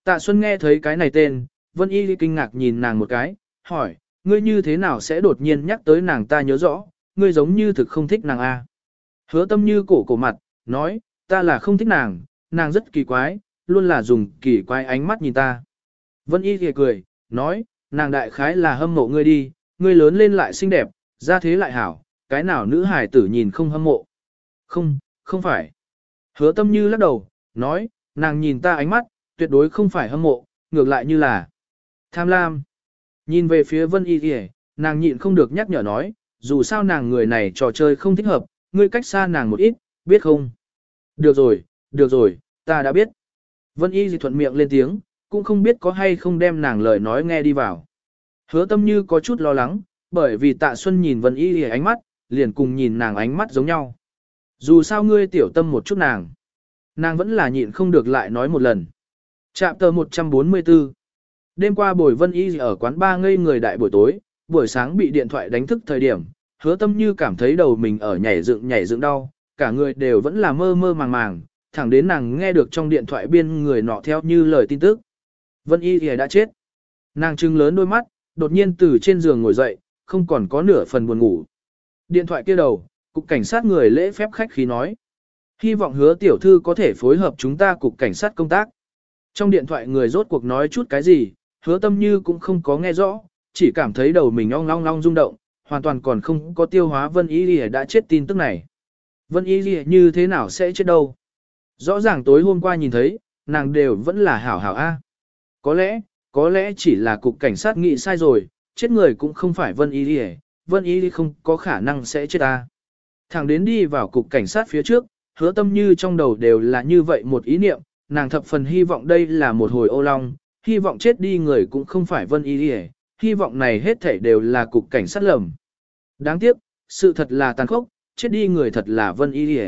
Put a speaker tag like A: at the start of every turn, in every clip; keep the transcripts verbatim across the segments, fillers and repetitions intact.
A: Tạ Xuân nghe thấy cái này tên, Vân Y kinh ngạc nhìn nàng một cái, hỏi, ngươi như thế nào sẽ đột nhiên nhắc tới nàng ta nhớ rõ, ngươi giống như thực không thích nàng a. Hứa Tâm Như cổ cổ mặt, nói, ta là không thích nàng, nàng rất kỳ quái, luôn là dùng kỳ quái ánh mắt nhìn ta. Vân Y thì cười, nói, nàng đại khái là hâm mộ ngươi đi, ngươi lớn lên lại xinh đẹp, ra thế lại hảo, cái nào nữ hài tử nhìn không hâm mộ. Không, không phải. Hứa Tâm Như lắc đầu, nói, nàng nhìn ta ánh mắt, tuyệt đối không phải hâm mộ, ngược lại như là tham lam. Nhìn về phía Vân Y thì nàng nhịn không được nhắc nhở nói, dù sao nàng người này trò chơi không thích hợp, ngươi cách xa nàng một ít, biết không? Được rồi, được rồi, ta đã biết. Vân Y thì thuận miệng lên tiếng, cũng không biết có hay không đem nàng lời nói nghe đi vào. Hứa Tâm Như có chút lo lắng, bởi vì Tạ Xuân nhìn Vân Y thì ánh mắt, liền cùng nhìn nàng ánh mắt giống nhau. Dù sao ngươi tiểu tâm một chút nàng. Nàng vẫn là nhịn không được lại nói một lần. Trạm tờ một trăm bốn mươi tư. Đêm qua bồi Vân Y ở quán ba ngây người đại buổi tối, buổi sáng bị điện thoại đánh thức thời điểm, Hứa Tâm Như cảm thấy đầu mình ở nhảy dựng nhảy dựng đau, cả người đều vẫn là mơ mơ màng màng, thẳng đến nàng nghe được trong điện thoại biên người nọ theo như lời tin tức. Vân Y thì đã chết. Nàng trừng lớn đôi mắt, đột nhiên từ trên giường ngồi dậy, không còn có nửa phần buồn ngủ. Điện thoại kia đầu, cục cảnh sát người lễ phép khách khí nói. Hy vọng Hứa tiểu thư có thể phối hợp chúng ta cục cảnh sát công tác. Trong điện thoại người rốt cuộc nói chút cái gì, Hứa Tâm Như cũng không có nghe rõ, chỉ cảm thấy đầu mình ong long long rung động, hoàn toàn còn không có tiêu hóa Vân Y Lìa đã chết tin tức này. Vân Y Lìa như thế nào sẽ chết đâu? Rõ ràng tối hôm qua nhìn thấy, nàng đều vẫn là hảo hảo a. Có lẽ, có lẽ chỉ là cục cảnh sát nghĩ sai rồi, chết người cũng không phải Vân Y Lìa, Vân Y Lìa không có khả năng sẽ chết a. Thằng đến đi vào cục cảnh sát phía trước, Hứa Tâm Như trong đầu đều là như vậy một ý niệm, nàng thập phần hy vọng đây là một hồi ô long, hy vọng chết đi người cũng không phải Vân Y Lìa, hy vọng này hết thảy đều là cục cảnh sát lầm. Đáng tiếc, sự thật là tàn khốc, chết đi người thật là Vân Y Lìa.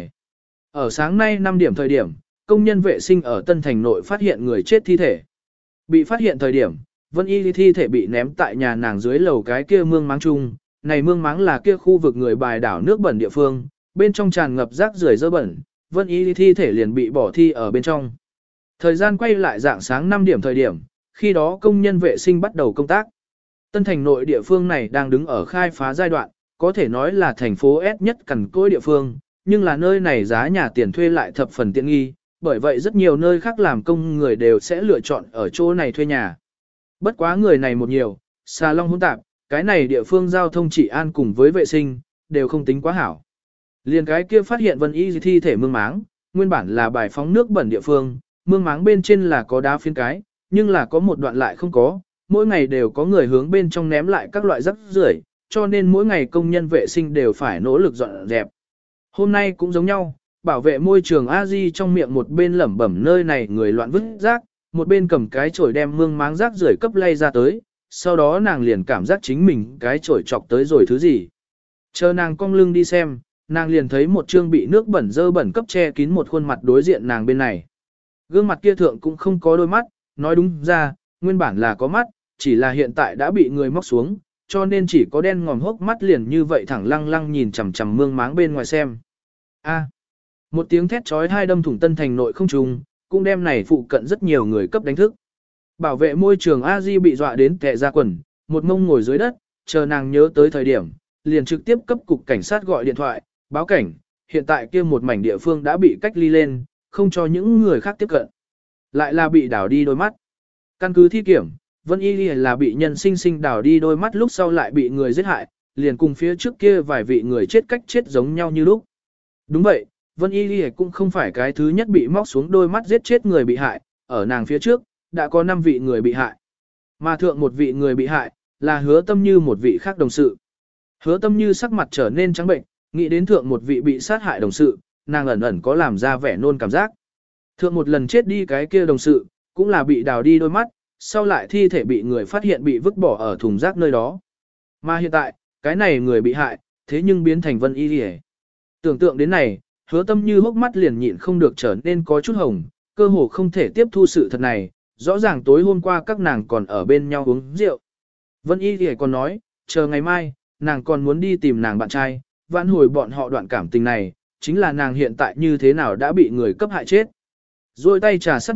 A: Ở sáng nay năm điểm thời điểm, công nhân vệ sinh ở Tân Thành nội phát hiện người chết thi thể. Bị phát hiện thời điểm, Vân Y Lìa thi thể bị ném tại nhà nàng dưới lầu cái kia mương máng chung, này mương máng là kia khu vực người bài đảo nước bẩn địa phương, bên trong tràn ngập rác rưởi dơ bẩn, Vân Y Lìa thi thể liền bị bỏ thi ở bên trong. Thời gian quay lại dạng sáng năm điểm thời điểm, khi đó công nhân vệ sinh bắt đầu công tác. Tân Thành nội địa phương này đang đứng ở khai phá giai đoạn, có thể nói là thành phố S nhất cằn cỗi địa phương, nhưng là nơi này giá nhà tiền thuê lại thập phần tiện nghi, bởi vậy rất nhiều nơi khác làm công người đều sẽ lựa chọn ở chỗ này thuê nhà. Bất quá người này một nhiều, xà long hỗn tạp, cái này địa phương giao thông trị an cùng với vệ sinh, đều không tính quá hảo. Liền cái kia phát hiện Vân Y thi thể mương máng, nguyên bản là bài phóng nước bẩn địa phương, mương máng bên trên là có đá phiến cái, nhưng là có một đoạn lại không có, mỗi ngày đều có người hướng bên trong ném lại các loại rác rưởi, cho nên mỗi ngày công nhân vệ sinh đều phải nỗ lực dọn dẹp. Hôm nay cũng giống nhau, bảo vệ môi trường A Di trong miệng một bên lẩm bẩm nơi này người loạn vứt rác, một bên cầm cái chổi đem mương máng rác rưởi cấp lay ra tới, sau đó nàng liền cảm giác chính mình cái chổi chọc tới rồi thứ gì. Chờ nàng cong lưng đi xem, nàng liền thấy một trương bị nước bẩn dơ bẩn cấp che kín một khuôn mặt đối diện nàng bên này. Gương mặt kia thượng cũng không có đôi mắt, nói đúng ra, nguyên bản là có mắt, chỉ là hiện tại đã bị người móc xuống, cho nên chỉ có đen ngòm hốc mắt liền như vậy thẳng lăng lăng nhìn chằm chằm mương máng bên ngoài xem. A. Một tiếng thét chói tai đâm thủng Tân Thành nội không trùng, cũng đem này phụ cận rất nhiều người cấp đánh thức. Bảo vệ môi trường A Di bị dọa đến tè ra quần, một mông ngồi dưới đất, chờ nàng nhớ tới thời điểm, liền trực tiếp cấp cục cảnh sát gọi điện thoại, báo cảnh, hiện tại kia một mảnh địa phương đã bị cách ly lên, không cho những người khác tiếp cận. Lại là bị đảo đi đôi mắt. Căn cứ thi kiểm, Vân Y Lìa là bị nhân sinh sinh đảo đi đôi mắt lúc sau lại bị người giết hại, liền cùng phía trước kia vài vị người chết cách chết giống nhau như lúc. Đúng vậy, Vân Y Lìa cũng không phải cái thứ nhất bị móc xuống đôi mắt giết chết người bị hại, ở nàng phía trước, đã có năm vị người bị hại. Mà thượng một vị người bị hại, là Hứa Tâm Như một vị khác đồng sự. Hứa Tâm Như sắc mặt trở nên trắng bệnh, nghĩ đến thượng một vị bị sát hại đồng sự, nàng ẩn ẩn có làm ra vẻ nôn cảm giác. Thượng một lần chết đi cái kia đồng sự, cũng là bị đào đi đôi mắt, sau lại thi thể bị người phát hiện bị vứt bỏ ở thùng rác nơi đó. Mà hiện tại, cái này người bị hại, thế nhưng biến thành Vân Y Lìa. Tưởng tượng đến này, Hứa Tâm Như hốc mắt liền nhịn không được trở nên có chút hồng, cơ hồ không thể tiếp thu sự thật này, rõ ràng tối hôm qua các nàng còn ở bên nhau uống rượu. Vân Y Lìa còn nói, chờ ngày mai, nàng còn muốn đi tìm nàng bạn trai, vãn hồi bọn họ đoạn cảm tình này, chính là nàng hiện tại như thế nào đã bị người cấp hại chết. Rồi tay trà sát mặt,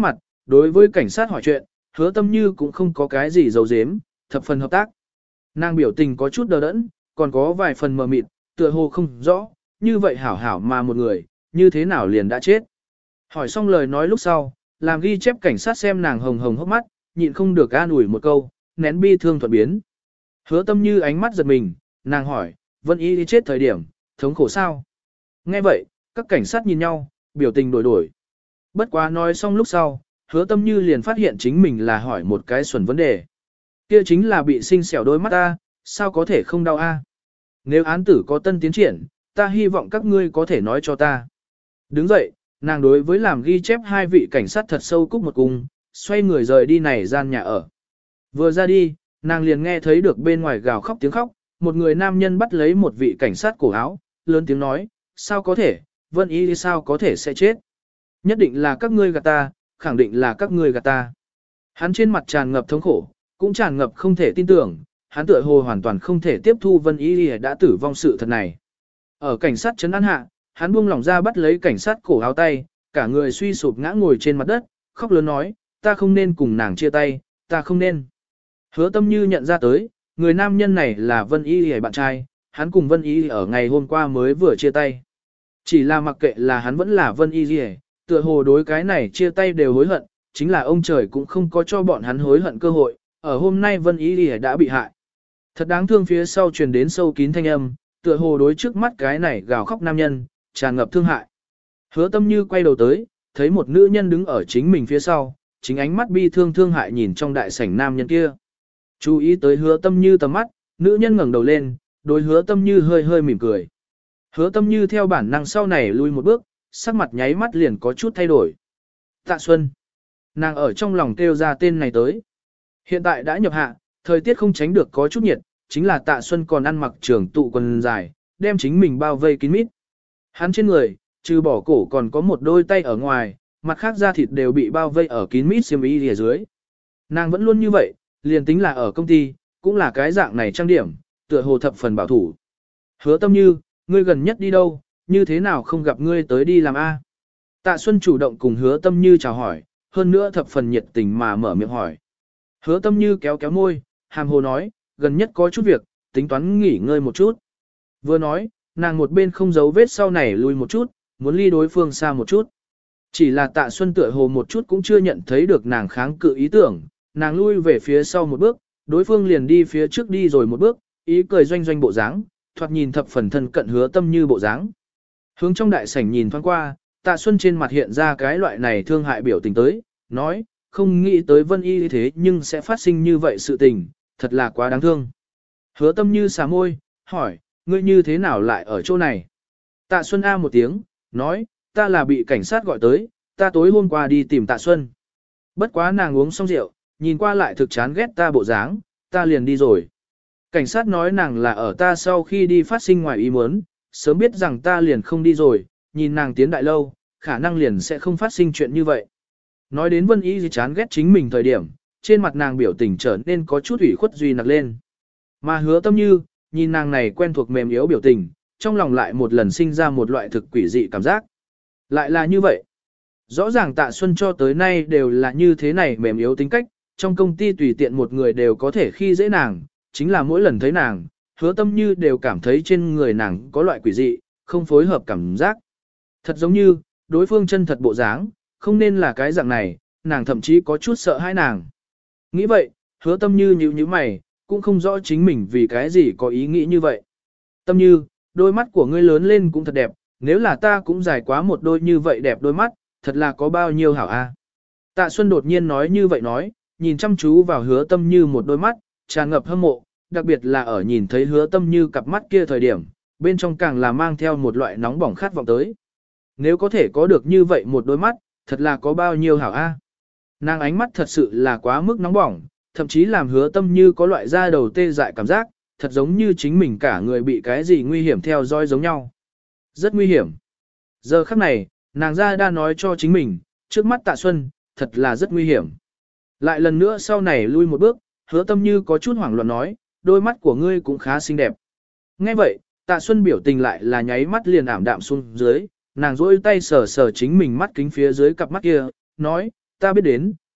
A: đối với cảnh sát hỏi chuyện, hứa tâm như cũng không có cái gì giấu giếm, thập phần hợp tác. Nàng biểu tình có chút đờ đẫn, còn có vài phần mờ mịt, tựa hồ không rõ, như vậy hảo hảo mà một người, như thế nào liền đã chết. Hỏi xong lời nói lúc sau, làm ghi chép cảnh sát xem nàng hồng hồng hốc mắt, nhịn không được an ủi một câu, nén bi thương thuận biến. Hứa tâm như ánh mắt giật mình, nàng hỏi, Vân Y đi chết thời điểm, thống khổ sao? Nghe vậy, các cảnh sát nhìn nhau, biểu tình đổi đổi. Bất quá nói xong lúc sau, hứa tâm như liền phát hiện chính mình là hỏi một cái xuẩn vấn đề. Kia chính là bị sinh xẻo đôi mắt ta, sao có thể không đau a? Nếu án tử có tân tiến triển, ta hy vọng các ngươi có thể nói cho ta. Đứng dậy, nàng đối với làm ghi chép hai vị cảnh sát thật sâu cúc một cung, xoay người rời đi này gian nhà ở. Vừa ra đi, nàng liền nghe thấy được bên ngoài gào khóc tiếng khóc, một người nam nhân bắt lấy một vị cảnh sát cổ áo, lớn tiếng nói, sao có thể, Vân Y sao có thể sẽ chết. Nhất định là các ngươi gạt ta, khẳng định là các ngươi gạt ta. Hắn trên mặt tràn ngập thống khổ, cũng tràn ngập không thể tin tưởng, hắn tựa hồ hoàn toàn không thể tiếp thu Vân Y đã tử vong sự thật này. Ở cảnh sát trấn an hạ, hắn buông lỏng ra bắt lấy cảnh sát cổ áo tay, cả người suy sụp ngã ngồi trên mặt đất, khóc lớn nói, ta không nên cùng nàng chia tay, ta không nên. Hứa tâm như nhận ra tới, người nam nhân này là Vân Y hề bạn trai, hắn cùng Vân Y ở ngày hôm qua mới vừa chia tay. Chỉ là mặc kệ là hắn vẫn là Vân Y hề, tựa hồ đối cái này chia tay đều hối hận, chính là ông trời cũng không có cho bọn hắn hối hận cơ hội, ở hôm nay Vân Y hề đã bị hại. Thật đáng thương phía sau truyền đến sâu kín thanh âm, tựa hồ đối trước mắt cái này gào khóc nam nhân, tràn ngập thương hại. Hứa tâm như quay đầu tới, thấy một nữ nhân đứng ở chính mình phía sau, chính ánh mắt bi thương thương hại nhìn trong đại sảnh nam nhân kia. Chú ý tới hứa tâm như tầm mắt, nữ nhân ngẩng đầu lên, đối hứa tâm như hơi hơi mỉm cười. Hứa tâm như theo bản năng sau này lui một bước, sắc mặt nháy mắt liền có chút thay đổi. Tạ Xuân. Nàng ở trong lòng kêu ra tên này tới. Hiện tại đã nhập hạ, thời tiết không tránh được có chút nhiệt, chính là Tạ Xuân còn ăn mặc trường tụ quần dài, đem chính mình bao vây kín mít. Hắn trên người, trừ bỏ cổ còn có một đôi tay ở ngoài, mặt khác da thịt đều bị bao vây ở kín mít xiêm y lìa dưới. Nàng vẫn luôn như vậy, liền tính là ở công ty, cũng là cái dạng này trang điểm, tựa hồ thập phần bảo thủ. Hứa tâm như, ngươi gần nhất đi đâu, như thế nào không gặp ngươi tới đi làm A. Tạ Xuân chủ động cùng hứa tâm như chào hỏi, hơn nữa thập phần nhiệt tình mà mở miệng hỏi. Hứa tâm như kéo kéo môi, hàm hồ nói, gần nhất có chút việc, tính toán nghỉ ngơi một chút. Vừa nói, nàng một bên không giấu vết sau này lui một chút, muốn ly đối phương xa một chút. Chỉ là Tạ Xuân tựa hồ một chút cũng chưa nhận thấy được nàng kháng cự ý tưởng, nàng lui về phía sau một bước, đối phương liền đi phía trước đi rồi một bước, ý cười doanh doanh bộ dáng, thoạt nhìn thập phần thân cận hứa tâm như bộ dáng. Hướng trong đại sảnh nhìn thoáng qua, Tạ Xuân trên mặt hiện ra cái loại này thương hại biểu tình tới, nói, không nghĩ tới Vân Y thế nhưng sẽ phát sinh như vậy sự tình, thật là quá đáng thương. Hứa tâm như xà môi, hỏi, ngươi như thế nào lại ở chỗ này? Tạ Xuân A một tiếng, nói, ta là bị cảnh sát gọi tới, ta tối hôm qua đi tìm Tạ Xuân. Bất quá nàng uống xong rượu, nhìn qua lại thực chán ghét ta bộ dáng, ta liền đi rồi. Cảnh sát nói nàng là ở ta sau khi đi phát sinh ngoài ý muốn, sớm biết rằng ta liền không đi rồi, nhìn nàng tiến đại lâu, khả năng liền sẽ không phát sinh chuyện như vậy. Nói đến Vân Y gì chán ghét chính mình thời điểm, trên mặt nàng biểu tình trở nên có chút ủy khuất duy nặc lên. Mà hứa tâm như, nhìn nàng này quen thuộc mềm yếu biểu tình, trong lòng lại một lần sinh ra một loại thực quỷ dị cảm giác. Lại là như vậy. Rõ ràng Tạ Xuân cho tới nay đều là như thế này mềm yếu tính cách, trong công ty tùy tiện một người đều có thể khi dễ nàng, chính là mỗi lần thấy nàng, hứa tâm như đều cảm thấy trên người nàng có loại quỷ dị, không phối hợp cảm giác. Thật giống như, đối phương chân thật bộ dáng, không nên là cái dạng này, nàng thậm chí có chút sợ hãi nàng. Nghĩ vậy, hứa tâm như nhíu nhíu mày, cũng không rõ chính mình vì cái gì có ý nghĩ như vậy. Tâm như, đôi mắt của ngươi lớn lên cũng thật đẹp, nếu là ta cũng dài quá một đôi như vậy đẹp đôi mắt, thật là có bao nhiêu hảo a. Tạ Xuân đột nhiên nói như vậy nói, nhìn chăm chú vào hứa tâm như một đôi mắt, tràn ngập hâm mộ, đặc biệt là ở nhìn thấy hứa tâm như cặp mắt kia thời điểm, bên trong càng là mang theo một loại nóng bỏng khát vọng tới. Nếu có thể có được như vậy một đôi mắt, thật là có bao nhiêu hảo a. Nàng ánh mắt thật sự là quá mức nóng bỏng, thậm chí làm hứa tâm như có loại da đầu tê dại cảm giác, thật giống như chính mình cả người bị cái gì nguy hiểm theo dõi giống nhau. Rất nguy hiểm. Giờ khắc này, nàng ra đã nói cho chính mình, trước mắt Tạ Xuân, thật là rất nguy hiểm. Lại lần nữa sau này lui một bước, hứa tâm như có chút hoảng loạn nói, đôi mắt của ngươi cũng khá xinh đẹp. Nghe vậy, Tạ Xuân biểu tình lại là nháy mắt liền ảm đạm xuống dưới, nàng rỗi tay sờ sờ chính mình mắt kính phía dưới cặp mắt kia, nói, ta biết đến,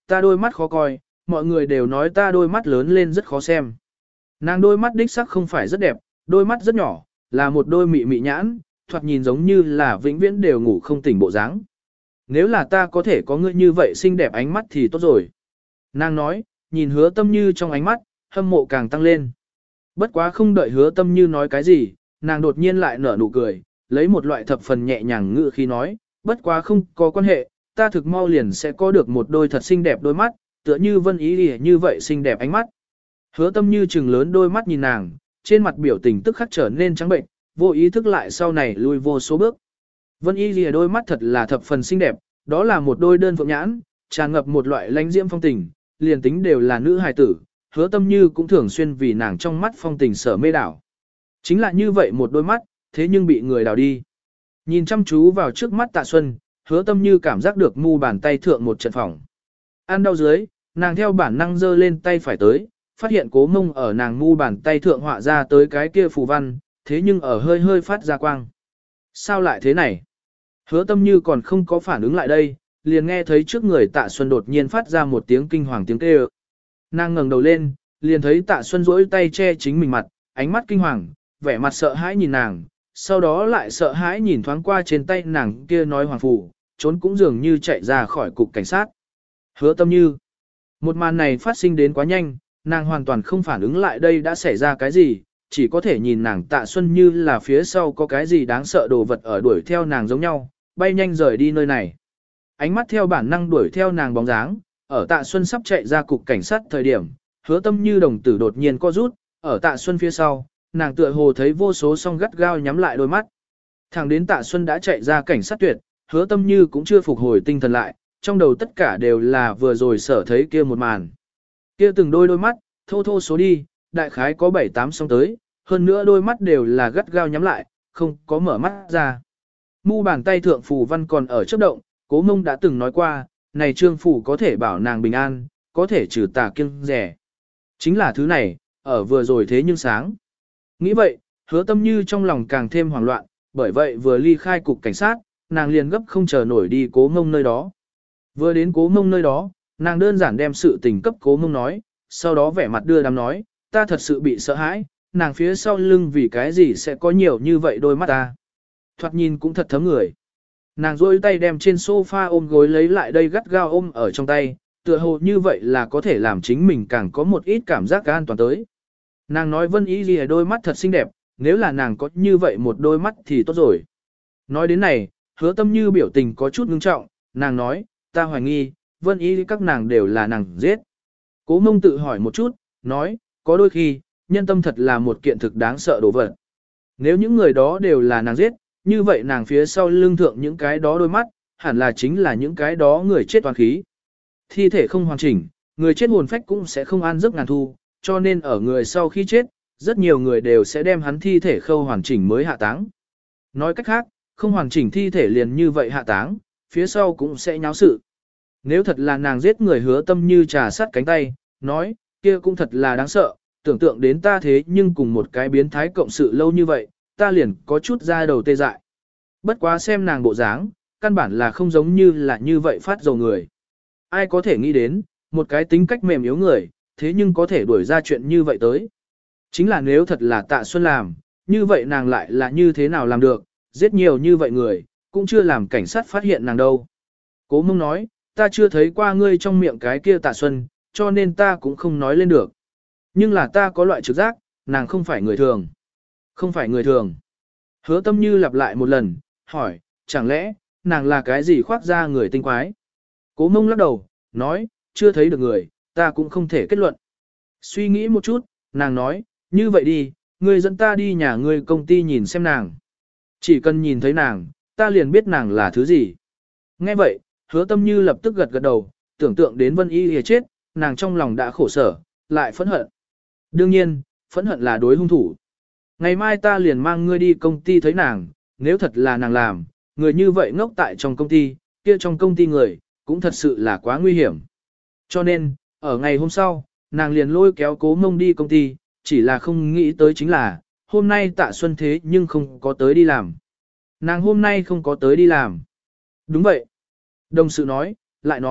A: ta đôi mắt khó coi, mọi người đều nói ta đôi mắt lớn lên rất khó xem. Nàng đôi mắt đích sắc không phải rất đẹp, đôi mắt rất nhỏ, là một đôi mị mị nhãn, thoạt nhìn giống như là vĩnh viễn đều ngủ không tỉnh bộ dáng. Nếu là ta có thể có ngươi như vậy xinh đẹp ánh mắt thì tốt rồi. Nàng nói, nhìn hứa tâm như trong ánh mắt, hâm mộ càng tăng lên. Bất quá không đợi hứa tâm như nói cái gì, nàng đột nhiên lại nở nụ cười, lấy một loại thập phần nhẹ nhàng ngữ khi nói, bất quá không có quan hệ, ta thực mau liền sẽ có được một đôi thật xinh đẹp đôi mắt, tựa như Vân Ý Lìa như vậy xinh đẹp ánh mắt. Hứa tâm như trừng lớn đôi mắt nhìn nàng, trên mặt biểu tình tức khắc trở nên trắng bệnh, vô ý thức lại sau này lui vô số bước. Vân Y Lìa đôi mắt thật là thập phần xinh đẹp, đó là một đôi đơn phượng nhãn, tràn ngập một loại lãnh diễm phong tình, liền tính đều là nữ hài tử, hứa tâm như cũng thường xuyên vì nàng trong mắt phong tình sở mê đảo. Chính là như vậy một đôi mắt, thế nhưng bị người đào đi. Nhìn chăm chú vào trước mắt Tạ Xuân, hứa tâm như cảm giác được mu bàn tay thượng một trận phòng. Ăn đau dưới, nàng theo bản năng giơ lên tay phải tới, phát hiện cố mông ở nàng mu bàn tay thượng họa ra tới cái kia phù văn, thế nhưng ở hơi hơi phát ra quang. Sao lại thế này? Hứa tâm như còn không có phản ứng lại đây, liền nghe thấy trước người Tạ Xuân đột nhiên phát ra một tiếng kinh hoàng tiếng kêu. Nàng ngẩng đầu lên, liền thấy Tạ Xuân duỗi tay che chính mình mặt, ánh mắt kinh hoàng, vẻ mặt sợ hãi nhìn nàng, sau đó lại sợ hãi nhìn thoáng qua trên tay nàng kia nói hoàng phù, trốn cũng dường như chạy ra khỏi cục cảnh sát. Hứa tâm như. Một màn này phát sinh đến quá nhanh, nàng hoàn toàn không phản ứng lại đây đã xảy ra cái gì, chỉ có thể nhìn nàng Tạ Xuân như là phía sau có cái gì đáng sợ đồ vật ở đuổi theo nàng giống nhau, bay nhanh rời đi nơi này. Ánh mắt theo bản năng đuổi theo nàng bóng dáng, ở Tạ Xuân sắp chạy ra cục cảnh sát thời điểm, hứa tâm như đồng tử đột nhiên co rút, ở Tạ Xuân phía sau, nàng tựa hồ thấy vô số song gắt gao nhắm lại đôi mắt. Thẳng đến Tạ Xuân đã chạy ra cảnh sát tuyệt, hứa tâm như cũng chưa phục hồi tinh thần lại, trong đầu tất cả đều là vừa rồi sở thấy kia một màn. Kia từng đôi đôi mắt, thô thô số đi, đại khái có bảy tám song tới, hơn nữa đôi mắt đều là gắt gao nhắm lại, không có mở mắt ra. Mu bàn tay thượng phù văn còn ở chớp động, Cố Mông đã từng nói qua, này trương phù có thể bảo nàng bình an, có thể trừ tà kiêng rẻ. Chính là thứ này, ở vừa rồi thế nhưng sáng. Nghĩ vậy, hứa tâm như trong lòng càng thêm hoảng loạn, bởi vậy vừa ly khai cục cảnh sát, nàng liền gấp không chờ nổi đi Cố Mông nơi đó. Vừa đến Cố Mông nơi đó, nàng đơn giản đem sự tình cấp Cố Mông nói, sau đó vẻ mặt đưa đám nói, ta thật sự bị sợ hãi, nàng phía sau lưng vì cái gì sẽ có nhiều như vậy đôi mắt ta. Thoạt nhìn cũng thật thấm người. Nàng rôi tay đem trên sofa ôm gối lấy lại đây gắt gao ôm ở trong tay, tựa hồ như vậy là có thể làm chính mình càng có một ít cảm giác an toàn tới. Nàng nói Vân Ý Lìa đôi mắt thật xinh đẹp, nếu là nàng có như vậy một đôi mắt thì tốt rồi. Nói đến này, hứa tâm như biểu tình có chút ngưng trọng, nàng nói, ta hoài nghi, Vân Ý các nàng đều là nàng giết. Cố Mông tự hỏi một chút, nói, có đôi khi, nhân tâm thật là một kiện thực đáng sợ đồ vật. Nếu những người đó đều là nàng giết, như vậy nàng phía sau lưng thượng những cái đó đôi mắt, hẳn là chính là những cái đó người chết toàn khí. Thi thể không hoàn chỉnh, người chết hồn phách cũng sẽ không an giấc ngàn thu, cho nên ở người sau khi chết, rất nhiều người đều sẽ đem hắn thi thể khâu hoàn chỉnh mới hạ táng. Nói cách khác, không hoàn chỉnh thi thể liền như vậy hạ táng, phía sau cũng sẽ nháo sự. Nếu thật là nàng giết người hứa tâm như trà sắt cánh tay, nói, kia cũng thật là đáng sợ, tưởng tượng đến ta thế nhưng cùng một cái biến thái cộng sự lâu như vậy, ta liền có chút ra đầu tê dại. Bất quá xem nàng bộ dáng, căn bản là không giống như là như vậy phát dầu người. Ai có thể nghĩ đến, một cái tính cách mềm yếu người, thế nhưng có thể đuổi ra chuyện như vậy tới. Chính là nếu thật là Tạ Xuân làm, như vậy nàng lại là như thế nào làm được, giết nhiều như vậy người, cũng chưa làm cảnh sát phát hiện nàng đâu. Cố Mông nói, ta chưa thấy qua ngươi trong miệng cái kia Tạ Xuân, cho nên ta cũng không nói lên được. Nhưng là ta có loại trực giác, nàng không phải người thường. Không phải người thường. Hứa tâm như lặp lại một lần, hỏi, chẳng lẽ, nàng là cái gì khoác ra người tinh quái? Cố Mông lắc đầu, nói, chưa thấy được người, ta cũng không thể kết luận. Suy nghĩ một chút, nàng nói, như vậy đi, ngươi dẫn ta đi nhà ngươi công ty nhìn xem nàng. Chỉ cần nhìn thấy nàng, ta liền biết nàng là thứ gì. Nghe vậy, hứa tâm như lập tức gật gật đầu, tưởng tượng đến Vân Y Lìa chết, nàng trong lòng đã khổ sở, lại phẫn hận. Đương nhiên, phẫn hận là đối hung thủ. Ngày mai ta liền mang ngươi đi công ty thấy nàng, nếu thật là nàng làm, người như vậy ngốc tại trong công ty, kia trong công ty người, cũng thật sự là quá nguy hiểm. Cho nên, ở ngày hôm sau, nàng liền lôi kéo Cố Mông đi công ty, chỉ là không nghĩ tới chính là, hôm nay Tạ Xuân thế nhưng không có tới đi làm. Nàng hôm nay không có tới đi làm. Đúng vậy. Đồng sự nói, lại nói,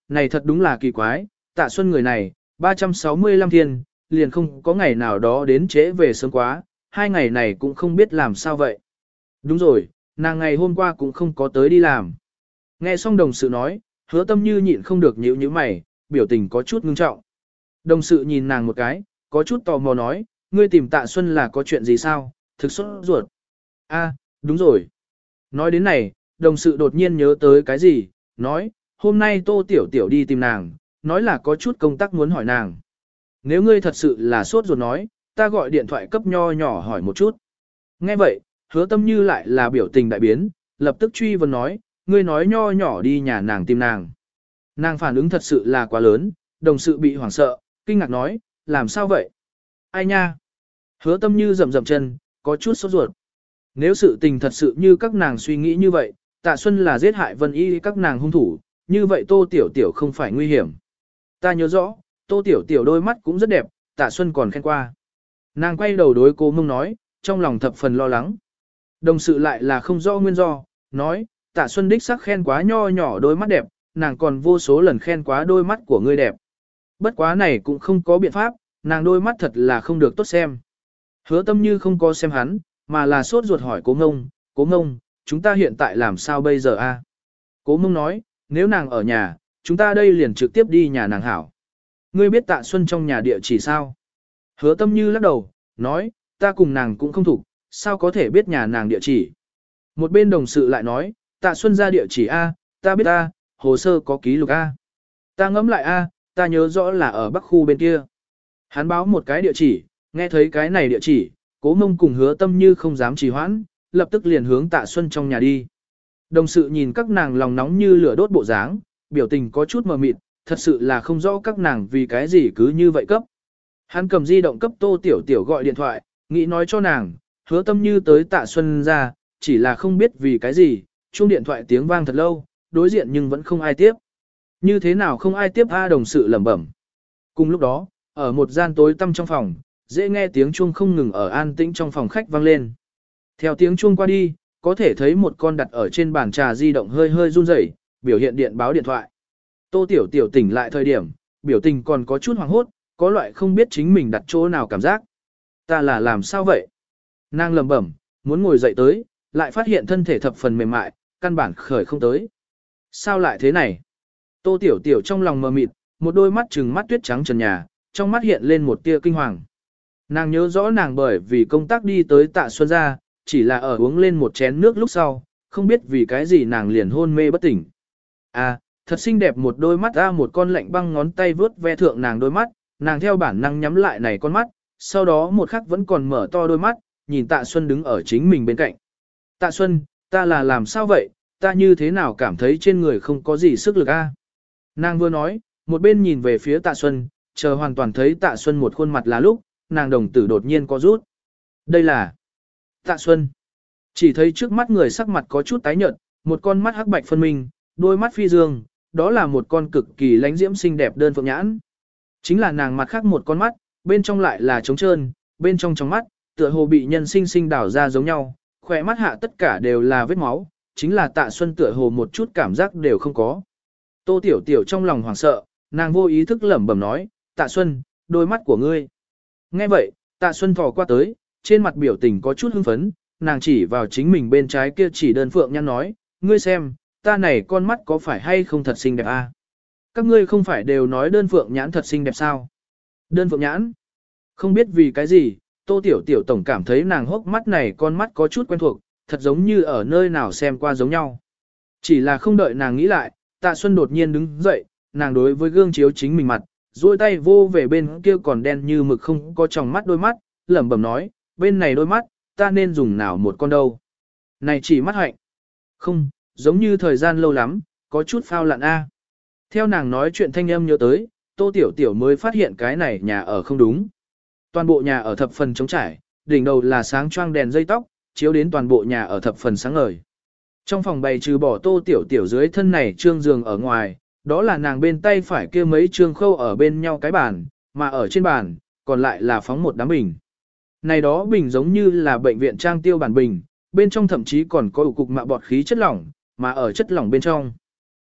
A: này thật đúng là kỳ quái, Tạ Xuân người này, ba trăm sáu mươi lăm thiên, liền không có ngày nào đó đến trễ về sớm quá, hai ngày này cũng không biết làm sao vậy. Đúng rồi, nàng ngày hôm qua cũng không có tới đi làm. Nghe xong đồng sự nói, Hứa Tâm Như nhịn không được nhíu nhíu mày, biểu tình có chút ngưng trọng. Đồng sự nhìn nàng một cái, có chút tò mò nói, ngươi tìm Tạ Xuân là có chuyện gì sao, thực sốt ruột. A, đúng rồi. Nói đến này, đồng sự đột nhiên nhớ tới cái gì, nói, hôm nay Tô Tiểu Tiểu đi tìm nàng, nói là có chút công tác muốn hỏi nàng. Nếu ngươi thật sự là sốt ruột nói, ta gọi điện thoại cấp nho nhỏ hỏi một chút. Nghe vậy, Hứa Tâm Như lại là biểu tình đại biến, lập tức truy vấn nói, ngươi nói nho nhỏ đi nhà nàng tìm nàng. Nàng phản ứng thật sự là quá lớn, đồng sự bị hoảng sợ, kinh ngạc nói, làm sao vậy? Ai nha? Hứa Tâm Như rầm rầm chân, có chút sốt ruột. Nếu sự tình thật sự như các nàng suy nghĩ như vậy, Tạ Xuân là giết hại Vân Y các nàng hung thủ, như vậy Tô Tiểu Tiểu không phải nguy hiểm. Ta nhớ rõ, Tô Tiểu Tiểu đôi mắt cũng rất đẹp, Tạ Xuân còn khen qua. Nàng quay đầu đối Cố Mông nói, trong lòng thập phần lo lắng. Đồng sự lại là không rõ nguyên do, nói, Tạ Xuân đích sắc khen quá nho nhỏ đôi mắt đẹp, nàng còn vô số lần khen quá đôi mắt của ngươi đẹp. Bất quá này cũng không có biện pháp, nàng đôi mắt thật là không được tốt xem. Hứa Tâm Như không có xem hắn, mà là sốt ruột hỏi Cố Mông, Cố Mông, chúng ta hiện tại làm sao bây giờ a? Cố Mông nói, nếu nàng ở nhà, chúng ta đây liền trực tiếp đi nhà nàng hảo. Ngươi biết Tạ Xuân trong nhà địa chỉ sao? Hứa Tâm Như lắc đầu, nói, ta cùng nàng cũng không thủ, sao có thể biết nhà nàng địa chỉ? Một bên đồng sự lại nói, Tạ Xuân ra địa chỉ A, ta biết A, hồ sơ có ký lục A. Ta ngẫm lại A, ta nhớ rõ là ở Bắc khu bên kia. Hắn báo một cái địa chỉ, nghe thấy cái này địa chỉ, Cố Mông cùng Hứa Tâm Như không dám trì hoãn, lập tức liền hướng Tạ Xuân trong nhà đi. Đồng sự nhìn các nàng lòng nóng như lửa đốt bộ dáng, biểu tình có chút mờ mịt, thật sự là không rõ các nàng vì cái gì cứ như vậy cấp. Hắn cầm di động cấp Tô Tiểu Tiểu gọi điện thoại, nghĩ nói cho nàng, Hứa Tâm Như tới Tạ Xuân ra, chỉ là không biết vì cái gì, chuông điện thoại tiếng vang thật lâu, đối diện nhưng vẫn không ai tiếp. Như thế nào không ai tiếp A đồng sự lẩm bẩm. Cùng lúc đó, ở một gian tối tăm trong phòng, dễ nghe tiếng chuông không ngừng ở an tĩnh trong phòng khách vang lên. Theo tiếng chuông qua đi, có thể thấy một con đặt ở trên bàn trà di động hơi hơi run rẩy, biểu hiện điện báo điện thoại. Tô Tiểu Tiểu tỉnh lại thời điểm, biểu tình còn có chút hoảng hốt, có loại không biết chính mình đặt chỗ nào cảm giác. Ta là làm sao vậy? Nàng lẩm bẩm, muốn ngồi dậy tới, lại phát hiện thân thể thập phần mềm mại, căn bản khởi không tới. Sao lại thế này? Tô Tiểu Tiểu trong lòng mờ mịt, một đôi mắt trừng mắt tuyết trắng trần nhà, trong mắt hiện lên một tia kinh hoàng. Nàng nhớ rõ nàng bởi vì công tác đi tới Tạ Xuân gia, chỉ là ở uống lên một chén nước lúc sau, không biết vì cái gì nàng liền hôn mê bất tỉnh. À, thật xinh đẹp một đôi mắt ra một con lạnh băng ngón tay vướt ve thượng nàng đôi mắt, nàng theo bản năng nhắm lại này con mắt, sau đó một khắc vẫn còn mở to đôi mắt, nhìn Tạ Xuân đứng ở chính mình bên cạnh. Tạ Xuân, ta là làm sao vậy, ta như thế nào cảm thấy trên người không có gì sức lực a? Nàng vừa nói, một bên nhìn về phía Tạ Xuân, chờ hoàn toàn thấy Tạ Xuân một khuôn mặt là lúc, nàng đồng tử đột nhiên có rút. Đây là Tạ Xuân. Chỉ thấy trước mắt người sắc mặt có chút tái nhợt, một con mắt hắc bạch phân minh, đôi mắt phi dương, đó là một con cực kỳ lánh diễm xinh đẹp đơn phượng nhãn. Chính là nàng mặt khác một con mắt, bên trong lại là trống trơn, bên trong trong mắt, tựa hồ bị nhân sinh sinh đảo ra giống nhau, khỏe mắt hạ tất cả đều là vết máu, chính là Tạ Xuân tựa hồ một chút cảm giác đều không có. Tô Tiểu Tiểu trong lòng hoảng sợ, nàng vô ý thức lẩm bẩm nói, Tạ Xuân, đôi mắt của ngươi. Nghe vậy, Tạ Xuân thò qua tới, trên mặt biểu tình có chút hưng phấn, nàng chỉ vào chính mình bên trái kia chỉ đơn phượng nhãn nói, ngươi xem, ta này con mắt có phải hay không thật xinh đẹp a? À? Các ngươi không phải đều nói đơn phượng nhãn thật xinh đẹp sao? Đơn phượng nhãn? Không biết vì cái gì, Tô Tiểu Tiểu tổng cảm thấy nàng hốc mắt này con mắt có chút quen thuộc, thật giống như ở nơi nào xem qua giống nhau. Chỉ là không đợi nàng nghĩ lại, Tạ Xuân đột nhiên đứng dậy, nàng đối với gương chiếu chính mình mặt, duỗi tay vô về bên kia còn đen như mực không có tròng mắt đôi mắt, lẩm bẩm nói, bên này đôi mắt, ta nên dùng nào một con đâu. Này chỉ mắt hạnh. Không, giống như thời gian lâu lắm, có chút phao lặn a. Theo nàng nói chuyện thanh âm nhớ tới, Tô Tiểu Tiểu mới phát hiện cái này nhà ở không đúng. Toàn bộ nhà ở thập phần trống trải, đỉnh đầu là sáng choang đèn dây tóc, chiếu đến toàn bộ nhà ở thập phần sáng ngời. Trong phòng bày trừ bỏ Tô Tiểu Tiểu dưới thân này trương giường ở ngoài, đó là nàng bên tay phải kia mấy trương khâu ở bên nhau cái bàn, mà ở trên bàn, còn lại là phóng một đám bình. Này đó bình giống như là bệnh viện trang tiêu bản bình, bên trong thậm chí còn có ủ cục mạ bọt khí chất lỏng, mà ở chất lỏng bên trong.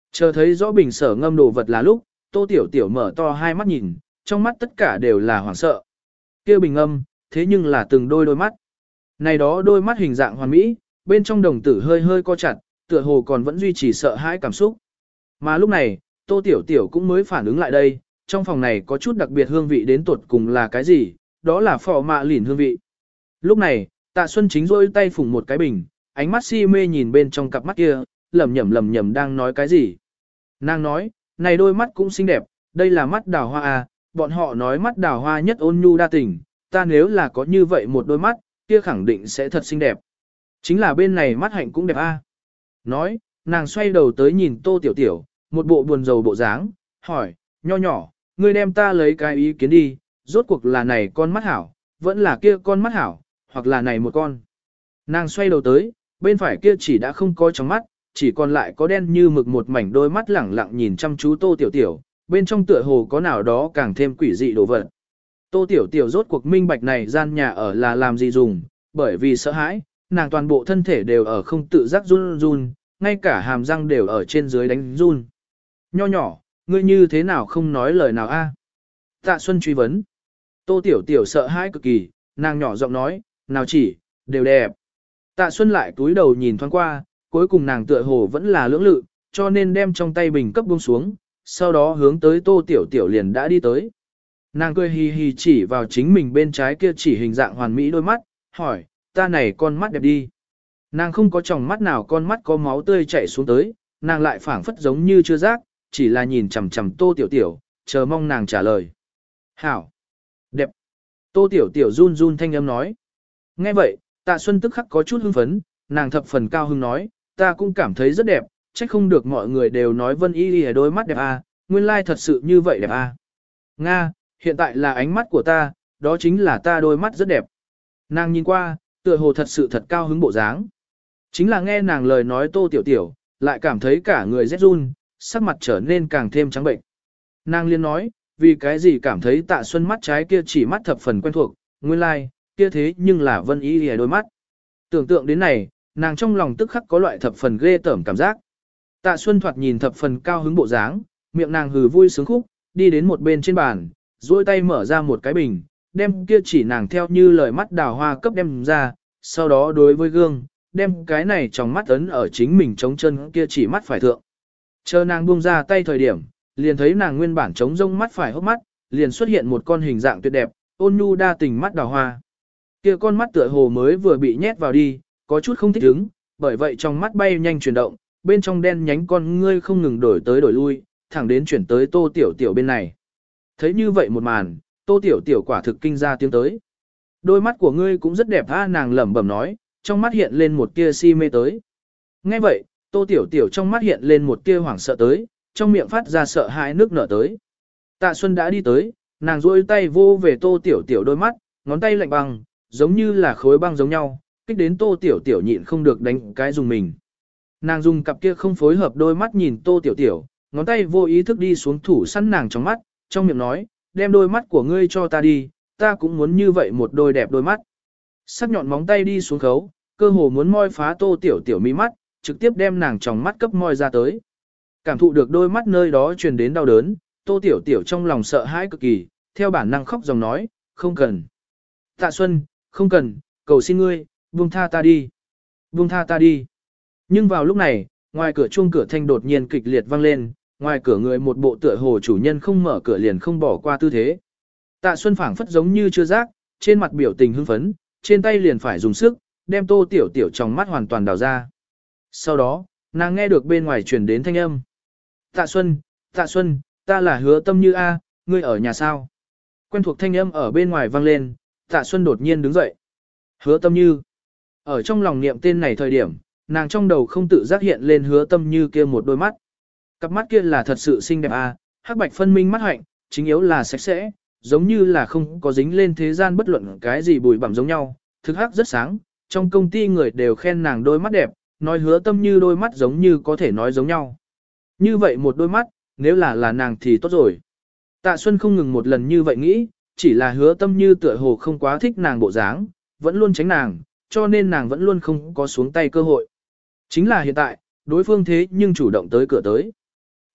A: Chờ thấy rõ bình sở ngâm đồ vật là lúc, Tô Tiểu Tiểu mở to hai mắt nhìn, trong mắt tất cả đều là hoảng sợ. Kia bình ngâm, thế nhưng là từng đôi đôi mắt. Này đó đôi mắt hình dạng hoàn mỹ, bên trong đồng tử hơi hơi co chặt, tựa hồ còn vẫn duy trì sợ hãi cảm xúc. Mà lúc này, Tô Tiểu Tiểu cũng mới phản ứng lại đây, trong phòng này có chút đặc biệt hương vị đến tột cùng là cái gì, đó là phò mạ lỉn hương vị. Lúc này, Tạ Xuân chính rôi tay phủng một cái bình, ánh mắt si mê nhìn bên trong cặp mắt kia, lầm nhầm lầm nhầm đang nói cái gì. Nàng nói, này đôi mắt cũng xinh đẹp, đây là mắt đào hoa à, bọn họ nói mắt đào hoa nhất ôn nhu đa tình, ta nếu là có như vậy một đôi mắt, kia khẳng định sẽ thật xinh đẹp. Chính là bên này mắt hạnh cũng đẹp a. À. Nói, nàng xoay đầu tới nhìn Tô Tiểu Tiểu, một bộ buồn rầu bộ dáng, hỏi, nho nhỏ, ngươi đem ta lấy cái ý kiến đi, rốt cuộc là này con mắt hảo, vẫn là kia con mắt hảo, hoặc là này một con. Nàng xoay đầu tới, bên phải kia chỉ đã không có trong mắt, chỉ còn lại có đen như mực một mảnh đôi mắt lẳng lặng nhìn chăm chú Tô Tiểu Tiểu, bên trong tựa hồ có nào đó càng thêm quỷ dị đồ vật. Tô Tiểu Tiểu rốt cuộc minh bạch này gian nhà ở là làm gì dùng, bởi vì sợ hãi, nàng toàn bộ thân thể đều ở không tự giác run run, ngay cả hàm răng đều ở trên dưới đánh run. Nho nhỏ, ngươi như thế nào không nói lời nào a? Tạ Xuân truy vấn. Tô Tiểu Tiểu sợ hãi cực kỳ, nàng nhỏ giọng nói, nào chỉ, đều đẹp. Tạ Xuân lại túi đầu nhìn thoáng qua, cuối cùng nàng tựa hồ vẫn là lưỡng lự, cho nên đem trong tay bình cấp buông xuống, sau đó hướng tới Tô Tiểu Tiểu liền đã đi tới. Nàng cười hì hì chỉ vào chính mình bên trái kia chỉ hình dạng hoàn mỹ đôi mắt, hỏi, ta này con mắt đẹp đi. Nàng không có tròng mắt nào con mắt có máu tươi chảy xuống tới, nàng lại phảng phất giống như chưa giác, chỉ là nhìn chằm chằm Tô Tiểu Tiểu, chờ mong nàng trả lời. Hảo! Đẹp! Tô Tiểu Tiểu run run thanh âm nói. Nghe vậy, Tạ Xuân tức khắc có chút hưng phấn, nàng thập phần cao hưng nói, ta cũng cảm thấy rất đẹp, trách không được mọi người đều nói Vân Y Lìa đôi mắt đẹp à, nguyên lai thật sự như vậy đẹp à. Nga, hiện tại là ánh mắt của ta, đó chính là ta đôi mắt rất đẹp. Nàng nhìn qua, tựa hồ thật sự thật cao hứng bộ dáng. Chính là nghe nàng lời nói Tô Tiểu Tiểu, lại cảm thấy cả người rét run, sắc mặt trở nên càng thêm trắng bệnh. Nàng liên nói, vì cái gì cảm thấy Tạ Xuân mắt trái kia chỉ mắt thập phần quen thuộc, nguyên lai, like, kia thế nhưng là Vân Y Lìa đôi mắt. Tưởng tượng đến này, nàng trong lòng tức khắc có loại thập phần ghê tởm cảm giác. Tạ Xuân thoạt nhìn thập phần cao hứng bộ dáng, miệng nàng hừ vui sướng khúc, đi đến một bên trên bàn, duỗi tay mở ra một cái bình, đem kia chỉ nàng theo như lời mắt đào hoa cấp đem ra, sau đó đối với gương, đem cái này trong mắt ấn ở chính mình chống chân kia chỉ mắt phải thượng. Chờ nàng buông ra tay thời điểm, liền thấy nàng nguyên bản chống rông mắt phải hốc mắt, liền xuất hiện một con hình dạng tuyệt đẹp, ôn nhu đa tình mắt đào hoa. Kia con mắt tựa hồ mới vừa bị nhét vào đi, có chút không thích ứng, bởi vậy trong mắt bay nhanh chuyển động, bên trong đen nhánh con ngươi không ngừng đổi tới đổi lui, thẳng đến chuyển tới Tô Tiểu Tiểu bên này. Thấy như vậy một màn, Tô Tiểu Tiểu quả thực kinh ra tiếng tới. Đôi mắt của ngươi cũng rất đẹp a, nàng lẩm bẩm nói, trong mắt hiện lên một tia si mê tới. Nghe vậy, Tô Tiểu Tiểu trong mắt hiện lên một tia hoảng sợ tới, trong miệng phát ra sợ hãi nước nở tới. Tạ Xuân đã đi tới, nàng duỗi tay vô về Tô Tiểu Tiểu đôi mắt, ngón tay lạnh băng, giống như là khối băng giống nhau, kích đến Tô Tiểu Tiểu nhịn không được đánh cái dùng mình. Nàng dùng cặp kia không phối hợp đôi mắt nhìn Tô Tiểu Tiểu, ngón tay vô ý thức đi xuống thủ săn nàng trong mắt, trong miệng nói, đem đôi mắt của ngươi cho ta đi, ta cũng muốn như vậy một đôi đẹp đôi mắt. Sắc nhọn móng tay đi xuống khấu, cơ hồ muốn moi phá Tô Tiểu Tiểu mi mắt, trực tiếp đem nàng trong mắt cấp moi ra tới. Cảm thụ được đôi mắt nơi đó truyền đến đau đớn, Tô Tiểu Tiểu trong lòng sợ hãi cực kỳ, theo bản năng khóc dòng nói, không cần. Tạ Xuân, không cần, cầu xin ngươi, buông tha ta đi. Buông tha ta đi. Nhưng vào lúc này, ngoài cửa chuông cửa thanh đột nhiên kịch liệt vang lên, ngoài cửa người một bộ tựa hồ chủ nhân không mở cửa liền không bỏ qua tư thế. Tạ Xuân phảng phất giống như chưa giác, trên mặt biểu tình hưng phấn, trên tay liền phải dùng sức, đem Tô Tiểu Tiểu trong mắt hoàn toàn đào ra. Sau đó, nàng nghe được bên ngoài truyền đến thanh âm. Tạ Xuân, Tạ Xuân, ta là Hứa Tâm Như A, ngươi ở nhà sao? Quen thuộc thanh âm ở bên ngoài vang lên, Tạ Xuân đột nhiên đứng dậy. Hứa Tâm Như. Ở trong lòng niệm tên này thời điểm, nàng trong đầu không tự giác hiện lên Hứa Tâm Như kia một đôi mắt. Cặp mắt kia là thật sự xinh đẹp a, hắc bạch phân minh mắt hạnh, chính yếu là sạch sẽ, giống như là không có dính lên thế gian bất luận cái gì bụi bặm giống nhau, thực hắc rất sáng, trong công ty người đều khen nàng đôi mắt đẹp, nói Hứa Tâm Như đôi mắt giống như có thể nói giống nhau. Như vậy một đôi mắt, nếu là là nàng thì tốt rồi. Tạ Xuân không ngừng một lần như vậy nghĩ, chỉ là Hứa Tâm Như tựa hồ không quá thích nàng bộ dáng, vẫn luôn tránh nàng, cho nên nàng vẫn luôn không có xuống tay cơ hội. Chính là hiện tại, đối phương thế nhưng chủ động tới cửa tới.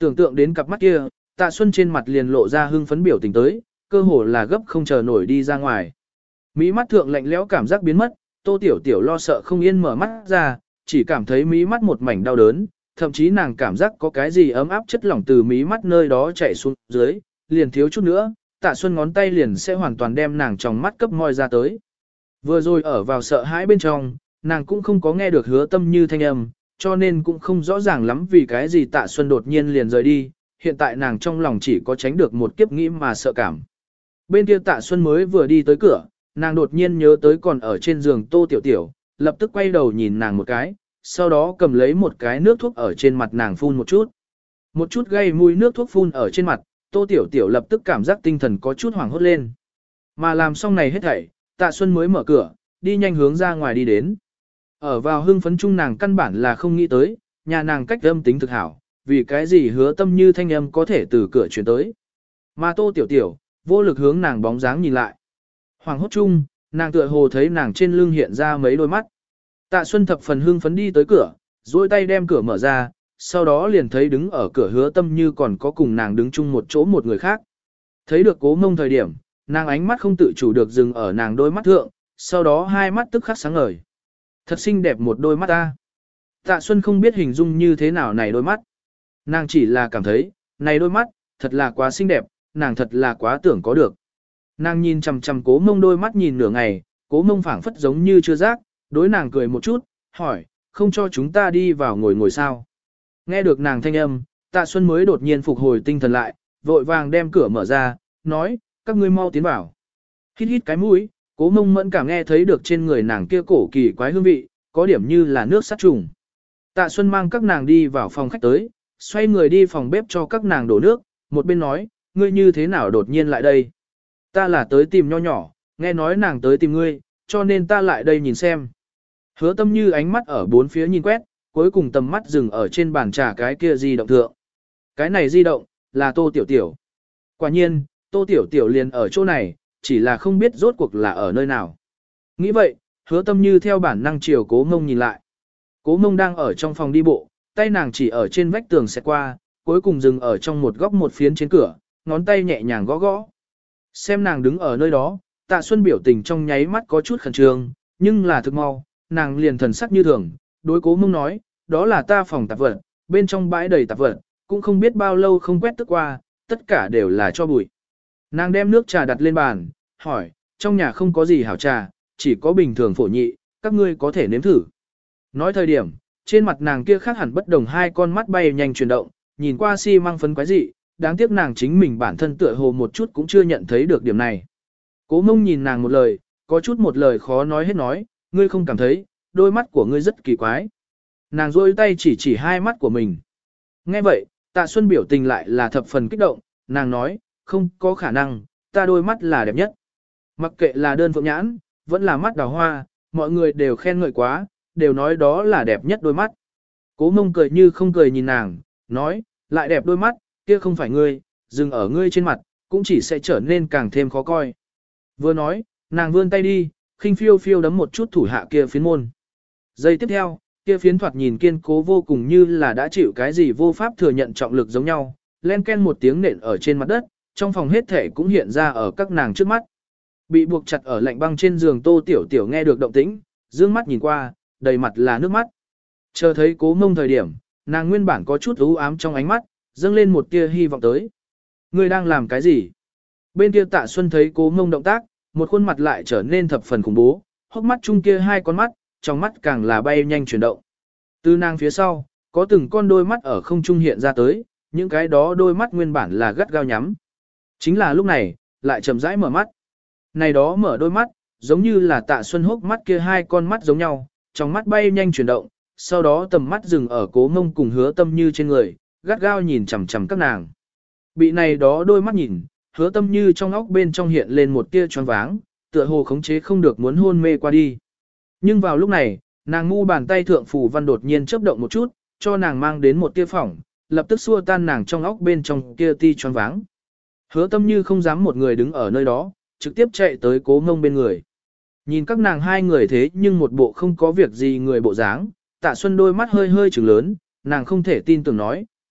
A: Tưởng tượng đến cặp mắt kia, Tạ Xuân trên mặt liền lộ ra hưng phấn biểu tình tới, cơ hồ là gấp không chờ nổi đi ra ngoài. Mí mắt thượng lạnh lẽo cảm giác biến mất, Tô Tiểu Tiểu lo sợ không yên mở mắt ra, chỉ cảm thấy mí mắt một mảnh đau đớn, thậm chí nàng cảm giác có cái gì ấm áp chất lỏng từ mí mắt nơi đó chảy xuống dưới, liền thiếu chút nữa, Tạ Xuân ngón tay liền sẽ hoàn toàn đem nàng trong mắt cấp moi ra tới. Vừa rồi ở vào sợ hãi bên trong, nàng cũng không có nghe được Hứa Tâm Như thanh âm, cho nên cũng không rõ ràng lắm vì cái gì Tạ Xuân đột nhiên liền rời đi, hiện tại nàng trong lòng chỉ có tránh được một kiếp nghĩ mà sợ cảm. Bên kia Tạ Xuân mới vừa đi tới cửa, nàng đột nhiên nhớ tới còn ở trên giường Tô Tiểu Tiểu, lập tức quay đầu nhìn nàng một cái, sau đó cầm lấy một cái nước thuốc ở trên mặt nàng phun một chút. Một chút gây mùi nước thuốc phun ở trên mặt, Tô Tiểu Tiểu lập tức cảm giác tinh thần có chút hoảng hốt lên. Mà làm xong này hết thảy, Tạ Xuân mới mở cửa, đi nhanh hướng ra ngoài đi đến. Ở vào hưng phấn chung nàng căn bản là không nghĩ tới, nhà nàng cách âm tính thực hảo, vì cái gì Hứa Tâm Như thanh âm có thể từ cửa chuyển tới. Mà Tô Tiểu Tiểu, vô lực hướng nàng bóng dáng nhìn lại. Hoàng hốt chung, nàng tựa hồ thấy nàng trên lưng hiện ra mấy đôi mắt. Tạ Xuân thập phần hưng phấn đi tới cửa, duỗi tay đem cửa mở ra, sau đó liền thấy đứng ở cửa Hứa Tâm Như còn có cùng nàng đứng chung một chỗ một người khác. Thấy được Cố Mông thời điểm, nàng ánh mắt không tự chủ được dừng ở nàng đôi mắt thượng, sau đó hai mắt tức khắc sáng ngời. Thật xinh đẹp một đôi mắt ta. Tạ Xuân không biết hình dung như thế nào này đôi mắt. Nàng chỉ là cảm thấy, này đôi mắt, thật là quá xinh đẹp, nàng thật là quá tưởng có được. Nàng nhìn chằm chằm Cố Mông đôi mắt nhìn nửa ngày, Cố Mông phảng phất giống như chưa giác, đối nàng cười một chút, hỏi, không cho chúng ta đi vào ngồi ngồi sao. Nghe được nàng thanh âm, Tạ Xuân mới đột nhiên phục hồi tinh thần lại, vội vàng đem cửa mở ra, nói, các ngươi mau tiến vào. Hít hít cái mũi, Cố Mông mẫn cảm nghe thấy được trên người nàng kia cổ kỳ quái hương vị, có điểm như là nước sát trùng. Tạ Xuân mang các nàng đi vào phòng khách tới, xoay người đi phòng bếp cho các nàng đổ nước, một bên nói, ngươi như thế nào đột nhiên lại đây. Ta là tới tìm nho nhỏ, nghe nói nàng tới tìm ngươi, cho nên ta lại đây nhìn xem. Hứa Tâm Như ánh mắt ở bốn phía nhìn quét, cuối cùng tầm mắt dừng ở trên bàn trà cái kia di động thượng. Cái này di động, là Tô Tiểu Tiểu. Quả nhiên, Tô Tiểu Tiểu liền ở chỗ này, chỉ là không biết rốt cuộc là ở nơi nào. Nghĩ vậy, Hứa Tâm Như theo bản năng chiều Cố Mông nhìn lại. Cố Mông đang ở trong phòng đi bộ, tay nàng chỉ ở trên vách tường xẹt qua, cuối cùng dừng ở trong một góc một phiến trên cửa, ngón tay nhẹ nhàng gõ gõ. Xem nàng đứng ở nơi đó, Tạ Xuân biểu tình trong nháy mắt có chút khẩn trương, nhưng là thực mau, nàng liền thần sắc như thường, đối Cố Mông nói, đó là ta phòng tạp vật, bên trong bãi đầy tạp vật, cũng không biết bao lâu không quét tức qua, tất cả đều là cho bụi. Nàng đem nước trà đặt lên bàn, hỏi, trong nhà không có gì hảo trà, chỉ có bình thường phổ nhị, các ngươi có thể nếm thử. Nói thời điểm, trên mặt nàng kia khác hẳn bất đồng hai con mắt bay nhanh chuyển động, nhìn qua xi si măng phấn quái dị, đáng tiếc nàng chính mình bản thân tựa hồ một chút cũng chưa nhận thấy được điểm này. Cố Mông nhìn nàng một lời, có chút một lời khó nói hết nói, ngươi không cảm thấy, đôi mắt của ngươi rất kỳ quái. Nàng rôi tay chỉ chỉ hai mắt của mình. Nghe vậy, Tạ Xuân biểu tình lại là thập phần kích động, nàng nói, không có khả năng, ta đôi mắt là đẹp nhất. Mặc kệ là đơn phượng nhãn, vẫn là mắt đào hoa, mọi người đều khen ngợi quá, đều nói đó là đẹp nhất đôi mắt. Cố Mông cười như không cười nhìn nàng, nói, lại đẹp đôi mắt, kia không phải ngươi, dừng ở ngươi trên mặt, cũng chỉ sẽ trở nên càng thêm khó coi. Vừa nói, nàng vươn tay đi, khinh phiêu phiêu đấm một chút thủ hạ kia phiến môn. Giây tiếp theo, kia phiến thoạt nhìn kiên cố vô cùng như là đã chịu cái gì vô pháp thừa nhận trọng lực giống nhau, len ken một tiếng nện ở trên mặt đất, trong phòng hết thể cũng hiện ra ở các nàng trước mắt. Bị buộc chặt ở lạnh băng trên giường Tô Tiểu Tiểu nghe được động tĩnh, dương mắt nhìn qua, đầy mặt là nước mắt. Chờ thấy Cố Mông thời điểm, nàng nguyên bản có chút u ám trong ánh mắt, dâng lên một tia hy vọng tới. Ngươi đang làm cái gì? Bên kia Tạ Xuân thấy Cố Mông động tác, một khuôn mặt lại trở nên thập phần khủng bố, hốc mắt chung kia hai con mắt, trong mắt càng là bay nhanh chuyển động. Từ nàng phía sau, có từng con đôi mắt ở không trung hiện ra tới, những cái đó đôi mắt nguyên bản là gắt gao nhắm. Chính là lúc này, lại chậm rãi mở mắt. Này đó mở đôi mắt, giống như là Tạ Xuân hốc mắt kia hai con mắt giống nhau, trong mắt bay nhanh chuyển động, sau đó tầm mắt dừng ở Cố Mông cùng Hứa Tâm Như trên người, gắt gao nhìn chằm chằm các nàng. Bị này đó đôi mắt nhìn, Hứa Tâm Như trong óc bên trong hiện lên một tia choáng váng, tựa hồ khống chế không được muốn hôn mê qua đi. Nhưng vào lúc này, nàng ngu bàn tay thượng phù văn đột nhiên chớp động một chút, cho nàng mang đến một tia phỏng, lập tức xua tan nàng trong óc bên trong kia ti choáng váng. Hứa Tâm Như không dám một người đứng ở nơi đó, trực tiếp chạy tới Cố Mông bên người. Nhìn các nàng hai người thế nhưng một bộ không có việc gì người bộ dáng, Tạ Xuân đôi mắt hơi hơi trừng lớn, nàng không thể tin tưởng nói,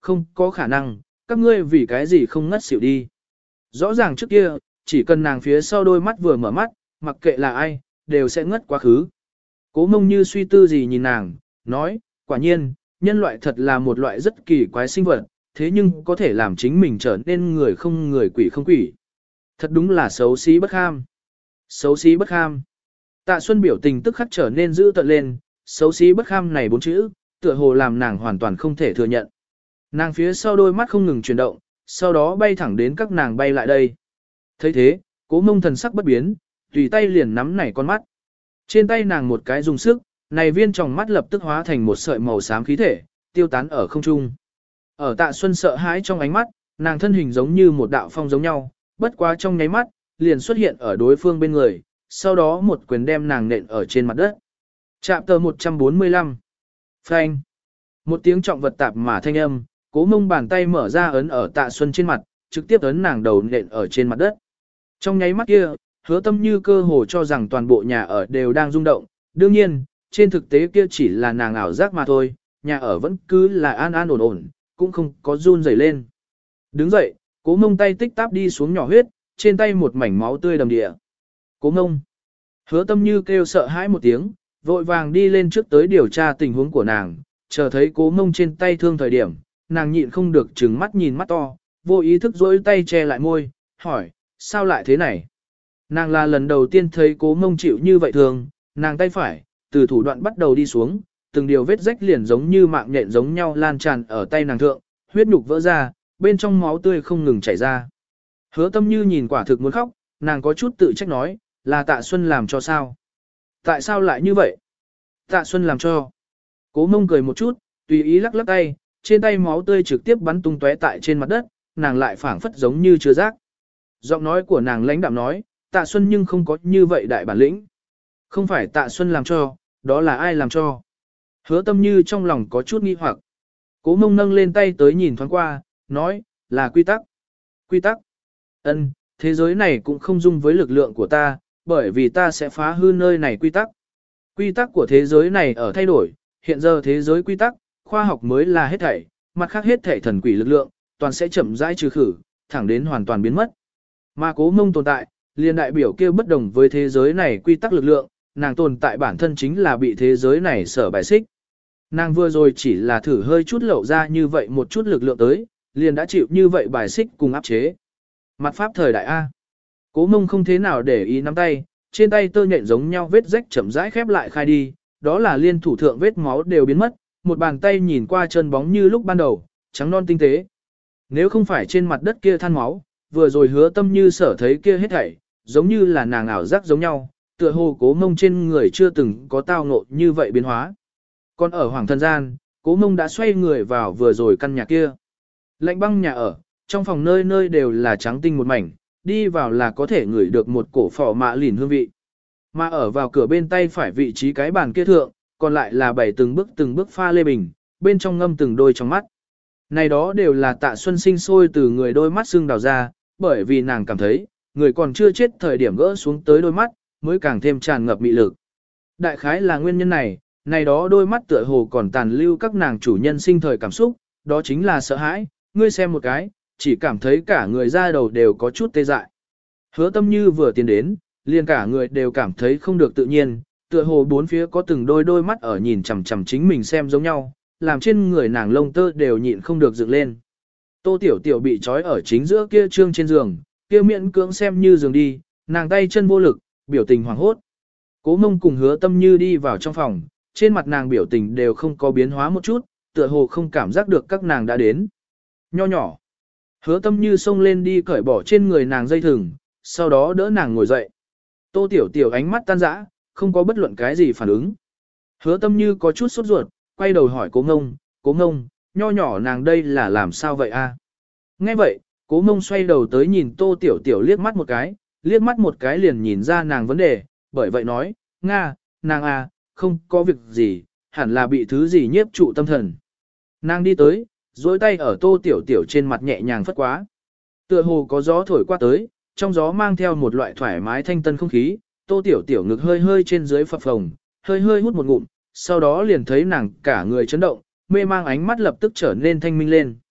A: không có khả năng, các ngươi vì cái gì không ngất xỉu đi. Rõ ràng trước kia, chỉ cần nàng phía sau đôi mắt vừa mở mắt, mặc kệ là ai, đều sẽ ngất quá khứ. Cố Mông như suy tư gì nhìn nàng, nói, quả nhiên, nhân loại thật là một loại rất kỳ quái sinh vật, thế nhưng có thể làm chính mình trở nên người không người quỷ không quỷ. Thật đúng là xấu xí bất kham. Xấu xí bất kham. Tạ Xuân biểu tình tức khắc trở nên dữ tợn lên, xấu xí bất kham này bốn chữ, tựa hồ làm nàng hoàn toàn không thể thừa nhận. Nàng phía sau đôi mắt không ngừng chuyển động, sau đó bay thẳng đến các nàng bay lại đây. thấy thế, Cố Mông thần sắc bất biến, tùy tay liền nắm nảy con mắt. Trên tay nàng một cái dùng sức, này viên tròng mắt lập tức hóa thành một sợi màu xám khí thể, tiêu tán ở không trung. Ở Tạ Xuân sợ hãi trong ánh mắt, nàng thân hình giống như một đạo phong giống nhau, bất quá trong nháy mắt, liền xuất hiện ở đối phương bên người, sau đó một quyền đem nàng nện ở trên mặt đất. Chạm tờ một trăm bốn mươi lăm. Phanh. Một tiếng trọng vật tạp mà thanh âm, Cố Mông bàn tay mở ra ấn ở Tạ Xuân trên mặt, trực tiếp ấn nàng đầu nện ở trên mặt đất. Trong nháy mắt kia, Hứa Tâm Như cơ hồ cho rằng toàn bộ nhà ở đều đang rung động, đương nhiên, trên thực tế kia chỉ là nàng ảo giác mà thôi, nhà ở vẫn cứ là an an ổn ổn, cũng không có run rẩy lên. Đứng dậy, Cố Mông tay tích táp đi xuống nhỏ huyết, trên tay một mảnh máu tươi đầm địa. Cố Mông. Hứa Tâm Như kêu sợ hãi một tiếng, vội vàng đi lên trước tới điều tra tình huống của nàng, chờ thấy Cố Mông trên tay thương thời điểm, nàng nhịn không được trừng mắt nhìn mắt to, vô ý thức duỗi tay che lại môi, hỏi, sao lại thế này? Nàng là lần đầu tiên thấy Cố Mông chịu như vậy thường, nàng tay phải, từ thủ đoạn bắt đầu đi xuống, từng điều vết rách liền giống như mạng nhện giống nhau lan tràn ở tay nàng thượng, huyết nhục vỡ ra, bên trong máu tươi không ngừng chảy ra. Hứa Tâm Như nhìn quả thực muốn khóc, nàng có chút tự trách nói, là Tạ Xuân làm cho sao? Tại sao lại như vậy? Tạ Xuân làm cho. Cố Mông cười một chút, tùy ý lắc lắc tay, trên tay máu tươi trực tiếp bắn tung tóe tại trên mặt đất, nàng lại phảng phất giống như chưa giác. Giọng nói của nàng lãnh đạm nói, Tạ Xuân nhưng không có như vậy đại bản lĩnh. Không phải Tạ Xuân làm cho, đó là ai làm cho? Hứa Tâm Như trong lòng có chút nghi hoặc. Cố Mông nâng lên tay tới nhìn thoáng qua, nói, là quy tắc. Quy tắc. Ân, thế giới này cũng không dung với lực lượng của ta, bởi vì ta sẽ phá hư nơi này quy tắc. Quy tắc của thế giới này ở thay đổi, hiện giờ thế giới quy tắc, khoa học mới là hết thảy, mặt khác hết thảy thần quỷ lực lượng, toàn sẽ chậm rãi trừ khử, thẳng đến hoàn toàn biến mất. Mà Cố Mông tồn tại, liền đại biểu kia bất đồng với thế giới này quy tắc lực lượng, nàng tồn tại bản thân chính là bị thế giới này sở bài xích. Nàng vừa rồi chỉ là thử hơi chút lậu ra như vậy một chút lực lượng tới, liền đã chịu như vậy bài xích cùng áp chế. Mặt pháp thời đại A. Cố Mông không thế nào để ý nắm tay, trên tay tơ nhện giống nhau vết rách chậm rãi khép lại khai đi, đó là liên thủ thượng vết máu đều biến mất, một bàn tay nhìn qua chân bóng như lúc ban đầu, trắng non tinh tế. Nếu không phải trên mặt đất kia than máu, vừa rồi Hứa Tâm Như sở thấy kia hết thảy, giống như là nàng ảo giác giống nhau, tựa hồ Cố Mông trên người chưa từng có tao ngộ như vậy biến hóa. Còn ở Hoàng Thân Gian, Cố Mông đã xoay người vào vừa rồi căn nhà kia. Lạnh băng nhà ở, trong phòng nơi nơi đều là trắng tinh một mảnh, đi vào là có thể ngửi được một cổ phỏ mạ lìn hương vị. Mà ở vào cửa bên tay phải vị trí cái bàn kia thượng, còn lại là bảy từng bước từng bước pha lê bình, bên trong ngâm từng đôi trong mắt. Này đó đều là Tạ Xuân sinh sôi từ người đôi mắt xương đào ra, bởi vì nàng cảm thấy, người còn chưa chết thời điểm gỡ xuống tới đôi mắt, mới càng thêm tràn ngập mị lực. Đại khái là nguyên nhân này, này đó đôi mắt tựa hồ còn tàn lưu các nàng chủ nhân sinh thời cảm xúc, đó chính là sợ hãi, ngươi xem một cái, chỉ cảm thấy cả người da đầu đều có chút tê dại. Hứa Tâm Như vừa tiến đến, liền cả người đều cảm thấy không được tự nhiên, tựa hồ bốn phía có từng đôi đôi mắt ở nhìn chằm chằm chính mình xem giống nhau, làm trên người nàng lông tơ đều nhịn không được dựng lên. Tô Tiểu Tiểu bị trói ở chính giữa kia trương trên giường, kia miệng cưỡng xem như giường đi, nàng tay chân vô lực, biểu tình hoảng hốt. Cố Mông cùng Hứa Tâm Như đi vào trong phòng, trên mặt nàng biểu tình đều không có biến hóa một chút, tựa hồ không cảm giác được các nàng đã đến. Nho nhỏ. Hứa Tâm Như xông lên đi cởi bỏ trên người nàng dây thừng, sau đó đỡ nàng ngồi dậy. Tô Tiểu Tiểu ánh mắt tan rã, không có bất luận cái gì phản ứng. Hứa Tâm Như có chút sốt ruột, quay đầu hỏi Cố Mông, Cố Mông, nho nhỏ nàng đây là làm sao vậy a? Nghe vậy, Cố Mông xoay đầu tới nhìn Tô Tiểu Tiểu liếc mắt một cái, liếc mắt một cái liền nhìn ra nàng vấn đề, bởi vậy nói, Nga, nàng à, không có việc gì, hẳn là bị thứ gì nhiếp trụ tâm thần. Nàng đi tới, duỗi tay ở Tô Tiểu Tiểu trên mặt nhẹ nhàng phất quá. Tựa hồ có gió thổi qua tới, trong gió mang theo một loại thoải mái thanh tân không khí, Tô Tiểu Tiểu ngực hơi hơi trên dưới phập phồng, hơi hơi hút một ngụm, sau đó liền thấy nàng cả người chấn động, mê mang ánh mắt lập tức trở nên thanh minh lên.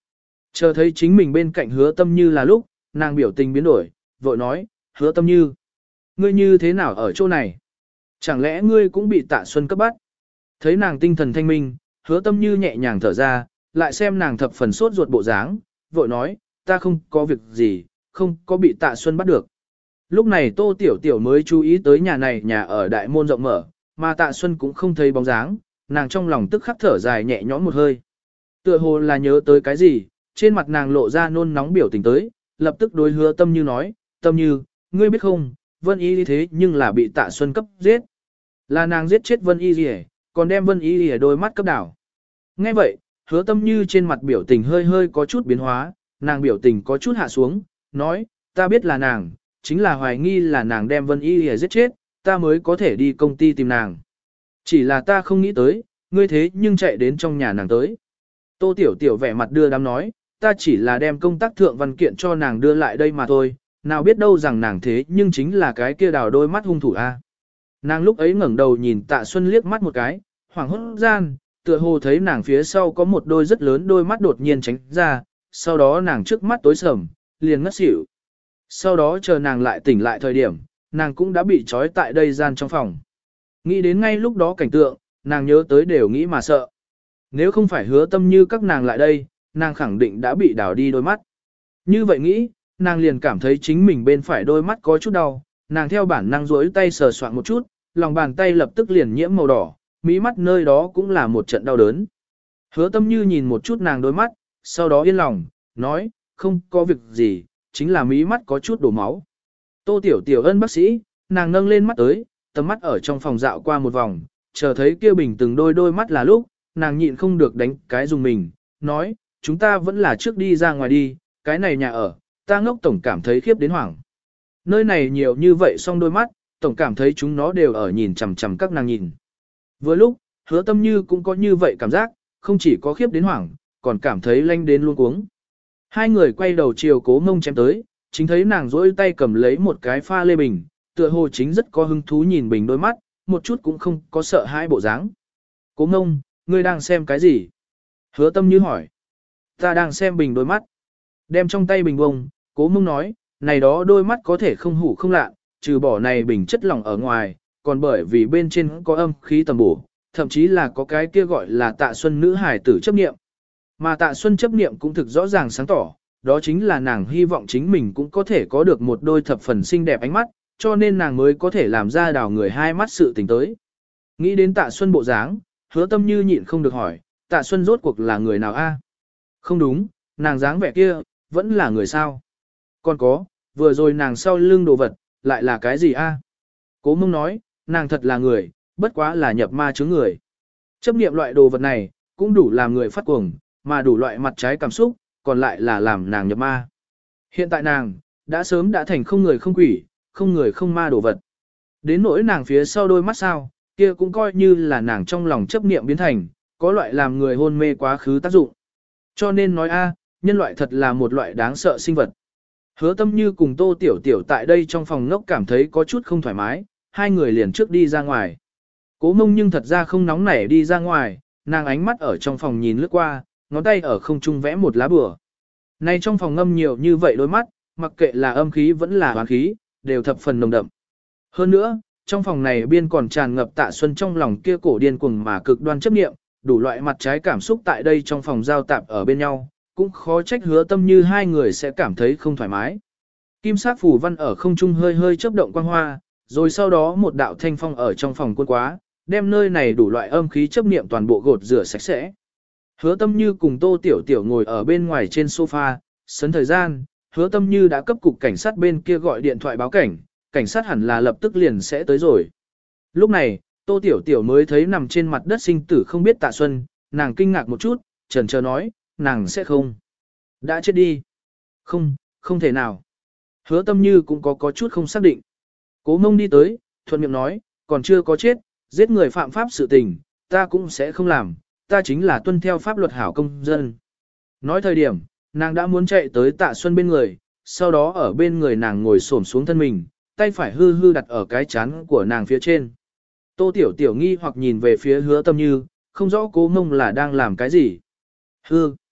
A: Chờ thấy chính mình bên cạnh hứa tâm như là lúc, nàng biểu tình biến đổi, vội nói, hứa tâm như. Ngươi như thế nào ở chỗ này? Chẳng lẽ ngươi cũng bị Tạ Xuân cấp bắt? Thấy nàng tinh thần thanh minh, hứa tâm như nhẹ nhàng thở ra, lại xem nàng thập phần sốt ruột bộ dáng, vội nói, ta không có việc gì, không có bị Tạ Xuân bắt được. Lúc này Tô Tiểu Tiểu mới chú ý tới nhà này nhà ở đại môn rộng mở, mà Tạ Xuân cũng không thấy bóng dáng, nàng trong lòng tức khắc thở dài nhẹ nhõm một hơi. Tựa hồ là nhớ tới cái gì, trên mặt nàng lộ ra nôn nóng biểu tình tới, lập tức đối hứa tâm như nói, tâm như, ngươi biết không, Vân Y thế nhưng là bị Tạ Xuân cấp giết. Là nàng giết chết Vân Y gì còn đem Vân Y ở đôi mắt cấp đảo. Nghe vậy, hứa tâm như trên mặt biểu tình hơi hơi có chút biến hóa, nàng biểu tình có chút hạ xuống, nói, ta biết là nàng, chính là hoài nghi là nàng đem Vân Y giết chết, ta mới có thể đi công ty tìm nàng. Chỉ là ta không nghĩ tới, ngươi thế nhưng chạy đến trong nhà nàng tới. Tô Tiểu Tiểu vẻ mặt đưa đám nói, ta chỉ là đem công tác thượng văn kiện cho nàng đưa lại đây mà thôi, nào biết đâu rằng nàng thế nhưng chính là cái kia đào đôi mắt hung thủ a. Nàng lúc ấy ngẩng đầu nhìn Tạ Xuân liếc mắt một cái, hoảng hốt gian, tựa hồ thấy nàng phía sau có một đôi rất lớn đôi mắt đột nhiên tránh ra, sau đó nàng trước mắt tối sầm, liền ngất xỉu. Sau đó chờ nàng lại tỉnh lại thời điểm, nàng cũng đã bị trói tại đây gian trong phòng. Nghĩ đến ngay lúc đó cảnh tượng, nàng nhớ tới đều nghĩ mà sợ. Nếu không phải hứa tâm như các nàng lại đây, nàng khẳng định đã bị đào đi đôi mắt. Như vậy nghĩ, nàng liền cảm thấy chính mình bên phải đôi mắt có chút đau, nàng theo bản năng duỗi tay sờ soạn một chút, lòng bàn tay lập tức liền nhiễm màu đỏ, mí mắt nơi đó cũng là một trận đau đớn. Hứa tâm như nhìn một chút nàng đôi mắt, sau đó yên lòng, nói, không có việc gì, chính là mí mắt có chút đổ máu. Tô Tiểu Tiểu ân bác sĩ, nàng nâng lên mắt tới, tầm mắt ở trong phòng dạo qua một vòng, chờ thấy kia bình từng đôi đôi mắt là lúc, nàng nhịn không được đánh cái dùng mình, nói, chúng ta vẫn là trước đi ra ngoài đi, cái này nhà ở, ta ngốc tổng cảm thấy khiếp đến hoảng. Nơi này nhiều như vậy xong đôi mắt, tổng cảm thấy chúng nó đều ở nhìn chằm chằm các nàng nhìn. Vừa lúc, hứa tâm như cũng có như vậy cảm giác, không chỉ có khiếp đến hoảng, còn cảm thấy lanh đến luôn cuống. Hai người quay đầu chiều Cố Mông chém tới, chính thấy nàng rỗi tay cầm lấy một cái pha lê bình, tựa hồ chính rất có hứng thú nhìn bình đôi mắt, một chút cũng không có sợ hãi bộ dáng. Cố Mông, ngươi đang xem cái gì? Hứa tâm như hỏi. Ta đang xem bình đôi mắt. Đem trong tay bình bông, Cố Mông nói, này đó đôi mắt có thể không hủ không lạ, trừ bỏ này bình chất lỏng ở ngoài, còn bởi vì bên trên có âm khí tầm bổ, thậm chí là có cái kia gọi là Tạ Xuân nữ hải tử chấp niệm. Mà Tạ Xuân chấp niệm cũng thực rõ ràng sáng tỏ, đó chính là nàng hy vọng chính mình cũng có thể có được một đôi thập phần xinh đẹp ánh mắt, cho nên nàng mới có thể làm ra đào người hai mắt sự tình tới. Nghĩ đến Tạ Xuân bộ dáng, hứa tâm như nhịn không được hỏi, Tạ Xuân rốt cuộc là người nào a? Không đúng, nàng dáng vẻ kia, vẫn là người sao? Còn có, vừa rồi nàng sau lưng đồ vật, lại là cái gì a? Cố Mông nói, nàng thật là người, bất quá là nhập ma chướng người. Chấp niệm loại đồ vật này, cũng đủ làm người phát cuồng, mà đủ loại mặt trái cảm xúc, còn lại là làm nàng nhập ma. Hiện tại nàng, đã sớm đã thành không người không quỷ, không người không ma đồ vật. Đến nỗi nàng phía sau đôi mắt sao, kia cũng coi như là nàng trong lòng chấp niệm biến thành, có loại làm người hôn mê quá khứ tác dụng. Cho nên nói a, nhân loại thật là một loại đáng sợ sinh vật. Hứa tâm như cùng Tô Tiểu Tiểu tại đây trong phòng ngốc cảm thấy có chút không thoải mái, hai người liền trước đi ra ngoài. Cố Mông nhưng thật ra không nóng nảy đi ra ngoài, nàng ánh mắt ở trong phòng nhìn lướt qua, ngón tay ở không trung vẽ một lá bùa. Này trong phòng ngâm nhiều như vậy đôi mắt, mặc kệ là âm khí vẫn là oán khí, đều thập phần nồng đậm. Hơn nữa, trong phòng này biên còn tràn ngập Tạ Xuân trong lòng kia cổ điên cuồng mà cực đoan chấp niệm, đủ loại mặt trái cảm xúc tại đây trong phòng giao tạp ở bên nhau, cũng khó trách hứa tâm như hai người sẽ cảm thấy không thoải mái. Kim sắc phủ văn ở không trung hơi hơi chớp động quang hoa, rồi sau đó một đạo thanh phong ở trong phòng quân quá, đem nơi này đủ loại âm khí chấp niệm toàn bộ gột rửa sạch sẽ. Hứa tâm như cùng Tô Tiểu Tiểu ngồi ở bên ngoài trên sofa, sấn thời gian, hứa tâm như đã cấp cục cảnh sát bên kia gọi điện thoại báo cảnh, cảnh sát hẳn là lập tức liền sẽ tới rồi. Lúc này, Tô Tiểu Tiểu mới thấy nằm trên mặt đất sinh tử không biết Tạ Xuân, nàng kinh ngạc một chút, chần chờ nói, nàng sẽ không. Đã chết đi. Không, không thể nào. Hứa tâm như cũng có có chút không xác định. Cố Mông đi tới, thuận miệng nói, còn chưa có chết, giết người phạm pháp sự tình, ta cũng sẽ không làm, ta chính là tuân theo pháp luật hảo công dân. Nói thời điểm, nàng đã muốn chạy tới Tạ Xuân bên người, sau đó ở bên người nàng ngồi xổm xuống thân mình, tay phải hư hư đặt ở cái chán của nàng phía trên. Tô Tiểu Tiểu nghi hoặc nhìn về phía hứa tâm như, không rõ Cố Mông là đang làm cái gì. Hư,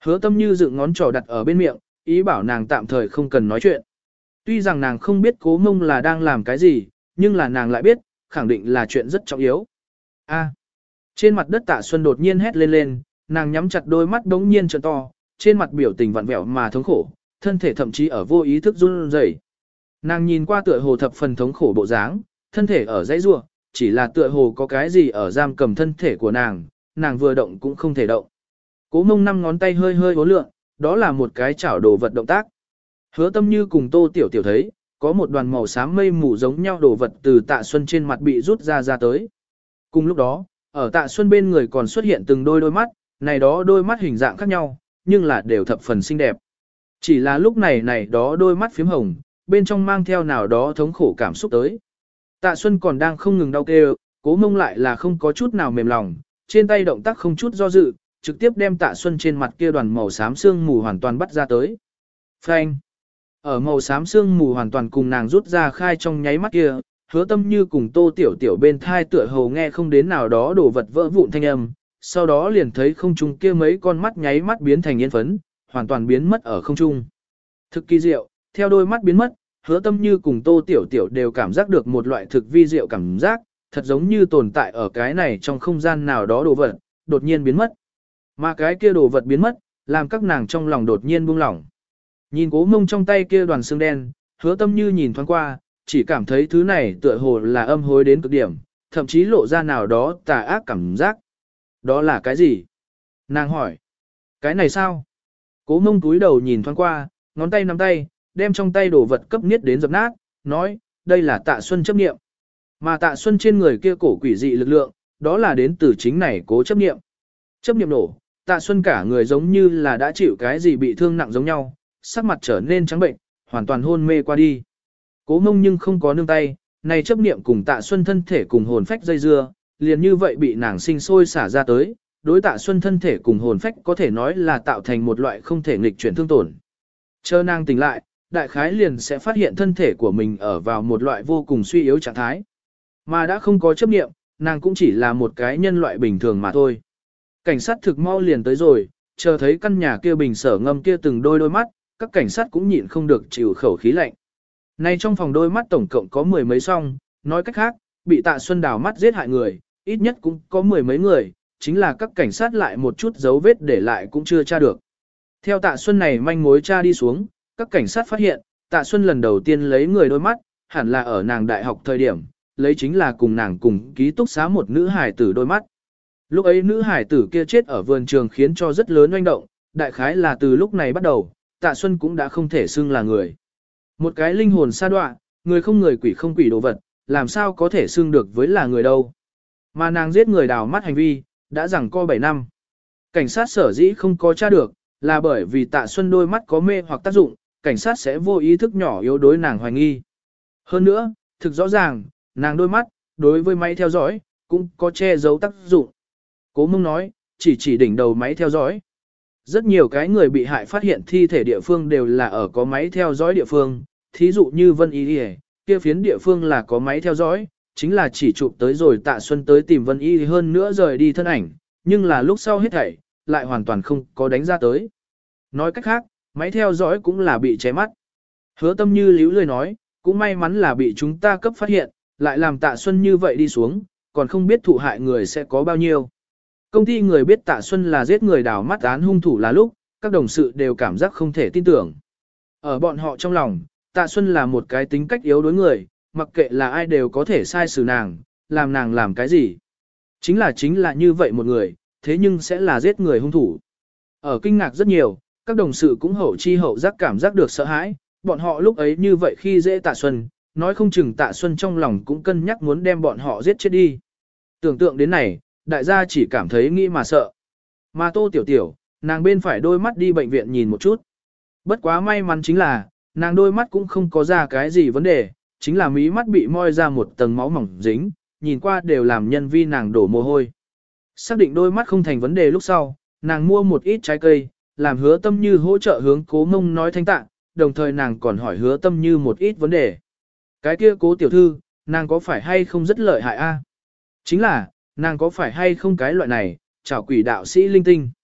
A: Hứa tâm như dựng ngón trỏ đặt ở bên miệng, ý bảo nàng tạm thời không cần nói chuyện. Tuy rằng nàng không biết cố mông là đang làm cái gì, nhưng là nàng lại biết, khẳng định là chuyện rất trọng yếu. A. Trên mặt đất Tạ Xuân đột nhiên hét lên lên, nàng nhắm chặt đôi mắt đống nhiên trợn to, trên mặt biểu tình vặn vẹo mà thống khổ, thân thể thậm chí ở vô ý thức run rẩy. Nàng nhìn qua tựa hồ thập phần thống khổ bộ dáng, thân thể ở dãy rua, chỉ là tựa hồ có cái gì ở giam cầm thân thể của nàng, nàng vừa động cũng không thể động. Cố mông năm ngón tay hơi hơi uốn lượn, đó là một cái chảo đồ vật động tác. Hứa tâm như cùng Tô Tiểu Tiểu thấy, có một đoàn màu xám mây mù giống nhau đồ vật từ Tạ Xuân trên mặt bị rút ra ra tới. Cùng lúc đó, ở Tạ Xuân bên người còn xuất hiện từng đôi đôi mắt, này đó đôi mắt hình dạng khác nhau, nhưng là đều thập phần xinh đẹp. Chỉ là lúc này này đó đôi mắt phím hồng, bên trong mang theo nào đó thống khổ cảm xúc tới. Tạ Xuân còn đang không ngừng đau kêu, cố mông lại là không có chút nào mềm lòng, trên tay động tác không chút do dự, trực tiếp đem Tạ Xuân trên mặt kia đoàn màu xám xương mù hoàn toàn bắt ra tới. Phanh! Ở màu xám xương mù hoàn toàn cùng nàng rút ra khai trong nháy mắt kia, hứa tâm như cùng Tô Tiểu Tiểu bên thai tựa hồ nghe không đến nào đó đổ vật vỡ vụn thanh âm, sau đó liền thấy không trung kia mấy con mắt nháy mắt biến thành yên phấn, hoàn toàn biến mất ở không trung. Thực kỳ diệu, theo đôi mắt biến mất, hứa tâm như cùng Tô Tiểu Tiểu đều cảm giác được một loại thực vi diệu cảm giác, thật giống như tồn tại ở cái này trong không gian nào đó đồ vật, đột nhiên biến mất. Mà cái kia đồ vật biến mất, làm các nàng trong lòng đột nhiên buông lỏng. Nhìn cố mông trong tay kia đoàn xương đen, hứa tâm như nhìn thoáng qua, chỉ cảm thấy thứ này tựa hồ là âm hối đến cực điểm, thậm chí lộ ra nào đó tà ác cảm giác. Đó là cái gì? Nàng hỏi. Cái này sao? Cố mông túi đầu nhìn thoáng qua, ngón tay nắm tay, đem trong tay đồ vật cấp niết đến dập nát, nói, đây là Tạ Xuân chấp niệm. Mà Tạ Xuân trên người kia cổ quỷ dị lực lượng, đó là đến từ chính này cố chấp niệm. Chấp niệm nổ, Tạ Xuân cả người giống như là đã chịu cái gì bị thương nặng giống nhau, sắc mặt trở nên trắng bệnh, hoàn toàn hôn mê qua đi. Cố mông nhưng không có nương tay, này chấp niệm cùng Tạ Xuân thân thể cùng hồn phách dây dưa, liền như vậy bị nàng sinh sôi xả ra tới, đối Tạ Xuân thân thể cùng hồn phách có thể nói là tạo thành một loại không thể nghịch chuyển thương tổn. Chờ nàng tỉnh lại, đại khái liền sẽ phát hiện thân thể của mình ở vào một loại vô cùng suy yếu trạng thái. Mà đã không có chấp niệm, nàng cũng chỉ là một cái nhân loại bình thường mà thôi. Cảnh sát thực mau liền tới rồi, chờ thấy căn nhà kia bình sở ngâm kia từng đôi đôi mắt, các cảnh sát cũng nhịn không được chịu khẩu khí lạnh. Nay trong phòng đôi mắt tổng cộng có mười mấy song, nói cách khác, bị Tạ Xuân đào mắt giết hại người, ít nhất cũng có mười mấy người, chính là các cảnh sát lại một chút dấu vết để lại cũng chưa tra được. Theo Tạ Xuân này manh mối tra đi xuống, các cảnh sát phát hiện, Tạ Xuân lần đầu tiên lấy người đôi mắt, hẳn là ở nàng đại học thời điểm, lấy chính là cùng nàng cùng ký túc xá một nữ hải tử đôi mắt. Lúc ấy nữ hải tử kia chết ở vườn trường khiến cho rất lớn oanh động, đại khái là từ lúc này bắt đầu, Tạ Xuân cũng đã không thể xưng là người. Một cái linh hồn sa đọa, người không người quỷ không quỷ đồ vật, làm sao có thể xưng được với là người đâu. Mà nàng giết người đào mắt hành vi, đã rằng co bảy năm. Cảnh sát sở dĩ không có tra được, là bởi vì Tạ Xuân đôi mắt có mê hoặc tác dụng, cảnh sát sẽ vô ý thức nhỏ yếu đối nàng hoài nghi. Hơn nữa, thực rõ ràng, nàng đôi mắt, đối với máy theo dõi, cũng có che giấu tác dụng. Cố mông nói, chỉ chỉ đỉnh đầu máy theo dõi. Rất nhiều cái người bị hại phát hiện thi thể địa phương đều là ở có máy theo dõi địa phương, thí dụ như Vân Y Y, kia phiến địa phương là có máy theo dõi, chính là chỉ chụp tới rồi Tạ Xuân tới tìm Vân Y hơn nữa rời đi thân ảnh, nhưng là lúc sau hết thảy, lại hoàn toàn không có đánh ra tới. Nói cách khác, máy theo dõi cũng là bị che mắt. Hứa tâm như líu lười nói, cũng may mắn là bị chúng ta cấp phát hiện, lại làm Tạ Xuân như vậy đi xuống, còn không biết thụ hại người sẽ có bao nhiêu. Công ty người biết Tạ Xuân là giết người đào mắt án hung thủ là lúc, các đồng sự đều cảm giác không thể tin tưởng. Ở bọn họ trong lòng, Tạ Xuân là một cái tính cách yếu đối người, mặc kệ là ai đều có thể sai xử nàng, làm nàng làm cái gì. Chính là chính là như vậy một người, thế nhưng sẽ là giết người hung thủ. Ở kinh ngạc rất nhiều, các đồng sự cũng hậu chi hậu giác cảm giác được sợ hãi, bọn họ lúc ấy như vậy khi dễ Tạ Xuân, nói không chừng Tạ Xuân trong lòng cũng cân nhắc muốn đem bọn họ giết chết đi. Tưởng tượng đến này, đại gia chỉ cảm thấy nghĩ mà sợ. Mà Tô Tiểu Tiểu, nàng bên phải đôi mắt đi bệnh viện nhìn một chút. Bất quá may mắn chính là, nàng đôi mắt cũng không có ra cái gì vấn đề, chính là mí mắt bị moi ra một tầng máu mỏng dính, nhìn qua đều làm nhân vi nàng đổ mồ hôi. Xác định đôi mắt không thành vấn đề lúc sau, nàng mua một ít trái cây, làm Hứa Tâm Như hỗ trợ hướng Cố Mông nói thanh tạ, đồng thời nàng còn hỏi Hứa Tâm Như một ít vấn đề. Cái kia Cố tiểu thư, nàng có phải hay không rất lợi hại a? Chính là, nàng có phải hay không cái loại này, chảo quỷ đạo sĩ linh tinh.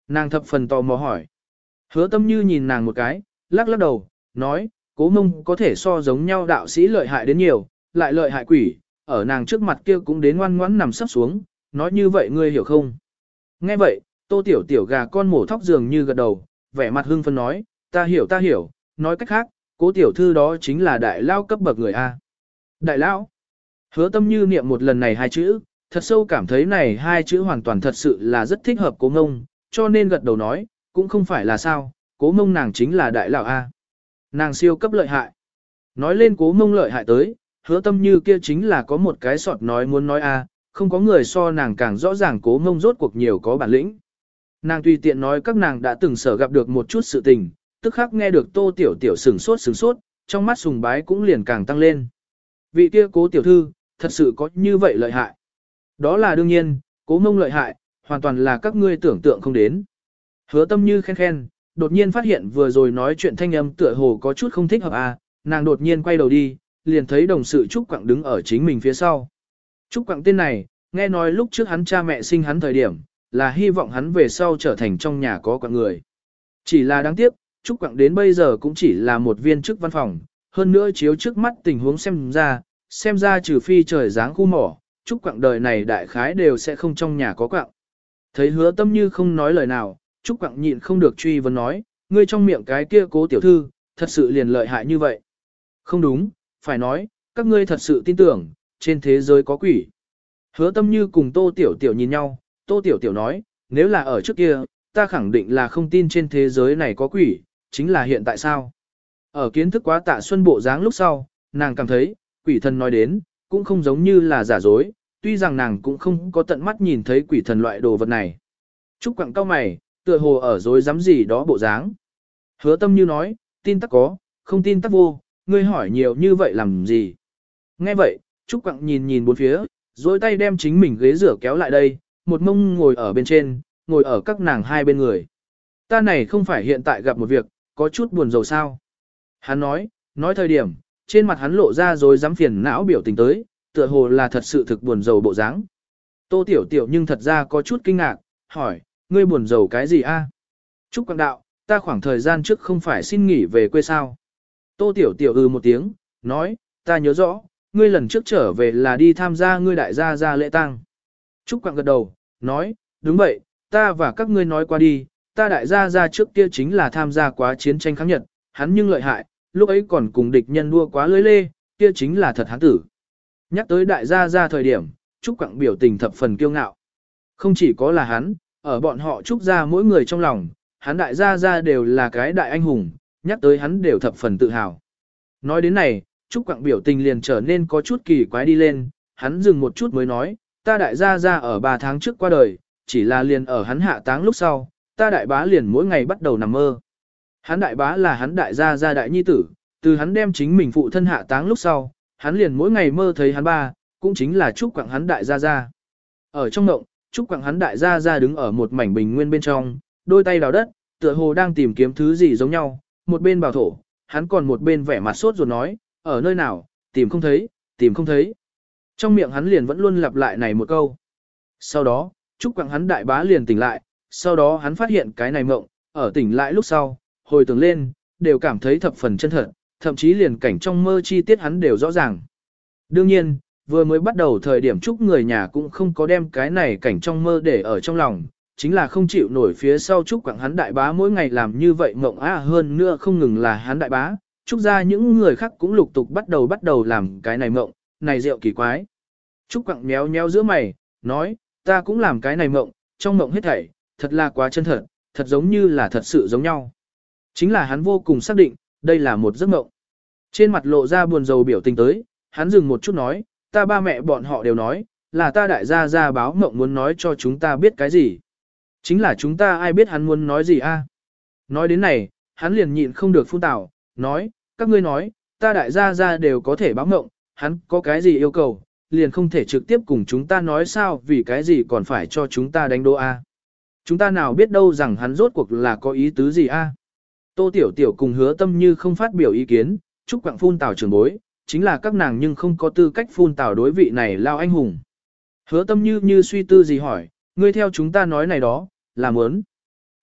A: Nàng thập phần tò mò hỏi. Hứa tâm như nhìn nàng một cái, lắc lắc đầu, nói, cố mông có thể so giống nhau đạo sĩ lợi hại đến nhiều, lại lợi hại quỷ, ở nàng trước mặt kia cũng đến ngoan ngoãn nằm sắp xuống, nói như vậy ngươi hiểu không? Nghe vậy, tô tiểu tiểu gà con mổ thóc dường như gật đầu, vẻ mặt hưng phấn nói, ta hiểu ta hiểu, nói cách khác, cố tiểu thư đó chính là đại lao cấp bậc người A. Đại lao. Hứa tâm như niệm một lần này hai chữ, thật sâu cảm thấy này hai chữ hoàn toàn thật sự là rất thích hợp cố ngông, cho nên gật đầu nói, cũng không phải là sao, cố mông nàng chính là đại lão A. Nàng siêu cấp lợi hại. Nói lên cố mông lợi hại tới, hứa tâm như kia chính là có một cái sọt nói muốn nói A, không có người so nàng càng rõ ràng cố mông rốt cuộc nhiều có bản lĩnh. Nàng tùy tiện nói các nàng đã từng sở gặp được một chút sự tình, tức khắc nghe được tô tiểu tiểu sửng sốt sửng sốt, trong mắt sùng bái cũng liền càng tăng lên. Vị kia cố tiểu thư, thật sự có như vậy lợi hại. Đó là đương nhiên, cố mông lợi hại, hoàn toàn là các ngươi tưởng tượng không đến. Hứa tâm như khen khen, đột nhiên phát hiện vừa rồi nói chuyện thanh âm tựa hồ có chút không thích hợp à, nàng đột nhiên quay đầu đi, liền thấy đồng sự Trúc Quặng đứng ở chính mình phía sau. Trúc Quặng tên này, nghe nói lúc trước hắn cha mẹ sinh hắn thời điểm, là hy vọng hắn về sau trở thành trong nhà có quặng người. Chỉ là đáng tiếc, Trúc Quặng đến bây giờ cũng chỉ là một viên chức văn phòng, hơn nữa chiếu trước mắt tình huống xem ra, xem ra trừ phi trời dáng khu mỏ, Trúc Quặng đời này đại khái đều sẽ không trong nhà có quặng. Thấy hứa tâm như không nói lời nào, Trúc Quặng nhịn không được truy vấn nói, ngươi trong miệng cái kia cố tiểu thư, thật sự liền lợi hại như vậy. Không đúng, phải nói, các ngươi thật sự tin tưởng, trên thế giới có quỷ. Hứa tâm như cùng tô tiểu tiểu nhìn nhau, tô tiểu tiểu nói, nếu là ở trước kia, ta khẳng định là không tin trên thế giới này có quỷ, chính là hiện tại sao. Ở kiến thức quá Tạ Xuân bộ dáng lúc sau, nàng cảm thấy, quỷ thần nói đến, cũng không giống như là giả dối, tuy rằng nàng cũng không có tận mắt nhìn thấy quỷ thần loại đồ vật này. Trúc Quặng cao mày, tựa hồ ở dối dám gì đó bộ dáng. Hứa tâm như nói, tin tắc có, không tin tắc vô, ngươi hỏi nhiều như vậy làm gì. Nghe vậy, Trúc Quặng nhìn nhìn bốn phía, dối tay đem chính mình ghế rửa kéo lại đây, một mông ngồi ở bên trên, ngồi ở các nàng hai bên người. Ta này không phải hiện tại gặp một việc, có chút buồn rầu sao. Hắn nói, nói thời điểm, trên mặt hắn lộ ra rồi dám phiền não biểu tình tới, tựa hồ là thật sự thực buồn rầu bộ dáng. Tô Tiểu Tiểu nhưng thật ra có chút kinh ngạc, hỏi, ngươi buồn rầu cái gì a? Trúc Quang đạo, ta khoảng thời gian trước không phải xin nghỉ về quê sao. Tô Tiểu Tiểu ừ một tiếng, nói, ta nhớ rõ, ngươi lần trước trở về là đi tham gia ngươi đại gia gia lễ tang. Trúc Quang gật đầu, nói, đúng vậy, ta và các ngươi nói qua đi, ta đại gia gia trước kia chính là tham gia quá chiến tranh kháng Nhật, hắn nhưng lợi hại, lúc ấy còn cùng địch nhân đua quá lưới lê, kia chính là thật hắn tử. Nhắc tới đại gia gia thời điểm, Trúc Quặng biểu tình thập phần kiêu ngạo. Không chỉ có là hắn, ở bọn họ Trúc gia mỗi người trong lòng, hắn đại gia gia đều là cái đại anh hùng, nhắc tới hắn đều thập phần tự hào. Nói đến này, Trúc Quặng biểu tình liền trở nên có chút kỳ quái đi lên, hắn dừng một chút mới nói, ta đại gia gia ở ba tháng trước qua đời, chỉ là liền ở hắn hạ táng lúc sau, ta đại bá liền mỗi ngày bắt đầu nằm mơ. Hắn đại bá là hắn đại gia gia đại nhi tử, từ hắn đem chính mình phụ thân hạ táng lúc sau, hắn liền mỗi ngày mơ thấy hắn ba, cũng chính là Trúc Quặng hắn đại gia gia. Ở trong mộng, Trúc Quặng hắn đại gia gia đứng ở một mảnh bình nguyên bên trong, đôi tay đào đất, tựa hồ đang tìm kiếm thứ gì giống nhau, một bên bảo thổ, hắn còn một bên vẻ mặt sốt ruột nói, ở nơi nào, tìm không thấy, tìm không thấy. Trong miệng hắn liền vẫn luôn lặp lại này một câu. Sau đó, Trúc Quặng hắn đại bá liền tỉnh lại, sau đó hắn phát hiện cái này mộng, ở tỉnh lại lúc sau, hồi tưởng lên, đều cảm thấy thập phần chân thật, thậm chí liền cảnh trong mơ chi tiết hắn đều rõ ràng. Đương nhiên, vừa mới bắt đầu thời điểm Trúc người nhà cũng không có đem cái này cảnh trong mơ để ở trong lòng, chính là không chịu nổi phía sau Trúc Quặng hắn đại bá mỗi ngày làm như vậy mộng á hơn nữa không ngừng là hắn đại bá, Trúc ra những người khác cũng lục tục bắt đầu bắt đầu làm cái này mộng, này rượu kỳ quái. Trúc Quặng méo méo giữa mày, nói, ta cũng làm cái này mộng, trong mộng hết thảy, thật là quá chân thật, thật giống như là thật sự giống nhau. Chính là hắn vô cùng xác định, đây là một giấc mộng. Trên mặt lộ ra buồn rầu biểu tình tới, hắn dừng một chút nói, ta ba mẹ bọn họ đều nói, là ta đại gia gia báo mộng muốn nói cho chúng ta biết cái gì. Chính là chúng ta ai biết hắn muốn nói gì a? Nói đến này, hắn liền nhịn không được phun tảo, nói, các ngươi nói, ta đại gia gia đều có thể báo mộng, hắn có cái gì yêu cầu, liền không thể trực tiếp cùng chúng ta nói sao vì cái gì còn phải cho chúng ta đánh đố a. Chúng ta nào biết đâu rằng hắn rốt cuộc là có ý tứ gì a. Tô Tiểu Tiểu cùng Hứa Tâm Như không phát biểu ý kiến, Trúc Quặng phun tào trường bối, chính là các nàng nhưng không có tư cách phun tào đối vị này lao anh hùng. Hứa Tâm Như như suy tư gì hỏi, ngươi theo chúng ta nói này đó, là muốn.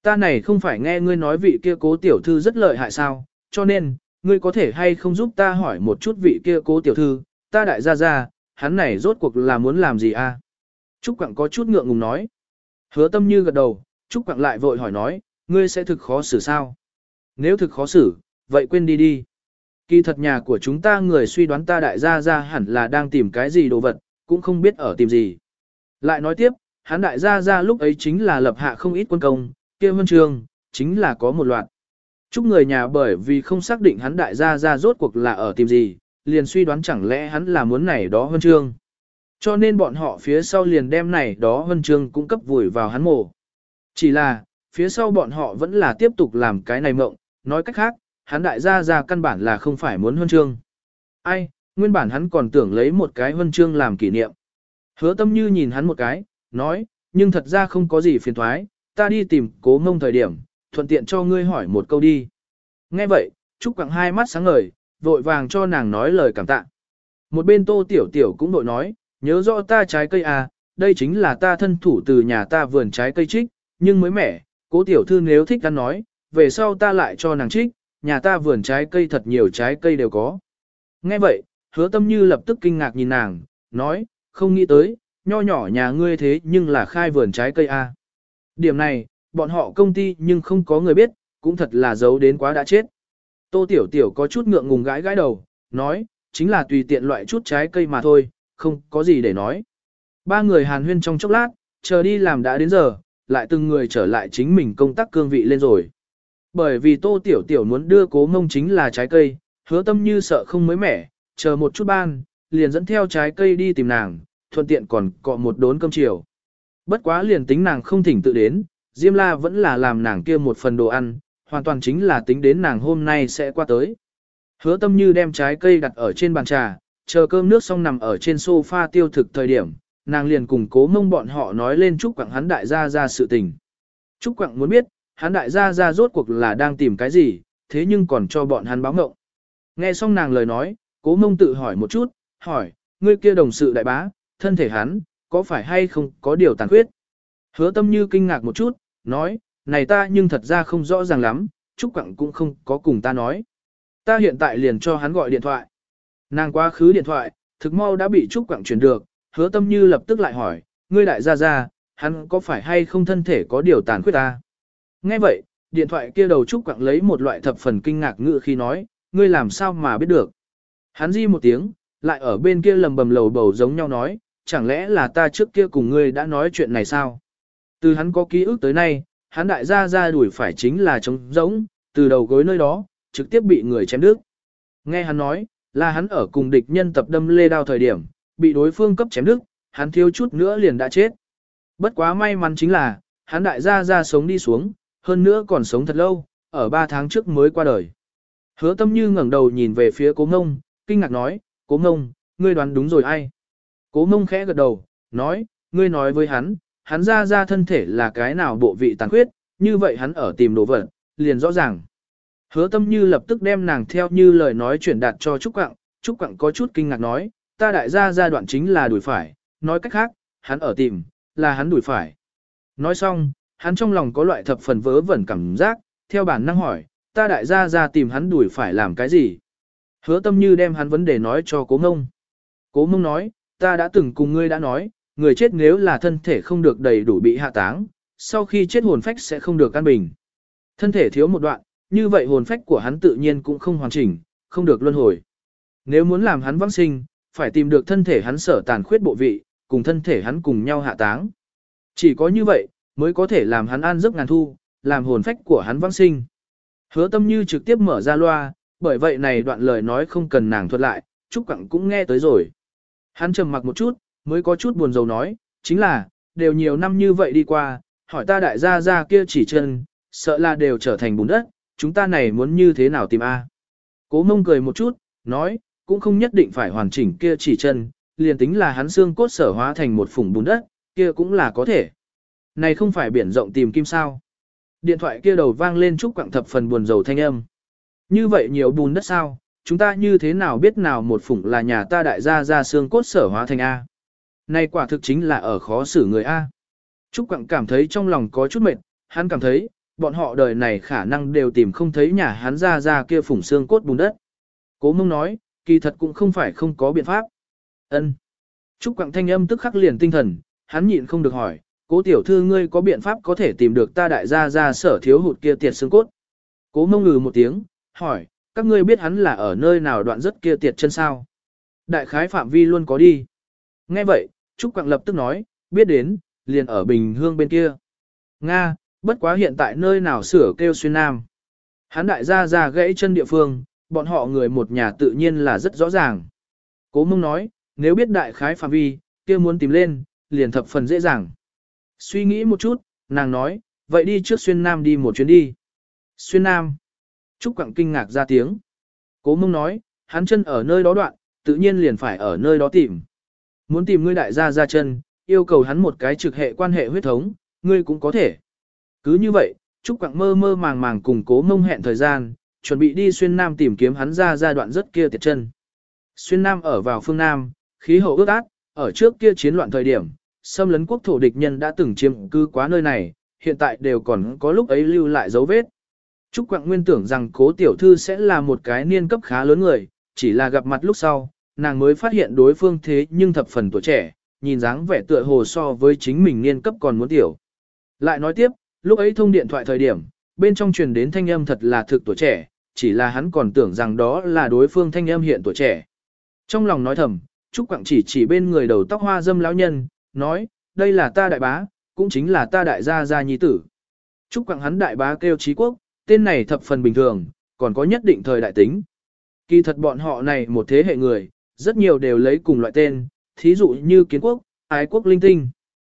A: Ta này không phải nghe ngươi nói vị kia cố tiểu thư rất lợi hại sao, cho nên, ngươi có thể hay không giúp ta hỏi một chút vị kia cố tiểu thư, ta đại gia gia, hắn này rốt cuộc là muốn làm gì a? Trúc Quặng có chút ngượng ngùng nói. Hứa Tâm Như gật đầu, Trúc Quặng lại vội hỏi nói, ngươi sẽ thực khó xử sao? Nếu thực khó xử, vậy quên đi đi. Kỳ thật nhà của chúng ta người suy đoán ta đại gia gia hẳn là đang tìm cái gì đồ vật, cũng không biết ở tìm gì. Lại nói tiếp, hắn đại gia gia lúc ấy chính là lập hạ không ít quân công, kia huân chương, chính là có một loạt. Chúc người nhà bởi vì không xác định hắn đại gia gia rốt cuộc là ở tìm gì, liền suy đoán chẳng lẽ hắn là muốn này đó huân chương. Cho nên bọn họ phía sau liền đem này đó huân chương cũng cấp vùi vào hắn mộ. Chỉ là, phía sau bọn họ vẫn là tiếp tục làm cái này mộng, nói cách khác, hắn đại gia gia căn bản là không phải muốn huân chương. Ai, nguyên bản hắn còn tưởng lấy một cái huân chương làm kỷ niệm. Hứa Tâm Như nhìn hắn một cái, nói, nhưng thật ra không có gì phiền thoái, ta đi tìm Cố Mông thời điểm, thuận tiện cho ngươi hỏi một câu đi. Nghe vậy, Trúc Quặng hai mắt sáng ngời, vội vàng cho nàng nói lời cảm tạ. Một bên Tô Tiểu Tiểu cũng vội nói, nhớ rõ ta trái cây à, đây chính là ta thân thủ từ nhà ta vườn trái cây trích, nhưng mới mẻ, Cố Tiểu Thư nếu thích ăn nói, về sau ta lại cho nàng trích, nhà ta vườn trái cây thật nhiều trái cây đều có. Nghe vậy, Hứa Tâm Như lập tức kinh ngạc nhìn nàng, nói, không nghĩ tới, nho nhỏ nhà ngươi thế nhưng là khai vườn trái cây à. Điểm này, bọn họ công ty nhưng không có người biết, cũng thật là giấu đến quá đã chết. Tô Tiểu Tiểu có chút ngượng ngùng gãi gãi đầu, nói, chính là tùy tiện loại chút trái cây mà thôi, không có gì để nói. Ba người hàn huyên trong chốc lát, chờ đi làm đã đến giờ, lại từng người trở lại chính mình công tác cương vị lên rồi. Bởi vì Tô Tiểu Tiểu muốn đưa Cố Mông chính là trái cây, Hứa Tâm Như sợ không mới mẻ, chờ một chút ban, liền dẫn theo trái cây đi tìm nàng, thuận tiện còn cọ một đốn cơm chiều. Bất quá liền tính nàng không thỉnh tự đến, Diêm La vẫn là làm nàng kia một phần đồ ăn, hoàn toàn chính là tính đến nàng hôm nay sẽ qua tới. Hứa Tâm Như đem trái cây đặt ở trên bàn trà, chờ cơm nước xong nằm ở trên sofa tiêu thực thời điểm, nàng liền cùng Cố Mông bọn họ nói lên Trúc Quặng hắn đại gia ra sự tình. Trúc Quặng muốn biết, hắn đại gia ra rốt cuộc là đang tìm cái gì, thế nhưng còn cho bọn hắn báo ngộng. Nghe xong nàng lời nói, Cố Mông tự hỏi một chút, hỏi, ngươi kia đồng sự đại bá, thân thể hắn, có phải hay không có điều tàn khuyết? Hứa Tâm Như kinh ngạc một chút, nói, này ta nhưng thật ra không rõ ràng lắm, Trúc Quặng cũng không có cùng ta nói. Ta hiện tại liền cho hắn gọi điện thoại. Nàng quá khứ điện thoại, thực mau đã bị Trúc Quặng chuyển được, Hứa Tâm Như lập tức lại hỏi, ngươi đại gia gia, hắn có phải hay không thân thể có điều tàn khuyết ta? Nghe vậy, điện thoại kia đầu Trúc Quặng lấy một loại thập phần kinh ngạc ngữ khi nói, ngươi làm sao mà biết được? Hắn di một tiếng, lại ở bên kia lầm bầm lầu bầu giống nhau nói, chẳng lẽ là ta trước kia cùng ngươi đã nói chuyện này sao? Từ hắn có ký ức tới nay, hắn đại gia gia đuổi phải chính là trống rỗng, từ đầu gối nơi đó, trực tiếp bị người chém đứt. Nghe hắn nói, là hắn ở cùng địch nhân tập đâm lê đao thời điểm, bị đối phương cấp chém đứt, hắn thiếu chút nữa liền đã chết. Bất quá may mắn chính là, hắn đại gia gia sống đi xuống, hơn nữa còn sống thật lâu, ở ba tháng trước mới qua đời. Hứa Tâm Như ngẩng đầu nhìn về phía Cố Ngông, kinh ngạc nói, Cố Ngông, ngươi đoán đúng rồi ai? Cố Ngông khẽ gật đầu, nói, ngươi nói với hắn, hắn ra ra thân thể là cái nào bộ vị tàn khuyết, như vậy hắn ở tìm đồ vật, liền rõ ràng. Hứa Tâm Như lập tức đem nàng theo như lời nói chuyển đạt cho Trúc Quặng, Trúc Quặng có chút kinh ngạc nói, ta đại gia giai đoạn chính là đùi phải, nói cách khác, hắn ở tìm, là hắn đùi phải. Nói xong, hắn trong lòng có loại thập phần vớ vẩn cảm giác, theo bản năng hỏi, ta đại gia ra tìm hắn đùi phải làm cái gì? Hứa Tâm Như đem hắn vấn đề nói cho Cố Ngông. Cố Ngông nói, ta đã từng cùng ngươi đã nói, người chết nếu là thân thể không được đầy đủ bị hạ táng, sau khi chết hồn phách sẽ không được an bình. Thân thể thiếu một đoạn, như vậy hồn phách của hắn tự nhiên cũng không hoàn chỉnh, không được luân hồi. Nếu muốn làm hắn vãng sinh, phải tìm được thân thể hắn sở tàn khuyết bộ vị, cùng thân thể hắn cùng nhau hạ táng. Chỉ có như vậy, mới có thể làm hắn an giấc ngàn thu, làm hồn phách của hắn vãng sinh. Hứa Tâm Như trực tiếp mở ra loa, bởi vậy này đoạn lời nói không cần nàng thuật lại, Trúc Quặng cũng nghe tới rồi. Hắn trầm mặc một chút, mới có chút buồn rầu nói, chính là, đều nhiều năm như vậy đi qua, hỏi ta đại gia gia kia chỉ chân, sợ là đều trở thành bùn đất, chúng ta này muốn như thế nào tìm a? Cố Mông cười một chút, nói, cũng không nhất định phải hoàn chỉnh kia chỉ chân, liền tính là hắn xương cốt sở hóa thành một phủng bùn đất, kia cũng là có thể. Này không phải biển rộng tìm kim sao? Điện thoại kia đầu vang lên Trúc Quặng thập phần buồn rầu thanh âm. Như vậy nhiều bùn đất sao, chúng ta như thế nào biết nào một phủng là nhà ta đại gia gia xương cốt sở hóa thành A. Này quả thực chính là ở khó xử người A. Trúc Quặng cảm thấy trong lòng có chút mệt, hắn cảm thấy, bọn họ đời này khả năng đều tìm không thấy nhà hắn ra ra kia phủng xương cốt bùn đất. Cố Mông nói, kỳ thật cũng không phải không có biện pháp. Ân. Trúc Quặng thanh âm tức khắc liền tinh thần, hắn nhịn không được hỏi, Cố tiểu thư ngươi có biện pháp có thể tìm được ta đại gia gia sở thiếu hụt kia tiệt xương cốt. Cố Mông ngừ một tiếng, hỏi, các ngươi biết hắn là ở nơi nào đoạn rất kia tiệt chân sao? Đại khái phạm vi luôn có đi. Nghe vậy, Trúc Quặng lập tức nói, biết đến, liền ở Bình Hương bên kia. Nga, bất quá hiện tại nơi nào sửa kêu xuyên nam. Hắn đại gia gia gãy chân địa phương, bọn họ người một nhà tự nhiên là rất rõ ràng. Cố Mông nói, nếu biết đại khái phạm vi, kia muốn tìm lên, liền thập phần dễ dàng. Suy nghĩ một chút, nàng nói, vậy đi trước xuyên nam đi một chuyến đi. Xuyên nam. Trúc Quặng kinh ngạc ra tiếng. Cố Mông nói, hắn chân ở nơi đó đoạn, tự nhiên liền phải ở nơi đó tìm. Muốn tìm ngươi đại gia ra chân, yêu cầu hắn một cái trực hệ quan hệ huyết thống, ngươi cũng có thể. Cứ như vậy, Trúc Quặng mơ mơ màng màng cùng Cố Mông hẹn thời gian, chuẩn bị đi xuyên nam tìm kiếm hắn ra ra đoạn rất kia tiệt chân. Xuyên nam ở vào phương Nam, khí hậu ướt át, ở trước kia chiến loạn thời điểm, xâm lấn quốc thổ địch nhân đã từng chiếm cư quá nơi này, hiện tại đều còn có lúc ấy lưu lại dấu vết. Trúc Quặng nguyên tưởng rằng Cố tiểu thư sẽ là một cái niên cấp khá lớn người, chỉ là gặp mặt lúc sau, nàng mới phát hiện đối phương thế nhưng thập phần tuổi trẻ, nhìn dáng vẻ tựa hồ so với chính mình niên cấp còn muốn tiểu. Lại nói tiếp, lúc ấy thông điện thoại thời điểm, bên trong truyền đến thanh âm thật là thực tuổi trẻ, chỉ là hắn còn tưởng rằng đó là đối phương thanh âm hiện tuổi trẻ. Trong lòng nói thầm, Trúc Quặng chỉ chỉ bên người đầu tóc hoa dâm lão nhân, nói, đây là ta đại bá, cũng chính là ta đại gia gia nhi tử. Trúc Quặng hắn đại bá kêu Chí Quốc, tên này thập phần bình thường, còn có nhất định thời đại tính. Kỳ thật bọn họ này một thế hệ người, rất nhiều đều lấy cùng loại tên, thí dụ như Kiến Quốc, Ái Quốc linh tinh.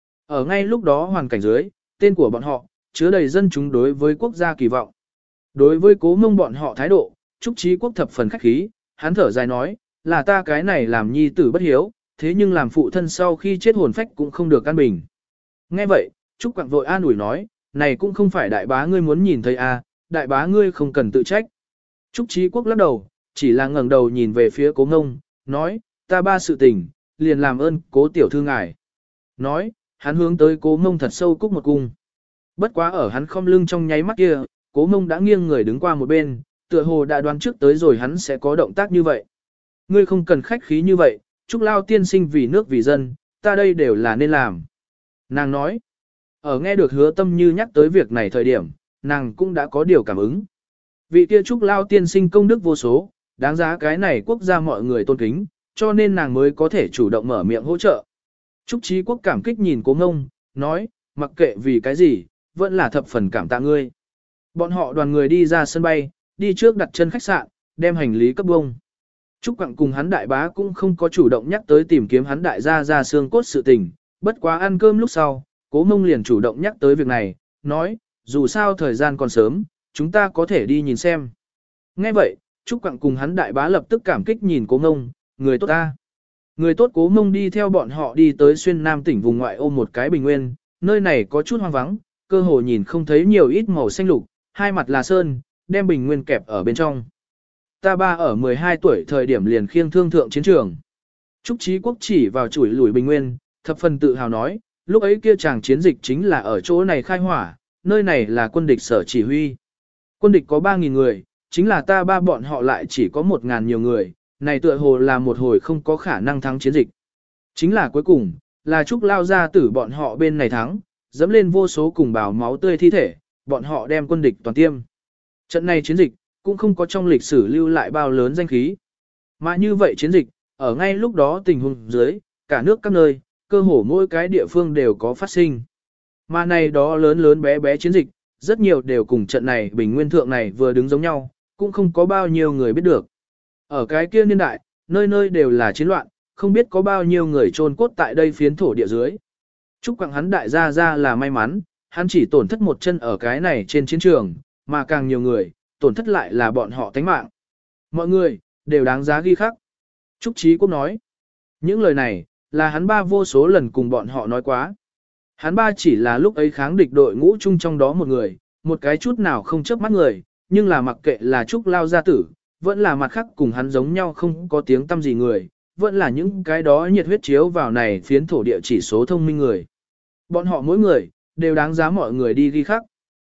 A: Ở ngay lúc đó hoàn cảnh dưới, tên của bọn họ, chứa đầy dân chúng đối với quốc gia kỳ vọng. Đối với Cố Mông bọn họ thái độ, Trúc Chí Quốc thập phần khách khí, hắn thở dài nói, là ta cái này làm nhi tử bất hiếu, thế nhưng làm phụ thân sau khi chết hồn phách cũng không được an bình. Nghe vậy, Trúc Quặng vội an ủi nói, này cũng không phải đại bá ngươi muốn nhìn thấy à, đại bá ngươi không cần tự trách. Trúc Chí Quốc lắc đầu, chỉ là ngẩng đầu nhìn về phía Cố Mông, nói, ta ba sự tình, liền làm ơn Cố tiểu thư ngài. Nói, hắn hướng tới Cố Mông thật sâu cúc một cung. Bất quá ở hắn khom lưng trong nháy mắt kia, Cố Mông đã nghiêng người đứng qua một bên, tựa hồ đã đoán trước tới rồi hắn sẽ có động tác như vậy. Ngươi không cần khách khí như vậy, Trúc Lao tiên sinh vì nước vì dân, ta đây đều là nên làm. Nàng nói, ở nghe được Hứa Tâm Như nhắc tới việc này thời điểm, nàng cũng đã có điều cảm ứng. Vị kia Trúc Lao tiên sinh công đức vô số, đáng giá cái này quốc gia mọi người tôn kính, cho nên nàng mới có thể chủ động mở miệng hỗ trợ. Trúc Chí Quốc cảm kích nhìn Cố Mông, nói, mặc kệ vì cái gì, vẫn là thập phần cảm tạ ngươi. Bọn họ đoàn người đi ra sân bay, đi trước đặt chân khách sạn, đem hành lý cấp bông. Trúc Quặng cùng hắn đại bá cũng không có chủ động nhắc tới tìm kiếm hắn đại gia ra xương cốt sự tình, bất quá ăn cơm lúc sau, Cố Mông liền chủ động nhắc tới việc này, nói, dù sao thời gian còn sớm, chúng ta có thể đi nhìn xem. Nghe vậy, Trúc Quặng cùng hắn đại bá lập tức cảm kích nhìn Cố Mông, người tốt ta. Người tốt Cố Mông đi theo bọn họ đi tới xuyên nam tỉnh vùng ngoại ô một cái bình nguyên, nơi này có chút hoang vắng, cơ hồ nhìn không thấy nhiều ít màu xanh lục, hai mặt là sơn, đem bình nguyên kẹp ở bên trong. Ta ba ở mười hai tuổi thời điểm liền khiêng thương thượng chiến trường. Trúc Chí Quốc chỉ vào chuỗi lùi bình nguyên, thập phần tự hào nói, lúc ấy kia chàng chiến dịch chính là ở chỗ này khai hỏa, nơi này là quân địch sở chỉ huy. Quân địch có ba nghìn người, chính là ta ba bọn họ lại chỉ có một ngàn nhiều người, này tựa hồ là một hồi không có khả năng thắng chiến dịch. Chính là cuối cùng, là Trúc Lao gia tử bọn họ bên này thắng, dẫm lên vô số cùng bào máu tươi thi thể, bọn họ đem quân địch toàn tiêm. Trận này chiến dịch, cũng không có trong lịch sử lưu lại bao lớn danh khí. Mà như vậy chiến dịch, ở ngay lúc đó tình huống dưới, cả nước các nơi, cơ hồ mỗi cái địa phương đều có phát sinh. Mà này đó lớn lớn bé bé chiến dịch, rất nhiều đều cùng trận này bình nguyên thượng này vừa đứng giống nhau, cũng không có bao nhiêu người biết được. Ở cái kia niên đại, nơi nơi đều là chiến loạn, không biết có bao nhiêu người chôn cốt tại đây phiến thổ địa dưới. Trúc Quặng hắn đại gia ra là may mắn, hắn chỉ tổn thất một chân ở cái này trên chiến trường, mà càng nhiều người, tổn thất lại là bọn họ tánh mạng. Mọi người, đều đáng giá ghi khắc. Trúc Chí Quốc nói, những lời này, là hắn ba vô số lần cùng bọn họ nói quá. Hắn ba chỉ là lúc ấy kháng địch đội ngũ chung trong đó một người, một cái chút nào không chớp mắt người, nhưng là mặc kệ là Trúc Lao gia tử, vẫn là mặt khác cùng hắn giống nhau không có tiếng tâm gì người, vẫn là những cái đó nhiệt huyết chiếu vào này phiến thổ địa chỉ số thông minh người. Bọn họ mỗi người, đều đáng giá mọi người đi ghi khắc.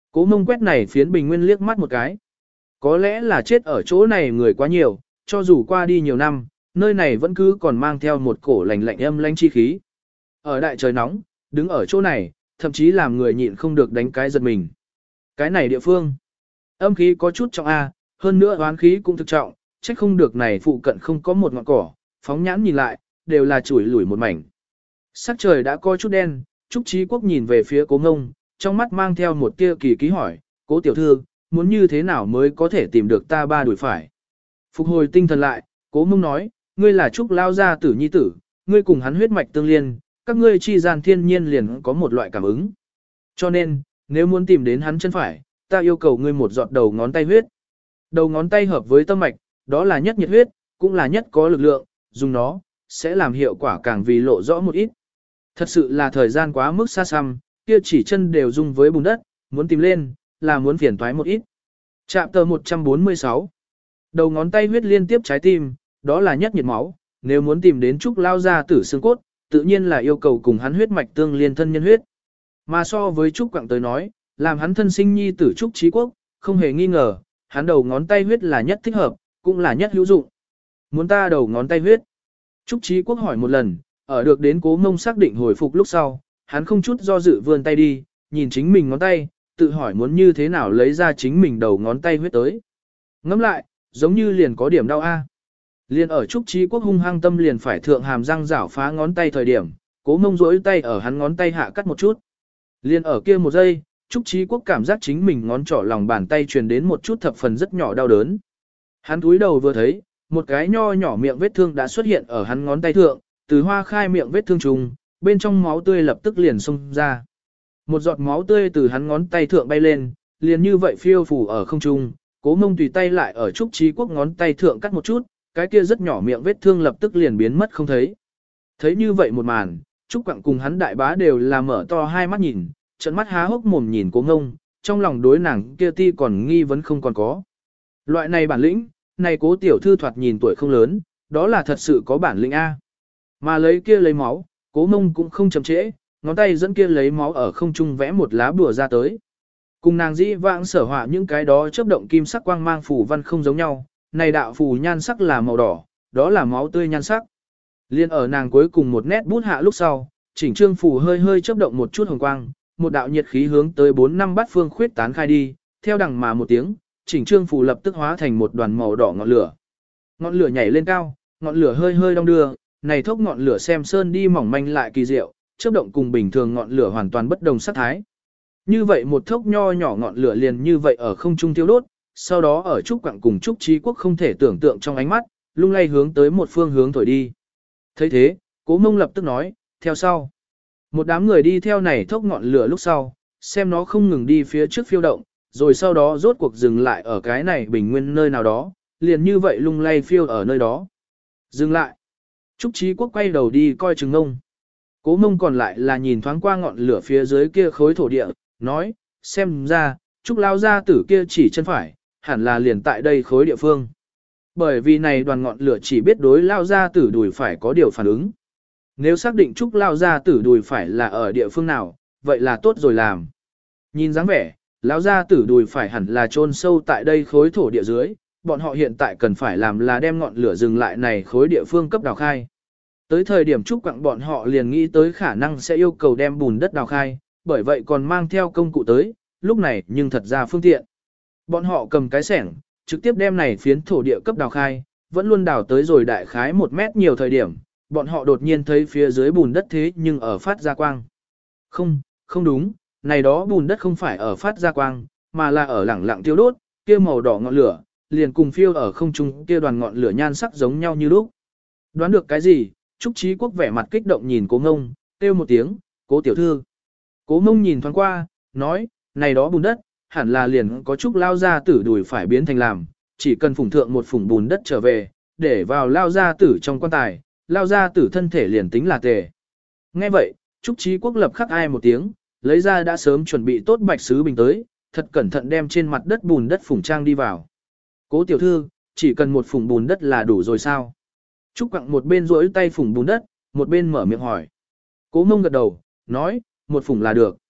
A: Cố Mông quét này phiến bình nguyên liếc mắt một cái. Có lẽ là chết ở chỗ này người quá nhiều, cho dù qua đi nhiều năm, nơi này vẫn cứ còn mang theo một cổ lạnh lạnh âm lãnh chi khí. Ở đại trời nóng, đứng ở chỗ này, thậm chí làm người nhịn không được đánh cái giật mình. Cái này địa phương, âm khí có chút trọng A, hơn nữa oán khí cũng thực trọng, trách không được này phụ cận không có một ngọn cỏ, phóng nhãn nhìn lại, đều là chủi lủi một mảnh. Sắc trời đã coi chút đen, Trúc Trí Quốc nhìn về phía Cố Ngông, trong mắt mang theo một tia kỳ ký hỏi, Cố tiểu thư, muốn như thế nào mới có thể tìm được ta ba đuổi phải. Phục hồi tinh thần lại, Cố Ngông nói, ngươi là Trúc lao gia tử nhi tử, ngươi cùng hắn huyết mạch tương liên, các ngươi chi gian thiên nhiên liền có một loại cảm ứng. Cho nên, nếu muốn tìm đến hắn chân phải, ta yêu cầu ngươi một giọt đầu ngón tay huyết. Đầu ngón tay hợp với tâm mạch, đó là nhất nhiệt huyết, cũng là nhất có lực lượng, dùng nó, sẽ làm hiệu quả càng vì lộ rõ một ít. Thật sự là thời gian quá mức xa xăm, kia chỉ chân đều dung với bùn đất, muốn tìm lên, là muốn phiền toái một ít. Chạm tờ một trăm bốn mươi sáu. Đầu ngón tay huyết liên tiếp trái tim, đó là nhất nhiệt máu, nếu muốn tìm đến Trúc lao gia tử xương cốt, tự nhiên là yêu cầu cùng hắn huyết mạch tương liên thân nhân huyết. Mà so với Trúc Quảng tới nói, làm hắn thân sinh nhi tử Trúc Trí Quốc, không hề nghi ngờ, hắn đầu ngón tay huyết là nhất thích hợp, cũng là nhất hữu dụng. Muốn ta đầu ngón tay huyết? Trúc Trí Quốc hỏi một lần, ở được đến Cố Mông xác định hồi phục lúc sau, hắn không chút do dự vươn tay đi, nhìn chính mình ngón tay, tự hỏi muốn như thế nào lấy ra chính mình đầu ngón tay huyết tới. Ngẫm lại, giống như liền có điểm đau a. Liền ở Trúc Trí Quốc hung hăng tâm liền phải thượng hàm răng rảo phá ngón tay thời điểm, Cố Mông rỗi tay ở hắn ngón tay hạ cắt một chút. Liền ở kia một giây, Trúc Trí Quốc cảm giác chính mình ngón trỏ lòng bàn tay truyền đến một chút thập phần rất nhỏ đau đớn. Hắn cúi đầu vừa thấy, một cái nho nhỏ miệng vết thương đã xuất hiện ở hắn ngón tay thượng, từ hoa khai miệng vết thương trùng, bên trong máu tươi lập tức liền xông ra. Một giọt máu tươi từ hắn ngón tay thượng bay lên, liền như vậy phiêu phù ở không trung, Cố Mông tùy tay lại ở Trúc Trí Quốc ngón tay thượng cắt một chút, cái kia rất nhỏ miệng vết thương lập tức liền biến mất không thấy. Thấy như vậy một màn, Trúc Quảng cùng hắn đại bá đều là mở to hai mắt nhìn, trận mắt há hốc mồm nhìn Cố Ngông, trong lòng đối nàng kia ti còn nghi vấn không còn có. Loại này bản lĩnh, này Cố tiểu thư thoạt nhìn tuổi không lớn, đó là thật sự có bản lĩnh A. Mà lấy kia lấy máu, Cố Mông cũng không chậm trễ, ngón tay dẫn kia lấy máu ở không trung vẽ một lá bùa ra tới. Cùng nàng dĩ vãng sở họa những cái đó chớp động kim sắc quang mang phù văn không giống nhau, này đạo phù nhan sắc là màu đỏ, đó là máu tươi nhan sắc. Liên ở nàng cuối cùng một nét bút hạ lúc sau, chỉnh trương phù hơi hơi chớp động một chút hồng quang, một đạo nhiệt khí hướng tới bốn năm bát phương khuyết tán khai đi, theo đằng mà một tiếng, chỉnh trương phù lập tức hóa thành một đoàn màu đỏ ngọn lửa. Ngọn lửa nhảy lên cao, ngọn lửa hơi hơi đong đưa, này thốc ngọn lửa xem sơn đi mỏng manh lại kỳ diệu, chớp động cùng bình thường ngọn lửa hoàn toàn bất đồng sắc thái. Như vậy một thốc nho nhỏ ngọn lửa liền như vậy ở không trung thiêu đốt, sau đó ở Trúc Quảng cùng Trúc Trí Quốc không thể tưởng tượng trong ánh mắt, lung lay hướng tới một phương hướng thổi đi. Thấy thế, Cố Mông lập tức nói, theo sau. Một đám người đi theo này thốc ngọn lửa lúc sau, xem nó không ngừng đi phía trước phiêu động, rồi sau đó rốt cuộc dừng lại ở cái này bình nguyên nơi nào đó, liền như vậy lung lay phiêu ở nơi đó. Dừng lại. Trúc Trí Quốc quay đầu đi coi chừng ngông. Cố Mông còn lại là nhìn thoáng qua ngọn lửa phía dưới kia khối thổ địa, nói, xem ra, Trúc lao gia tử kia chỉ chân phải, hẳn là liền tại đây khối địa phương. Bởi vì này đoàn ngọn lửa chỉ biết đối lao gia tử đùi phải có điều phản ứng. Nếu xác định Trúc lao gia tử đùi phải là ở địa phương nào, vậy là tốt rồi làm. Nhìn dáng vẻ, lao gia tử đùi phải hẳn là chôn sâu tại đây khối thổ địa dưới, bọn họ hiện tại cần phải làm là đem ngọn lửa dừng lại này khối địa phương cấp đào khai. Tới thời điểm Trúc Quặng bọn họ liền nghĩ tới khả năng sẽ yêu cầu đem bùn đất đào khai, bởi vậy còn mang theo công cụ tới, lúc này nhưng thật ra phương tiện. Bọn họ cầm cái xẻng, trực tiếp đem này phiến thổ địa cấp đào khai, vẫn luôn đào tới rồi đại khái một mét nhiều thời điểm, bọn họ đột nhiên thấy phía dưới bùn đất thế nhưng ở phát ra quang. Không, không đúng, này đó bùn đất không phải ở phát ra quang, mà là ở lẳng lặng tiêu đốt, kia màu đỏ ngọn lửa, liền cùng phiêu ở không trung kia đoàn ngọn lửa nhan sắc giống nhau như lúc. Đoán được cái gì? Trúc Trí Quốc vẻ mặt kích động nhìn Cố Ngông, kêu một tiếng, Cố tiểu thư. Cố Ngông nhìn thoáng qua, nói, này đó bùn đất, hẳn là liền có Trúc lao gia tử đùi phải biến thành làm, chỉ cần phủng thượng một phủng bùn đất trở về, để vào lao gia tử trong quan tài, lao gia tử thân thể liền tính là tề. Nghe vậy, Trúc Trí Quốc lập khắc ai một tiếng, lấy ra đã sớm chuẩn bị tốt bạch sứ bình tới, thật cẩn thận đem trên mặt đất bùn đất phủng trang đi vào. Cố tiểu thư, chỉ cần một phủng bùn đất là đủ rồi sao? Trúc Quặng một bên duỗi tay phủng bùn đất, một bên mở miệng hỏi. Cố Mông gật đầu, nói, một phủng là được.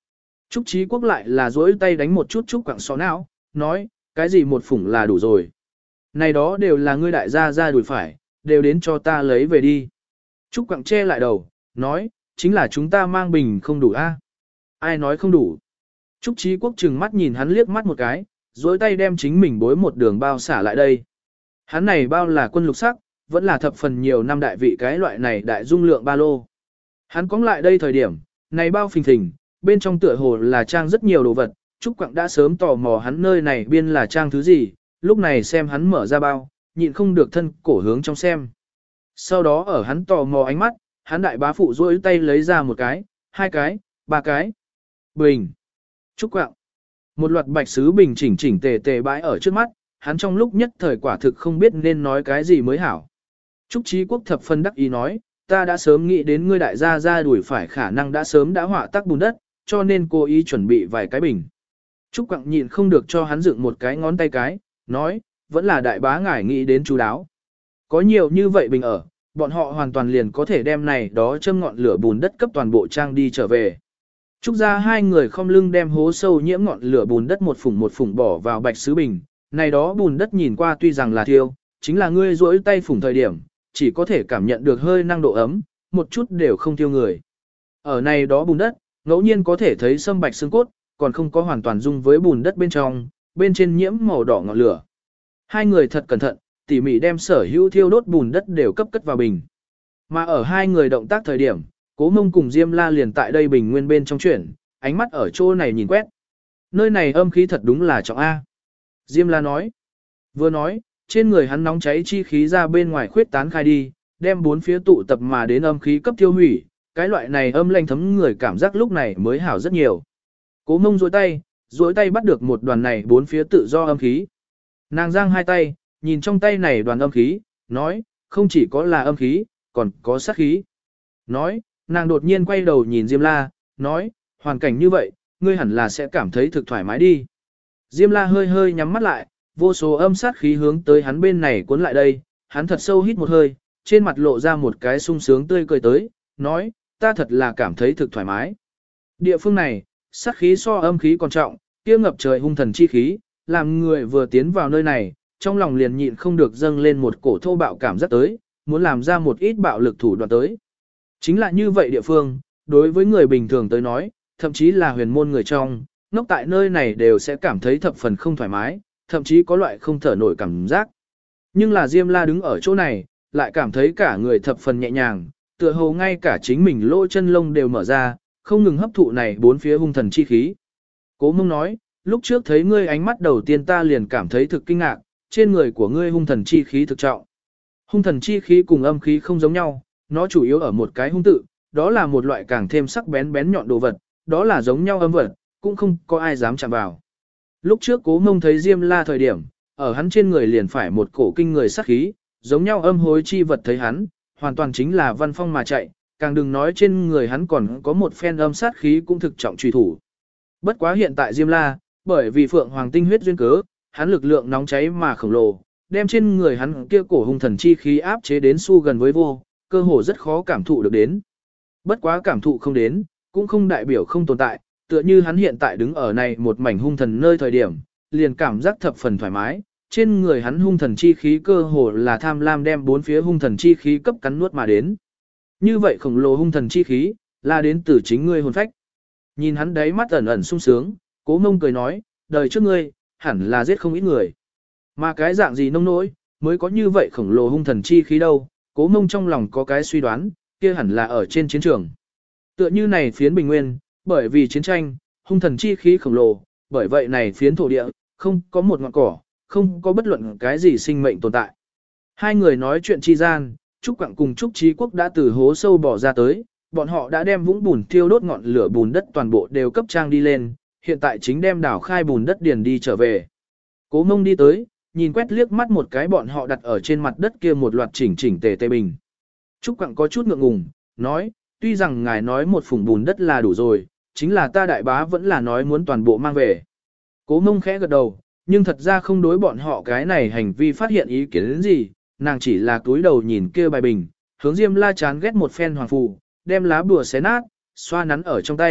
A: Trúc Trí Quốc lại là duỗi tay đánh một chút Trúc Quảng xó não, nói, cái gì một phủng là đủ rồi. Này đó đều là ngươi đại gia ra đùi phải, đều đến cho ta lấy về đi. Trúc Quảng che lại đầu, nói, chính là chúng ta mang bình không đủ a. Ai nói không đủ. Trúc Trí Quốc trừng mắt nhìn hắn liếc mắt một cái, duỗi tay đem chính mình bối một đường bao xả lại đây. Hắn này bao là quân lục sắc, vẫn là thập phần nhiều năm đại vị cái loại này đại dung lượng ba lô. Hắn cóng lại đây thời điểm, này bao phình phình, bên trong tựa hồ là trang rất nhiều đồ vật, Trúc Quặng đã sớm tò mò hắn nơi này biên là trang thứ gì, lúc này xem hắn mở ra bao, nhịn không được thân cổ hướng trong xem. Sau đó ở hắn tò mò ánh mắt, hắn đại bá phụ duỗi tay lấy ra một cái, hai cái, ba cái. Bình. Trúc Quặng. Một loạt bạch sứ bình chỉnh chỉnh tề tề bãi ở trước mắt, hắn trong lúc nhất thời quả thực không biết nên nói cái gì mới hảo. Trúc Trí Quốc thập phân đắc ý nói, ta đã sớm nghĩ đến ngươi đại gia gia đuổi phải khả năng đã sớm đã họa tác bùn đất, cho nên cố ý chuẩn bị vài cái bình. Trúc Quặng nhịn không được cho hắn dựng một cái ngón tay cái, nói, vẫn là đại bá ngải nghĩ đến chú đáo. Có nhiều như vậy bình ở, bọn họ hoàn toàn liền có thể đem này đó châm ngọn lửa bùn đất cấp toàn bộ trang đi trở về. Trúc ra hai người không lưng đem hố sâu nhiễm ngọn lửa bùn đất một phủng một phủng bỏ vào bạch sứ bình, này đó bùn đất nhìn qua tuy rằng là thiêu, chính là ngươi duỗi tay phủng thời điểm, chỉ có thể cảm nhận được hơi năng độ ấm, một chút đều không thiêu người. Ở này đó bùn đất, ngẫu nhiên có thể thấy sâm bạch xương cốt, còn không có hoàn toàn dung với bùn đất bên trong, bên trên nhiễm màu đỏ ngọn lửa. Hai người thật cẩn thận, tỉ mỉ đem sở hữu thiêu đốt bùn đất đều cấp cất vào bình. Mà ở hai người động tác thời điểm, Cố Mông cùng Diêm La liền tại đây bình nguyên bên trong chuyển, ánh mắt ở chỗ này nhìn quét. Nơi này âm khí thật đúng là trọng A. Diêm La nói. Vừa nói, trên người hắn nóng cháy chi khí ra bên ngoài khuyết tán khai đi, đem bốn phía tụ tập mà đến âm khí cấp tiêu hủy, cái loại này âm lanh thấm người cảm giác lúc này mới hảo rất nhiều. Cố Mông duỗi tay, duỗi tay bắt được một đoàn này bốn phía tự do âm khí. Nàng giang hai tay, nhìn trong tay này đoàn âm khí, nói, không chỉ có là âm khí, còn có sát khí. Nói, nàng đột nhiên quay đầu nhìn Diêm La, nói, hoàn cảnh như vậy, ngươi hẳn là sẽ cảm thấy thực thoải mái đi. Diêm La hơi hơi nhắm mắt lại, vô số âm sát khí hướng tới hắn bên này cuốn lại đây, hắn thật sâu hít một hơi, trên mặt lộ ra một cái sung sướng tươi cười tới, nói, ta thật là cảm thấy thực thoải mái. Địa phương này, sát khí so âm khí còn trọng, kia ngập trời hung thần chi khí, làm người vừa tiến vào nơi này, trong lòng liền nhịn không được dâng lên một cổ thô bạo cảm giác tới, muốn làm ra một ít bạo lực thủ đoạn tới. Chính là như vậy địa phương, đối với người bình thường tới nói, thậm chí là huyền môn người trong, ngốc tại nơi này đều sẽ cảm thấy thập phần không thoải mái, thậm chí có loại không thở nổi cảm giác. Nhưng là Diêm La đứng ở chỗ này, lại cảm thấy cả người thập phần nhẹ nhàng, tựa hồ ngay cả chính mình lỗ chân lông đều mở ra, không ngừng hấp thụ này bốn phía hung thần chi khí. Cố Mông nói, lúc trước thấy ngươi ánh mắt đầu tiên ta liền cảm thấy thực kinh ngạc, trên người của ngươi hung thần chi khí thực trọng. Hung thần chi khí cùng âm khí không giống nhau, nó chủ yếu ở một cái hung tự, đó là một loại càng thêm sắc bén bén nhọn đồ vật, đó là giống nhau âm vật, cũng không có ai dám chạm vào. Lúc trước Cố Mông thấy Diêm La thời điểm, ở hắn trên người liền phải một cổ kinh người sát khí, giống nhau âm hối chi vật thấy hắn, hoàn toàn chính là văn phong mà chạy, càng đừng nói trên người hắn còn có một phen âm sát khí cũng thực trọng truy thủ. Bất quá hiện tại Diêm La, bởi vì Phượng Hoàng tinh huyết duyên cớ, hắn lực lượng nóng cháy mà khổng lồ, đem trên người hắn kia cổ hung thần chi khí áp chế đến su gần với vô, cơ hồ rất khó cảm thụ được đến. Bất quá cảm thụ không đến, cũng không đại biểu không tồn tại, tựa như hắn hiện tại đứng ở này một mảnh hung thần nơi thời điểm, liền cảm giác thập phần thoải mái, trên người hắn hung thần chi khí cơ hồ là tham lam đem bốn phía hung thần chi khí cấp cắn nuốt mà đến. Như vậy khổng lồ hung thần chi khí, là đến từ chính ngươi hồn phách. Nhìn hắn đáy mắt ẩn ẩn sung sướng, Cố Mông cười nói, đời trước ngươi, hẳn là giết không ít người. Mà cái dạng gì nông nỗi, mới có như vậy khổng lồ hung thần chi khí đâu, Cố Mông trong lòng có cái suy đoán, kia hẳn là ở trên chiến trường. Tựa như này phiến bình nguyên, bởi vì chiến tranh, hung thần chi khí khổng lồ, bởi vậy này phiến thổ địa, không có một ngọn cỏ, không có bất luận cái gì sinh mệnh tồn tại. Hai người nói chuyện chi gian, Trúc Quặng cùng Trúc Trí Quốc đã từ hố sâu bỏ ra tới, bọn họ đã đem vũng bùn thiêu đốt ngọn lửa bùn đất toàn bộ đều cấp trang đi lên, hiện tại chính đem đảo khai bùn đất điền đi trở về. Cố Mông đi tới, nhìn quét liếc mắt một cái bọn họ đặt ở trên mặt đất kia một loạt chỉnh chỉnh tề tề bình. Trúc Quặng có chút ngượng ngùng, nói, tuy rằng ngài nói một phủng bùn đất là đủ rồi, chính là ta đại bá vẫn là nói muốn toàn bộ mang về. Cố Mông khẽ gật đầu, nhưng thật ra không đối bọn họ cái này hành vi phát hiện ý kiến đến gì, nàng chỉ là túi đầu nhìn kia bài bình, hướng Diêm La chán ghét một phen hoàng phù, đem lá bùa xé nát, xoa nắn ở trong tay,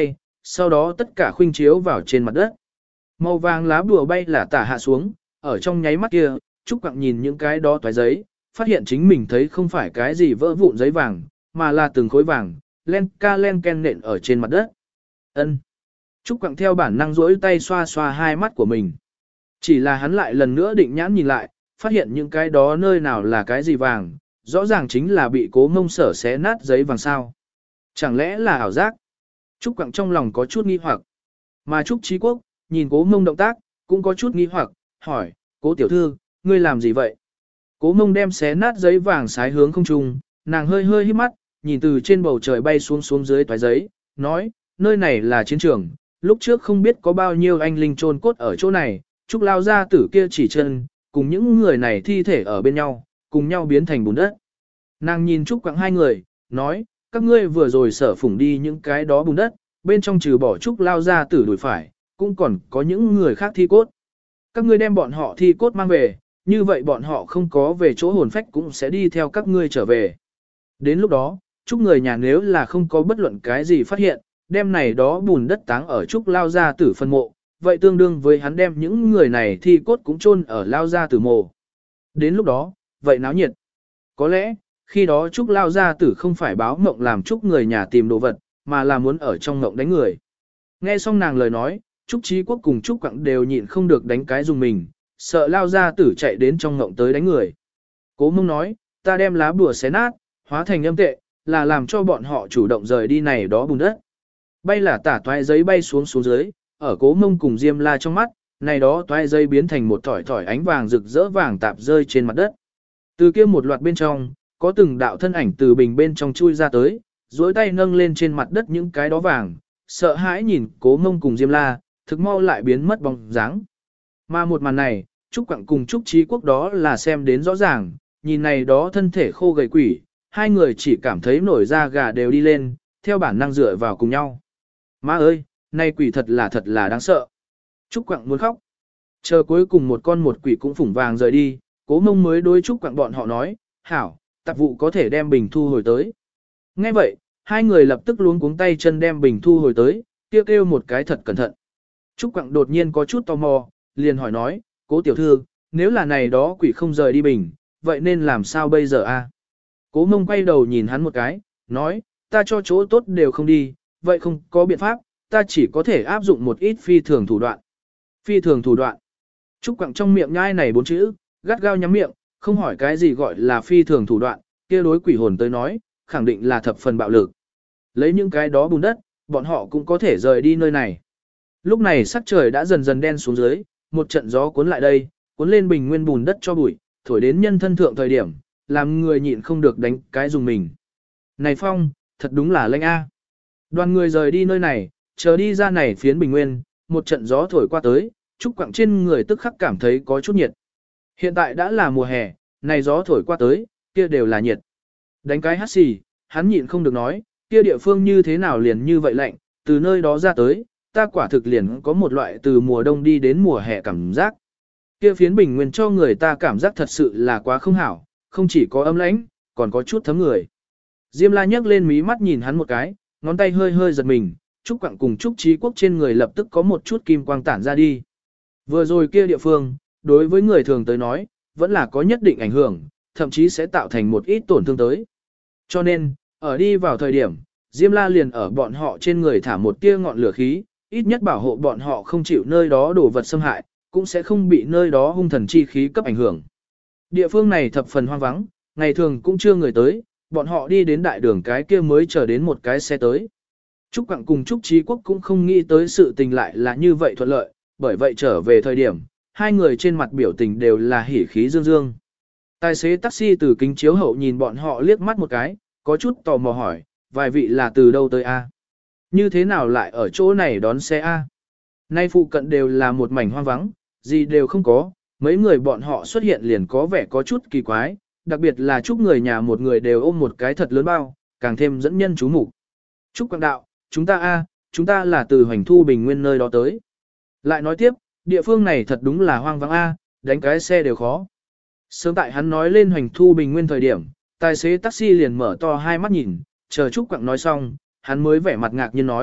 A: sau đó tất cả khuynh chiếu vào trên mặt đất. Màu vàng lá bùa bay là tả hạ xuống, ở trong nháy mắt kia, Trúc Quặng nhìn những cái đó toái giấy, phát hiện chính mình thấy không phải cái gì vỡ vụn giấy vàng, mà là từng khối vàng, len ca len ken nện ở trên mặt đất. Ân. Trúc Quặng theo bản năng duỗi tay xoa xoa hai mắt của mình. Chỉ là hắn lại lần nữa định nhãn nhìn lại, phát hiện những cái đó nơi nào là cái gì vàng, rõ ràng chính là bị Cố Mông Sở xé nát giấy vàng sao. Chẳng lẽ là ảo giác? Trúc Quặng trong lòng có chút nghi hoặc. Mà Trúc Chí Quốc, nhìn Cố Mông động tác, cũng có chút nghi hoặc, hỏi, Cố tiểu thư, ngươi làm gì vậy? Cố Mông đem xé nát giấy vàng sái hướng không trung, nàng hơi hơi híp mắt, nhìn từ trên bầu trời bay xuống xuống dưới toái giấy, nói, nơi này là chiến trường, lúc trước không biết có bao nhiêu anh linh chôn cốt ở chỗ này, Trúc lao ra tử kia chỉ chân, cùng những người này thi thể ở bên nhau, cùng nhau biến thành bùn đất. Nàng nhìn Trúc Quặng hai người, nói, các ngươi vừa rồi sở phủng đi những cái đó bùn đất, bên trong trừ bỏ Trúc lao ra tử đuổi phải, cũng còn có những người khác thi cốt. Các ngươi đem bọn họ thi cốt mang về, như vậy bọn họ không có về chỗ hồn phách cũng sẽ đi theo các ngươi trở về. Đến lúc đó, Trúc người nhà nếu là không có bất luận cái gì phát hiện, đem này đó bùn đất táng ở Trúc lao ra tử phân mộ, vậy tương đương với hắn đem những người này thi cốt cũng chôn ở lao ra tử mộ. Đến lúc đó, vậy náo nhiệt. Có lẽ, khi đó Trúc lao ra tử không phải báo mộng làm Trúc người nhà tìm đồ vật, mà là muốn ở trong mộng đánh người. Nghe xong nàng lời nói, Trúc Chí Quốc cùng Trúc Quặng đều nhịn không được đánh cái dùng mình, sợ lao ra tử chạy đến trong mộng tới đánh người. Cố Mông nói, ta đem lá bùa xé nát, hóa thành âm tệ, là làm cho bọn họ chủ động rời đi này đó bùn đất. Bay là tả toái giấy bay xuống xuống dưới, ở Cố Mông cùng Diêm La trong mắt, này đó toái giấy biến thành một thỏi thỏi ánh vàng rực rỡ vàng tạp rơi trên mặt đất. Từ kia một loạt bên trong, có từng đạo thân ảnh từ bình bên trong chui ra tới, duỗi tay nâng lên trên mặt đất những cái đó vàng, sợ hãi nhìn Cố Mông cùng Diêm La, thực mau lại biến mất bóng dáng. Mà một màn này, Trúc Quặng cùng Trúc Chí Quốc đó là xem đến rõ ràng, nhìn này đó thân thể khô gầy quỷ, hai người chỉ cảm thấy nổi da gà đều đi lên, theo bản năng dựa vào cùng nhau. Má ơi, này quỷ thật là thật là đáng sợ. Trúc Quặng muốn khóc. Chờ cuối cùng một con một quỷ cũng phủng vàng rời đi, Cố Mông mới đối Trúc Quặng bọn họ nói, hảo, tạp vụ có thể đem bình thu hồi tới. Nghe vậy, hai người lập tức luống cuống tay chân đem bình thu hồi tới, kêu kêu một cái thật cẩn thận. Trúc Quặng đột nhiên có chút tò mò, liền hỏi nói, Cố tiểu thư, nếu là này đó quỷ không rời đi bình, vậy nên làm sao bây giờ a? Cố Mông quay đầu nhìn hắn một cái, nói, ta cho chỗ tốt đều không đi, vậy không có biện pháp, ta chỉ có thể áp dụng một ít phi thường thủ đoạn. Phi thường thủ đoạn. Trúc Quặng trong miệng nhai này bốn chữ, gắt gao nhắm miệng, không hỏi cái gì gọi là phi thường thủ đoạn, kia đối quỷ hồn tới nói, khẳng định là thập phần bạo lực. Lấy những cái đó bùn đất, bọn họ cũng có thể rời đi nơi này. Lúc này sắc trời đã dần dần đen xuống dưới, một trận gió cuốn lại đây, cuốn lên bình nguyên bùn đất cho bụi, thổi đến nhân thân thượng thời điểm, làm người nhịn không được đánh cái dùng mình. Này phong, thật đúng là lạnh a. Đoàn người rời đi nơi này, chờ đi ra này phiến bình nguyên, một trận gió thổi qua tới, Trúc Quặng trên người tức khắc cảm thấy có chút nhiệt. Hiện tại đã là mùa hè, này gió thổi qua tới, kia đều là nhiệt. Đánh cái hắt xì, hắn nhịn không được nói, kia địa phương như thế nào liền như vậy lạnh, từ nơi đó ra tới, ta quả thực liền có một loại từ mùa đông đi đến mùa hè cảm giác. Kia phiến bình nguyên cho người ta cảm giác thật sự là quá không hảo, không chỉ có ấm lãnh, còn có chút thấm người. Diêm La nhấc lên mí mắt nhìn hắn một cái, ngón tay hơi hơi giật mình, Trúc Quặng cùng Trúc Chí Quốc trên người lập tức có một chút kim quang tản ra đi. Vừa rồi kia địa phương, đối với người thường tới nói, vẫn là có nhất định ảnh hưởng, thậm chí sẽ tạo thành một ít tổn thương tới. Cho nên, ở đi vào thời điểm, Diêm La liền ở bọn họ trên người thả một tia ngọn lửa khí, ít nhất bảo hộ bọn họ không chịu nơi đó đổ vật xâm hại, cũng sẽ không bị nơi đó hung thần chi khí cấp ảnh hưởng. Địa phương này thập phần hoang vắng, ngày thường cũng chưa người tới, bọn họ đi đến đại đường cái kia mới chờ đến một cái xe tới. Trúc Quặng cùng Trúc Chí Quốc cũng không nghĩ tới sự tình lại là như vậy thuận lợi, bởi vậy trở về thời điểm, hai người trên mặt biểu tình đều là hỉ khí dương dương. Tài xế taxi từ kính chiếu hậu nhìn bọn họ liếc mắt một cái, có chút tò mò hỏi, vài vị là từ đâu tới a? Như thế nào lại ở chỗ này đón xe a? Nay phụ cận đều là một mảnh hoang vắng, gì đều không có, mấy người bọn họ xuất hiện liền có vẻ có chút kỳ quái, đặc biệt là chúc người nhà một người đều ôm một cái thật lớn bao, càng thêm dẫn nhân chú mục. Trúc Quang đạo, chúng ta a, chúng ta là từ Hoành Thu Bình Nguyên nơi đó tới. Lại nói tiếp, địa phương này thật đúng là hoang vắng a, đánh cái xe đều khó. Sớm tại hắn nói lên Hoành Thu Bình Nguyên thời điểm, tài xế taxi liền mở to hai mắt nhìn, chờ Trúc Quang nói xong, hắn mới vẻ mặt ngạc nhiên nói,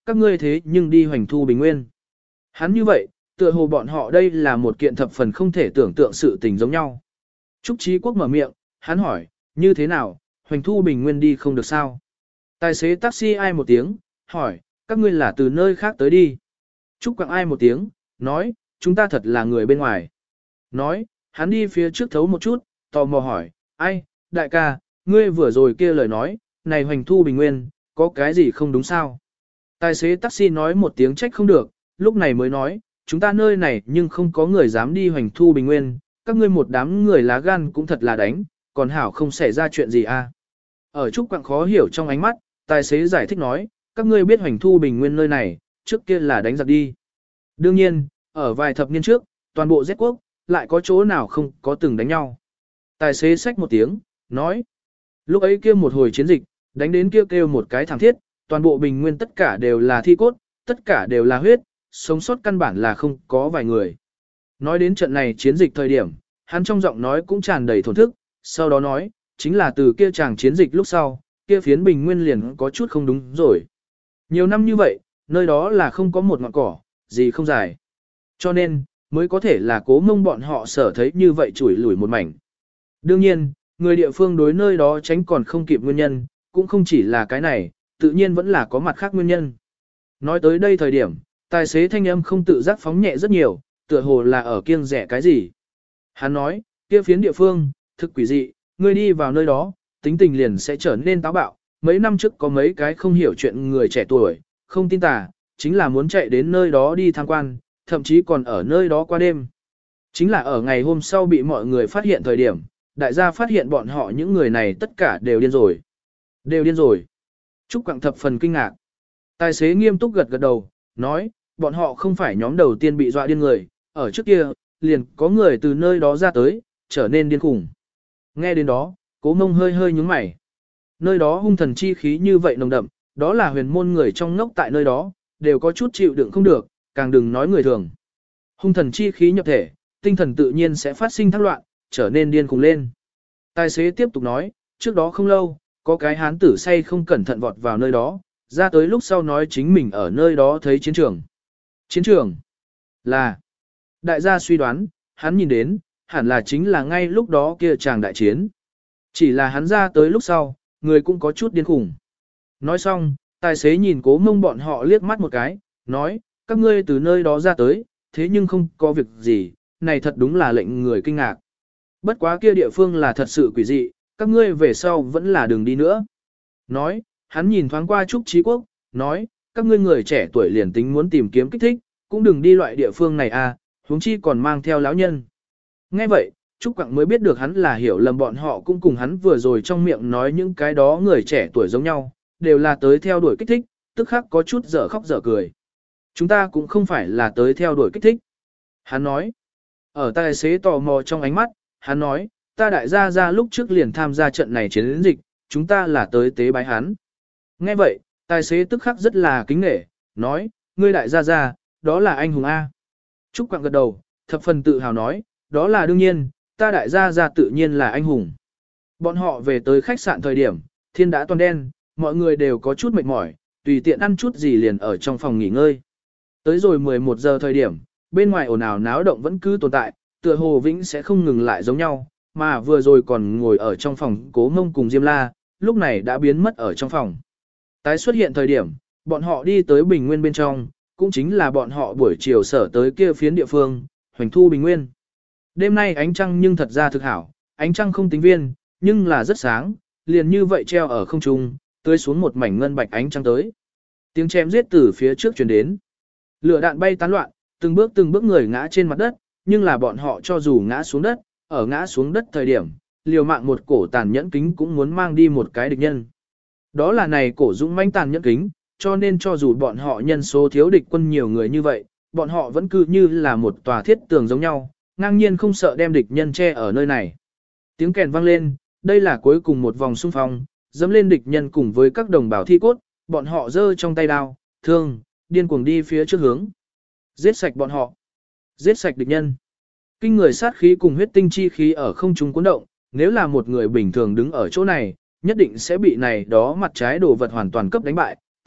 A: các ngươi thế nhưng đi hoành thu bình nguyên. Hắn như vậy, tựa hồ bọn họ đây là một kiện thập phần không thể tưởng tượng sự tình giống nhau. Trúc Chí Quốc mở miệng, hắn hỏi, như thế nào, hoành thu bình nguyên đi không được sao? Tài xế taxi ai một tiếng, hỏi, các ngươi là từ nơi khác tới đi. Trúc Quảng ai một tiếng, nói, chúng ta thật là người bên ngoài. Nói, hắn đi phía trước thấu một chút, tò mò hỏi, ai, đại ca, ngươi vừa rồi kia lời nói, này hoành thu bình nguyên, có cái gì không đúng sao? Tài xế taxi nói một tiếng trách không được, lúc này mới nói, chúng ta nơi này nhưng không có người dám đi hoành thu bình nguyên, các ngươi một đám người lá gan cũng thật là đánh, còn hảo không xảy ra chuyện gì à. Ở Trúc Quảng khó hiểu trong ánh mắt, tài xế giải thích nói, các ngươi biết hoành thu bình nguyên nơi này, trước kia là đánh giặc đi. Đương nhiên, ở vài thập niên trước, toàn bộ Z quốc, lại có chỗ nào không có từng đánh nhau. Tài xế xách một tiếng, nói, lúc ấy kia một hồi chiến dịch, đánh đến kia kêu, kêu một cái thẳng thiết, toàn bộ bình nguyên tất cả đều là thi cốt, tất cả đều là huyết, sống sót căn bản là không có vài người. Nói đến trận này chiến dịch thời điểm, hắn trong giọng nói cũng tràn đầy thổn thức, sau đó nói, chính là từ kia chàng chiến dịch lúc sau, kia phiến bình nguyên liền có chút không đúng rồi. Nhiều năm như vậy, nơi đó là không có một ngọn cỏ, gì không dài. Cho nên, mới có thể là Cố Mông bọn họ sở thấy như vậy chủi lủi một mảnh. Đương nhiên, người địa phương đối nơi đó tránh còn không kịp nguyên nhân, cũng không chỉ là cái này, tự nhiên vẫn là có mặt khác nguyên nhân. Nói tới đây thời điểm, tài xế thanh âm không tự giác phóng nhẹ rất nhiều, tựa hồ là ở kiêng rẻ cái gì. Hắn nói, kia phiến địa phương, thực quỷ dị, người đi vào nơi đó, tính tình liền sẽ trở nên táo bạo. Mấy năm trước có mấy cái không hiểu chuyện người trẻ tuổi, không tin tà, chính là muốn chạy đến nơi đó đi tham quan, thậm chí còn ở nơi đó qua đêm. Chính là ở ngày hôm sau bị mọi người phát hiện thời điểm, đại gia phát hiện bọn họ những người này tất cả đều điên rồi. Đều điên rồi. Trúc Quảng thập phần kinh ngạc. Tài xế nghiêm túc gật gật đầu, nói, bọn họ không phải nhóm đầu tiên bị dọa điên người, ở trước kia, liền có người từ nơi đó ra tới, trở nên điên khủng. Nghe đến đó, Cố Mông hơi hơi nhúng mày. Nơi đó hung thần chi khí như vậy nồng đậm, đó là huyền môn người trong ngốc tại nơi đó, đều có chút chịu đựng không được, càng đừng nói người thường. Hung thần chi khí nhập thể, tinh thần tự nhiên sẽ phát sinh thác loạn, trở nên điên khùng lên. Tài xế tiếp tục nói, trước đó không lâu, có cái hán tử say không cẩn thận vọt vào nơi đó, ra tới lúc sau nói chính mình ở nơi đó thấy chiến trường. Chiến trường là, đại gia suy đoán, hắn nhìn đến, hẳn là chính là ngay lúc đó kia chàng đại chiến. Chỉ là hắn ra tới lúc sau, người cũng có chút điên khủng. Nói xong, tài xế nhìn Cố Mông bọn họ liếc mắt một cái, nói, các ngươi từ nơi đó ra tới, thế nhưng không có việc gì, này thật đúng là lệnh người kinh ngạc. Bất quá kia địa phương là thật sự quỷ dị, các ngươi về sau vẫn là đường đi nữa. Nói, hắn nhìn thoáng qua Trúc Chí Quốc, nói, các ngươi người trẻ tuổi liền tính muốn tìm kiếm kích thích, cũng đừng đi loại địa phương này à, huống chi còn mang theo lão nhân. Nghe vậy, Trúc Quảng mới biết được hắn là hiểu lầm bọn họ cũng cùng hắn vừa rồi trong miệng nói những cái đó người trẻ tuổi giống nhau, đều là tới theo đuổi kích thích, tức khắc có chút dở khóc dở cười. Chúng ta cũng không phải là tới theo đuổi kích thích. Hắn nói, ở tài xế tò mò trong ánh mắt, hắn nói, ta đại gia ra lúc trước liền tham gia trận này chiến dịch, chúng ta là tới tế bái hắn. Nghe vậy, tài xế tức khắc rất là kính nể, nói, ngươi đại gia ra, đó là anh hùng A. Trúc Quảng gật đầu, thập phần tự hào nói, đó là đương nhiên, ta đại gia ra tự nhiên là anh hùng. Bọn họ về tới khách sạn thời điểm, thiên đã toàn đen, mọi người đều có chút mệt mỏi, tùy tiện ăn chút gì liền ở trong phòng nghỉ ngơi. Tới rồi mười một giờ thời điểm, bên ngoài ồn ào náo động vẫn cứ tồn tại, tựa hồ vĩnh sẽ không ngừng lại giống nhau, mà vừa rồi còn ngồi ở trong phòng Cố Mông cùng Diêm La, lúc này đã biến mất ở trong phòng. Tái xuất hiện thời điểm, bọn họ đi tới Bình Nguyên bên trong, cũng chính là bọn họ buổi chiều sở tới kia phiến địa phương, Hoành Thu Bình Nguyên. Đêm nay ánh trăng nhưng thật ra thực hảo, ánh trăng không tính viên, nhưng là rất sáng, liền như vậy treo ở không trung, tưới xuống một mảnh ngân bạch ánh trăng tới. Tiếng chém giết từ phía trước truyền đến. Lửa đạn bay tán loạn, từng bước từng bước người ngã trên mặt đất, nhưng là bọn họ cho dù ngã xuống đất, ở ngã xuống đất thời điểm, liều mạng một cổ tàn nhẫn kính cũng muốn mang đi một cái địch nhân. Đó là này cổ dũng mãnh tàn nhẫn kính, cho nên cho dù bọn họ nhân số thiếu địch quân nhiều người như vậy, bọn họ vẫn cứ như là một tòa thiết tường giống nhau, ngang nhiên không sợ đem địch nhân che ở nơi này. Tiếng kèn vang lên, đây là cuối cùng một vòng xung phong, dẫm lên địch nhân cùng với các đồng bào thi cốt, bọn họ giơ trong tay đao, thương, điên cuồng đi phía trước hướng. Giết sạch bọn họ. Giết sạch địch nhân. Kinh người sát khí cùng huyết tinh chi khí ở không trung cuốn động, nếu là một người bình thường đứng ở chỗ này, nhất định sẽ bị này đó mặt trái đồ vật hoàn toàn cấp đánh bại,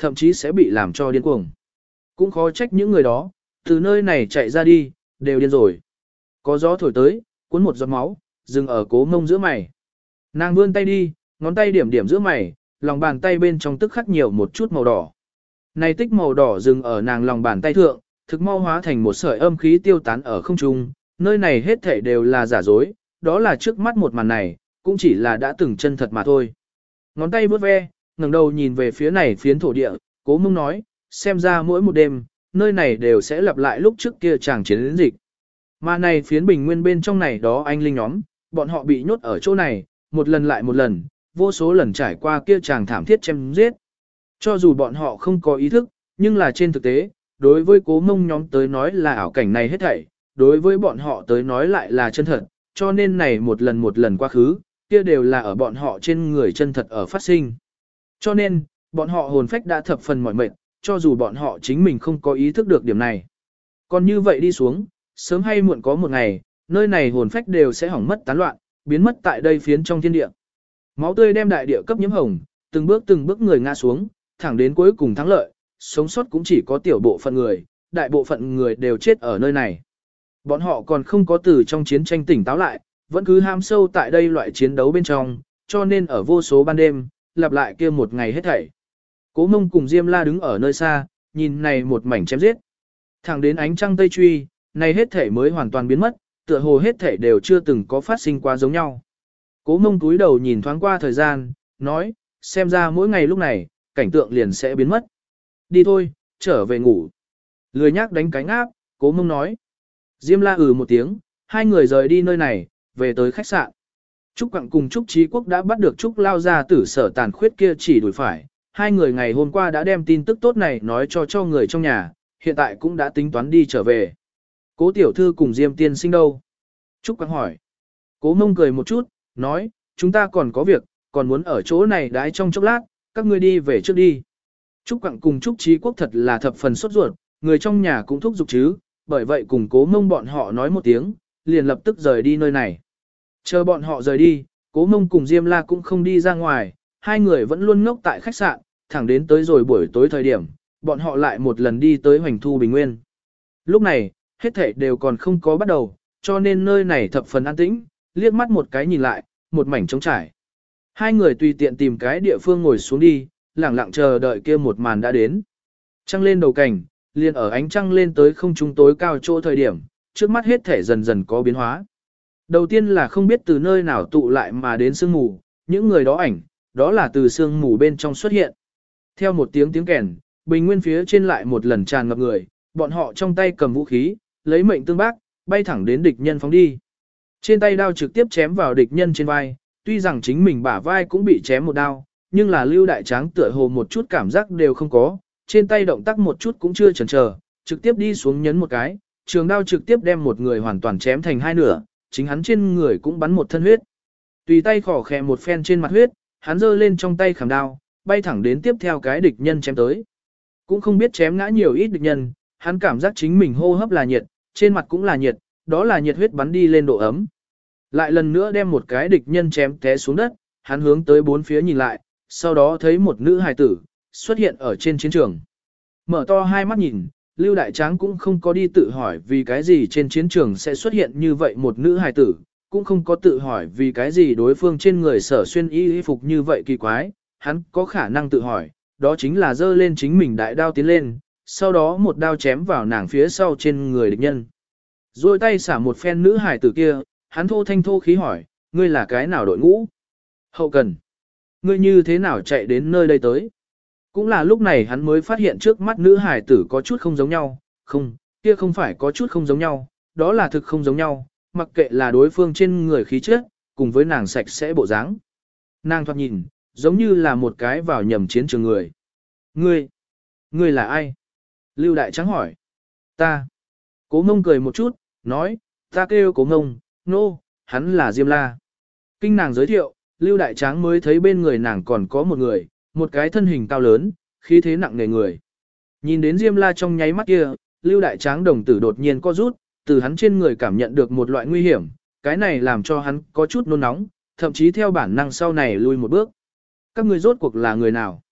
A: thậm chí sẽ bị làm cho điên cuồng. Cũng khó trách những người đó, từ nơi này chạy ra đi, đều điên rồi. Có gió thổi tới, cuốn một giọt máu, dừng ở Cố Mông giữa mày. Nàng vươn tay đi, ngón tay điểm điểm giữa mày, lòng bàn tay bên trong tức khắc nhiều một chút màu đỏ. Này tích màu đỏ dừng ở nàng lòng bàn tay thượng, thực mau hóa thành một sợi âm khí tiêu tán ở không trung, nơi này hết thảy đều là giả dối, đó là trước mắt một màn này, cũng chỉ là đã từng chân thật mà thôi. Ngón tay vuốt ve, ngẩng đầu nhìn về phía này phiến thổ địa, Cố Mông nói, xem ra mỗi một đêm, nơi này đều sẽ lặp lại lúc trước kia chàng chiến dịch. Mà này phiến bình nguyên bên trong này đó anh linh nhóm, bọn họ bị nhốt ở chỗ này, một lần lại một lần, vô số lần trải qua kia chàng thảm thiết chém giết. Cho dù bọn họ không có ý thức, nhưng là trên thực tế, đối với Cố Mông nhóm tới nói là ảo cảnh này hết thảy, đối với bọn họ tới nói lại là chân thật, cho nên này một lần một lần quá khứ, kia đều là ở bọn họ trên người chân thật ở phát sinh. Cho nên, bọn họ hồn phách đã thập phần mỏi mệt, cho dù bọn họ chính mình không có ý thức được điểm này. Còn như vậy đi xuống, sớm hay muộn có một ngày, nơi này hồn phách đều sẽ hỏng mất tán loạn, biến mất tại đây phiến trong thiên địa. Máu tươi đem đại địa cấp nhiễm hồng, từng bước từng bước người ngã xuống, thẳng đến cuối cùng thắng lợi, sống sót cũng chỉ có tiểu bộ phận người, đại bộ phận người đều chết ở nơi này. Bọn họ còn không có từ trong chiến tranh tỉnh táo lại, vẫn cứ ham sâu tại đây loại chiến đấu bên trong, cho nên ở vô số ban đêm, lặp lại kia một ngày hết thảy. Cố Mông cùng Diêm La đứng ở nơi xa, nhìn này một mảnh chém giết. Thẳng đến ánh trăng tây truy, này hết thảy mới hoàn toàn biến mất, tựa hồ hết thảy đều chưa từng có phát sinh qua giống nhau. Cố Mông túi đầu nhìn thoáng qua thời gian, nói, xem ra mỗi ngày lúc này, cảnh tượng liền sẽ biến mất. Đi thôi, trở về ngủ. Lười nhác đánh cánh áp, Cố Mông nói. Diêm La ừ một tiếng, hai người rời đi nơi này, về tới khách sạn. Trúc Quặng cùng Trúc Trí Quốc đã bắt được Trúc Lao ra tử sở tàn khuyết kia chỉ đuổi phải. Hai người ngày hôm qua đã đem tin tức tốt này nói cho cho người trong nhà, hiện tại cũng đã tính toán đi trở về. Cố tiểu thư cùng Diêm tiên sinh đâu? Trúc Quang hỏi. Cố Mông cười một chút, nói, chúng ta còn có việc, còn muốn ở chỗ này đãi trong chốc lát, các ngươi đi về trước đi. Trúc Quang cùng Trúc Trí Quốc thật là thập phần sốt ruột, người trong nhà cũng thúc giục chứ, bởi vậy cùng Cố Mông bọn họ nói một tiếng, liền lập tức rời đi nơi này. Chờ bọn họ rời đi, Cố Mông cùng Diêm La cũng không đi ra ngoài, hai người vẫn luôn ngốc tại khách sạn, thẳng đến tới rồi buổi tối thời điểm, bọn họ lại một lần đi tới Hoành Thu Bình Nguyên. Lúc này, hết thảy đều còn không có bắt đầu, cho nên nơi này thập phần an tĩnh, liếc mắt một cái nhìn lại, một mảnh trống trải. Hai người tùy tiện tìm cái địa phương ngồi xuống đi, lặng lặng chờ đợi kia một màn đã đến. Trăng lên đầu cảnh, liền ở ánh trăng lên tới không trung tối cao chỗ thời điểm, trước mắt hết thảy dần dần có biến hóa. Đầu tiên là không biết từ nơi nào tụ lại mà đến sương mù, những người đó ảnh, đó là từ sương mù bên trong xuất hiện. Theo một tiếng tiếng kèn, bình nguyên phía trên lại một lần tràn ngập người, bọn họ trong tay cầm vũ khí, lấy mệnh tương bác, bay thẳng đến địch nhân phóng đi. Trên tay đao trực tiếp chém vào địch nhân trên vai, tuy rằng chính mình bả vai cũng bị chém một đao, nhưng là Lưu Đại Tráng tựa hồ một chút cảm giác đều không có, trên tay động tác một chút cũng chưa chần chờ, trực tiếp đi xuống nhấn một cái, trường đao trực tiếp đem một người hoàn toàn chém thành hai nửa, chính hắn trên người cũng bắn một thân huyết. Tùy tay khỏ khẽ một phen trên mặt huyết, hắn giơ lên trong tay khảm đao, bay thẳng đến tiếp theo cái địch nhân chém tới. Cũng không biết chém ngã nhiều ít địch nhân, hắn cảm giác chính mình hô hấp là nhiệt, trên mặt cũng là nhiệt, đó là nhiệt huyết bắn đi lên độ ấm. Lại lần nữa đem một cái địch nhân chém té xuống đất, hắn hướng tới bốn phía nhìn lại, sau đó thấy một nữ hài tử xuất hiện ở trên chiến trường. Mở to hai mắt nhìn, Lưu Đại Tráng cũng không có đi tự hỏi vì cái gì trên chiến trường sẽ xuất hiện như vậy một nữ hài tử, cũng không có tự hỏi vì cái gì đối phương trên người sở xuyên y phục như vậy kỳ quái, hắn có khả năng tự hỏi, đó chính là giơ lên chính mình đại đao tiến lên, sau đó một đao chém vào nàng phía sau trên người địch nhân. Rồi tay xả một phen nữ hài tử kia, hắn thô thanh thô khí hỏi, ngươi là cái nào đội ngũ? Hậu cần. Ngươi như thế nào chạy đến nơi đây tới? Cũng là lúc này hắn mới phát hiện trước mắt nữ hài tử có chút không giống nhau, không, kia không phải có chút không giống nhau, đó là thực không giống nhau, mặc kệ là đối phương trên người khí chất, cùng với nàng sạch sẽ bộ dáng. Nàng thoạt nhìn, giống như là một cái vào nhầm chiến trường người. Ngươi, ngươi là ai? Lưu Đại Tráng hỏi. Ta. Cố Mông cười một chút, nói, ta kêu Cố Mông, nô, no, hắn là Diêm La. Kinh nàng giới thiệu, Lưu Đại Tráng mới thấy bên người nàng còn có một người, một cái thân hình cao lớn, khí thế nặng nề người. Nhìn đến Diêm La trong nháy mắt kia, Lưu Đại Tráng đồng tử đột nhiên co rút, từ hắn trên người cảm nhận được một loại nguy hiểm, cái này làm cho hắn có chút nôn nóng, thậm chí theo bản năng sau này lui một bước. Các ngươi rốt cuộc là người nào?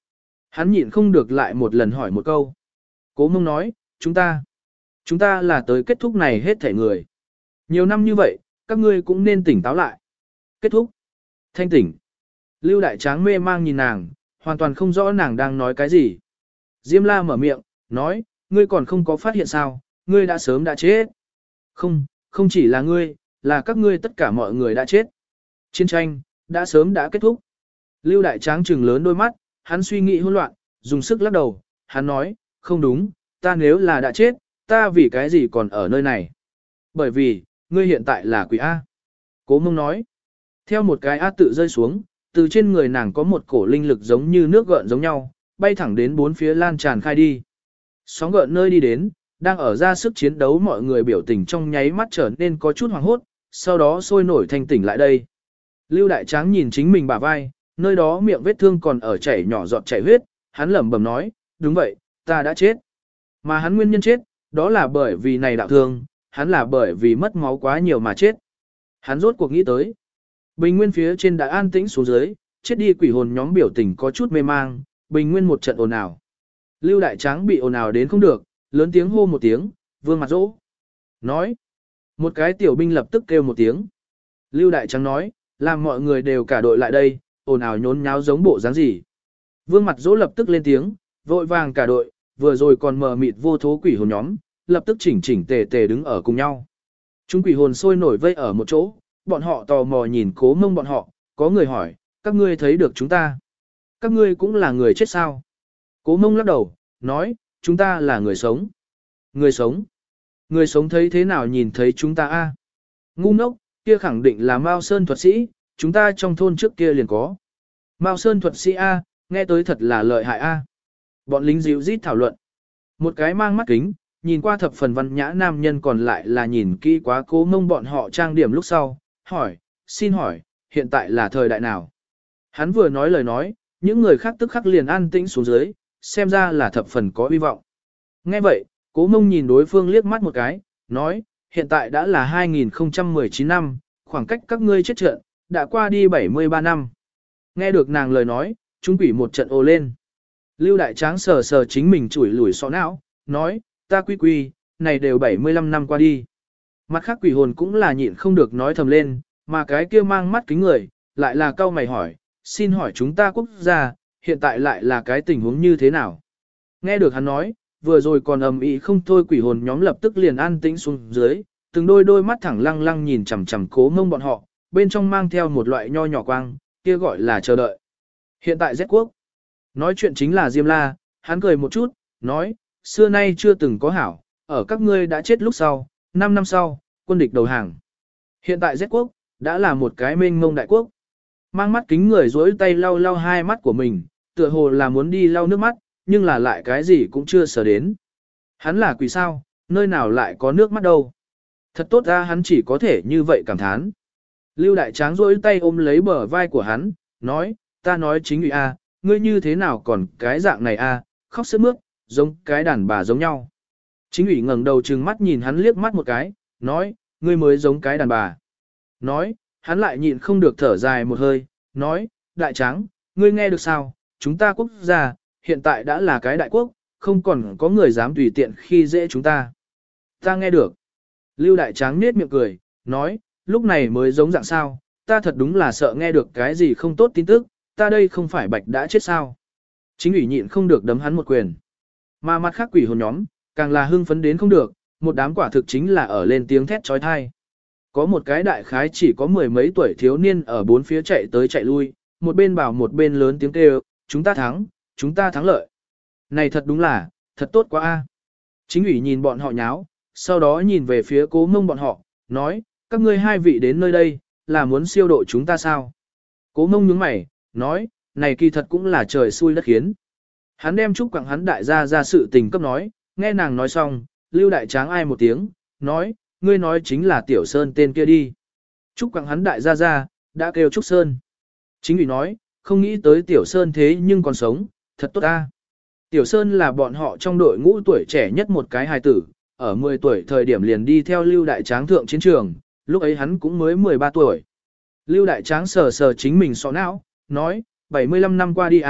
A: Hắn nhịn không được lại một lần hỏi một câu. Cố Mông nói, chúng ta, chúng ta là tới kết thúc này hết thể người. Nhiều năm như vậy, các ngươi cũng nên tỉnh táo lại. Kết thúc. Thanh tỉnh. Lưu Đại Tráng mê mang nhìn nàng, hoàn toàn không rõ nàng đang nói cái gì. Diêm La mở miệng, nói, ngươi còn không có phát hiện sao, ngươi đã sớm đã chết. Không, không chỉ là ngươi, là các ngươi tất cả mọi người đã chết. Chiến tranh, đã sớm đã kết thúc. Lưu Đại Tráng trừng lớn đôi mắt, hắn suy nghĩ hỗn loạn, dùng sức lắc đầu, hắn nói, không đúng, ta nếu là đã chết, ta vì cái gì còn ở nơi này? Bởi vì, ngươi hiện tại là quỷ A. Cố Mông nói, theo một cái A tự rơi xuống, từ trên người nàng có một cổ linh lực giống như nước gợn giống nhau, bay thẳng đến bốn phía lan tràn khai đi. Sóng gợn nơi đi đến, đang ở ra sức chiến đấu mọi người biểu tình trong nháy mắt trở nên có chút hoảng hốt, sau đó sôi nổi thanh tỉnh lại đây. Lưu Đại Tráng nhìn chính mình bả vai, nơi đó miệng vết thương còn ở chảy nhỏ giọt chảy huyết, hắn lẩm bẩm nói, đúng vậy, ta đã chết. Mà hắn nguyên nhân chết, đó là bởi vì này đạo thương, hắn là bởi vì mất máu quá nhiều mà chết. Hắn rốt cuộc nghĩ tới. Bình nguyên phía trên đã an tĩnh xuống dưới, chết đi quỷ hồn nhóm biểu tình có chút mê mang, bình nguyên một trận ồn ào. Lưu Đại Tráng bị ồn ào đến không được, lớn tiếng hô một tiếng, Vương Mặt Dỗ. Nói. Một cái tiểu binh lập tức kêu một tiếng. Lưu Đại Tráng nói, làm mọi người đều cả đội lại đây, ồn ào nhốn nháo giống bộ dáng gì. Vương Mặt Dỗ lập tức lên tiếng, vội vàng cả đội, vừa rồi còn mờ mịt vô thố quỷ hồn nhóm, lập tức chỉnh chỉnh tề tề đứng ở cùng nhau. Chúng quỷ hồn sôi nổi vây ở một chỗ, bọn họ tò mò nhìn Cố Mông bọn họ, có người hỏi, các ngươi thấy được chúng ta? Các ngươi cũng là người chết sao? Cố Mông lắc đầu, nói, chúng ta là người sống. Người sống? Người sống thấy thế nào nhìn thấy chúng ta a? Ngu ngốc, kia khẳng định là Mao Sơn thuật sĩ, chúng ta trong thôn trước kia liền có. Mao Sơn thuật sĩ a, nghe tới thật là lợi hại a. Bọn lính dịu rít thảo luận. Một cái mang mắt kính, nhìn qua thập phần văn nhã nam nhân còn lại là nhìn kỹ quá Cố Mông bọn họ trang điểm lúc sau, hỏi, xin hỏi, hiện tại là thời đại nào? Hắn vừa nói lời nói, những người khác tức khắc liền an tĩnh xuống dưới, xem ra là thập phần có hy vọng. Nghe vậy, Cố Mông nhìn đối phương liếc mắt một cái, nói, hiện tại đã là hai nghìn không trăm mười chín năm, khoảng cách các ngươi chết trận, đã qua đi bảy mươi ba năm. Nghe được nàng lời nói, chúng quỷ một trận ồ lên. Lưu Đại Tráng sờ sờ chính mình chủi lủi sọ não, nói, ta quy quy, này đều bảy mươi lăm năm qua đi. Mặt khác quỷ hồn cũng là nhịn không được nói thầm lên, mà cái kia mang mắt kính người, lại là cau mày hỏi, xin hỏi chúng ta quốc gia, hiện tại lại là cái tình huống như thế nào? Nghe được hắn nói, vừa rồi còn ầm ĩ không thôi quỷ hồn nhóm lập tức liền an tĩnh xuống dưới, từng đôi đôi mắt thẳng lăng lăng nhìn chằm chằm Cố Mông bọn họ, bên trong mang theo một loại nho nhỏ quang, kia gọi là chờ đợi. Hiện tại Z quốc, nói chuyện chính là Diêm La, hắn cười một chút, nói, xưa nay chưa từng có hảo, ở các ngươi đã chết lúc sau, năm năm sau, quân địch đầu hàng. Hiện tại Z quốc, đã là một cái mênh mông đại quốc. Mang mắt kính người duỗi tay lau lau hai mắt của mình, tựa hồ là muốn đi lau nước mắt, nhưng là lại cái gì cũng chưa sở đến. Hắn là quỷ sao, nơi nào lại có nước mắt đâu. Thật tốt ra hắn chỉ có thể như vậy cảm thán. Lưu Đại Tráng duỗi tay ôm lấy bờ vai của hắn, nói, ta nói chính ủy a, ngươi như thế nào còn cái dạng này a, khóc sướt mướt, giống cái đàn bà giống nhau. Chính ủy ngẩng đầu trừng mắt nhìn hắn liếc mắt một cái, nói, ngươi mới giống cái đàn bà. Nói, hắn lại nhịn không được thở dài một hơi, nói, Đại Tráng, ngươi nghe được sao, chúng ta quốc gia, hiện tại đã là cái đại quốc, không còn có người dám tùy tiện khi dễ chúng ta. Ta nghe được. Lưu Đại Tráng nết miệng cười, nói, lúc này mới giống dạng sao, ta thật đúng là sợ nghe được cái gì không tốt tin tức, ta đây không phải bạch đã chết sao. Chính ủy nhịn không được đấm hắn một quyền. Mà mặt khác quỷ hồn nhóm, càng là hưng phấn đến không được, một đám quả thực chính là ở lên tiếng thét trói thai. Có một cái đại khái chỉ có mười mấy tuổi thiếu niên ở bốn phía chạy tới chạy lui, một bên bảo một bên lớn tiếng kêu, chúng ta thắng, chúng ta thắng lợi. Này thật đúng là, thật tốt quá a. Chính ủy nhìn bọn họ nháo, sau đó nhìn về phía Cố Mông bọn họ, nói, các ngươi hai vị đến nơi đây, là muốn siêu độ chúng ta sao? Cố Mông nhướng mày, nói, này kỳ thật cũng là trời xui đất khiến. Hắn đem Trúc Quảng hắn đại gia ra sự tình cấp nói, nghe nàng nói xong, Lưu Đại Tráng ai một tiếng, nói, ngươi nói chính là Tiểu Sơn tên kia đi. Trúc Quảng hắn đại gia ra, đã kêu Trúc Sơn. Chính ủy nói, không nghĩ tới Tiểu Sơn thế nhưng còn sống, thật tốt ta. Tiểu Sơn là bọn họ trong đội ngũ tuổi trẻ nhất một cái hài tử, ở mười tuổi thời điểm liền đi theo Lưu Đại Tráng thượng chiến trường, lúc ấy hắn cũng mới mười ba tuổi. Lưu Đại Tráng sờ sờ chính mình sọ não, nói, bảy mươi lăm năm qua đi à,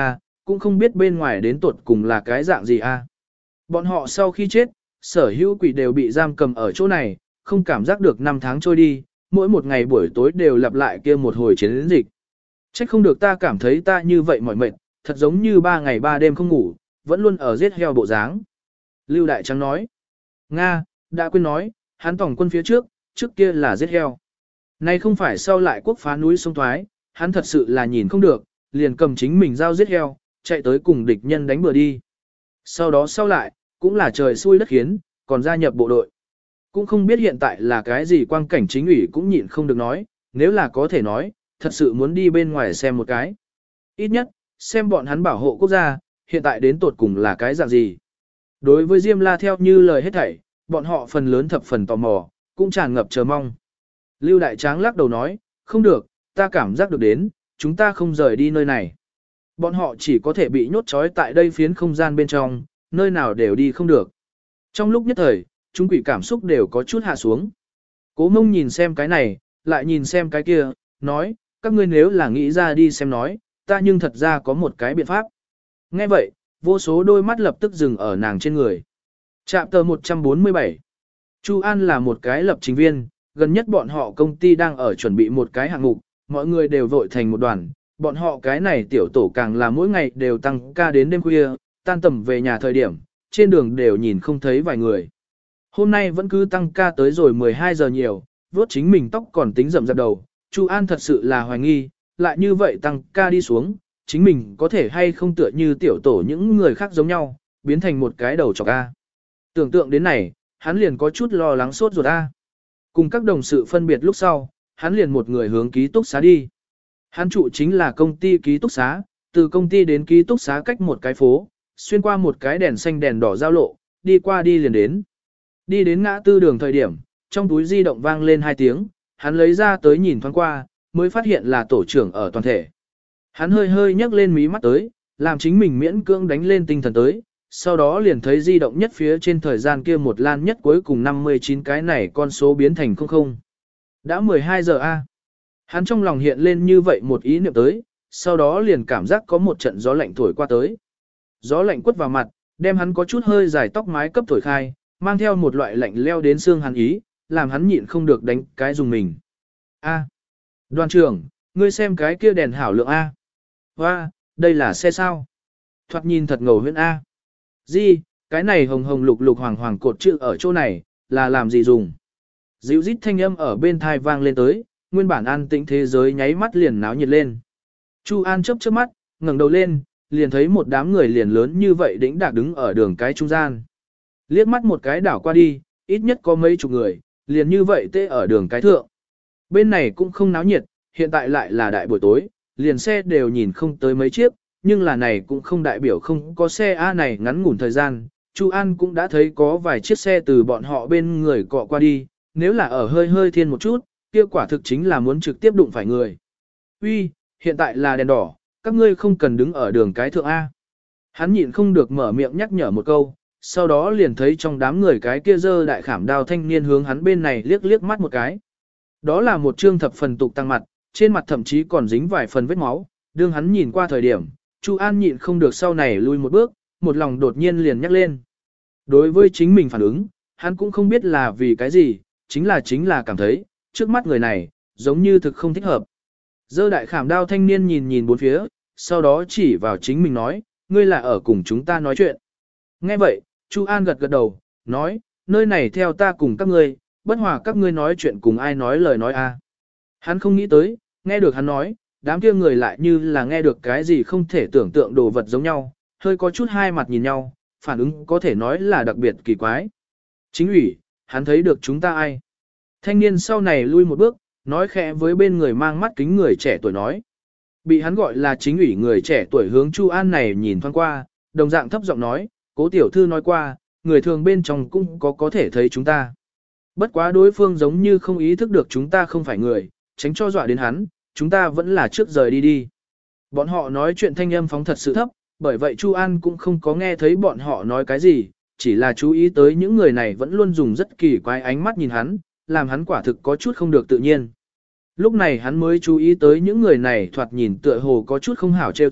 A: cũng không biết bên ngoài đến tuột cùng là cái dạng gì a. Bọn họ sau khi chết, sở hữu quỷ đều bị giam cầm ở chỗ này, không cảm giác được năm tháng trôi đi, mỗi một ngày buổi tối đều lặp lại kia một hồi chiến dịch. Trách không được ta cảm thấy ta như vậy mỏi mệt, thật giống như ba ngày ba đêm không ngủ, vẫn luôn ở giết heo bộ dáng. Lưu Đại Trắng nói, Nga, đã quên nói, hắn tổng quân phía trước, trước kia là giết heo. Này không phải sau lại quốc phá núi sông thoái, hắn thật sự là nhìn không được, liền cầm chính mình giao giết heo, chạy tới cùng địch nhân đánh bừa đi. Sau đó sau lại, cũng là trời xui đất khiến, còn gia nhập bộ đội. Cũng không biết hiện tại là cái gì quang cảnh chính ủy cũng nhịn không được nói, nếu là có thể nói, thật sự muốn đi bên ngoài xem một cái. Ít nhất, xem bọn hắn bảo hộ quốc gia, hiện tại đến tột cùng là cái dạng gì. Đối với Diêm La theo như lời hết thảy, bọn họ phần lớn thập phần tò mò, cũng tràn ngập chờ mong. Lưu Đại Tráng lắc đầu nói, không được, ta cảm giác được đến, chúng ta không rời đi nơi này. Bọn họ chỉ có thể bị nhốt trói tại đây phiến không gian bên trong, nơi nào đều đi không được. Trong lúc nhất thời, chúng quỷ cảm xúc đều có chút hạ xuống. Cố Mông nhìn xem cái này, lại nhìn xem cái kia, nói, các ngươi nếu là nghĩ ra đi xem nói, ta nhưng thật ra có một cái biện pháp. Nghe vậy, vô số đôi mắt lập tức dừng ở nàng trên người. Trạm tờ một trăm bốn mươi bảy. Chu An là một cái lập trình viên, gần nhất bọn họ công ty đang ở chuẩn bị một cái hạng mục, mọi người đều vội thành một đoàn, bọn họ cái này tiểu tổ càng là mỗi ngày đều tăng ca đến đêm khuya, tan tầm về nhà thời điểm, trên đường đều nhìn không thấy vài người. Hôm nay vẫn cứ tăng ca tới rồi mười hai giờ nhiều, vuốt chính mình tóc còn tính rậm rạp đầu, Chu An thật sự là hoài nghi, lại như vậy tăng ca đi xuống, chính mình có thể hay không tựa như tiểu tổ những người khác giống nhau, biến thành một cái đầu trọc A. Tưởng tượng đến này, hắn liền có chút lo lắng sốt ruột A. Cùng các đồng sự phân biệt lúc sau, hắn liền một người hướng ký túc xá đi. Hắn trụ chính là công ty ký túc xá, từ công ty đến ký túc xá cách một cái phố, xuyên qua một cái đèn xanh đèn đỏ giao lộ, đi qua đi liền đến. Đi đến ngã tư đường thời điểm, trong túi di động vang lên hai tiếng, hắn lấy ra tới nhìn thoáng qua, mới phát hiện là tổ trưởng ở toàn thể. Hắn hơi hơi nhấc lên mí mắt tới, làm chính mình miễn cưỡng đánh lên tinh thần tới, sau đó liền thấy di động nhất phía trên thời gian kia một lan nhất cuối cùng năm mươi chín cái này con số biến thành không không. Đã mười hai giờ a. Hắn trong lòng hiện lên như vậy một ý niệm tới, sau đó liền cảm giác có một trận gió lạnh thổi qua tới. Gió lạnh quất vào mặt, đem hắn có chút hơi dài tóc mái cấp thổi khai, mang theo một loại lạnh leo đến xương hắn ý, làm hắn nhịn không được đánh cái dùng mình. A. Đoàn trưởng, ngươi xem cái kia đèn hảo lượng A. Hoa, đây là xe sao? Thoạt nhìn thật ngầu huyễn A. Di, cái này hồng hồng lục lục hoàng hoàng cột chữ ở chỗ này, là làm gì dùng? Dịu rít thanh âm ở bên thai vang lên tới, nguyên bản an tĩnh thế giới nháy mắt liền náo nhiệt lên. Chu An chớp chớp mắt, ngẩng đầu lên, liền thấy một đám người liền lớn như vậy đĩnh đạc đứng ở đường cái trung gian. Liếc mắt một cái đảo qua đi, ít nhất có mấy chục người, liền như vậy tê ở đường cái thượng. Bên này cũng không náo nhiệt, hiện tại lại là đại buổi tối, liền xe đều nhìn không tới mấy chiếc, nhưng là này cũng không đại biểu không có xe A này ngắn ngủn thời gian. Chu An cũng đã thấy có vài chiếc xe từ bọn họ bên người cọ qua đi, nếu là ở hơi hơi thiên một chút, kia quả thực chính là muốn trực tiếp đụng phải người. Uy, hiện tại là đèn đỏ, các ngươi không cần đứng ở đường cái thượng A. Hắn nhịn không được mở miệng nhắc nhở một câu, sau đó liền thấy trong đám người cái kia dơ đại khảm đao thanh niên hướng hắn bên này liếc liếc mắt một cái. Đó là một trương thập phần tục tăng mặt, trên mặt thậm chí còn dính vài phần vết máu, đương hắn nhìn qua thời điểm, Chu An nhịn không được sau này lui một bước, một lòng đột nhiên liền nhắc lên. Đối với chính mình phản ứng, hắn cũng không biết là vì cái gì, chính là chính là cảm thấy, trước mắt người này, giống như thực không thích hợp. Dơ đại khảm đao thanh niên nhìn nhìn bốn phía, sau đó chỉ vào chính mình nói, ngươi là ở cùng chúng ta nói chuyện. Nghe vậy, Chu An gật gật đầu, nói, nơi này theo ta cùng các ngươi, bất hòa các ngươi nói chuyện cùng ai nói lời nói a. Hắn không nghĩ tới, nghe được hắn nói, đám kia người lại như là nghe được cái gì không thể tưởng tượng đồ vật giống nhau, hơi có chút hai mặt nhìn nhau, phản ứng có thể nói là đặc biệt kỳ quái. Chính ủy, hắn thấy được chúng ta ai? Thanh niên sau này lui một bước, nói khẽ với bên người mang mắt kính người trẻ tuổi nói. Bị hắn gọi là chính ủy người trẻ tuổi hướng Chu An này nhìn thoáng qua, đồng dạng thấp giọng nói, cố tiểu thư nói qua, người thường bên trong cũng có có thể thấy chúng ta. Bất quá đối phương giống như không ý thức được chúng ta không phải người, tránh cho dọa đến hắn, chúng ta vẫn là trước rời đi đi. Bọn họ nói chuyện thanh âm phóng thật sự thấp, bởi vậy Chu An cũng không có nghe thấy bọn họ nói cái gì, chỉ là chú ý tới những người này vẫn luôn dùng rất kỳ quái ánh mắt nhìn hắn, làm hắn quả thực có chút không được tự nhiên. Lúc này hắn mới chú ý tới những người này thoạt nhìn tựa hồ có chút không hảo trêu chọc,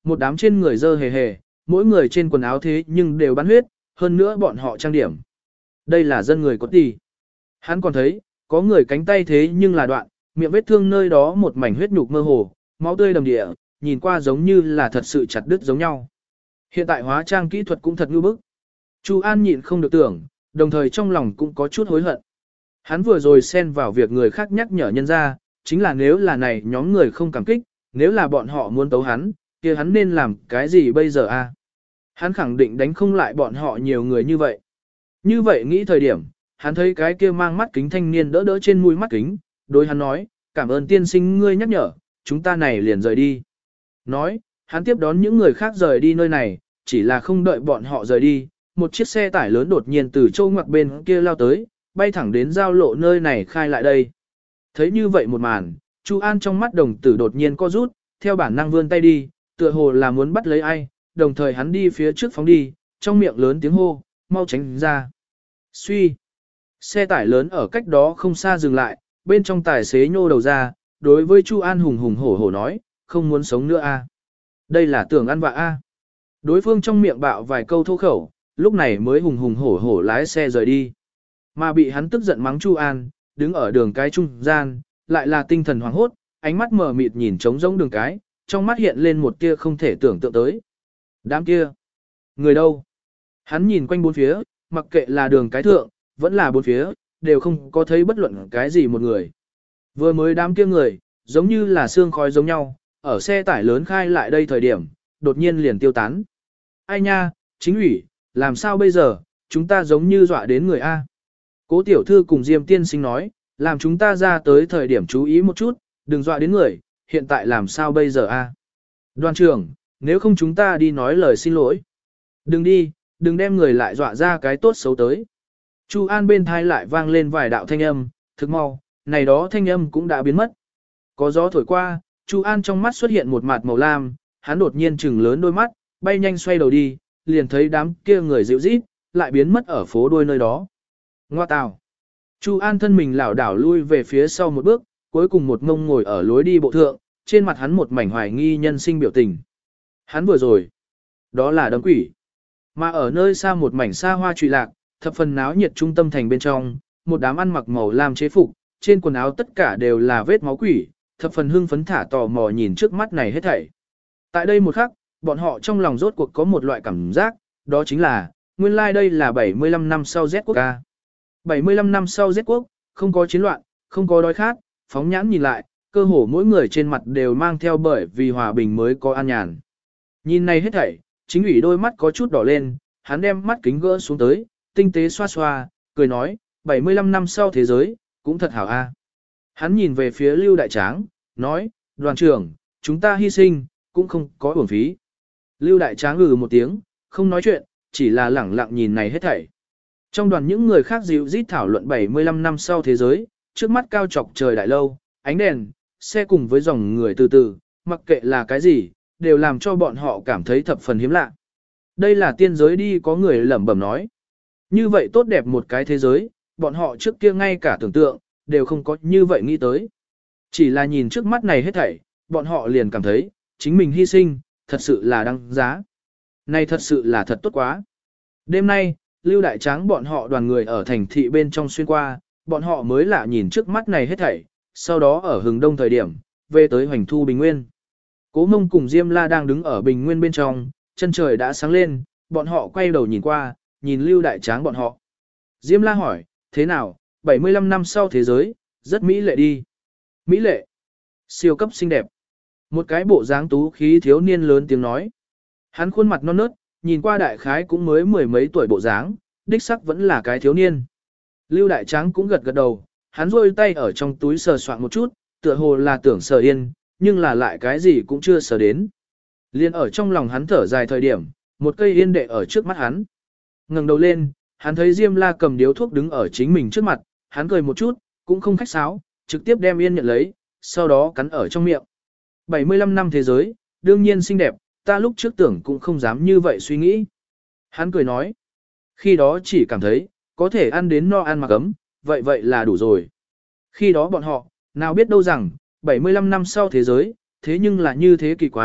A: Một đám trên người dơ hề hề, mỗi người trên quần áo thế nhưng đều bắn huyết, hơn nữa bọn họ trang điểm. Đây là dân người có tỷ. Hắn còn thấy, có người cánh tay thế nhưng là đoạn, miệng vết thương nơi đó một mảnh huyết nhục mơ hồ, máu tươi đầm địa, nhìn qua giống như là thật sự chặt đứt giống nhau. Hiện tại hóa trang kỹ thuật cũng thật ngư bức. Chu An nhịn không được tưởng, đồng thời trong lòng cũng có chút hối hận. Hắn vừa rồi xen vào việc người khác nhắc nhở nhân ra, chính là nếu là này nhóm người không cảm kích, nếu là bọn họ muốn tấu hắn, kia hắn nên làm cái gì bây giờ a? Hắn khẳng định đánh không lại bọn họ nhiều người như vậy. Như vậy nghĩ thời điểm, hắn thấy cái kia mang mắt kính thanh niên đỡ đỡ trên mũi mắt kính, đối hắn nói, cảm ơn tiên sinh ngươi nhắc nhở, chúng ta này liền rời đi. Nói, hắn tiếp đón những người khác rời đi nơi này, chỉ là không đợi bọn họ rời đi, một chiếc xe tải lớn đột nhiên từ châu ngoặc bên kia lao tới, bay thẳng đến giao lộ nơi này khai lại đây. Thấy như vậy một màn, Chu An trong mắt đồng tử đột nhiên co rút, theo bản năng vươn tay đi, tựa hồ là muốn bắt lấy ai, đồng thời hắn đi phía trước phóng đi, trong miệng lớn tiếng hô, mau tránh ra. Suy. Xe tải lớn ở cách đó không xa dừng lại, bên trong tài xế nhô đầu ra, đối với Chu An hùng hùng hổ hổ nói, không muốn sống nữa a. Đây là tưởng ăn vạ a. Đối phương trong miệng bạo vài câu thô khẩu, lúc này mới hùng hùng hổ hổ lái xe rời đi. Mà bị hắn tức giận mắng Chu An, đứng ở đường cái trung gian, lại là tinh thần hoảng hốt, ánh mắt mờ mịt nhìn trống rỗng đường cái, trong mắt hiện lên một tia không thể tưởng tượng tới. Đám kia, người đâu? Hắn nhìn quanh bốn phía, mặc kệ là đường cái thượng, vẫn là bốn phía, đều không có thấy bất luận cái gì một người. Vừa mới đám kia người, giống như là xương khói giống nhau, ở xe tải lớn khai lại đây thời điểm, đột nhiên liền tiêu tán. Ai nha, chính ủy, làm sao bây giờ, chúng ta giống như dọa đến người A. Cố tiểu thư cùng Diêm tiên sinh nói, làm chúng ta ra tới thời điểm chú ý một chút, đừng dọa đến người, hiện tại làm sao bây giờ A. Đoàn trưởng, nếu không chúng ta đi nói lời xin lỗi. Đừng đi, đừng đem người lại dọa ra cái tốt xấu tới. Chu An bên thai lại vang lên vài đạo thanh âm, thực mau, này đó thanh âm cũng đã biến mất. Có gió thổi qua, Chu An trong mắt xuất hiện một mặt màu lam, hắn đột nhiên trừng lớn đôi mắt, bay nhanh xoay đầu đi, liền thấy đám kia người dịu rít, lại biến mất ở phố đuôi nơi đó. Ngoa tào. Chu An thân mình lảo đảo lui về phía sau một bước, cuối cùng một ngông ngồi ở lối đi bộ thượng, trên mặt hắn một mảnh hoài nghi nhân sinh biểu tình. Hắn vừa rồi, đó là đấm quỷ. Mà ở nơi xa một mảnh xa hoa trụy lạc, thập phần náo nhiệt trung tâm thành bên trong, một đám ăn mặc màu lam chế phục, trên quần áo tất cả đều là vết máu quỷ, thập phần hưng phấn thả tò mò nhìn trước mắt này hết thảy. Tại đây một khắc, bọn họ trong lòng rốt cuộc có một loại cảm giác, đó chính là, nguyên lai like đây là bảy mươi lăm năm sau Z quốc ca. bảy mươi lăm năm sau Z quốc, không có chiến loạn, không có đói khát, phóng nhãn nhìn lại, cơ hồ mỗi người trên mặt đều mang theo bởi vì hòa bình mới có an nhàn. Nhìn này hết thảy, chính ủy đôi mắt có chút đỏ lên, hắn đem mắt kính gỡ xuống tới, tinh tế xoa xoa, cười nói, bảy mươi lăm năm sau thế giới, cũng thật hảo a. Hắn nhìn về phía Lưu Đại Tráng, nói, đoàn trưởng, chúng ta hy sinh, cũng không có uổng phí. Lưu Đại Tráng ngừ một tiếng, không nói chuyện, chỉ là lẳng lặng nhìn này hết thảy. Trong đoàn những người khác dịu rít thảo luận bảy mươi lăm năm sau thế giới, trước mắt cao trọc trời đại lâu, ánh đèn, xe cùng với dòng người từ từ, mặc kệ là cái gì, đều làm cho bọn họ cảm thấy thập phần hiếm lạ. Đây là tiên giới đi, có người lẩm bẩm nói. Như vậy tốt đẹp một cái thế giới, bọn họ trước kia ngay cả tưởng tượng, đều không có như vậy nghĩ tới. Chỉ là nhìn trước mắt này hết thảy, bọn họ liền cảm thấy, chính mình hy sinh, thật sự là đáng giá. Này thật sự là thật tốt quá. Đêm nay, Lưu Đại Tráng bọn họ đoàn người ở thành thị bên trong xuyên qua, bọn họ mới lạ nhìn trước mắt này hết thảy, sau đó ở hừng đông thời điểm, về tới Hoành Thu Bình Nguyên. Cố Mông cùng Diêm La đang đứng ở Bình Nguyên bên trong, chân trời đã sáng lên, bọn họ quay đầu nhìn qua, nhìn Lưu Đại Tráng bọn họ. Diêm La hỏi, thế nào, bảy mươi lăm năm sau thế giới, rất mỹ lệ đi. Mỹ lệ, siêu cấp xinh đẹp. Một cái bộ dáng tú khí thiếu niên lớn tiếng nói. Hắn khuôn mặt non nớt, nhìn qua đại khái cũng mới mười mấy tuổi bộ dáng, đích sắc vẫn là cái thiếu niên. Lưu Đại Tráng cũng gật gật đầu, hắn rôi tay ở trong túi sờ soạn một chút, tựa hồ là tưởng sờ yên, nhưng là lại cái gì cũng chưa sờ đến. Liên ở trong lòng hắn thở dài thời điểm, một cây yên đệ ở trước mắt hắn. Ngẩng đầu lên, hắn thấy Diêm La cầm điếu thuốc đứng ở chính mình trước mặt, hắn cười một chút, cũng không khách sáo, trực tiếp đem yên nhận lấy, sau đó cắn ở trong miệng. bảy mươi lăm năm thế giới, đương nhiên xinh đẹp, ta lúc trước tưởng cũng không dám như vậy suy nghĩ. Hắn cười nói, khi đó chỉ cảm thấy, có thể ăn đến no ăn mặc ấm, vậy vậy là đủ rồi. Khi đó bọn họ, nào biết đâu rằng, bảy mươi lăm năm sau thế giới, thế nhưng là như thế kỳ quái,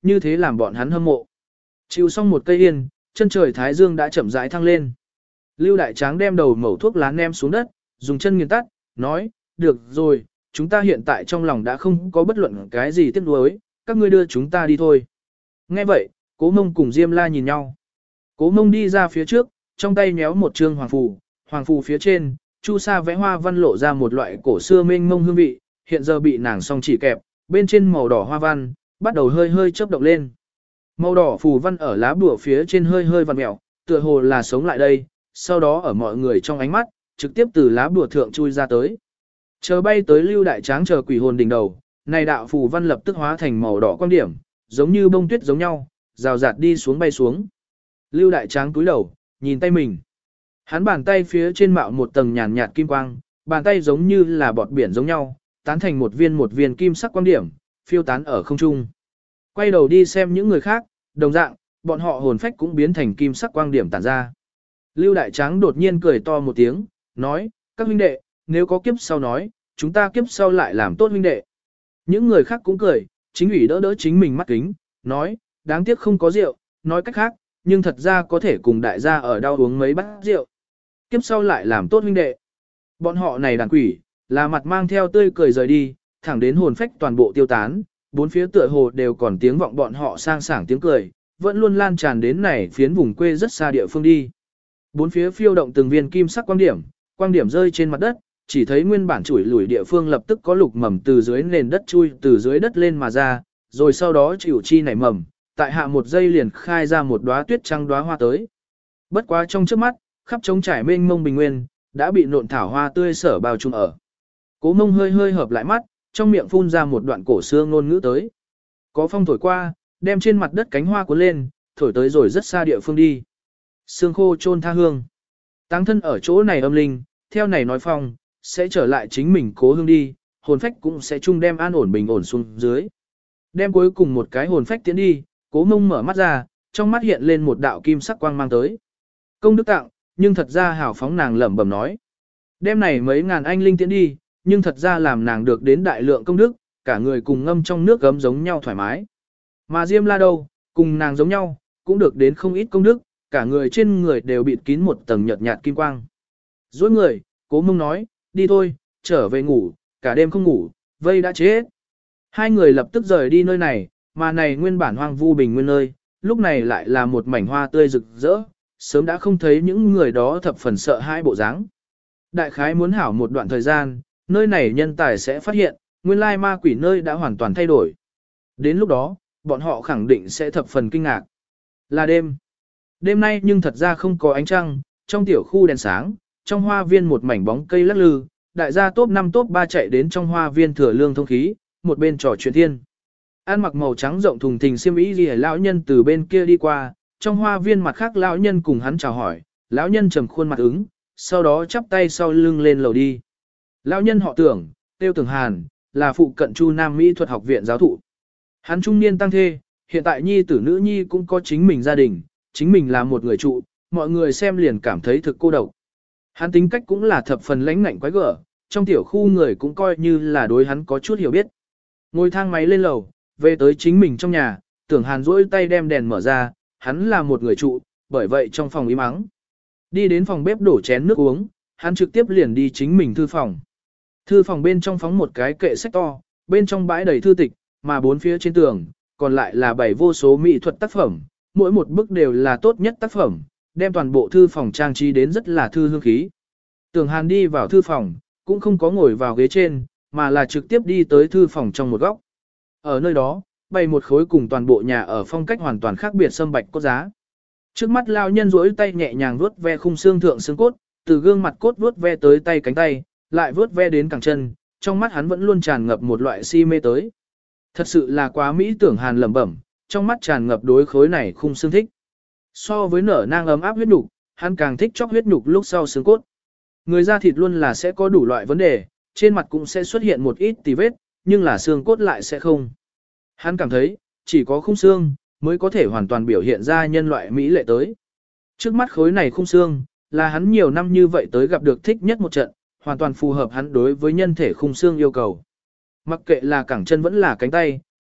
A: như thế làm bọn hắn hâm mộ. Chịu xong một cây yên, chân trời thái dương đã chậm rãi thăng lên. Lưu Đại Tráng đem đầu mẩu thuốc lá ném xuống đất, dùng chân nghiền tắt, nói, được rồi, chúng ta hiện tại trong lòng đã không có bất luận cái gì tiếc nuối, các ngươi đưa chúng ta đi thôi. Nghe vậy, Cố Mông cùng Diêm La nhìn nhau. Cố Mông đi ra phía trước, trong tay nhéo một trương hoàng phù, hoàng phù phía trên, chu sa vẽ hoa văn lộ ra một loại cổ xưa mênh mông hương vị, hiện giờ bị nàng song chỉ kẹp, bên trên màu đỏ hoa văn, bắt đầu hơi hơi chớp động lên. Màu đỏ phù văn ở lá bùa phía trên hơi hơi vằn mèo, tựa hồ là sống lại đây, sau đó ở mọi người trong ánh mắt, trực tiếp từ lá bùa thượng chui ra tới. Chờ bay tới Lưu Đại Tráng chờ quỷ hồn đỉnh đầu, này đạo phù văn lập tức hóa thành màu đỏ quan điểm, giống như bông tuyết giống nhau, rào rạt đi xuống bay xuống. Lưu Đại Tráng cúi đầu, nhìn tay mình. Hắn bàn tay phía trên mạo một tầng nhàn nhạt kim quang, bàn tay giống như là bọt biển giống nhau, tán thành một viên một viên kim sắc quang điểm, phiêu tán ở không trung. Quay đầu đi xem những người khác, đồng dạng, bọn họ hồn phách cũng biến thành kim sắc quang điểm tản ra. Lưu Đại Tráng đột nhiên cười to một tiếng, nói, các huynh đệ, nếu có kiếp sau nói, chúng ta kiếp sau lại làm tốt huynh đệ. Những người khác cũng cười, chính ủy đỡ đỡ chính mình mắt kính, nói, đáng tiếc không có rượu, nói cách khác, nhưng thật ra có thể cùng đại gia ở đau uống mấy bát rượu. Kiếp sau lại làm tốt huynh đệ. Bọn họ này đàn quỷ, là mặt mang theo tươi cười rời đi, thẳng đến hồn phách toàn bộ tiêu tán, bốn phía tựa hồ đều còn tiếng vọng bọn họ sang sảng tiếng cười, vẫn luôn lan tràn đến này phiến vùng quê rất xa địa phương đi. Bốn phía phiêu động từng viên kim sắc quang điểm, quang điểm rơi trên mặt đất, chỉ thấy nguyên bản chủi lủi địa phương lập tức có lục mầm từ dưới nền đất chui từ dưới đất lên mà ra, rồi sau đó chịu chi nảy mầm, tại hạ một giây liền khai ra một đóa tuyết trắng đóa hoa tới. Bất quá trong trước mắt, khắp trống trải mênh mông bình nguyên, đã bị nộn thảo hoa tươi sở bao trùm ở. Cố Mông hơi hơi hợp lại mắt, trong miệng phun ra một đoạn cổ xưa ngôn ngữ tới. Có phong thổi qua, đem trên mặt đất cánh hoa cuốn lên, thổi tới rồi rất xa địa phương đi. Sương khô chôn tha hương. Táng thân ở chỗ này âm linh, theo này nói phong, sẽ trở lại chính mình cố hương đi, hồn phách cũng sẽ chung đem an ổn bình ổn xuống dưới. Đem cuối cùng một cái hồn phách tiến đi, Cố Mông mở mắt ra, trong mắt hiện lên một đạo kim sắc quang mang tới. Công đức tặng, nhưng thật ra hào phóng nàng lẩm bẩm nói. Đem này mấy ngàn anh linh tiến đi, nhưng thật ra làm nàng được đến đại lượng công đức, cả người cùng ngâm trong nước gấm giống nhau thoải mái. Mà Diêm La đâu, cùng nàng giống nhau, cũng được đến không ít công đức, cả người trên người đều bịt kín một tầng nhợt nhạt kim quang. Dối người, Cố Mông nói, đi thôi, trở về ngủ, cả đêm không ngủ, vây đã chết. Hai người lập tức rời đi nơi này, mà này nguyên bản hoang vu bình nguyên nơi, lúc này lại là một mảnh hoa tươi rực rỡ, sớm đã không thấy những người đó thập phần sợ hãi bộ dáng. Đại khái muốn hảo một đoạn thời gian, nơi này nhân tài sẽ phát hiện, nguyên lai ma quỷ nơi đã hoàn toàn thay đổi. Đến lúc đó, bọn họ khẳng định sẽ thập phần kinh ngạc. Là đêm. Đêm nay nhưng thật ra không có ánh trăng, trong tiểu khu đèn sáng, trong hoa viên một mảnh bóng cây lắc lư, đại gia top năm top ba chạy đến trong hoa viên thừa lương thông khí, một bên trò chuyện thiên. Ăn mặc màu trắng rộng thùng thình xiêm y gì lão nhân từ bên kia đi qua, trong hoa viên mặt khác lão nhân cùng hắn chào hỏi, lão nhân trầm khuôn mặt ứng, sau đó chắp tay sau lưng lên lầu đi. Lão nhân họ Tưởng, tiêu Tưởng Hàn, là phụ cận Chu Nam Mỹ thuật học viện giáo thụ. Hắn trung niên tăng thê, hiện tại nhi tử nữ nhi cũng có chính mình gia đình, chính mình là một người trụ, mọi người xem liền cảm thấy thực cô độc. Hắn tính cách cũng là thập phần lãnh ngạnh quái gở, trong tiểu khu người cũng coi như là đối hắn có chút hiểu biết. Ngồi thang máy lên lầu, về tới chính mình trong nhà, Tưởng Hàn duỗi tay đem đèn mở ra, hắn là một người trụ, bởi vậy trong phòng im ắng. Đi đến phòng bếp đổ chén nước uống, hắn trực tiếp liền đi chính mình thư phòng. Thư phòng bên trong phóng một cái kệ sách to, bên trong bãi đầy thư tịch, mà bốn phía trên tường, còn lại là bảy vô số mỹ thuật tác phẩm, mỗi một bức đều là tốt nhất tác phẩm, đem toàn bộ thư phòng trang trí đến rất là thư hương khí. Tưởng Hàn đi vào thư phòng, cũng không có ngồi vào ghế trên, mà là trực tiếp đi tới thư phòng trong một góc. Ở nơi đó, bày một khối cùng toàn bộ nhà ở phong cách hoàn toàn khác biệt sâm bạch cốt giá. Trước mắt lão nhân duỗi tay nhẹ nhàng vuốt ve khung xương thượng xương cốt, từ gương mặt cốt vuốt ve tới tay cánh tay, lại vuốt ve đến cẳng chân, trong mắt hắn vẫn luôn tràn ngập một loại si mê tới. Thật sự là quá mỹ. Tưởng Hàn lẩm bẩm, trong mắt tràn ngập đối khối này khung xương thích. So với nở nang ấm áp huyết nhục, hắn càng thích chóc huyết nhục lúc sau xương cốt. Người da thịt luôn là sẽ có đủ loại vấn đề, trên mặt cũng sẽ xuất hiện một ít tì vết, nhưng là xương cốt lại sẽ không. Hắn cảm thấy, chỉ có khung xương mới có thể hoàn toàn biểu hiện ra nhân loại mỹ lệ tới. Trước mắt khối này khung xương, là hắn nhiều năm như vậy tới gặp được thích nhất một trận, hoàn toàn phù hợp hắn đối với nhân thể khung xương yêu cầu. Mặc kệ là cẳng chân vẫn là cánh tay,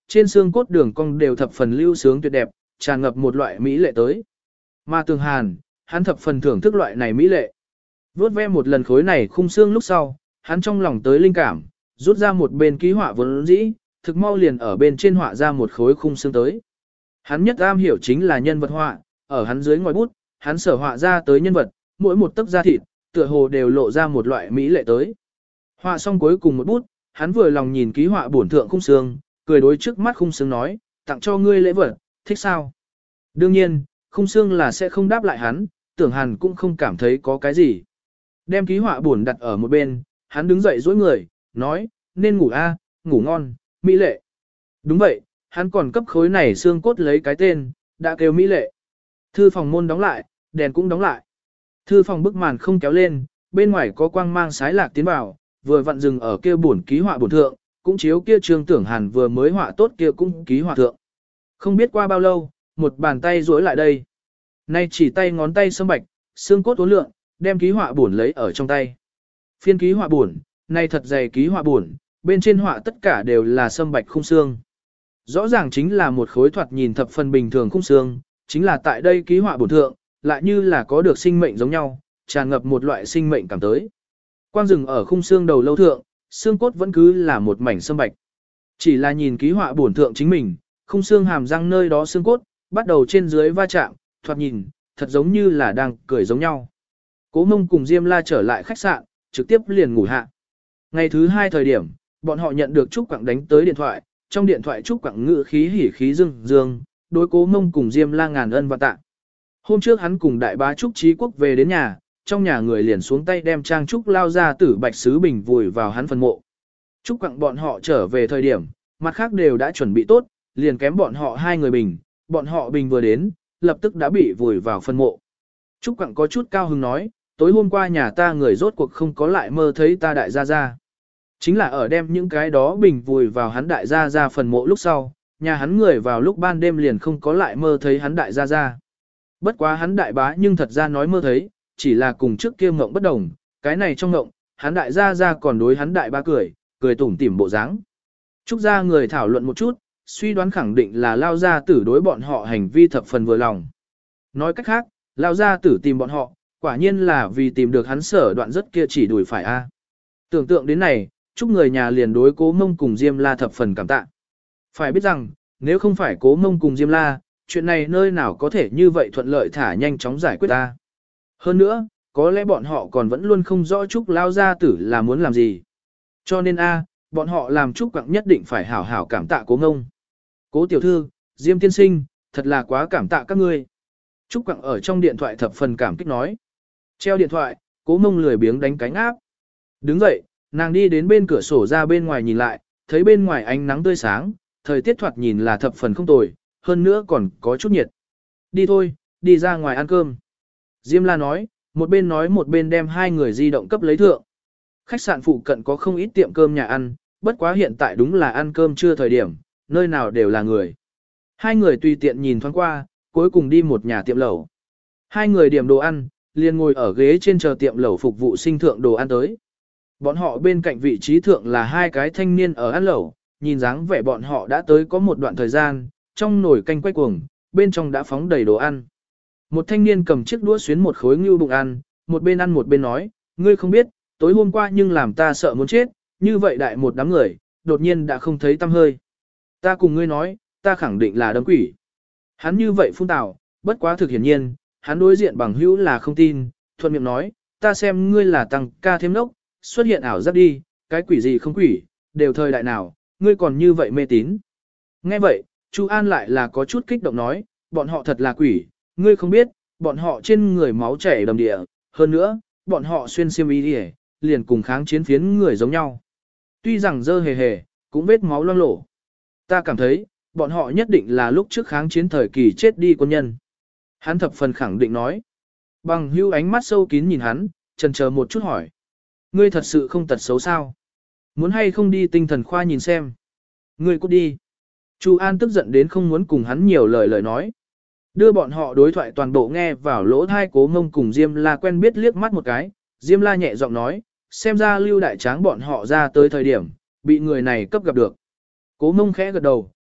A: trên xương cốt đường cong đều thập phần lưu sướng tuyệt đẹp, tràn ngập một loại mỹ lệ tới. Mà Tường Hàn, hắn thập phần thưởng thức loại này mỹ lệ. Vốt ve một lần khối này khung xương lúc sau, hắn trong lòng tới linh cảm, rút ra một bên ký họa vốn dĩ, thực mau liền ở bên trên họa ra một khối khung xương tới. Hắn nhất am hiểu chính là nhân vật họa, ở hắn dưới ngòi bút, hắn sở họa ra tới nhân vật, mỗi một tấc da thịt, tựa hồ đều lộ ra một loại mỹ lệ tới. Họa xong cuối cùng một bút, hắn vừa lòng nhìn ký họa bổn thượng khung xương, cười đối trước mắt khung xương nói, tặng cho ngươi lễ vật, thích sao? Đương nhiên, khung xương là sẽ không đáp lại hắn, Tưởng Hàn cũng không cảm thấy có cái gì. Đem ký họa bổn đặt ở một bên, hắn đứng dậy dối người, nói, nên ngủ a, ngủ ngon, mỹ lệ. Đúng vậy, hắn còn cấp khối này xương cốt lấy cái tên, đã kêu mỹ lệ. Thư phòng môn đóng lại, đèn cũng đóng lại. Thư phòng bức màn không kéo lên, bên ngoài có quang mang sái lạc tiến vào, vừa vặn dừng ở kia bổn ký họa bổn thượng, cũng chiếu kia Trương Tưởng Hàn vừa mới họa tốt kia cũng ký họa thượng. Không biết qua bao lâu, một bàn tay duỗi lại đây. Nay chỉ tay ngón tay sâm bạch, xương cốt uốn lượn, đem ký họa bổn lấy ở trong tay. Phiên ký họa bổn, nay thật dày ký họa bổn, bên trên họa tất cả đều là sâm bạch khung xương. Rõ ràng chính là một khối thoạt nhìn thập phần bình thường khung xương, chính là tại đây ký họa bổn thượng, lại như là có được sinh mệnh giống nhau, tràn ngập một loại sinh mệnh cảm tới. Quang rừng ở khung xương đầu lâu thượng, xương cốt vẫn cứ là một mảnh sâm bạch. Chỉ là nhìn ký họa bổn thượng chính mình, khung xương hàm răng nơi đó xương cốt, bắt đầu trên dưới va chạm, thoạt nhìn, thật giống như là đang cười giống nhau. Cố Mông cùng Diêm La trở lại khách sạn, trực tiếp liền ngủ hạ. Ngày thứ hai thời điểm, bọn họ nhận được Trúc Quảng đánh tới điện thoại, trong điện thoại Trúc Quảng ngự khí hỉ khí dương dương, đối Cố Mông cùng Diêm La ngàn ân và tạ. Hôm trước hắn cùng đại bá Trúc Trí Quốc về đến nhà, trong nhà người liền xuống tay đem trang Trúc lao ra tử bạch sứ bình vùi vào hắn phần mộ. Trúc Quảng bọn họ trở về thời điểm, mặt khác đều đã chuẩn bị tốt, liền kém bọn họ hai người bình, bọn họ bình vừa đến, lập tức đã bị vùi vào phần mộ. Trúc Quảng có chút cao hứng nói, tối hôm qua nhà ta người rốt cuộc không có lại mơ thấy ta đại gia gia. Chính là ở đem những cái đó bình vùi vào hắn đại gia gia phần mộ lúc sau, nhà hắn người vào lúc ban đêm liền không có lại mơ thấy hắn đại gia gia. Bất quá hắn đại bá nhưng thật ra nói mơ thấy, chỉ là cùng trước kia mộng bất đồng, cái này trong mộng, hắn đại gia gia còn đối hắn đại bá cười, cười tủm tỉm bộ dáng. Trúc gia người thảo luận một chút, suy đoán khẳng định là lao gia tử đối bọn họ hành vi thập phần vừa lòng. Nói cách khác, lao gia tử tìm bọn họ, quả nhiên là vì tìm được hắn sở đoạn rất kia chỉ đuổi phải a. Tưởng tượng đến này, Trúc người nhà liền đối Cố Mông cùng Diêm La thập phần cảm tạ. Phải biết rằng, nếu không phải Cố Mông cùng Diêm La, chuyện này nơi nào có thể như vậy thuận lợi thả nhanh chóng giải quyết ta. Hơn nữa, có lẽ bọn họ còn vẫn luôn không rõ Trúc lao gia tử là muốn làm gì. Cho nên a, bọn họ làm Trúc Quảng nhất định phải hảo hảo cảm tạ Cố Mông. Cố tiểu thư, Diêm tiên sinh, thật là quá cảm tạ các ngươi. Trúc Quảng ở trong điện thoại thập phần cảm kích nói. Treo điện thoại, Cố Mông lười biếng đánh cánh áp. Đứng dậy, nàng đi đến bên cửa sổ ra bên ngoài nhìn lại, thấy bên ngoài ánh nắng tươi sáng, thời tiết thoạt nhìn là thập phần không tồi, hơn nữa còn có chút nhiệt. Đi thôi, đi ra ngoài ăn cơm. Diêm La nói, một bên nói một bên đem hai người di động cấp lấy thượng. Khách sạn phụ cận có không ít tiệm cơm nhà ăn, bất quá hiện tại đúng là ăn cơm trưa thời điểm, nơi nào đều là người. Hai người tùy tiện nhìn thoáng qua, cuối cùng đi một nhà tiệm lẩu. Hai người điểm đồ ăn, liền ngồi ở ghế trên chờ tiệm lẩu phục vụ sinh thượng đồ ăn tới. Bọn họ bên cạnh vị trí thượng là hai cái thanh niên ở ăn lẩu, nhìn dáng vẻ bọn họ đã tới có một đoạn thời gian, trong nồi canh quay cuồng, bên trong đã phóng đầy đồ ăn. Một thanh niên cầm chiếc đũa xuyến một khối ngưu bụng ăn, một bên ăn một bên nói, ngươi không biết, tối hôm qua nhưng làm ta sợ muốn chết, như vậy đại một đám người, đột nhiên đã không thấy tăm hơi. Ta cùng ngươi nói, ta khẳng định là đấng quỷ. Hắn như vậy phun tào, bất quá thực hiển nhiên, hắn đối diện bằng hữu là không tin, thuận miệng nói, ta xem ngươi là tăng ca thêm nốc, xuất hiện ảo giác đi, cái quỷ gì không quỷ, đều thời đại nào, ngươi còn như vậy mê tín. Nghe vậy, Chu An lại là có chút kích động nói, bọn họ thật là quỷ, ngươi không biết, bọn họ trên người máu chảy đầm địa, hơn nữa, bọn họ xuyên xiêm y đi liền cùng kháng chiến phiến người giống nhau. Tuy rằng dơ hề hề, cũng vết máu loang lổ. Ta cảm thấy, bọn họ nhất định là lúc trước kháng chiến thời kỳ chết đi quân nhân. Hắn thập phần khẳng định nói. Bằng hưu ánh mắt sâu kín nhìn hắn, chần chờ một chút hỏi. Ngươi thật sự không tật xấu sao? Muốn hay không đi tinh thần khoa nhìn xem? Ngươi cút đi. Chu An tức giận đến không muốn cùng hắn nhiều lời lời nói. Đưa bọn họ đối thoại toàn bộ nghe vào lỗ thai Cố Mông cùng Diêm La quen biết liếc mắt một cái. Diêm La nhẹ giọng nói, xem ra Lưu Đại Tráng bọn họ ra tới thời điểm, bị người này cấp gặp được. Cố Mông khẽ gật đầu,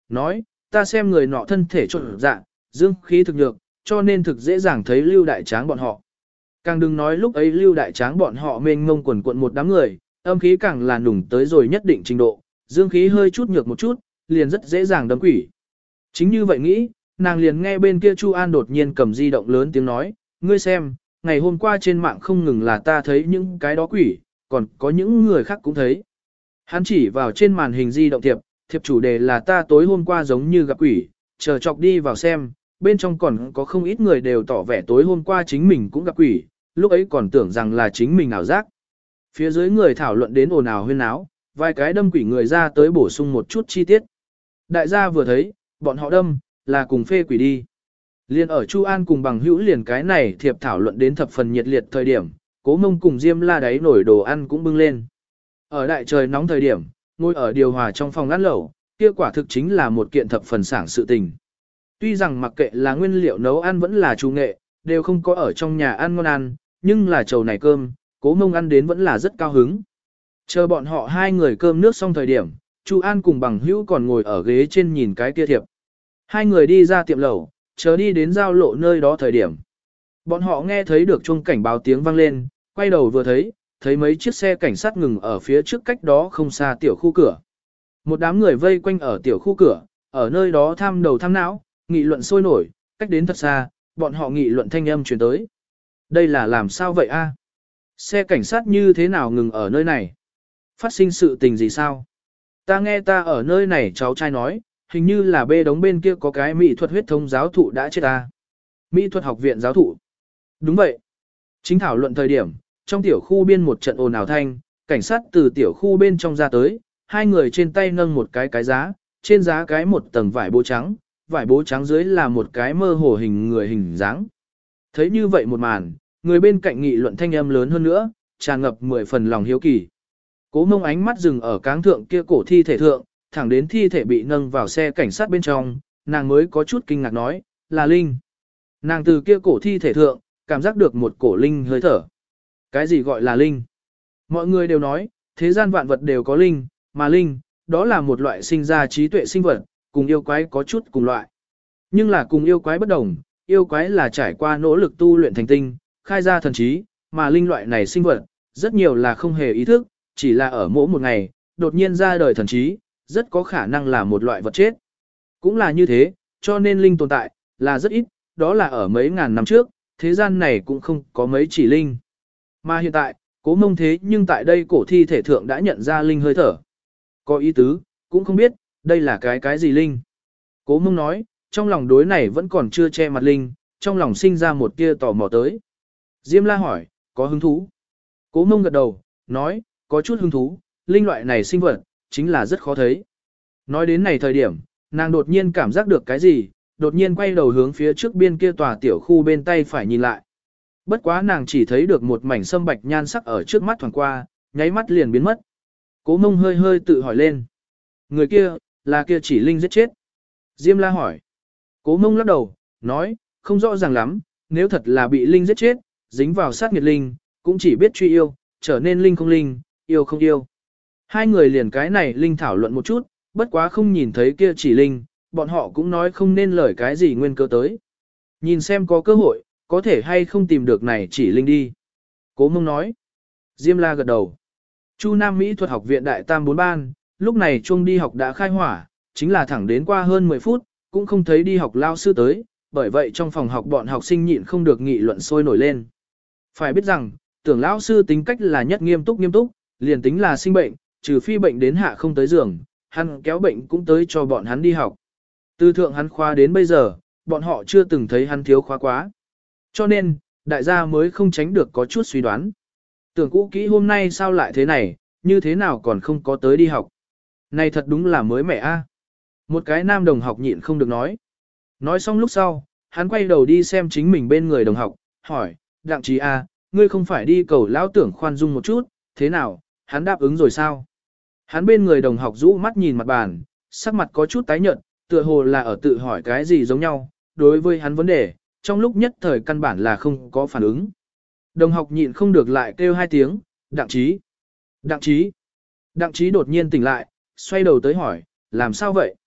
A: nói, ta xem người nọ thân thể trộn dạ, dương khí thực nhược, cho nên thực dễ dàng thấy Lưu Đại Tráng bọn họ. Càng đừng nói lúc ấy Lưu Đại Tráng bọn họ mênh mông quần quận một đám người, âm khí càng là nùng tới rồi nhất định trình độ, dương khí hơi chút nhược một chút, liền rất dễ dàng đâm quỷ. Chính như vậy nghĩ, nàng liền nghe bên kia Chu An đột nhiên cầm di động lớn tiếng nói, ngươi xem, ngày hôm qua trên mạng không ngừng là ta thấy những cái đó quỷ, còn có những người khác cũng thấy. Hắn chỉ vào trên màn hình di động thiệp, thiệp chủ đề là ta tối hôm qua giống như gặp quỷ, chờ chọc đi vào xem, bên trong còn có không ít người đều tỏ vẻ tối hôm qua chính mình cũng gặp quỷ, lúc ấy còn tưởng rằng là chính mình ảo giác. Phía dưới người thảo luận đến ồn ào huyên náo, vài cái đâm quỷ người ra tới bổ sung một chút chi tiết. Đại gia vừa thấy, bọn họ đâm, là cùng phê quỷ đi. Liên ở Chu An cùng bằng hữu liền cái này thiệp thảo luận đến thập phần nhiệt liệt thời điểm, Cố Mông cùng Diêm La đáy nổi đồ ăn cũng bưng lên. Ở đại trời nóng thời điểm, ngồi ở điều hòa trong phòng ăn lẩu, kia quả thực chính là một kiện thập phần sảng sự tình. Tuy rằng mặc kệ là nguyên liệu nấu ăn vẫn là chủ nghệ, đều không có ở trong nhà ăn ngon ăn, nhưng là chầu này cơm, Cố Mông ăn đến vẫn là rất cao hứng. Chờ bọn họ hai người cơm nước xong thời điểm, Chu An cùng bằng hữu còn ngồi ở ghế trên nhìn cái kia thiệp. Hai người đi ra tiệm lẩu, chờ đi đến giao lộ nơi đó thời điểm. Bọn họ nghe thấy được chuông cảnh báo tiếng vang lên, quay đầu vừa thấy, thấy mấy chiếc xe cảnh sát ngừng ở phía trước cách đó không xa tiểu khu cửa. Một đám người vây quanh ở tiểu khu cửa, ở nơi đó tham đầu tham não, nghị luận sôi nổi, cách đến thật xa, bọn họ nghị luận thanh âm truyền tới. Đây là làm sao vậy a? Xe cảnh sát như thế nào ngừng ở nơi này? Phát sinh sự tình gì sao? Ta nghe ta ở nơi này cháu trai nói, hình như là bê đống bên kia có cái mỹ thuật huyết thống giáo thụ đã chết ta. Mỹ thuật học viện giáo thụ. Đúng vậy. Chính thảo luận thời điểm, trong tiểu khu biên một trận ồn ào thanh, cảnh sát từ tiểu khu bên trong ra tới, hai người trên tay nâng một cái cái giá, trên giá cái một tầng vải bố trắng, vải bố trắng dưới là một cái mơ hồ hình người hình dáng. Thấy như vậy một màn, người bên cạnh nghị luận thanh âm lớn hơn nữa, tràn ngập mười phần lòng hiếu kỳ. Cố Mông ánh mắt dừng ở cáng thượng kia cổ thi thể thượng, thẳng đến thi thể bị nâng vào xe cảnh sát bên trong, nàng mới có chút kinh ngạc nói, là Linh. Nàng từ kia cổ thi thể thượng, cảm giác được một cổ Linh hơi thở. Cái gì gọi là Linh? Mọi người đều nói, thế gian vạn vật đều có Linh, mà Linh, đó là một loại sinh ra trí tuệ sinh vật, cùng yêu quái có chút cùng loại. Nhưng là cùng yêu quái bất đồng, yêu quái là trải qua nỗ lực tu luyện thành tinh, khai ra thần trí, mà Linh loại này sinh vật, rất nhiều là không hề ý thức, chỉ là ở mỗi một ngày, đột nhiên ra đời thần trí, rất có khả năng là một loại vật chết. Cũng là như thế, cho nên Linh tồn tại, là rất ít, đó là ở mấy ngàn năm trước, thế gian này cũng không có mấy chỉ Linh. Mà hiện tại, Cố Mông thế nhưng tại đây cổ thi thể thượng đã nhận ra Linh hơi thở. Có ý tứ, cũng không biết, đây là cái cái gì Linh. Cố Mông nói, trong lòng đối này vẫn còn chưa che mặt Linh, trong lòng sinh ra một tia tò mò tới. Diêm La hỏi, có hứng thú? Cố Mông gật đầu, nói, có chút hứng thú, Linh loại này sinh vật, chính là rất khó thấy. Nói đến này thời điểm, nàng đột nhiên cảm giác được cái gì, đột nhiên quay đầu hướng phía trước biên kia tòa tiểu khu bên tay phải nhìn lại. Bất quá nàng chỉ thấy được một mảnh sâm bạch nhan sắc ở trước mắt thoảng qua, nháy mắt liền biến mất. Cố Mông hơi hơi tự hỏi lên. Người kia, là kia chỉ Linh giết chết. Diêm La hỏi. Cố Mông lắc đầu, nói, không rõ ràng lắm, nếu thật là bị Linh giết chết, dính vào sát nghiệt Linh, cũng chỉ biết truy yêu, trở nên Linh không Linh, yêu không yêu. Hai người liền cái này Linh thảo luận một chút, bất quá không nhìn thấy kia chỉ Linh, bọn họ cũng nói không nên lời cái gì nguyên cơ tới. Nhìn xem có cơ hội, có thể hay không tìm được này chỉ Linh đi. Cố Mông nói. Diêm La gật đầu. Chu Nam Mỹ thuật học viện đại tam bốn ban, lúc này chuông đi học đã khai hỏa, chính là thẳng đến qua hơn mười phút, cũng không thấy đi học lao sư tới, bởi vậy trong phòng học bọn học sinh nhịn không được nghị luận sôi nổi lên. Phải biết rằng, tưởng lão sư tính cách là nhất nghiêm túc nghiêm túc, liền tính là sinh bệnh, trừ phi bệnh đến hạ không tới giường, hắn kéo bệnh cũng tới cho bọn hắn đi học. Từ thượng hắn khoa đến bây giờ, bọn họ chưa từng thấy hắn thiếu khóa quá. Cho nên, đại gia mới không tránh được có chút suy đoán. Tưởng cũ kỹ hôm nay sao lại thế này, như thế nào còn không có tới đi học. Này thật đúng là mới mẻ a. Một cái nam đồng học nhịn không được nói. Nói xong lúc sau, hắn quay đầu đi xem chính mình bên người đồng học, hỏi, Đặng Trí a, ngươi không phải đi cầu lão tưởng khoan dung một chút, thế nào, hắn đáp ứng rồi sao? Hắn bên người đồng học rũ mắt nhìn mặt bàn, sắc mặt có chút tái nhợt, tựa hồ là ở tự hỏi cái gì giống nhau, đối với hắn vấn đề, trong lúc nhất thời căn bản là không có phản ứng. Đồng học nhịn không được lại kêu hai tiếng, Đặng Trí. Đặng Trí. Đặng Trí đột nhiên tỉnh lại, xoay đầu tới hỏi, làm sao vậy?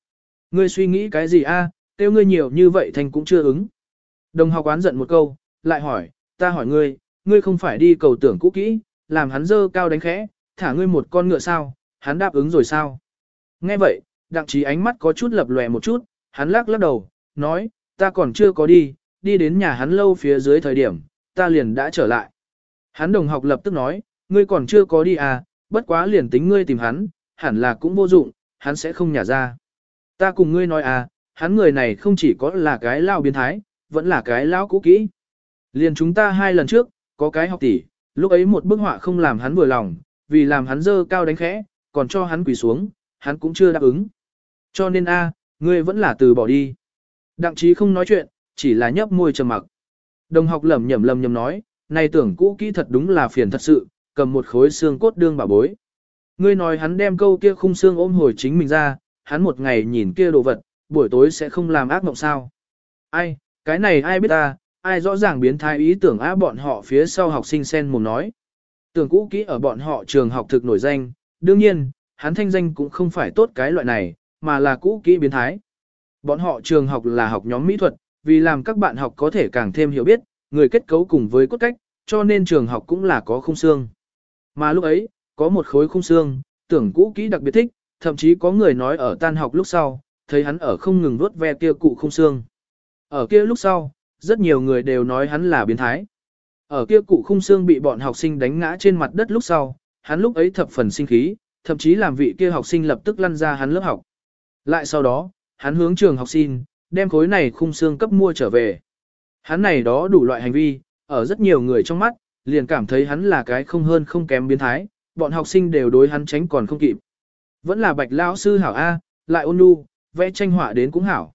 A: Ngươi suy nghĩ cái gì a? Tiêu ngươi nhiều như vậy thành cũng chưa ứng. Đồng học oán giận một câu, lại hỏi, ta hỏi ngươi, ngươi không phải đi cầu tưởng cũ kỹ, làm hắn dơ cao đánh khẽ, thả ngươi một con ngựa sao, hắn đáp ứng rồi sao? Nghe vậy, đặng trí ánh mắt có chút lập lòe một chút, hắn lắc lắc đầu, nói, ta còn chưa có đi, đi đến nhà hắn lâu phía dưới thời điểm, ta liền đã trở lại. Hắn đồng học lập tức nói, ngươi còn chưa có đi à, bất quá liền tính ngươi tìm hắn, hẳn là cũng vô dụng, hắn sẽ không nhả ra. Ta cùng ngươi nói à, hắn người này không chỉ có là cái lao biến thái, vẫn là cái lao cũ kỹ. Liền chúng ta hai lần trước, có cái học tỷ, lúc ấy một bức họa không làm hắn vừa lòng, vì làm hắn dơ cao đánh khẽ, còn cho hắn quỳ xuống, hắn cũng chưa đáp ứng. Cho nên a, ngươi vẫn là từ bỏ đi. Đặng trí không nói chuyện, chỉ là nhấp môi trầm mặc. Đồng học lẩm nhẩm lẩm nhẩm nói, này tưởng cũ kỹ thật đúng là phiền thật sự, cầm một khối xương cốt đương bảo bối. Ngươi nói hắn đem câu kia khung xương ôm hồi chính mình ra, hắn một ngày nhìn kia đồ vật, buổi tối sẽ không làm ác mộng sao. Ai, cái này ai biết ta, ai rõ ràng biến thái ý tưởng á bọn họ phía sau học sinh sen mồm nói. Tưởng cũ kỹ ở bọn họ trường học thực nổi danh, đương nhiên, hắn thanh danh cũng không phải tốt cái loại này, mà là cũ kỹ biến thái. Bọn họ trường học là học nhóm mỹ thuật, vì làm các bạn học có thể càng thêm hiểu biết, người kết cấu cùng với cốt cách, cho nên trường học cũng là có khung xương. Mà lúc ấy, có một khối khung xương, tưởng cũ kỹ đặc biệt thích, thậm chí có người nói ở tan học lúc sau, thấy hắn ở không ngừng vuốt ve kia cụ khung xương. Ở kia lúc sau, rất nhiều người đều nói hắn là biến thái. Ở kia cụ khung xương bị bọn học sinh đánh ngã trên mặt đất lúc sau, hắn lúc ấy thập phần sinh khí, thậm chí làm vị kia học sinh lập tức lăn ra hắn lớp học. Lại sau đó, hắn hướng trường học xin, đem khối này khung xương cấp mua trở về. Hắn này đó đủ loại hành vi, ở rất nhiều người trong mắt, liền cảm thấy hắn là cái không hơn không kém biến thái, bọn học sinh đều đối hắn tránh còn không kịp. Vẫn là bạch lão sư hảo A, lại ôn nhu, vẽ tranh họa đến cũng hảo.